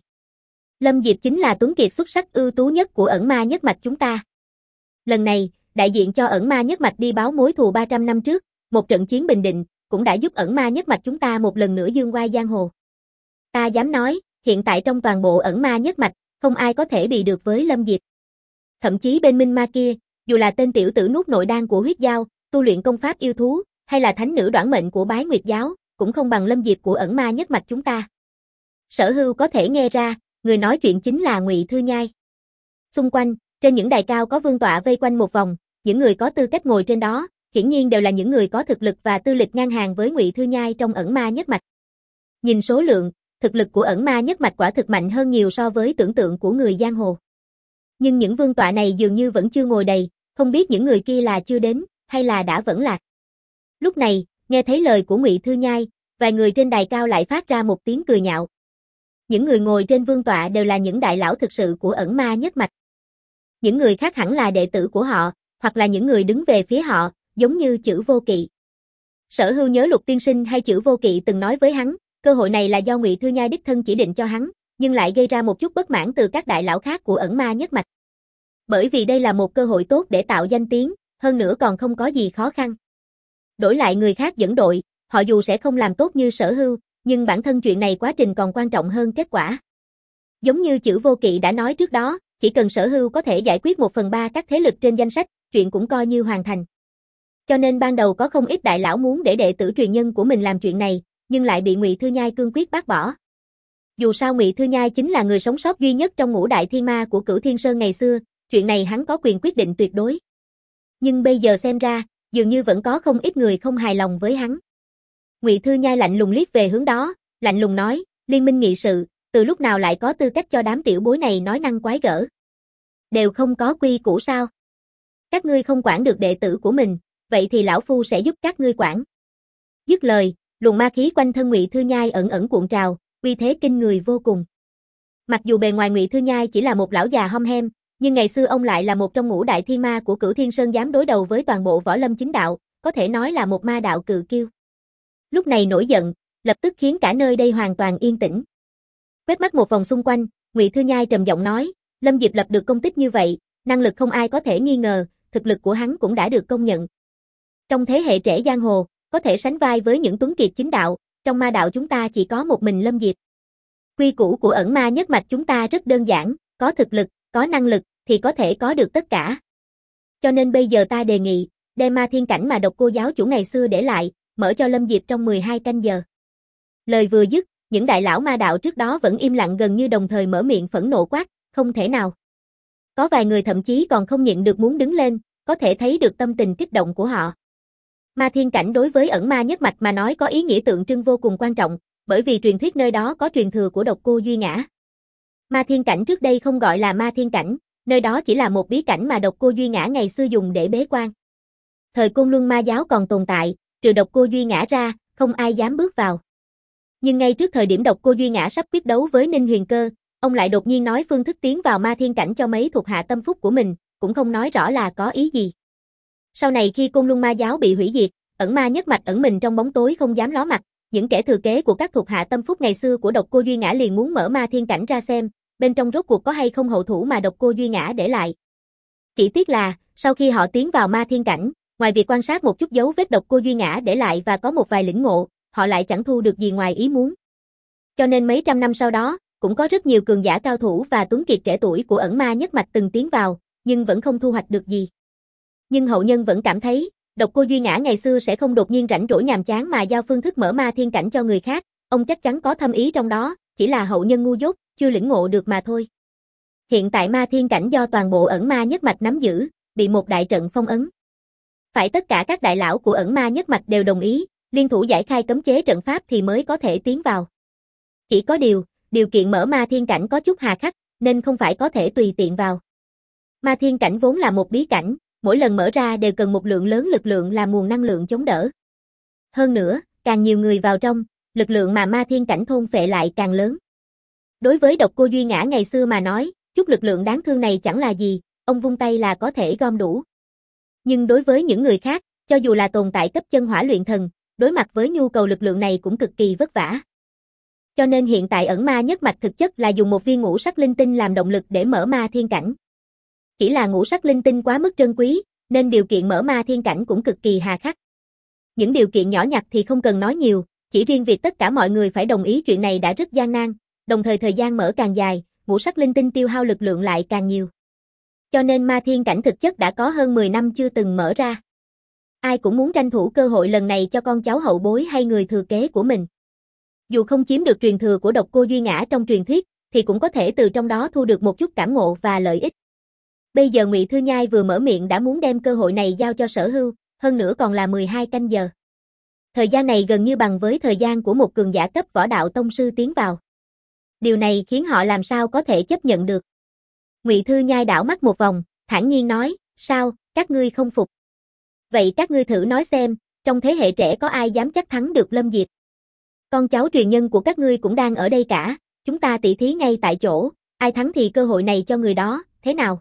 Lâm Diệp chính là tuấn kiệt xuất sắc ưu tú nhất của ẩn ma nhất mạch chúng ta. Lần này, đại diện cho ẩn ma nhất mạch đi báo mối thù ba trăm năm trước, một trận chiến bình định, cũng đã giúp ẩn ma nhất mạch chúng ta một lần nữa dương oai giang hồ. Ta dám nói, hiện tại trong toàn bộ ẩn ma nhất mạch, không ai có thể bị được với Lâm Diệp. Thậm chí bên Minh Ma kia, dù là tên tiểu tử nuốt nội đan của huyết dao, tu luyện công pháp yêu thú, hay là thánh nữ đoản mệnh của Bái Nguyệt giáo, cũng không bằng Lâm Diệp của ẩn ma nhất mạch chúng ta. Sở Hưu có thể nghe ra, người nói chuyện chính là Ngụy Thư Nhai. Xung quanh, trên những đài cao có vương tọa vây quanh một vòng, những người có tư cách ngồi trên đó, hiển nhiên đều là những người có thực lực và tư lịch ngang hàng với Ngụy Thư Nhai trong ẩn ma nhất mạch. Nhìn số lượng, thực lực của ẩn ma nhất mạch quả thực mạnh hơn nhiều so với tưởng tượng của người giang hồ. Nhưng những vương tọa này dường như vẫn chưa ngồi đầy, không biết những người kia là chưa đến, hay là đã vẫn lạc. Lúc này, nghe thấy lời của Ngụy Thư Nhai, vài người trên đài cao lại phát ra một tiếng cười nhạo. Những người ngồi trên vương tọa đều là những đại lão thực sự của ẩn ma nhất mạch. Những người khác hẳn là đệ tử của họ, hoặc là những người đứng về phía họ, giống như Chữ Vô Kỵ. Sở Hưu nhớ Lục tiên sinh hay Chữ Vô Kỵ từng nói với hắn, cơ hội này là do Ngụy Thư Nhai đích thân chỉ định cho hắn, nhưng lại gây ra một chút bất mãn từ các đại lão khác của ẩn ma nhất mạch. Bởi vì đây là một cơ hội tốt để tạo danh tiếng, hơn nữa còn không có gì khó khăn. Đổi lại người khác dẫn đội, họ dù sẽ không làm tốt như Sở Hưu, nhưng bản thân chuyện này quá trình còn quan trọng hơn kết quả. Giống như Chữ Vô Kỵ đã nói trước đó, chỉ cần Sở Hưu có thể giải quyết một phần ba các thế lực trên danh sách, chuyện cũng coi như hoàn thành. Cho nên ban đầu có không ít đại lão muốn để đệ tử truyền nhân của mình làm chuyện này, nhưng lại bị Ngụy Thư Nhai cương quyết bác bỏ. Dù sao Ngụy Thư Nhai chính là người sống sót duy nhất trong ngũ đại thiên ma của Cửu Thiên Sơn ngày xưa, chuyện này hắn có quyền quyết định tuyệt đối. Nhưng bây giờ xem ra, dường như vẫn có không ít người không hài lòng với hắn. Ngụy Thư Nhai lạnh lùng liếc về hướng đó, lạnh lùng nói, liên minh nghị sự, từ lúc nào lại có tư cách cho đám tiểu bối này nói năng quái gở. Đều không có quy củ sao? Các ngươi không quản được đệ tử của mình, vậy thì lão phu sẽ giúp các ngươi quản. Dứt lời, luồng ma khí quanh thân Ngụy Thư Nhai ẩn ẩn cuộn trào, uy thế kinh người vô cùng. Mặc dù bề ngoài Ngụy Thư Nhai chỉ là một lão già hom hem, nhưng ngày xưa ông lại là một trong ngũ đại thiên ma của Cửu Thiên Sơn dám đối đầu với toàn bộ võ lâm chính đạo, có thể nói là một ma đạo cự kiêu. Lúc này nổi giận, lập tức khiến cả nơi đây hoàn toàn yên tĩnh. Quét mắt một vòng xung quanh, Ngụy Thư Nhai trầm giọng nói, Lâm Diệp lập được công tích như vậy, năng lực không ai có thể nghi ngờ, thực lực của hắn cũng đã được công nhận. Trong thế hệ trẻ giang hồ, có thể sánh vai với những tuấn kiệt chính đạo, trong ma đạo chúng ta chỉ có một mình Lâm Diệp. Quy củ của ẩn ma nhất mạch chúng ta rất đơn giản, có thực lực, có năng lực, thì có thể có được tất cả. Cho nên bây giờ ta đề nghị, đem ma thiên cảnh mà Độc Cô giáo chủ ngày xưa để lại, mở cho Lâm Diệp trong mười hai canh giờ. Lời vừa dứt, những đại lão ma đạo trước đó vẫn im lặng gần như đồng thời mở miệng phẫn nộ quát, không thể nào. Có vài người thậm chí còn không nhịn được muốn đứng lên, có thể thấy được tâm tình kích động của họ. Ma thiên cảnh đối với ẩn ma nhất mạch mà nói có ý nghĩa tượng trưng vô cùng quan trọng, bởi vì truyền thuyết nơi đó có truyền thừa của Độc Cô Duy Ngã. Ma thiên cảnh trước đây không gọi là ma thiên cảnh, nơi đó chỉ là một bí cảnh mà Độc Cô Duy Ngã ngày xưa dùng để bế quan. Thời Côn Luân ma giáo còn tồn tại, trừ Độc Cô Duy Ngã ra, không ai dám bước vào. Nhưng ngay trước thời điểm Độc Cô Duy Ngã sắp quyết đấu với Ninh Huyền Cơ, ông lại đột nhiên nói phương thức tiến vào ma thiên cảnh cho mấy thuộc hạ tâm phúc của mình, cũng không nói rõ là có ý gì. Sau này khi Côn Luân ma giáo bị hủy diệt, ẩn ma nhất mạch ẩn mình trong bóng tối không dám ló mặt, những kẻ thừa kế của các thuộc hạ tâm phúc ngày xưa của Độc Cô Duy Ngã liền muốn mở ma thiên cảnh ra xem, bên trong rốt cuộc có hay không hậu thủ mà Độc Cô Duy Ngã để lại. Chỉ tiếc là, sau khi họ tiến vào ma thiên cảnh, ngoài việc quan sát một chút dấu vết Độc Cô Duy Ngã để lại và có một vài lĩnh ngộ, họ lại chẳng thu được gì ngoài ý muốn. Cho nên mấy trăm năm sau đó, cũng có rất nhiều cường giả cao thủ và tuấn kiệt trẻ tuổi của ẩn ma nhất mạch từng tiến vào, nhưng vẫn không thu hoạch được gì. Nhưng hậu nhân vẫn cảm thấy, Độc Cô Duy Ngã ngày xưa sẽ không đột nhiên rảnh rỗi nhàm chán mà giao phương thức mở ma thiên cảnh cho người khác, ông chắc chắn có thâm ý trong đó, chỉ là hậu nhân ngu dốt, chưa lĩnh ngộ được mà thôi. Hiện tại ma thiên cảnh do toàn bộ ẩn ma nhất mạch nắm giữ, bị một đại trận phong ấn. Phải tất cả các đại lão của ẩn ma nhất mạch đều đồng ý, liên thủ giải khai cấm chế trận pháp thì mới có thể tiến vào. Chỉ có điều, điều kiện mở ma thiên cảnh có chút hà khắc, nên không phải có thể tùy tiện vào. Ma thiên cảnh vốn là một bí cảnh, mỗi lần mở ra đều cần một lượng lớn lực lượng làm nguồn năng lượng chống đỡ. Hơn nữa, càng nhiều người vào trong, lực lượng mà ma thiên cảnh thôn phệ lại càng lớn. Đối với Độc Cô Duy Ngã ngày xưa mà nói, chút lực lượng đáng thương này chẳng là gì, ông vung tay là có thể gom đủ. Nhưng đối với những người khác, cho dù là tồn tại cấp chân hỏa luyện thần, đối mặt với nhu cầu lực lượng này cũng cực kỳ vất vả. Cho nên hiện tại ẩn ma nhất mạch thực chất là dùng một viên ngũ sắc linh tinh làm động lực để mở ma thiên cảnh. Chỉ là ngũ sắc linh tinh quá mức trân quý, nên điều kiện mở ma thiên cảnh cũng cực kỳ hà khắc. Những điều kiện nhỏ nhặt thì không cần nói nhiều, chỉ riêng việc tất cả mọi người phải đồng ý chuyện này đã rất gian nan, đồng thời thời gian mở càng dài, ngũ sắc linh tinh tiêu hao lực lượng lại càng nhiều. Cho nên ma thiên cảnh thực chất đã có hơn mười năm chưa từng mở ra. Ai cũng muốn tranh thủ cơ hội lần này cho con cháu hậu bối hay người thừa kế của mình. Dù không chiếm được truyền thừa của Độc Cô Duy Ngã trong truyền thuyết, thì cũng có thể từ trong đó thu được một chút cảm ngộ và lợi ích. Bây giờ Ngụy Thư Nhai vừa mở miệng đã muốn đem cơ hội này giao cho Sở Hưu, hơn nữa còn là mười hai canh giờ. Thời gian này gần như bằng với thời gian của một cường giả cấp võ đạo tông sư tiến vào. Điều này khiến họ làm sao có thể chấp nhận được. Ngụy Thư Nhai đảo mắt một vòng, thản nhiên nói, sao, các ngươi không phục. Vậy các ngươi thử nói xem, trong thế hệ trẻ có ai dám chắc thắng được Lâm Diệp? Con cháu truyền nhân của các ngươi cũng đang ở đây cả, chúng ta tỉ thí ngay tại chỗ, ai thắng thì cơ hội này cho người đó, thế nào?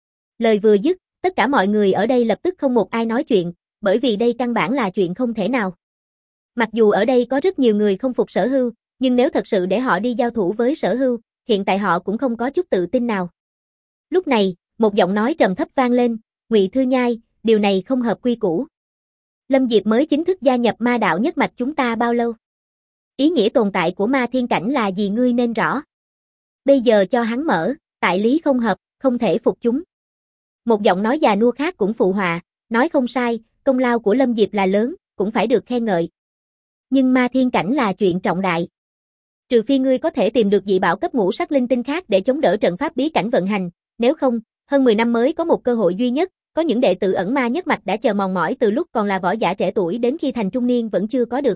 Lời vừa dứt, tất cả mọi người ở đây lập tức không một ai nói chuyện, bởi vì đây căn bản là chuyện không thể nào. Mặc dù ở đây có rất nhiều người không phục Sở Hưu, nhưng nếu thật sự để họ đi giao thủ với Sở Hưu, hiện tại họ cũng không có chút tự tin nào. Lúc này, một giọng nói trầm thấp vang lên, Ngụy Thư Nhai, điều này không hợp quy củ. Lâm Diệp mới chính thức gia nhập ma đạo nhất mạch chúng ta bao lâu? Ý nghĩa tồn tại của ma thiên cảnh là gì ngươi nên rõ. Bây giờ cho hắn mở, tại lý không hợp, không thể phục chúng. Một giọng nói già nua khác cũng phụ họa, nói không sai, công lao của Lâm Diệp là lớn, cũng phải được khen ngợi. Nhưng ma thiên cảnh là chuyện trọng đại. Trừ phi ngươi có thể tìm được dị bảo cấp ngũ sắc linh tinh khác để chống đỡ trận pháp bí cảnh vận hành, nếu không, hơn mười năm mới có một cơ hội duy nhất, có những đệ tử ẩn ma nhất mạch đã chờ mòn mỏi từ lúc còn là võ giả trẻ tuổi đến khi thành trung niên vẫn chưa có được.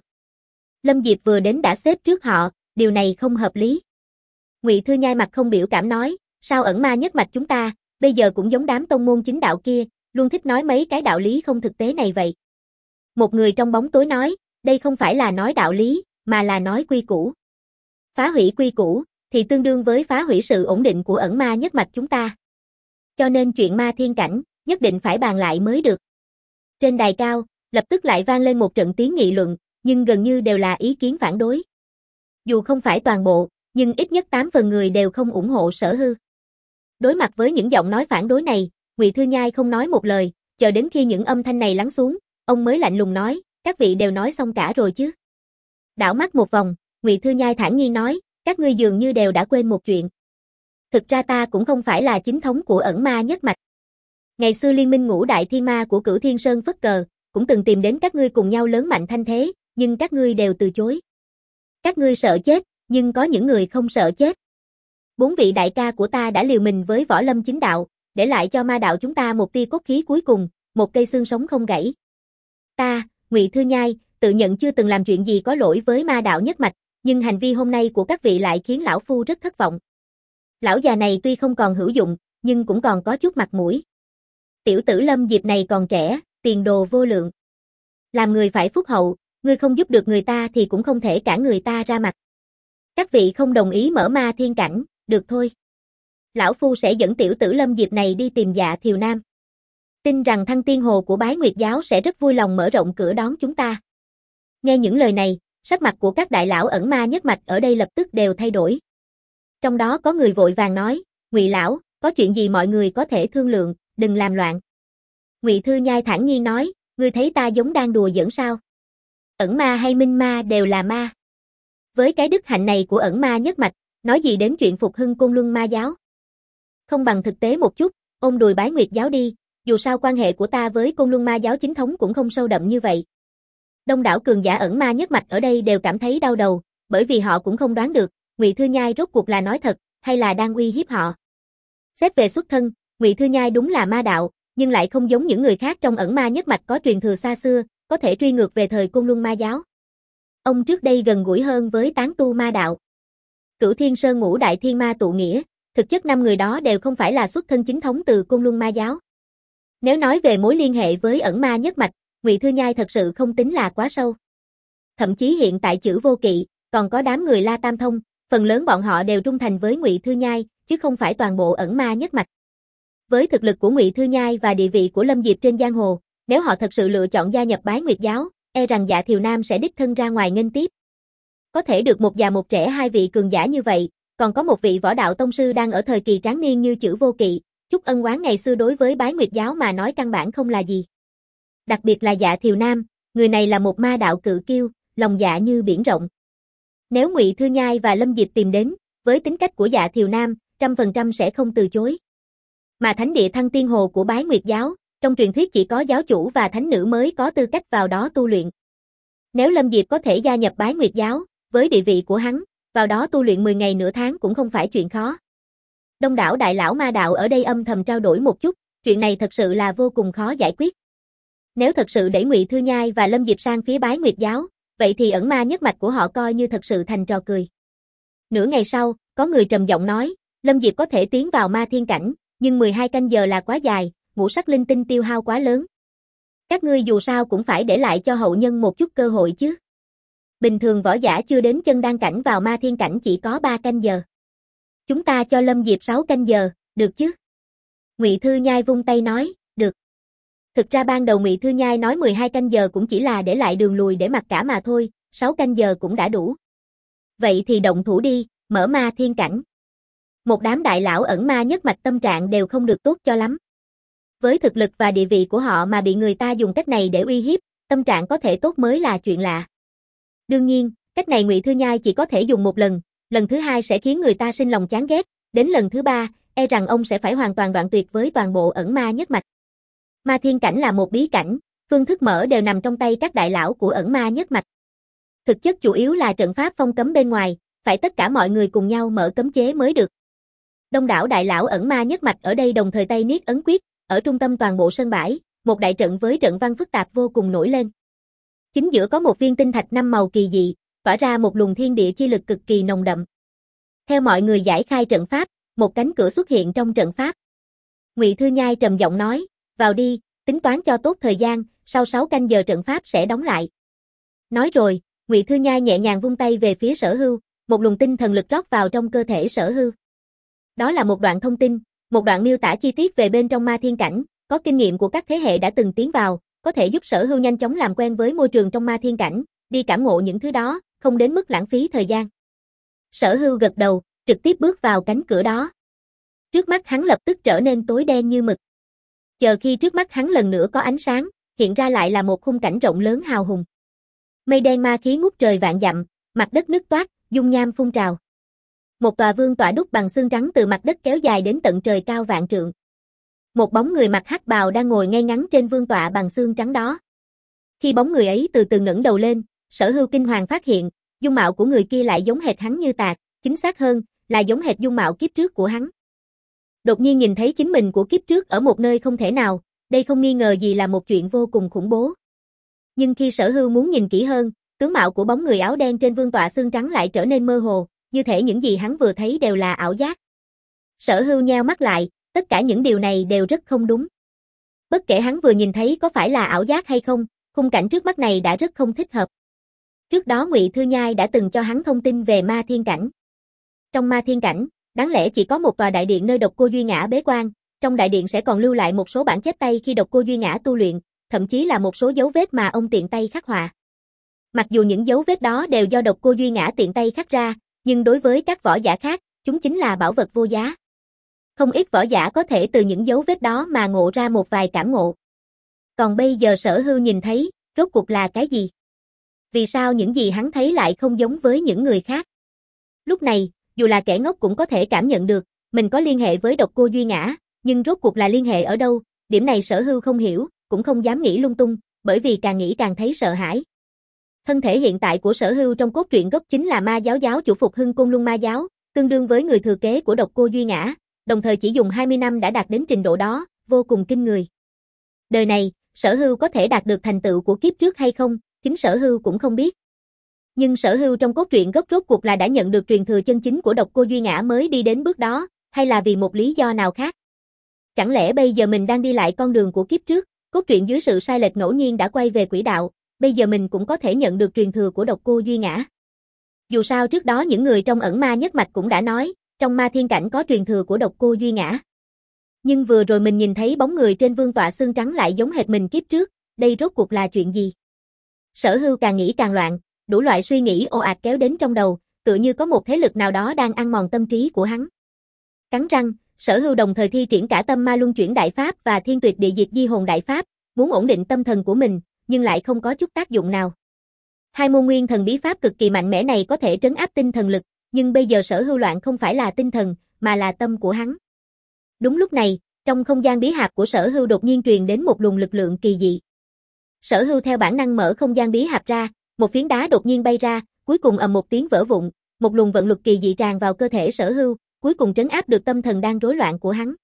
Lâm Diệp vừa đến đã xếp trước họ, điều này không hợp lý. Ngụy Thư Nhai mặt không biểu cảm nói, sao ẩn ma nhất mạch chúng ta, bây giờ cũng giống đám tông môn chính đạo kia, luôn thích nói mấy cái đạo lý không thực tế này vậy. Một người trong bóng tối nói, đây không phải là nói đạo lý, mà là nói quy củ. Phá hủy quy củ, thì tương đương với phá hủy sự ổn định của ẩn ma nhất mạch chúng ta. Cho nên chuyện ma thiên cảnh, nhất định phải bàn lại mới được. Trên đài cao, lập tức lại vang lên một trận tiếng nghị luận, nhưng gần như đều là ý kiến phản đối. Dù không phải toàn bộ, nhưng ít nhất tám phần người đều không ủng hộ Sở Hư. Đối mặt với những giọng nói phản đối này, Ngụy Thư Nhai không nói một lời, chờ đến khi những âm thanh này lắng xuống, ông mới lạnh lùng nói, các vị đều nói xong cả rồi chứ. Đảo mắt một vòng, Ngụy Thư Nhai thản nhiên nói, các ngươi dường như đều đã quên một chuyện. Thực ra ta cũng không phải là chính thống của ẩn ma nhất mạch. Ngày xưa liên minh ngũ đại thiên ma của Cửu Thiên Sơn phất cờ, cũng từng tìm đến các ngươi cùng nhau lớn mạnh thanh thế, nhưng các ngươi đều từ chối. Các ngươi sợ chết, nhưng có những người không sợ chết. Bốn vị đại ca của ta đã liều mình với võ lâm chính đạo, để lại cho ma đạo chúng ta một tia cốt khí cuối cùng, một cây xương sống không gãy. Ta, Ngụy Thư Nhai, tự nhận chưa từng làm chuyện gì có lỗi với ma đạo nhất mạch, nhưng hành vi hôm nay của các vị lại khiến lão phu rất thất vọng. Lão già này tuy không còn hữu dụng, nhưng cũng còn có chút mặt mũi. Tiểu tử Lâm Diệp này còn trẻ, tiền đồ vô lượng. Làm người phải phúc hậu, ngươi không giúp được người ta thì cũng không thể cản người ta ra mặt. Các vị không đồng ý mở ma thiên cảnh, được thôi. Lão phu sẽ dẫn tiểu tử Lâm Diệp này đi tìm Dạ Thiều Nam. Tin rằng Thăng Tiên Hồ của Bái Nguyệt Giáo sẽ rất vui lòng mở rộng cửa đón chúng ta. Nghe những lời này, sắc mặt của các đại lão ẩn ma nhất mạch ở đây lập tức đều thay đổi. Trong đó có người vội vàng nói, Ngụy lão, có chuyện gì mọi người có thể thương lượng, đừng làm loạn. Ngụy Thư Nhai thản nhiên nói, ngươi thấy ta giống đang đùa giỡn sao? Ẩn ma hay minh ma đều là ma. Với cái đức hạnh này của ẩn ma nhất mạch, nói gì đến chuyện phục hưng Côn Luân ma giáo? Không bằng thực tế một chút, ôm đùi Bái Nguyệt Giáo đi, dù sao quan hệ của ta với Côn Luân ma giáo chính thống cũng không sâu đậm như vậy. Đông đảo cường giả ẩn ma nhất mạch ở đây đều cảm thấy đau đầu, bởi vì họ cũng không đoán được, Ngụy Thư Nhai rốt cuộc là nói thật, hay là đang uy hiếp họ. Xét về xuất thân, Ngụy Thư Nhai đúng là ma đạo, nhưng lại không giống những người khác trong ẩn ma nhất mạch có truyền thừa xa xưa, có thể truy ngược về thời Côn Luân ma giáo. Ông trước đây gần gũi hơn với tán tu ma đạo. Cửu Thiên Sơn ngũ đại thiên ma tụ nghĩa, thực chất năm người đó đều không phải là xuất thân chính thống từ Côn Luân ma giáo. Nếu nói về mối liên hệ với ẩn ma nhất mạch, Ngụy Thư Nhai thật sự không tính là quá sâu. Thậm chí hiện tại Chữ Vô Kỵ, còn có đám người La Tam Thông, phần lớn bọn họ đều trung thành với Ngụy Thư Nhai, chứ không phải toàn bộ ẩn ma nhất mạch. Với thực lực của Ngụy Thư Nhai và địa vị của Lâm Diệp trên giang hồ, nếu họ thật sự lựa chọn gia nhập Bái Nguyệt Giáo, e rằng Dạ Thiều Nam sẽ đích thân ra ngoài nghênh tiếp. Có thể được một già một trẻ hai vị cường giả như vậy, còn có một vị võ đạo tông sư đang ở thời kỳ tráng niên như Chữ Vô Kỵ, chút ân oán ngày xưa đối với Bái Nguyệt Giáo mà nói căn bản không là gì. Đặc biệt là Dạ Thiều Nam, người này là một ma đạo cự kiêu, lòng dạ như biển rộng. Nếu Ngụy Thư Nhai và Lâm Diệp tìm đến, với tính cách của Dạ Thiều Nam, trăm phần trăm sẽ không từ chối. Mà thánh địa Thăng Tiên Hồ của Bái Nguyệt Giáo, trong truyền thuyết chỉ có giáo chủ và thánh nữ mới có tư cách vào đó tu luyện. Nếu Lâm Diệp có thể gia nhập Bái Nguyệt Giáo, với địa vị của hắn, vào đó tu luyện mười ngày nửa tháng cũng không phải chuyện khó. Đông đảo đại lão ma đạo ở đây âm thầm trao đổi một chút, chuyện này thật sự là vô cùng khó giải quyết. Nếu thật sự đẩy Ngụy Thư Nhai và Lâm Diệp sang phía Bái Nguyệt Giáo, vậy thì ẩn ma nhất mạch của họ coi như thật sự thành trò cười. Nửa ngày sau, có người trầm giọng nói, Lâm Diệp có thể tiến vào ma thiên cảnh, nhưng mười hai canh giờ là quá dài, ngũ sắc linh tinh tiêu hao quá lớn. Các ngươi dù sao cũng phải để lại cho hậu nhân một chút cơ hội chứ. Bình thường võ giả chưa đến chân đan cảnh vào ma thiên cảnh chỉ có ba canh giờ. Chúng ta cho Lâm Diệp sáu canh giờ, được chứ? Ngụy Thư Nhai vung tay nói, được. Thực ra ban đầu Ngụy Thư Nhai nói mười hai canh giờ cũng chỉ là để lại đường lùi để mặc cả mà thôi, sáu canh giờ cũng đã đủ. Vậy thì động thủ đi, mở ma thiên cảnh. Một đám đại lão ẩn ma nhất mạch tâm trạng đều không được tốt cho lắm. Với thực lực và địa vị của họ mà bị người ta dùng cách này để uy hiếp, tâm trạng có thể tốt mới là chuyện lạ. Đương nhiên, cách này Ngụy Thư Nhai chỉ có thể dùng một lần, lần thứ hai sẽ khiến người ta sinh lòng chán ghét, đến lần thứ ba, e rằng ông sẽ phải hoàn toàn đoạn tuyệt với toàn bộ ẩn ma nhất mạch. Ma thiên cảnh là một bí cảnh, phương thức mở đều nằm trong tay các đại lão của ẩn ma nhất mạch. Thực chất chủ yếu là trận pháp phong cấm bên ngoài, phải tất cả mọi người cùng nhau mở cấm chế mới được. Đông đảo đại lão ẩn ma nhất mạch ở đây đồng thời tay niết ấn quyết, ở trung tâm toàn bộ sân bãi, một đại trận với trận văn phức tạp vô cùng nổi lên. Chính giữa có một viên tinh thạch năm màu kỳ dị, tỏa ra một luồng thiên địa chi lực cực kỳ nồng đậm. Theo mọi người giải khai trận pháp, một cánh cửa xuất hiện trong trận pháp. Ngụy Thư Nhai trầm giọng nói, vào đi, tính toán cho tốt thời gian, sau sáu canh giờ trận pháp sẽ đóng lại. Nói rồi, Ngụy Thư Nhai nhẹ nhàng vung tay về phía Sở Hưu, một luồng tinh thần lực rót vào trong cơ thể Sở Hưu. Đó là một đoạn thông tin, một đoạn miêu tả chi tiết về bên trong ma thiên cảnh, có kinh nghiệm của các thế hệ đã từng tiến vào, có thể giúp Sở Hưu nhanh chóng làm quen với môi trường trong ma thiên cảnh, đi cảm ngộ những thứ đó, không đến mức lãng phí thời gian. Sở Hưu gật đầu, trực tiếp bước vào cánh cửa đó. Trước mắt hắn lập tức trở nên tối đen như mực. Chờ khi trước mắt hắn lần nữa có ánh sáng, hiện ra lại là một khung cảnh rộng lớn hào hùng. Mây đen ma khí ngút trời vạn dặm, mặt đất nứt toát, dung nham phun trào. Một tòa vương tọa đúc bằng xương trắng từ mặt đất kéo dài đến tận trời cao vạn trượng. Một bóng người mặc hắc bào đang ngồi ngay ngắn trên vương tọa bằng xương trắng đó. Khi bóng người ấy từ từ ngẩng đầu lên, Sở Hưu kinh hoàng phát hiện, dung mạo của người kia lại giống hệt hắn như tạc, chính xác hơn, là giống hệt dung mạo kiếp trước của hắn. Đột nhiên nhìn thấy chính mình của kiếp trước ở một nơi không thể nào, đây không nghi ngờ gì là một chuyện vô cùng khủng bố. Nhưng khi Sở Hưu muốn nhìn kỹ hơn, tướng mạo của bóng người áo đen trên vương tọa xương trắng lại trở nên mơ hồ, như thể những gì hắn vừa thấy đều là ảo giác. Sở Hưu nheo mắt lại, tất cả những điều này đều rất không đúng. Bất kể hắn vừa nhìn thấy có phải là ảo giác hay không, khung cảnh trước mắt này đã rất không thích hợp. Trước đó Ngụy Thư Nhai đã từng cho hắn thông tin về ma thiên cảnh. Trong ma thiên cảnh, đáng lẽ chỉ có một tòa đại điện nơi Độc Cô Duy Ngã bế quan, trong đại điện sẽ còn lưu lại một số bản chép tay khi Độc Cô Duy Ngã tu luyện, thậm chí là một số dấu vết mà ông tiện tay khắc họa. Mặc dù những dấu vết đó đều do Độc Cô Duy Ngã tiện tay khắc ra, nhưng đối với các võ giả khác, chúng chính là bảo vật vô giá. Không ít võ giả có thể từ những dấu vết đó mà ngộ ra một vài cảm ngộ. Còn bây giờ Sở Hưu nhìn thấy, rốt cuộc là cái gì? Vì sao những gì hắn thấy lại không giống với những người khác? Lúc này, dù là kẻ ngốc cũng có thể cảm nhận được, mình có liên hệ với Độc Cô Duy Ngã, nhưng rốt cuộc là liên hệ ở đâu, điểm này Sở Hưu không hiểu, cũng không dám nghĩ lung tung, bởi vì càng nghĩ càng thấy sợ hãi. Thân thể hiện tại của Sở Hưu trong cốt truyện gốc chính là ma giáo giáo chủ Phục Hưng Côn Luân Ma giáo, tương đương với người thừa kế của Độc Cô Duy Ngã, đồng thời chỉ dùng hai mươi năm đã đạt đến trình độ đó, vô cùng kinh người. Đời này, Sở Hưu có thể đạt được thành tựu của kiếp trước hay không, chính Sở Hưu cũng không biết. Nhưng Sở Hưu trong cốt truyện gốc rốt cuộc là đã nhận được truyền thừa chân chính của Độc Cô Duy Ngã mới đi đến bước đó, hay là vì một lý do nào khác? Chẳng lẽ bây giờ mình đang đi lại con đường của kiếp trước, cốt truyện dưới sự sai lệch ngẫu nhiên đã quay về quỹ đạo, bây giờ mình cũng có thể nhận được truyền thừa của Độc Cô Duy Ngã. Dù sao trước đó những người trong ẩn ma nhất mạch cũng đã nói, trong ma thiên cảnh có truyền thừa của Độc Cô Duy Ngã. Nhưng vừa rồi mình nhìn thấy bóng người trên vương tọa xương trắng lại giống hệt mình kiếp trước, đây rốt cuộc là chuyện gì? Sở Hưu càng nghĩ càng loạn, đủ loại suy nghĩ ồ ạt kéo đến trong đầu, tựa như có một thế lực nào đó đang ăn mòn tâm trí của hắn. Cắn răng, Sở Hưu đồng thời thi triển cả Tâm Ma Luân Chuyển Đại Pháp và Thiên Tuyệt Địa Diệt Di Hồn Đại Pháp, muốn ổn định tâm thần của mình, nhưng lại không có chút tác dụng nào. Hai môn nguyên thần bí pháp cực kỳ mạnh mẽ này có thể trấn áp tinh thần lực, nhưng bây giờ Sở Hưu loạn không phải là tinh thần, mà là tâm của hắn. Đúng lúc này, trong không gian bí hạp của Sở Hưu đột nhiên truyền đến một luồng lực lượng kỳ dị. Sở Hưu theo bản năng mở không gian bí hạp ra, một phiến đá đột nhiên bay ra, cuối cùng ầm một tiếng vỡ vụn, một luồng vận lực kỳ dị tràn vào cơ thể Sở Hưu, cuối cùng trấn áp được tâm thần đang rối loạn của hắn.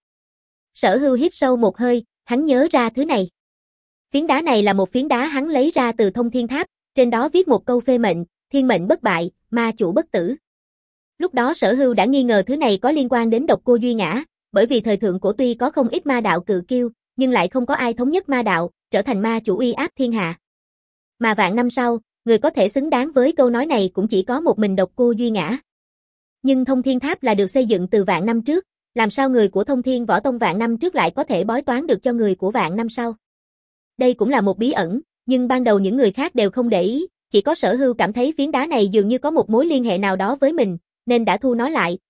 Sở Hưu hít sâu một hơi, hắn nhớ ra thứ này. Phiến đá này là một phiến đá hắn lấy ra từ Thông Thiên Tháp, trên đó viết một câu phê mệnh, thiên mệnh bất bại, ma chủ bất tử. Lúc đó Sở Hưu đã nghi ngờ thứ này có liên quan đến Độc Cô Duy Ngã, bởi vì thời thượng cổ tuy có không ít ma đạo cự kiêu, nhưng lại không có ai thống nhất ma đạo, trở thành ma chủ uy áp thiên hạ. Mà vạn năm sau, người có thể xứng đáng với câu nói này cũng chỉ có một mình Độc Cô Duy Ngã. Nhưng Thông Thiên Tháp là được xây dựng từ vạn năm trước, làm sao người của Thông Thiên Võ Tông vạn năm trước lại có thể bói toán được cho người của vạn năm sau? Đây cũng là một bí ẩn, nhưng ban đầu những người khác đều không để ý, chỉ có Sở Hưu cảm thấy phiến đá này dường như có một mối liên hệ nào đó với mình, nên đã thu nó lại,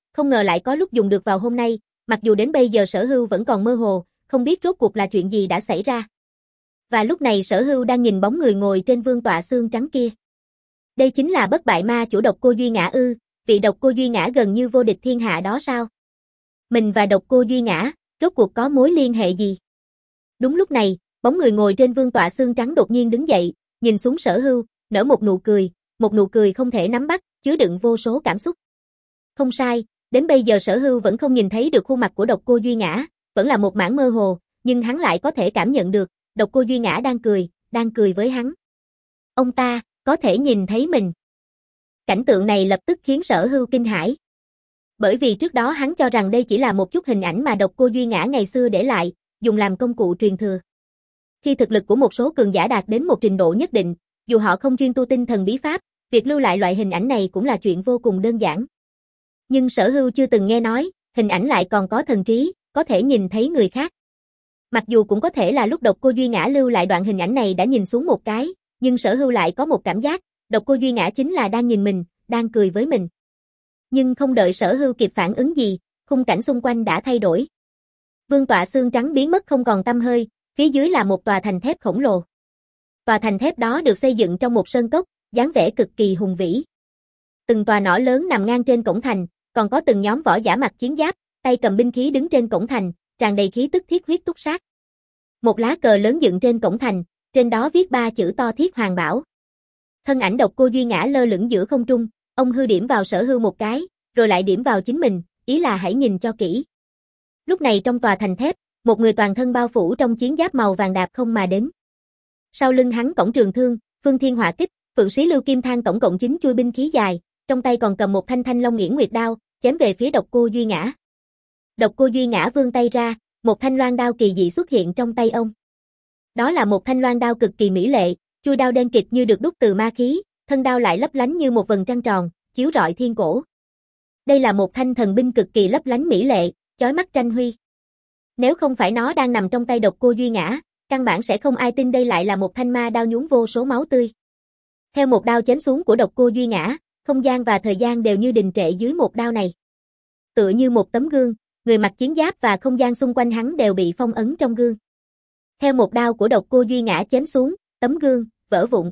không ngờ lại có lúc dùng được vào hôm nay, mặc dù đến bây giờ Sở Hưu vẫn còn mơ hồ, không biết rốt cuộc là chuyện gì đã xảy ra. Và lúc này Sở Hưu đang nhìn bóng người ngồi trên vương tọa xương trắng kia. Đây chính là bất bại ma chủ Độc Cô Duy Ngã ư, vị Độc Cô Duy Ngã gần như vô địch thiên hạ đó sao? Mình và Độc Cô Duy Ngã, rốt cuộc có mối liên hệ gì? Đúng lúc này, bóng người ngồi trên vương tọa xương trắng đột nhiên đứng dậy, nhìn xuống Sở Hưu, nở một nụ cười, một nụ cười không thể nắm bắt, chứa đựng vô số cảm xúc. Không sai, đến bây giờ Sở Hưu vẫn không nhìn thấy được khuôn mặt của Độc Cô Duy Ngã, vẫn là một mảng mơ hồ, nhưng hắn lại có thể cảm nhận được, Độc Cô Duy Ngã đang cười, đang cười với hắn. Ông ta, có thể nhìn thấy mình. Cảnh tượng này lập tức khiến Sở Hưu kinh hãi. Bởi vì trước đó hắn cho rằng đây chỉ là một chút hình ảnh mà Độc Cô Duy Ngã ngày xưa để lại, dùng làm công cụ truyền thừa. Khi thực lực của một số cường giả đạt đến một trình độ nhất định, dù họ không chuyên tu tinh thần bí pháp, việc lưu lại loại hình ảnh này cũng là chuyện vô cùng đơn giản. Nhưng Sở Hưu chưa từng nghe nói, hình ảnh lại còn có thần trí, có thể nhìn thấy người khác. Mặc dù cũng có thể là lúc Độc Cô Duy Ngã lưu lại đoạn hình ảnh này đã nhìn xuống một cái, nhưng Sở Hưu lại có một cảm giác, Độc Cô Duy Ngã chính là đang nhìn mình, đang cười với mình. Nhưng không đợi Sở Hưu kịp phản ứng gì, khung cảnh xung quanh đã thay đổi. Vương tọa xương trắng biến mất không còn tăm hơi, phía dưới là một tòa thành thép khổng lồ. Tòa thành thép đó được xây dựng trong một sơn cốc, dáng vẻ cực kỳ hùng vĩ. Từng tòa nỏ lớn nằm ngang trên cổng thành, còn có từng nhóm võ giả mặc chiến giáp, tay cầm binh khí đứng trên cổng thành, tràn đầy khí tức thiết huyết túc sát. Một lá cờ lớn dựng trên cổng thành, trên đó viết ba chữ to Thiết Hoàng Bảo. Thân ảnh Độc Cô Duy Ngã lơ lửng giữa không trung, ông hư điểm vào Sở Hưu một cái, rồi lại điểm vào chính mình, ý là hãy nhìn cho kỹ. Lúc này trong tòa thành thép, một người toàn thân bao phủ trong chiến giáp màu vàng đạp không mà đến. Sau lưng hắn cổng trường thương, Phương Thiên Hỏa Kích, Phượng Sĩ Lưu Kim Thang tổng cộng chín chuôi binh khí dài, trong tay còn cầm một thanh Thanh Long Nghiễn Nguyệt đao, chém về phía Độc Cô Duy Ngã. Độc Cô Duy Ngã vươn tay ra, một thanh loan đao kỳ dị xuất hiện trong tay ông. Đó là một thanh loan đao cực kỳ mỹ lệ, chuôi đao đen kịt như được đúc từ ma khí, thân đao lại lấp lánh như một vầng trăng tròn, chiếu rọi thiên cổ. Đây là một thanh thần binh cực kỳ lấp lánh mỹ lệ, chói mắt tranh huy. Nếu không phải nó đang nằm trong tay Độc Cô Duy Ngã, căn bản sẽ không ai tin đây lại là một thanh ma đao nhuốm vô số máu tươi. Theo một đao chém xuống của Độc Cô Duy Ngã, không gian và thời gian đều như đình trệ dưới một đao này. Tựa như một tấm gương, người mặc chiến giáp và không gian xung quanh hắn đều bị phong ấn trong gương. Theo một đao của Độc Cô Duy Ngã chém xuống, tấm gương vỡ vụn.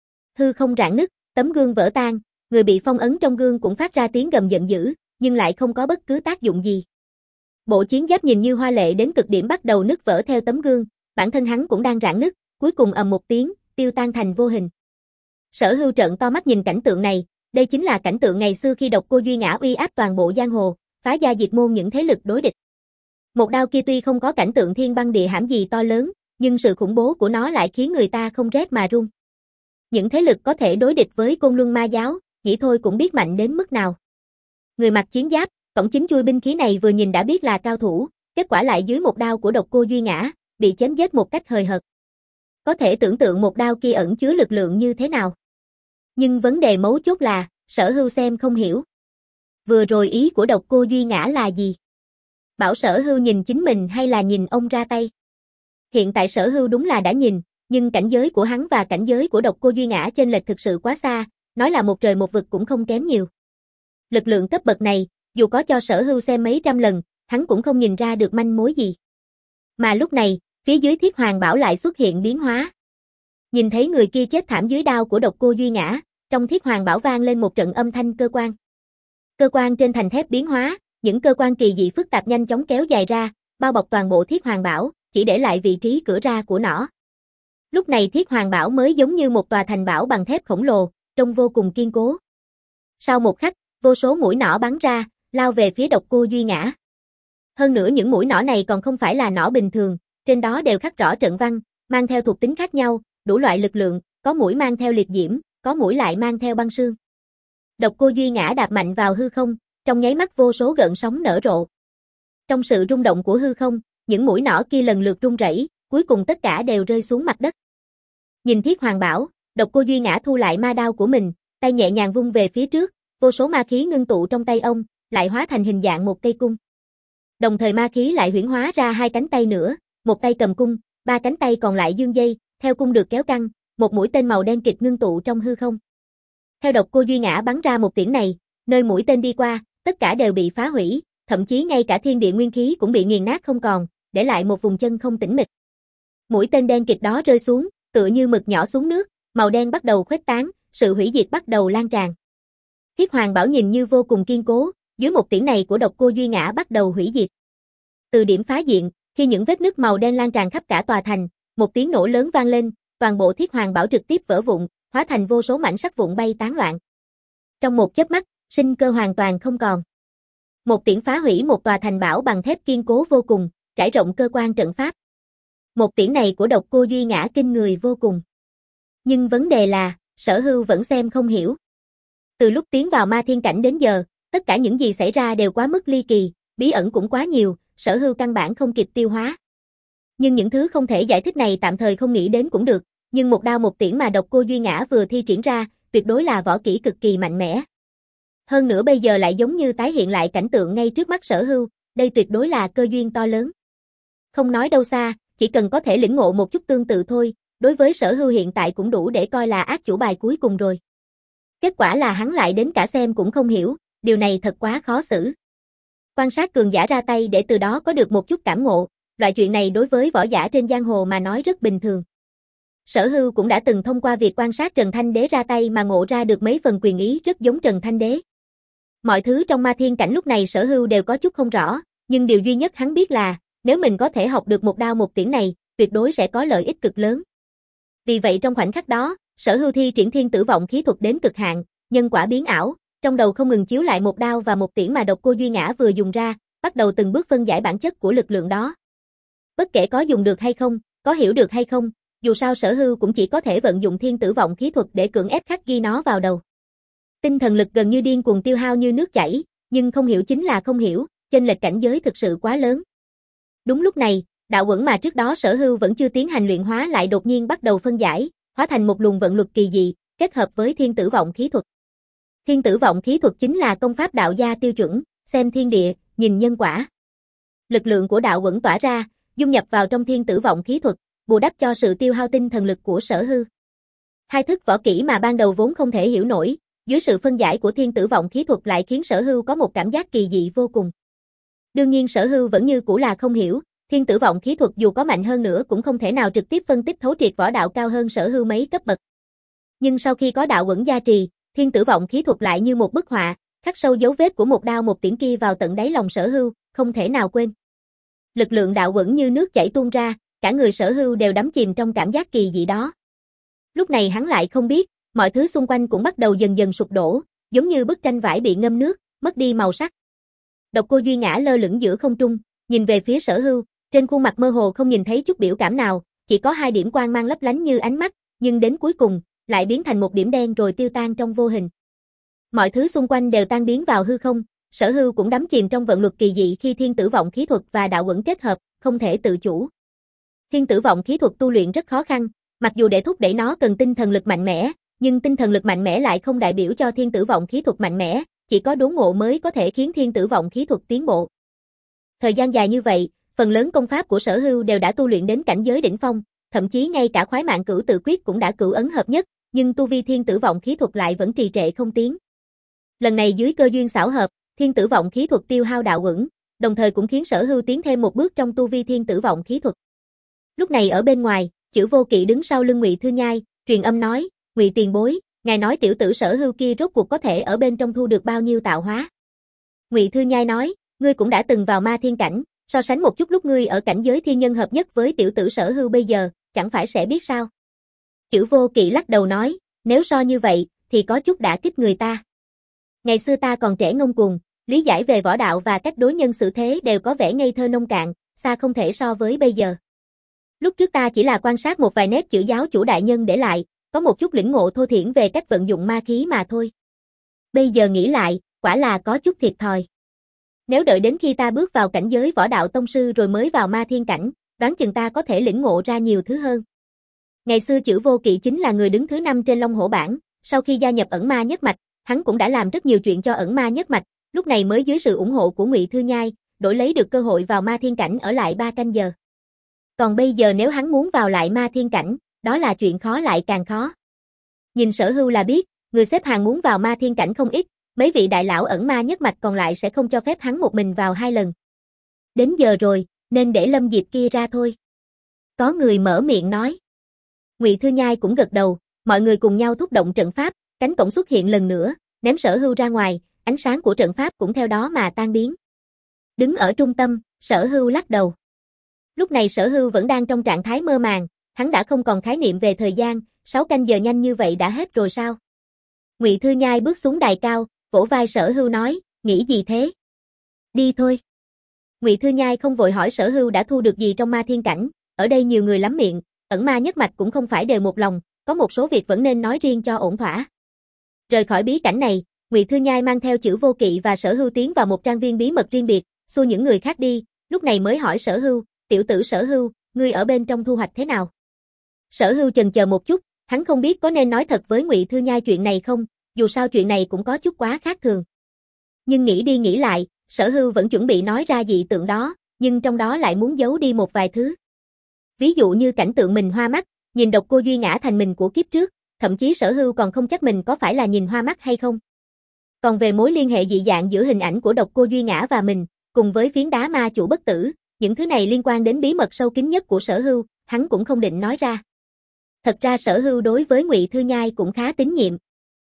Hư không rạn nứt, tấm gương vỡ tan, người bị phong ấn trong gương cũng phát ra tiếng gầm giận dữ, nhưng lại không có bất cứ tác dụng gì. Bộ chiến giáp nhìn như hoa lệ đến cực điểm bắt đầu nứt vỡ theo tấm gương, bản thân hắn cũng đang rạn nứt, cuối cùng ầm một tiếng, tiêu tan thành vô hình. Sở Hưu trợn to mắt nhìn cảnh tượng này, đây chính là cảnh tượng ngày xưa khi Độc Cô Duy Ngã uy áp toàn bộ giang hồ, phá gia diệt môn những thế lực đối địch. Một đao kia tuy không có cảnh tượng thiên băng địa hãm gì to lớn, nhưng sự khủng bố của nó lại khiến người ta không rét mà run. Những thế lực có thể đối địch với Côn Luân Ma giáo, nghĩ thôi cũng biết mạnh đến mức nào. Người mặc chiến giáp, cổng chính chuôi binh khí này vừa nhìn đã biết là cao thủ, kết quả lại dưới một đao của Độc Cô Duy Ngã, bị chém giết một cách hời hợt. Có thể tưởng tượng một đao kia ẩn chứa lực lượng như thế nào. Nhưng vấn đề mấu chốt là, Sở Hưu xem không hiểu. Vừa rồi ý của Độc Cô Duy Ngã là gì? Bảo Sở Hưu nhìn chính mình hay là nhìn ông ra tay? Hiện tại Sở Hưu đúng là đã nhìn, nhưng cảnh giới của hắn và cảnh giới của Độc Cô Duy Ngã chênh lệch thực sự quá xa, nói là một trời một vực cũng không kém nhiều. Lực lượng cấp bậc này, dù có cho Sở Hưu xem mấy trăm lần, hắn cũng không nhìn ra được manh mối gì. Mà lúc này, phía dưới Thiết Hoàng Bảo lại xuất hiện biến hóa. Nhìn thấy người kia chết thảm dưới đao của Độc Cô Duy Ngã, trong Thiết Hoàng Bảo vang lên một trận âm thanh cơ quan. Cơ quan trên thành thép biến hóa, những cơ quan kỳ dị phức tạp nhanh chóng kéo dài ra, bao bọc toàn bộ Thiết Hoàng Bảo, chỉ để lại vị trí cửa ra của nó. Lúc này Thiết Hoàng Bảo mới giống như một tòa thành bảo bằng thép khổng lồ, trông vô cùng kiên cố. Sau một khắc, vô số mũi nỏ bắn ra, lao về phía Độc Cô Duy Ngã. Hơn nữa những mũi nỏ này còn không phải là nỏ bình thường, trên đó đều khắc rõ trận văn, mang theo thuộc tính khác nhau, đủ loại lực lượng, có mũi mang theo liệt diễm, có mũi lại mang theo băng sương. Độc Cô Duy Ngã đạp mạnh vào hư không, trong nháy mắt vô số gợn sóng nở rộ. Trong sự rung động của hư không, những mũi nỏ kia lần lượt rung rẩy, cuối cùng tất cả đều rơi xuống mặt đất. Nhìn Thiết Hoàng Bảo, Độc Cô Duy Ngã thu lại ma đao của mình, tay nhẹ nhàng vung về phía trước, vô số ma khí ngưng tụ trong tay ông, lại hóa thành hình dạng một cây cung. Đồng thời ma khí lại huyễn hóa ra hai cánh tay nữa, một tay cầm cung, ba cánh tay còn lại dương dây, theo cung được kéo căng, một mũi tên màu đen kịt ngưng tụ trong hư không. Theo Độc Cô Duy Ngã bắn ra một tiễn này, nơi mũi tên đi qua, tất cả đều bị phá hủy, thậm chí ngay cả thiên địa nguyên khí cũng bị nghiền nát không còn, để lại một vùng chân không tĩnh mịch. Mũi tên đen kịt đó rơi xuống, tựa như mực nhỏ xuống nước, màu đen bắt đầu khuếch tán, sự hủy diệt bắt đầu lan tràn. Thiết Hoàng Bảo nhìn như vô cùng kiên cố, dưới một tiễn này của Độc Cô Duy Ngã bắt đầu hủy diệt. Từ điểm phá diện, khi những vết nứt màu đen lan tràn khắp cả tòa thành, một tiếng nổ lớn vang lên, toàn bộ Thiết Hoàng Bảo trực tiếp vỡ vụn, hóa thành vô số mảnh sắt vụn bay tán loạn. Trong một chớp mắt, sinh cơ hoàn toàn không còn. Một tiễn phá hủy một tòa thành bảo bằng thép kiên cố vô cùng, trải rộng cơ quan trận pháp. Một tiễn này của Độc Cô Duy Ngã kinh người vô cùng. Nhưng vấn đề là, Sở Hưu vẫn xem không hiểu. Từ lúc tiến vào ma thiên cảnh đến giờ, tất cả những gì xảy ra đều quá mức ly kỳ, bí ẩn cũng quá nhiều, Sở Hưu căn bản không kịp tiêu hóa. Nhưng những thứ không thể giải thích này tạm thời không nghĩ đến cũng được, nhưng một đao một tiễn mà Độc Cô Duy Ngã vừa thi triển ra, tuyệt đối là võ kỹ cực kỳ mạnh mẽ. Hơn nữa bây giờ lại giống như tái hiện lại cảnh tượng ngay trước mắt Sở Hưu, đây tuyệt đối là cơ duyên to lớn. Không nói đâu xa, chỉ cần có thể lĩnh ngộ một chút tương tự thôi, đối với Sở Hưu hiện tại cũng đủ để coi là ác chủ bài cuối cùng rồi. Kết quả là hắn lại đến cả xem cũng không hiểu, điều này thật quá khó xử. Quan sát cường giả ra tay để từ đó có được một chút cảm ngộ, loại chuyện này đối với võ giả trên giang hồ mà nói rất bình thường. Sở Hưu cũng đã từng thông qua việc quan sát Trần Thanh Đế ra tay mà ngộ ra được mấy phần quyền ý rất giống Trần Thanh Đế. Mọi thứ trong ma thiên cảnh lúc này Sở Hưu đều có chút không rõ, nhưng điều duy nhất hắn biết là, nếu mình có thể học được một đao một tiễn này, tuyệt đối sẽ có lợi ích cực lớn. Vì vậy trong khoảnh khắc đó, Sở Hưu thi triển thiên tử vọng khí thuật đến cực hạn, nhân quả biến ảo, trong đầu không ngừng chiếu lại một đao và một tiễn mà Độc Cô Duy Ngã vừa dùng ra, bắt đầu từng bước phân giải bản chất của lực lượng đó. Bất kể có dùng được hay không, có hiểu được hay không, dù sao Sở Hưu cũng chỉ có thể vận dụng thiên tử vọng khí thuật để cưỡng ép khắc ghi nó vào đầu. Tinh thần lực gần như điên cuồng tiêu hao như nước chảy, nhưng không hiểu chính là không hiểu, chênh lệch cảnh giới thực sự quá lớn. Đúng lúc này, đạo uẩn mà trước đó Sở Hưu vẫn chưa tiến hành luyện hóa lại đột nhiên bắt đầu phân giải, hóa thành một luồng vận luật kỳ dị, kết hợp với thiên tử vọng khí thuật. Thiên tử vọng khí thuật chính là công pháp đạo gia tiêu chuẩn, xem thiên địa, nhìn nhân quả. Lực lượng của đạo uẩn tỏa ra, dung nhập vào trong thiên tử vọng khí thuật, bù đắp cho sự tiêu hao tinh thần lực của Sở Hưu. Hai thức võ kỹ mà ban đầu vốn không thể hiểu nổi, dưới sự phân giải của thiên tử vọng khí thuật lại khiến Sở Hưu có một cảm giác kỳ dị vô cùng. Đương nhiên Sở Hưu vẫn như cũ là không hiểu, thiên tử vọng khí thuật dù có mạnh hơn nữa cũng không thể nào trực tiếp phân tích thấu triệt võ đạo cao hơn Sở Hưu mấy cấp bậc. Nhưng sau khi có đạo uẩn gia trì, thiên tử vọng khí thuật lại như một bức họa, khắc sâu dấu vết của một đao một tiễn kia vào tận đáy lòng Sở Hưu, không thể nào quên. Lực lượng đạo uẩn như nước chảy tuôn ra, cả người Sở Hưu đều đắm chìm trong cảm giác kỳ dị đó. Lúc này hắn lại không biết, mọi thứ xung quanh cũng bắt đầu dần dần sụp đổ, giống như bức tranh vải bị ngâm nước, mất đi màu sắc. Độc Cô Duy Ngã lơ lửng giữa không trung, nhìn về phía Sở Hưu, trên khuôn mặt mơ hồ không nhìn thấy chút biểu cảm nào, chỉ có hai điểm quang mang lấp lánh như ánh mắt, nhưng đến cuối cùng, lại biến thành một điểm đen rồi tiêu tan trong vô hình. Mọi thứ xung quanh đều tan biến vào hư không, Sở Hưu cũng đắm chìm trong vận luật kỳ dị khi thiên tử vọng khí thuật và đạo uẩn kết hợp, không thể tự chủ. Thiên tử vọng khí thuật tu luyện rất khó khăn, mặc dù để thúc đẩy nó cần tinh thần lực mạnh mẽ, nhưng tinh thần lực mạnh mẽ lại không đại biểu cho thiên tử vọng khí thuật mạnh mẽ, chỉ có đốn ngộ mới có thể khiến thiên tử vọng khí thuật tiến bộ. Thời gian dài như vậy, phần lớn công pháp của Sở Hưu đều đã tu luyện đến cảnh giới đỉnh phong, thậm chí ngay cả khoái mạng cửu tự quyết cũng đã cửu ấn hợp nhất, nhưng tu vi thiên tử vọng khí thuật lại vẫn trì trệ không tiến. Lần này dưới cơ duyên xảo hợp, thiên tử vọng khí thuật tiêu hao đạo uẩn, đồng thời cũng khiến Sở Hưu tiến thêm một bước trong tu vi thiên tử vọng khí thuật. Lúc này ở bên ngoài, Chữ Vô Kỵ đứng sau lưng Ngụy Thư Nhai, truyền âm nói, Ngụy tiền bối, ngài nói tiểu tử Sở Hưu kia rốt cuộc có thể ở bên trong thu được bao nhiêu tạo hóa. Ngụy Thư Nhai nói, ngươi cũng đã từng vào ma thiên cảnh, so sánh một chút lúc ngươi ở cảnh giới thiên nhân hợp nhất với tiểu tử Sở Hưu bây giờ, chẳng phải sẽ biết sao. Chữ Vô Kỵ lắc đầu nói, nếu so như vậy, thì có chút đã kích người ta. Ngày xưa ta còn trẻ ngông cuồng, lý giải về võ đạo và cách đối nhân xử thế đều có vẻ ngây thơ nông cạn, xa không thể so với bây giờ. Lúc trước ta chỉ là quan sát một vài nét chữ giáo chủ đại nhân để lại, có một chút lĩnh ngộ thô thiển về cách vận dụng ma khí mà thôi. Bây giờ nghĩ lại, quả là có chút thiệt thòi. Nếu đợi đến khi ta bước vào cảnh giới võ đạo tông sư rồi mới vào ma thiên cảnh, đoán chừng ta có thể lĩnh ngộ ra nhiều thứ hơn. Ngày xưa Chữ Vô Kỵ chính là người đứng thứ năm trên Long Hổ bảng, sau khi gia nhập ẩn ma nhất mạch, hắn cũng đã làm rất nhiều chuyện cho ẩn ma nhất mạch, lúc này mới dưới sự ủng hộ của Ngụy Thư Nhai, đổi lấy được cơ hội vào ma thiên cảnh ở lại ba canh giờ. Còn bây giờ nếu hắn muốn vào lại ma thiên cảnh, đó là chuyện khó lại càng khó. Nhìn Sở Hưu là biết, người xếp hàng muốn vào ma thiên cảnh không ít, mấy vị đại lão ẩn ma nhất mạch còn lại sẽ không cho phép hắn một mình vào hai lần. Đến giờ rồi, nên để Lâm Diệp kia ra thôi. Có người mở miệng nói. Ngụy Thư Nhai cũng gật đầu, mọi người cùng nhau thúc động trận pháp, cánh cổng xuất hiện lần nữa, ném Sở Hưu ra ngoài, ánh sáng của trận pháp cũng theo đó mà tan biến. Đứng ở trung tâm, Sở Hưu lắc đầu. Lúc này Sở Hưu vẫn đang trong trạng thái mơ màng, hắn đã không còn khái niệm về thời gian, sáu canh giờ nhanh như vậy đã hết rồi sao? Ngụy Thư Nhai bước xuống đài cao, vỗ vai Sở Hưu nói, nghĩ gì thế? Đi thôi. Ngụy Thư Nhai không vội hỏi Sở Hưu đã thu được gì trong ma thiên cảnh, ở đây nhiều người lắm miệng, ẩn ma nhất mạch cũng không phải đều một lòng, có một số việc vẫn nên nói riêng cho ổn thỏa. Rời khỏi bí cảnh này, Ngụy Thư Nhai mang theo Chữ Vô Kỵ và Sở Hưu tiến vào một trang viên bí mật riêng biệt, xua những người khác đi, lúc này mới hỏi Sở Hưu, tiểu tử Sở Hưu, ngươi ở bên trong thu hoạch thế nào? Sở Hưu chần chờ một chút, hắn không biết có nên nói thật với Ngụy Thư Nhai chuyện này không, dù sao chuyện này cũng có chút quá khác thường. Nhưng nghĩ đi nghĩ lại, Sở Hưu vẫn chuẩn bị nói ra dị tượng đó, nhưng trong đó lại muốn giấu đi một vài thứ. Ví dụ như cảnh tượng mình hoa mắt, nhìn Độc Cô Duy ngã thành mình của kiếp trước, thậm chí Sở Hưu còn không chắc mình có phải là nhìn hoa mắt hay không. Còn về mối liên hệ dị dạng giữa hình ảnh của Độc Cô Duy ngã và mình, cùng với phiến đá ma chủ bất tử, những thứ này liên quan đến bí mật sâu kín nhất của Sở Hưu, hắn cũng không định nói ra. Thật ra Sở Hưu đối với Ngụy Thư Nhai cũng khá tín nhiệm.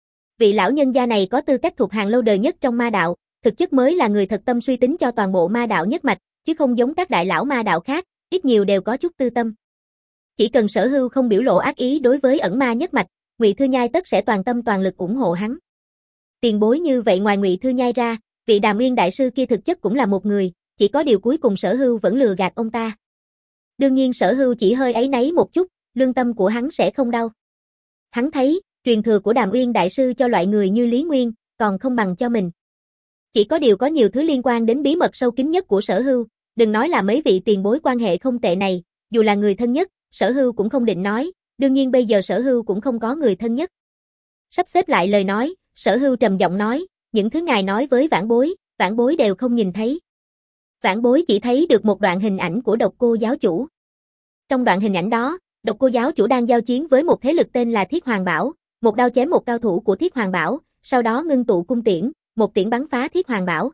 Vị lão nhân gia này có tư cách thuộc hàng lâu đời nhất trong ma đạo, thực chất mới là người thật tâm suy tính cho toàn bộ ma đạo nhất mạch, chứ không giống các đại lão ma đạo khác, ít nhiều đều có chút tư tâm. Chỉ cần Sở Hưu không biểu lộ ác ý đối với ẩn ma nhất mạch, Ngụy Thư Nhai tất sẽ toàn tâm toàn lực ủng hộ hắn. Tiền bối như vậy ngoài Ngụy Thư Nhai ra, vị Đàm Uyên đại sư kia thực chất cũng là một người, chỉ có điều cuối cùng Sở Hưu vẫn lừa gạt ông ta. Đương nhiên Sở Hưu chỉ hơi áy náy một chút, lương tâm của hắn sẽ không đau. Hắn thấy, truyền thừa của Đàm Uyên đại sư cho loại người như Lý Nguyên, còn không bằng cho mình. Chỉ có điều có nhiều thứ liên quan đến bí mật sâu kín nhất của Sở Hưu, đừng nói là mấy vị tiền bối quan hệ không tệ này, dù là người thân nhất, Sở Hưu cũng không định nói, đương nhiên bây giờ Sở Hưu cũng không có người thân nhất. Sắp xếp lại lời nói, Sở Hưu trầm giọng nói, những thứ ngài nói với vãn bối, vãn bối đều không nhìn thấy. Vãn bối chỉ thấy được một đoạn hình ảnh của Độc Cô giáo chủ. Trong đoạn hình ảnh đó, Độc Cô giáo chủ đang giao chiến với một thế lực tên là Thiết Hoàng Bảo, một đao chém một cao thủ của Thiết Hoàng Bảo, sau đó ngưng tụ cung tiễn, một tiễn bắn phá Thiết Hoàng Bảo.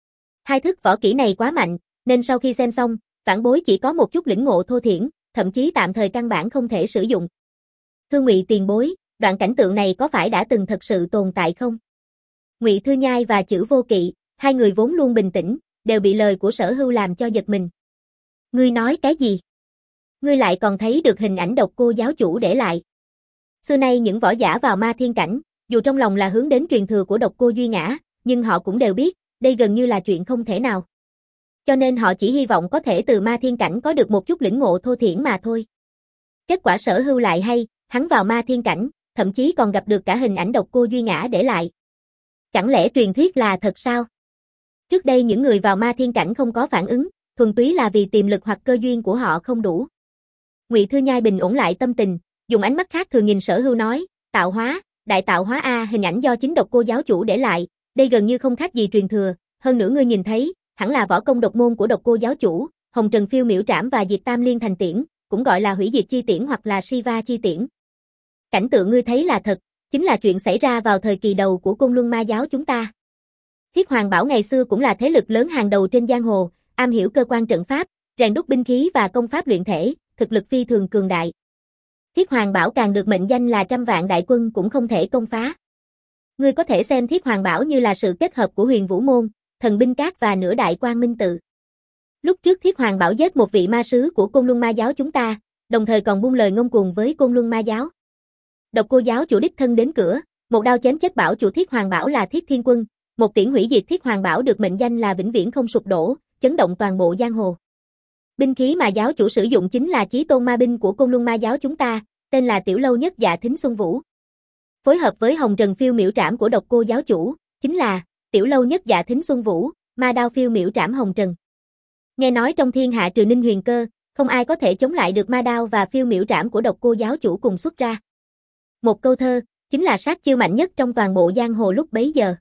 Hai thức võ kỹ này quá mạnh, nên sau khi xem xong, vãn bối chỉ có một chút lĩnh ngộ thô thiển, thậm chí tạm thời căn bản không thể sử dụng. Thưa Ngụy tiền bối, đoạn cảnh tượng này có phải đã từng thật sự tồn tại không? Ngụy Thư Nhai và Chữ Vô Kỵ, hai người vốn luôn bình tĩnh, đều bị lời của Sở Hưu làm cho giật mình. Ngươi nói cái gì? Ngươi lại còn thấy được hình ảnh Độc Cô giáo chủ để lại. Xưa nay những võ giả vào ma thiên cảnh, dù trong lòng là hướng đến truyền thừa của Độc Cô Duy ngã, nhưng họ cũng đều biết, đây gần như là chuyện không thể nào. Cho nên họ chỉ hy vọng có thể từ ma thiên cảnh có được một chút lĩnh ngộ thô thiển mà thôi. Kết quả Sở Hưu lại hay, hắn vào ma thiên cảnh, thậm chí còn gặp được cả hình ảnh Độc Cô Duy ngã để lại. Chẳng lẽ truyền thuyết là thật sao? Trước đây những người vào ma thiên cảnh không có phản ứng, thuần túy là vì tiềm lực hoặc cơ duyên của họ không đủ. Ngụy Thư Nhai bình ổn lại tâm tình, dùng ánh mắt khác thường nhìn Sở Hưu nói, tạo hóa, đại tạo hóa a, hình ảnh do chính Độc Cô giáo chủ để lại, đây gần như không khác gì truyền thừa, hơn nữa ngươi nhìn thấy, hẳn là võ công độc môn của Độc Cô giáo chủ, Hồng Trần Phiêu Miểu Trảm và Diệt Tam Liên Thành Tiễn, cũng gọi là Hủy Diệt Chi Tiễn hoặc là Shiva Chi Tiễn. Cảnh tượng ngươi thấy là thật, chính là chuyện xảy ra vào thời kỳ đầu của Côn Luân Ma giáo chúng ta. Thiết Hoàng Bảo ngày xưa cũng là thế lực lớn hàng đầu trên giang hồ, am hiểu cơ quan trận pháp, rèn đúc binh khí và công pháp luyện thể, thực lực phi thường cường đại. Thiết Hoàng Bảo càng được mệnh danh là trăm vạn đại quân cũng không thể công phá. Ngươi có thể xem Thiết Hoàng Bảo như là sự kết hợp của Huyền Vũ Môn, Thần Binh Các và nửa Đại Quang Minh Tự. Lúc trước Thiết Hoàng Bảo giết một vị ma sứ của Côn Luân Ma giáo chúng ta, đồng thời còn buông lời ngông cuồng với Côn Luân Ma giáo. Độc Cô giáo chủ đích thân đến cửa, một đao chém chết bảo chủ Thiết Hoàng Bảo là Thiết Thiên Quân, một tiễn hủy diệt Thiết Hoàng Bảo được mệnh danh là vĩnh viễn không sụp đổ, chấn động toàn bộ giang hồ. Binh khí mà giáo chủ sử dụng chính là chí tôn ma binh của Côn Luân Ma giáo chúng ta, tên là Tiểu Lâu Nhất Dạ Thính Xuân Vũ. Phối hợp với Hồng Trần Phiêu Miểu Trảm của Độc Cô giáo chủ, chính là Tiểu Lâu Nhất Dạ Thính Xuân Vũ, Ma Đao Phiêu Miểu Trảm Hồng Trần. Nghe nói trong thiên hạ trừ Ninh Huyền Cơ, không ai có thể chống lại được Ma Đao và Phiêu Miểu Trảm của Độc Cô giáo chủ cùng xuất ra. Một câu thơ, chính là sát chiêu mạnh nhất trong toàn bộ giang hồ lúc bấy giờ.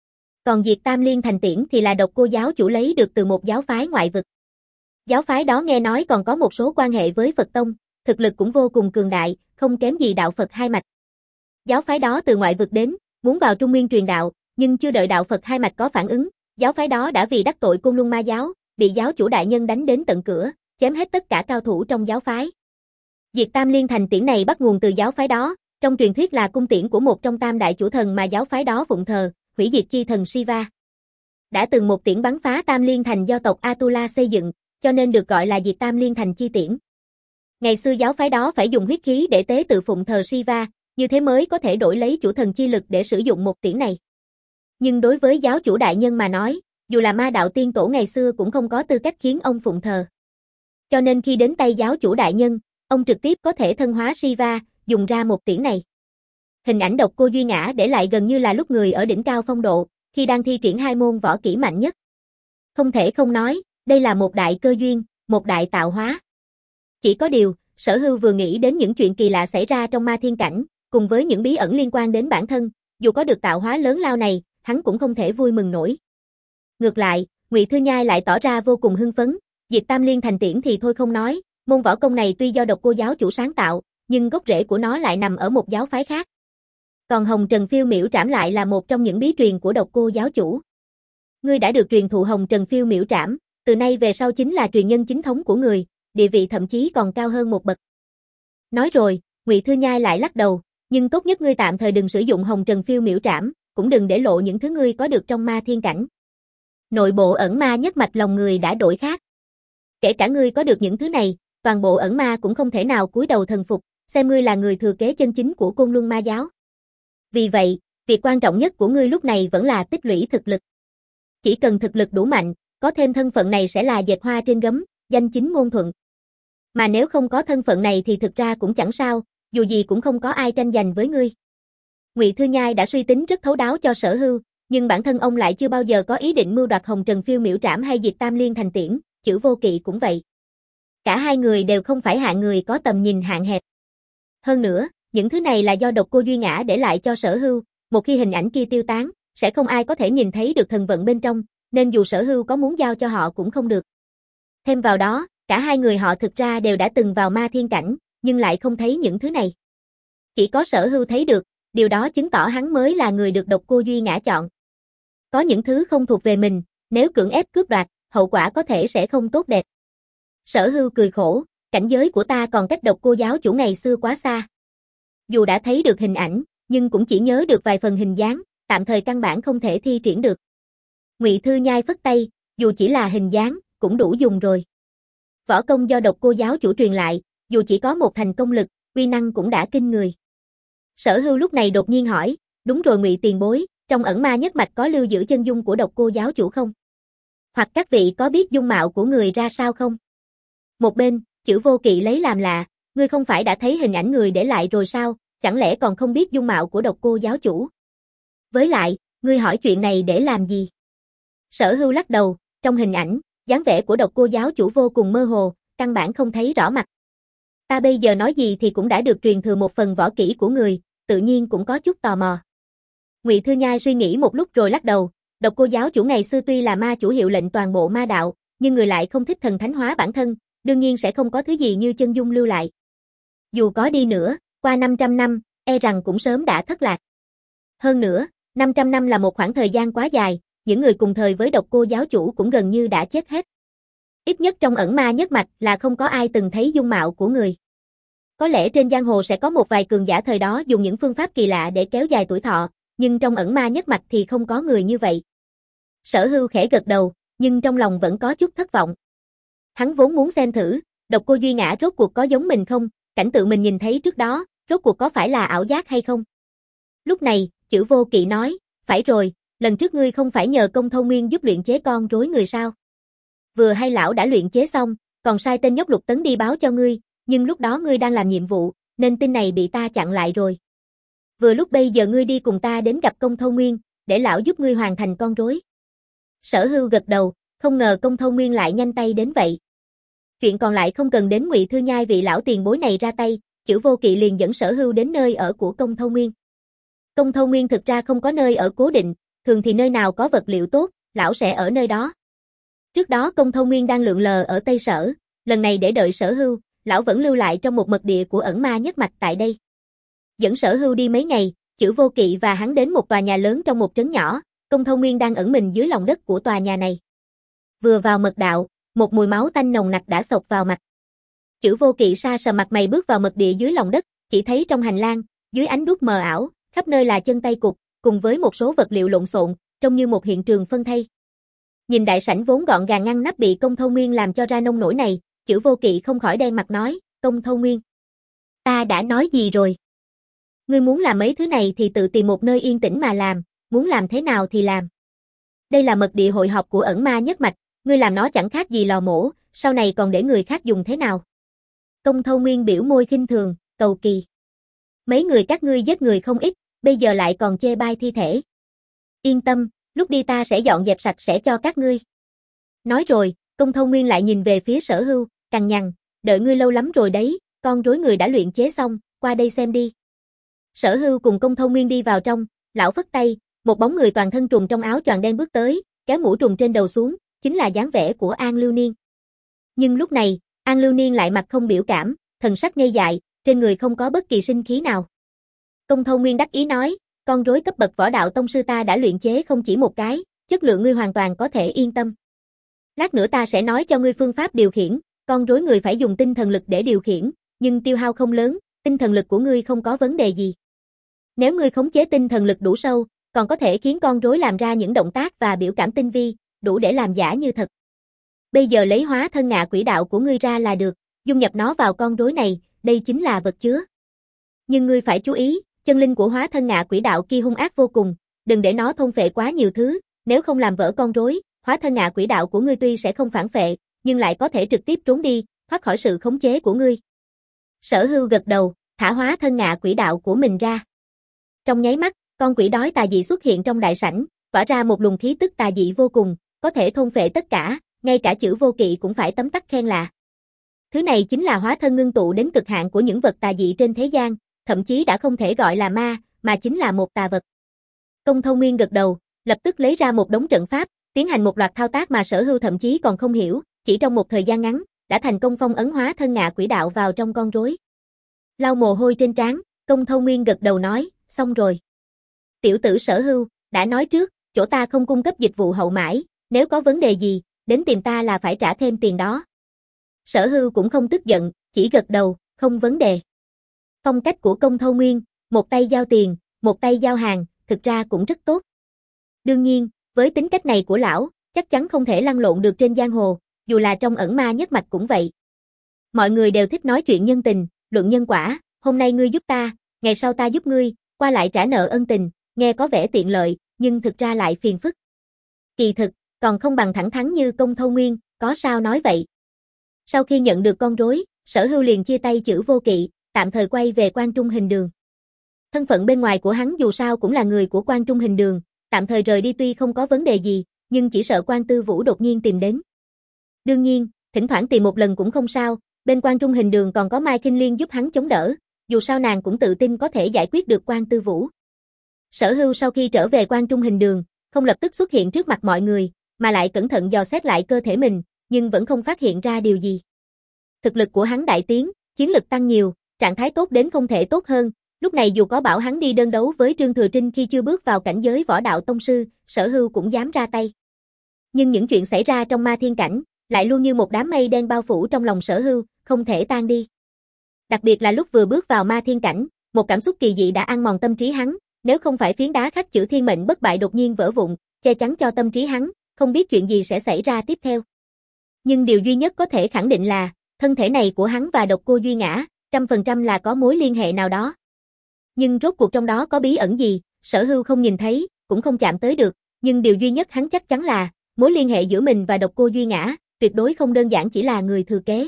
Còn Diệt Tam Liên Thành Tiễn thì là Độc Cô giáo chủ lấy được từ một giáo phái ngoại vực. Giáo phái đó nghe nói còn có một số quan hệ với Phật Tông, thực lực cũng vô cùng cường đại, không kém gì đạo Phật hai mạch. Giáo phái đó từ ngoại vực đến, muốn vào Trung Nguyên truyền đạo, nhưng chưa đợi đạo Phật hai mạch có phản ứng, giáo phái đó đã vì đắc tội Côn Luân Ma giáo, bị giáo chủ đại nhân đánh đến tận cửa, chém hết tất cả cao thủ trong giáo phái. Diệt Tam Liên Thành tiễn này bắt nguồn từ giáo phái đó, trong truyền thuyết là cung tiễn của một trong tam đại chủ thần mà giáo phái đó phụng thờ, hủy diệt chi thần Shiva. Đã từng một tiễn bắn phá Tam Liên Thành do tộc Atula xây dựng, cho nên được gọi là Diệt Tam Liên Thành chi tiễn. Ngày xưa giáo phái đó phải dùng huyết khí để tế tự phụng thờ Shiva, như thế mới có thể đổi lấy chủ thần chi lực để sử dụng một tiễn này. Nhưng đối với giáo chủ đại nhân mà nói, dù là ma đạo tiên tổ ngày xưa cũng không có tư cách khiến ông phụng thờ. Cho nên khi đến tay giáo chủ đại nhân, ông trực tiếp có thể thân hóa Shiva, dùng ra một tiễn này. Hình ảnh Độc Cô Duy Ngã để lại gần như là lúc người ở đỉnh cao phong độ, khi đang thi triển hai môn võ kỹ mạnh nhất. Không thể không nói, đây là một đại cơ duyên, một đại tạo hóa. Chỉ có điều, Sở Hưu vừa nghĩ đến những chuyện kỳ lạ xảy ra trong ma thiên cảnh, cùng với những bí ẩn liên quan đến bản thân, dù có được tạo hóa lớn lao này, hắn cũng không thể vui mừng nổi. Ngược lại, Ngụy Thư Nhai lại tỏ ra vô cùng hưng phấn, Diệt Tam Liên Thành tiễn thì thôi không nói, môn võ công này tuy do Độc Cô giáo chủ sáng tạo, nhưng gốc rễ của nó lại nằm ở một giáo phái khác. Còn Hồng Trần Phiêu Miểu Trảm lại là một trong những bí truyền của Độc Cô giáo chủ. Ngươi đã được truyền thụ Hồng Trần Phiêu Miểu Trảm, từ nay về sau chính là truyền nhân chính thống của người, địa vị thậm chí còn cao hơn một bậc. Nói rồi, Ngụy Thư Nhai lại lắc đầu, nhưng tốt nhất ngươi tạm thời đừng sử dụng Hồng Trần Phiêu Miểu Trảm, cũng đừng để lộ những thứ ngươi có được trong ma thiên cảnh. Nội bộ ẩn ma nhất mạch lòng người đã đổi khác. Kể cả ngươi có được những thứ này, toàn bộ ẩn ma cũng không thể nào cúi đầu thần phục, xem ngươi là người thừa kế chân chính của Côn Luân Ma giáo. Vì vậy, việc quan trọng nhất của ngươi lúc này vẫn là tích lũy thực lực. Chỉ cần thực lực đủ mạnh, có thêm thân phận này sẽ là dệt hoa trên gấm, danh chính ngôn thuận. Mà nếu không có thân phận này thì thực ra cũng chẳng sao, dù gì cũng không có ai tranh giành với ngươi. Ngụy Thư Nhai đã suy tính rất thấu đáo cho Sở Hưu, nhưng bản thân ông lại chưa bao giờ có ý định mưu đoạt Hồng Trần Phiêu Miểu Trảm hay Diệt Tam Liên Thành tiễn, Chữ Vô Kỵ cũng vậy. Cả hai người đều không phải hạng người có tầm nhìn hạn hẹp. Hơn nữa, những thứ này là do Độc Cô Duy Ngã để lại cho Sở Hưu, một khi hình ảnh kia tiêu tán, sẽ không ai có thể nhìn thấy được thần vận bên trong, nên dù Sở Hưu có muốn giao cho họ cũng không được. Thêm vào đó, cả hai người họ thực ra đều đã từng vào ma thiên cảnh, nhưng lại không thấy những thứ này. Chỉ có Sở Hưu thấy được, điều đó chứng tỏ hắn mới là người được Độc Cô Duy Ngã chọn. Có những thứ không thuộc về mình, nếu cưỡng ép cướp đoạt, hậu quả có thể sẽ không tốt đẹp. Sở Hưu cười khổ, cảnh giới của ta còn cách Độc Cô giáo chủ ngày xưa quá xa. Dù đã thấy được hình ảnh, nhưng cũng chỉ nhớ được vài phần hình dáng, tạm thời căn bản không thể thi triển được. Ngụy Thư Nhai phất tay, dù chỉ là hình dáng, cũng đủ dùng rồi. Võ công do Độc Cô giáo chủ truyền lại, dù chỉ có một thành công lực, uy năng cũng đã kinh người. Sở Hưu lúc này đột nhiên hỏi, đúng rồi Ngụy tiền bối, trong ẩn ma nhất mạch có lưu giữ chân dung của Độc Cô giáo chủ không? Hoặc các vị có biết dung mạo của người ra sao không? Một bên, Chữ Vô Kỵ lấy làm lạ, ngươi không phải đã thấy hình ảnh người để lại rồi sao, chẳng lẽ còn không biết dung mạo của Độc Cô giáo chủ? Với lại, ngươi hỏi chuyện này để làm gì? Sở Hưu lắc đầu, trong hình ảnh, dáng vẻ của Độc Cô giáo chủ vô cùng mơ hồ, căn bản không thấy rõ mặt. Ta bây giờ nói gì thì cũng đã được truyền thừa một phần võ kỹ của người, tự nhiên cũng có chút tò mò. Ngụy Thư Nhai suy nghĩ một lúc rồi lắc đầu, Độc Cô giáo chủ ngày xưa tuy là ma chủ hiệu lệnh toàn bộ ma đạo, nhưng người lại không thích thần thánh hóa bản thân, đương nhiên sẽ không có thứ gì như chân dung lưu lại. Dù có đi nữa, qua năm trăm năm, e rằng cũng sớm đã thất lạc. Hơn nữa, năm trăm năm là một khoảng thời gian quá dài, những người cùng thời với Độc Cô giáo chủ cũng gần như đã chết hết. Ít nhất trong ẩn ma nhất mạch là không có ai từng thấy dung mạo của người. Có lẽ trên giang hồ sẽ có một vài cường giả thời đó dùng những phương pháp kỳ lạ để kéo dài tuổi thọ, nhưng trong ẩn ma nhất mạch thì không có người như vậy. Sở Hưu khẽ gật đầu, nhưng trong lòng vẫn có chút thất vọng. Hắn vốn muốn xem thử, Độc Cô Duy Ngã rốt cuộc có giống mình không, cảnh tượng mình nhìn thấy trước đó, rốt cuộc có phải là ảo giác hay không. Lúc này, Chữ Vô Kỵ nói, phải rồi, lần trước ngươi không phải nhờ Công Thâu Nguyên giúp luyện chế con rối người sao? Vừa hay lão đã luyện chế xong, còn sai tên nhóc Lục Tấn đi báo cho ngươi, nhưng lúc đó ngươi đang làm nhiệm vụ, nên tin này bị ta chặn lại rồi. Vừa lúc bây giờ ngươi đi cùng ta đến gặp Công Thâu Nguyên, để lão giúp ngươi hoàn thành con rối. Sở Hưu gật đầu, không ngờ Công Thâu Nguyên lại nhanh tay đến vậy. Chuyện còn lại không cần đến Ngụy Thư Nhai vị lão tiền bối này ra tay, Chữ Vô Kỵ liền dẫn Sở Hưu đến nơi ở của Công Thâu Nguyên. Công Thâu Nguyên thực ra không có nơi ở cố định, thường thì nơi nào có vật liệu tốt, lão sẽ ở nơi đó. Trước đó Công Thâu Nguyên đang lượn lờ ở Tây Sở, lần này để đợi Sở Hưu, lão vẫn lưu lại trong một mật địa của ẩn ma nhất mạch tại đây. Dẫn Sở Hưu đi mấy ngày, Chữ Vô Kỵ và hắn đến một tòa nhà lớn trong một trấn nhỏ, Công Thâu Nguyên đang ẩn mình dưới lòng đất của tòa nhà này. Vừa vào mật đạo, một mùi máu tanh nồng nặc đã xộc vào mặt. Chữ Vô Kỵ sa sờ mặt mày bước vào mật địa dưới lòng đất, chỉ thấy trong hành lang, dưới ánh đuốc mờ ảo, khắp nơi là chân tay cụt, cùng với một số vật liệu lộn xộn, trông như một hiện trường phân thây. Nhìn đại sảnh vốn gọn gàng ngăn nắp bị Công Thâu Nguyên làm cho ra nông nổi này, Chữ Vô Kỵ không khỏi đen mặt nói, Công Thâu Nguyên, ta đã nói gì rồi? Ngươi muốn làm mấy thứ này thì tự tìm một nơi yên tĩnh mà làm, muốn làm thế nào thì làm. Đây là mật địa hội họp của ẩn ma nhất mạch, ngươi làm nó chẳng khác gì lò mổ, sau này còn để người khác dùng thế nào? Công Thâu Nguyên biểu môi khinh thường, cầu kỳ. Mấy người các ngươi giết người không ít, bây giờ lại còn chê bai thi thể. Yên tâm, lúc đi ta sẽ dọn dẹp sạch sẽ cho các ngươi. Nói rồi, Công Thâu Nguyên lại nhìn về phía Sở Hưu, cằn nhằn, đợi ngươi lâu lắm rồi đấy, con rối người đã luyện chế xong, qua đây xem đi. Sở Hưu cùng Công Thâu Nguyên đi vào trong, lão phất tay, một bóng người toàn thân trùm trong áo choàng đen bước tới, kéo mũ trùm trên đầu xuống, chính là dáng vẻ của An Lưu Niên. Nhưng lúc này, An Lưu Niên lại mặt không biểu cảm, thần sắc ngây dại, trên người không có bất kỳ sinh khí nào. Công Thâu Nguyên đắc ý nói, con rối cấp bậc võ đạo tông sư ta đã luyện chế không chỉ một cái, chất lượng ngươi hoàn toàn có thể yên tâm. Lát nữa ta sẽ nói cho ngươi phương pháp điều khiển, con rối người phải dùng tinh thần lực để điều khiển, nhưng tiêu hao không lớn, tinh thần lực của ngươi không có vấn đề gì. Nếu ngươi khống chế tinh thần lực đủ sâu, còn có thể khiến con rối làm ra những động tác và biểu cảm tinh vi, đủ để làm giả như thật. Bây giờ lấy hóa thân ngạ quỷ đạo của ngươi ra là được, dung nhập nó vào con rối này, đây chính là vật chứa. Nhưng ngươi phải chú ý, chân linh của hóa thân ngạ quỷ đạo kia hung ác vô cùng, đừng để nó thôn phệ quá nhiều thứ, nếu không làm vỡ con rối, hóa thân ngạ quỷ đạo của ngươi tuy sẽ không phản phệ, nhưng lại có thể trực tiếp trốn đi, thoát khỏi sự khống chế của ngươi. Sở Hưu gật đầu, thả hóa thân ngạ quỷ đạo của mình ra. Trong nháy mắt, con quỷ đói tà dị xuất hiện trong đại sảnh, tỏa ra một luồng khí tức tà dị vô cùng, có thể thôn phệ tất cả, ngay cả Chữ Vô Kỵ cũng phải tấm tắc khen là. Thứ này chính là hóa thân ngưng tụ đến cực hạn của những vật tà dị trên thế gian, thậm chí đã không thể gọi là ma, mà chính là một tà vật. Công Thâu Nguyên gật đầu, lập tức lấy ra một đống trận pháp, tiến hành một loạt thao tác mà Sở Hưu thậm chí còn không hiểu, chỉ trong một thời gian ngắn, đã thành công phong ấn hóa thân ngạ quỷ đạo vào trong con rối. Lau mồ hôi trên trán, Công Thâu Nguyên gật đầu nói, xong rồi. Tiểu tử Sở Hưu, đã nói trước, chỗ ta không cung cấp dịch vụ hậu mãi, nếu có vấn đề gì, đến tìm ta là phải trả thêm tiền đó. Sở Hưu cũng không tức giận, chỉ gật đầu, không vấn đề. Phong cách của Công Thâu Nguyên, một tay giao tiền, một tay giao hàng, thực ra cũng rất tốt. Đương nhiên, với tính cách này của lão, chắc chắn không thể lăn lộn được trên giang hồ, dù là trong ẩn ma nhất mạch cũng vậy. Mọi người đều thích nói chuyện nhân tình, luận nhân quả, hôm nay ngươi giúp ta, ngày sau ta giúp ngươi, qua lại trả nợ ân tình, nghe có vẻ tiện lợi, nhưng thực ra lại phiền phức. Kỳ thực, còn không bằng thẳng thắn như Công Thâu Nguyên, có sao nói vậy. Sau khi nhận được con rối, Sở Hưu liền chia tay Chữ Vô Kỵ, tạm thời quay về Quan Trung Hình Đường. Thân phận bên ngoài của hắn dù sao cũng là người của Quan Trung Hình Đường, tạm thời rời đi tuy không có vấn đề gì, nhưng chỉ sợ Quan Tư Vũ đột nhiên tìm đến. Đương nhiên, thỉnh thoảng tìm một lần cũng không sao, bên Quan Trung Hình Đường còn có Mai Kinh Liên giúp hắn chống đỡ, dù sao nàng cũng tự tin có thể giải quyết được Quan Tư Vũ. Sở Hưu sau khi trở về Quan Trung Hình Đường, không lập tức xuất hiện trước mặt mọi người, mà lại cẩn thận dò xét lại cơ thể mình, nhưng vẫn không phát hiện ra điều gì. Thực lực của hắn đại tiến, chiến lực tăng nhiều, trạng thái tốt đến không thể tốt hơn, lúc này dù có bảo hắn đi đơn đấu với Trương Thừa Trinh khi chưa bước vào cảnh giới võ đạo tông sư, Sở Hưu cũng dám ra tay. Nhưng những chuyện xảy ra trong ma thiên cảnh, lại luôn như một đám mây đen bao phủ trong lòng Sở Hưu, không thể tan đi. Đặc biệt là lúc vừa bước vào ma thiên cảnh, một cảm xúc kỳ dị đã ăn mòn tâm trí hắn, nếu không phải phiến đá khắc chữ thiên mệnh bất bại đột nhiên vỡ vụn, che chắn cho tâm trí hắn, không biết chuyện gì sẽ xảy ra tiếp theo. Nhưng điều duy nhất có thể khẳng định là, thân thể này của hắn và Độc Cô Duy Ngã, trăm phần trăm là có mối liên hệ nào đó. Nhưng rốt cuộc trong đó có bí ẩn gì, Sở Hưu không nhìn thấy, cũng không chạm tới được, nhưng điều duy nhất hắn chắc chắn là, mối liên hệ giữa mình và Độc Cô Duy Ngã, tuyệt đối không đơn giản chỉ là người thừa kế.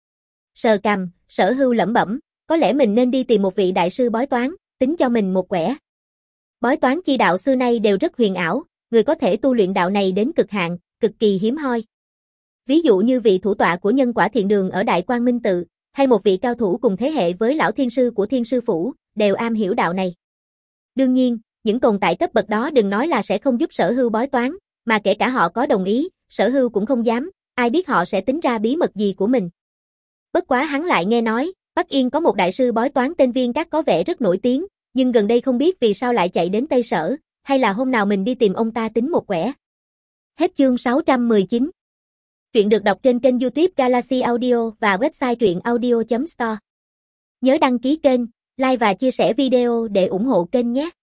Sờ cằm, Sở Hưu lẩm bẩm, có lẽ mình nên đi tìm một vị đại sư bói toán, tính cho mình một quẻ. Bói toán chi đạo xưa nay đều rất huyền ảo, người có thể tu luyện đạo này đến cực hạn, cực kỳ hiếm hoi. Ví dụ như vị thủ tọa của Nhân Quả Thiện Đường ở Đại Quang Minh Tự, hay một vị cao thủ cùng thế hệ với lão thiên sư của Thiên Sư Phủ, đều am hiểu đạo này. Đương nhiên, những tồn tại cấp bậc đó đừng nói là sẽ không giúp Sở Hưu bói toán, mà kể cả họ có đồng ý, Sở Hưu cũng không dám, ai biết họ sẽ tính ra bí mật gì của mình. Bất quá hắn lại nghe nói, Bắc Yên có một đại sư bói toán tên Viên Các có vẻ rất nổi tiếng, nhưng gần đây không biết vì sao lại chạy đến Tây Sở, hay là hôm nào mình đi tìm ông ta tính một quẻ. Hết chương sáu trăm mười chín. Truyện được đọc trên kênh YouTube Galaxy Audio và website truyện audio chấm store. Nhớ đăng ký kênh, like và chia sẻ video để ủng hộ kênh nhé.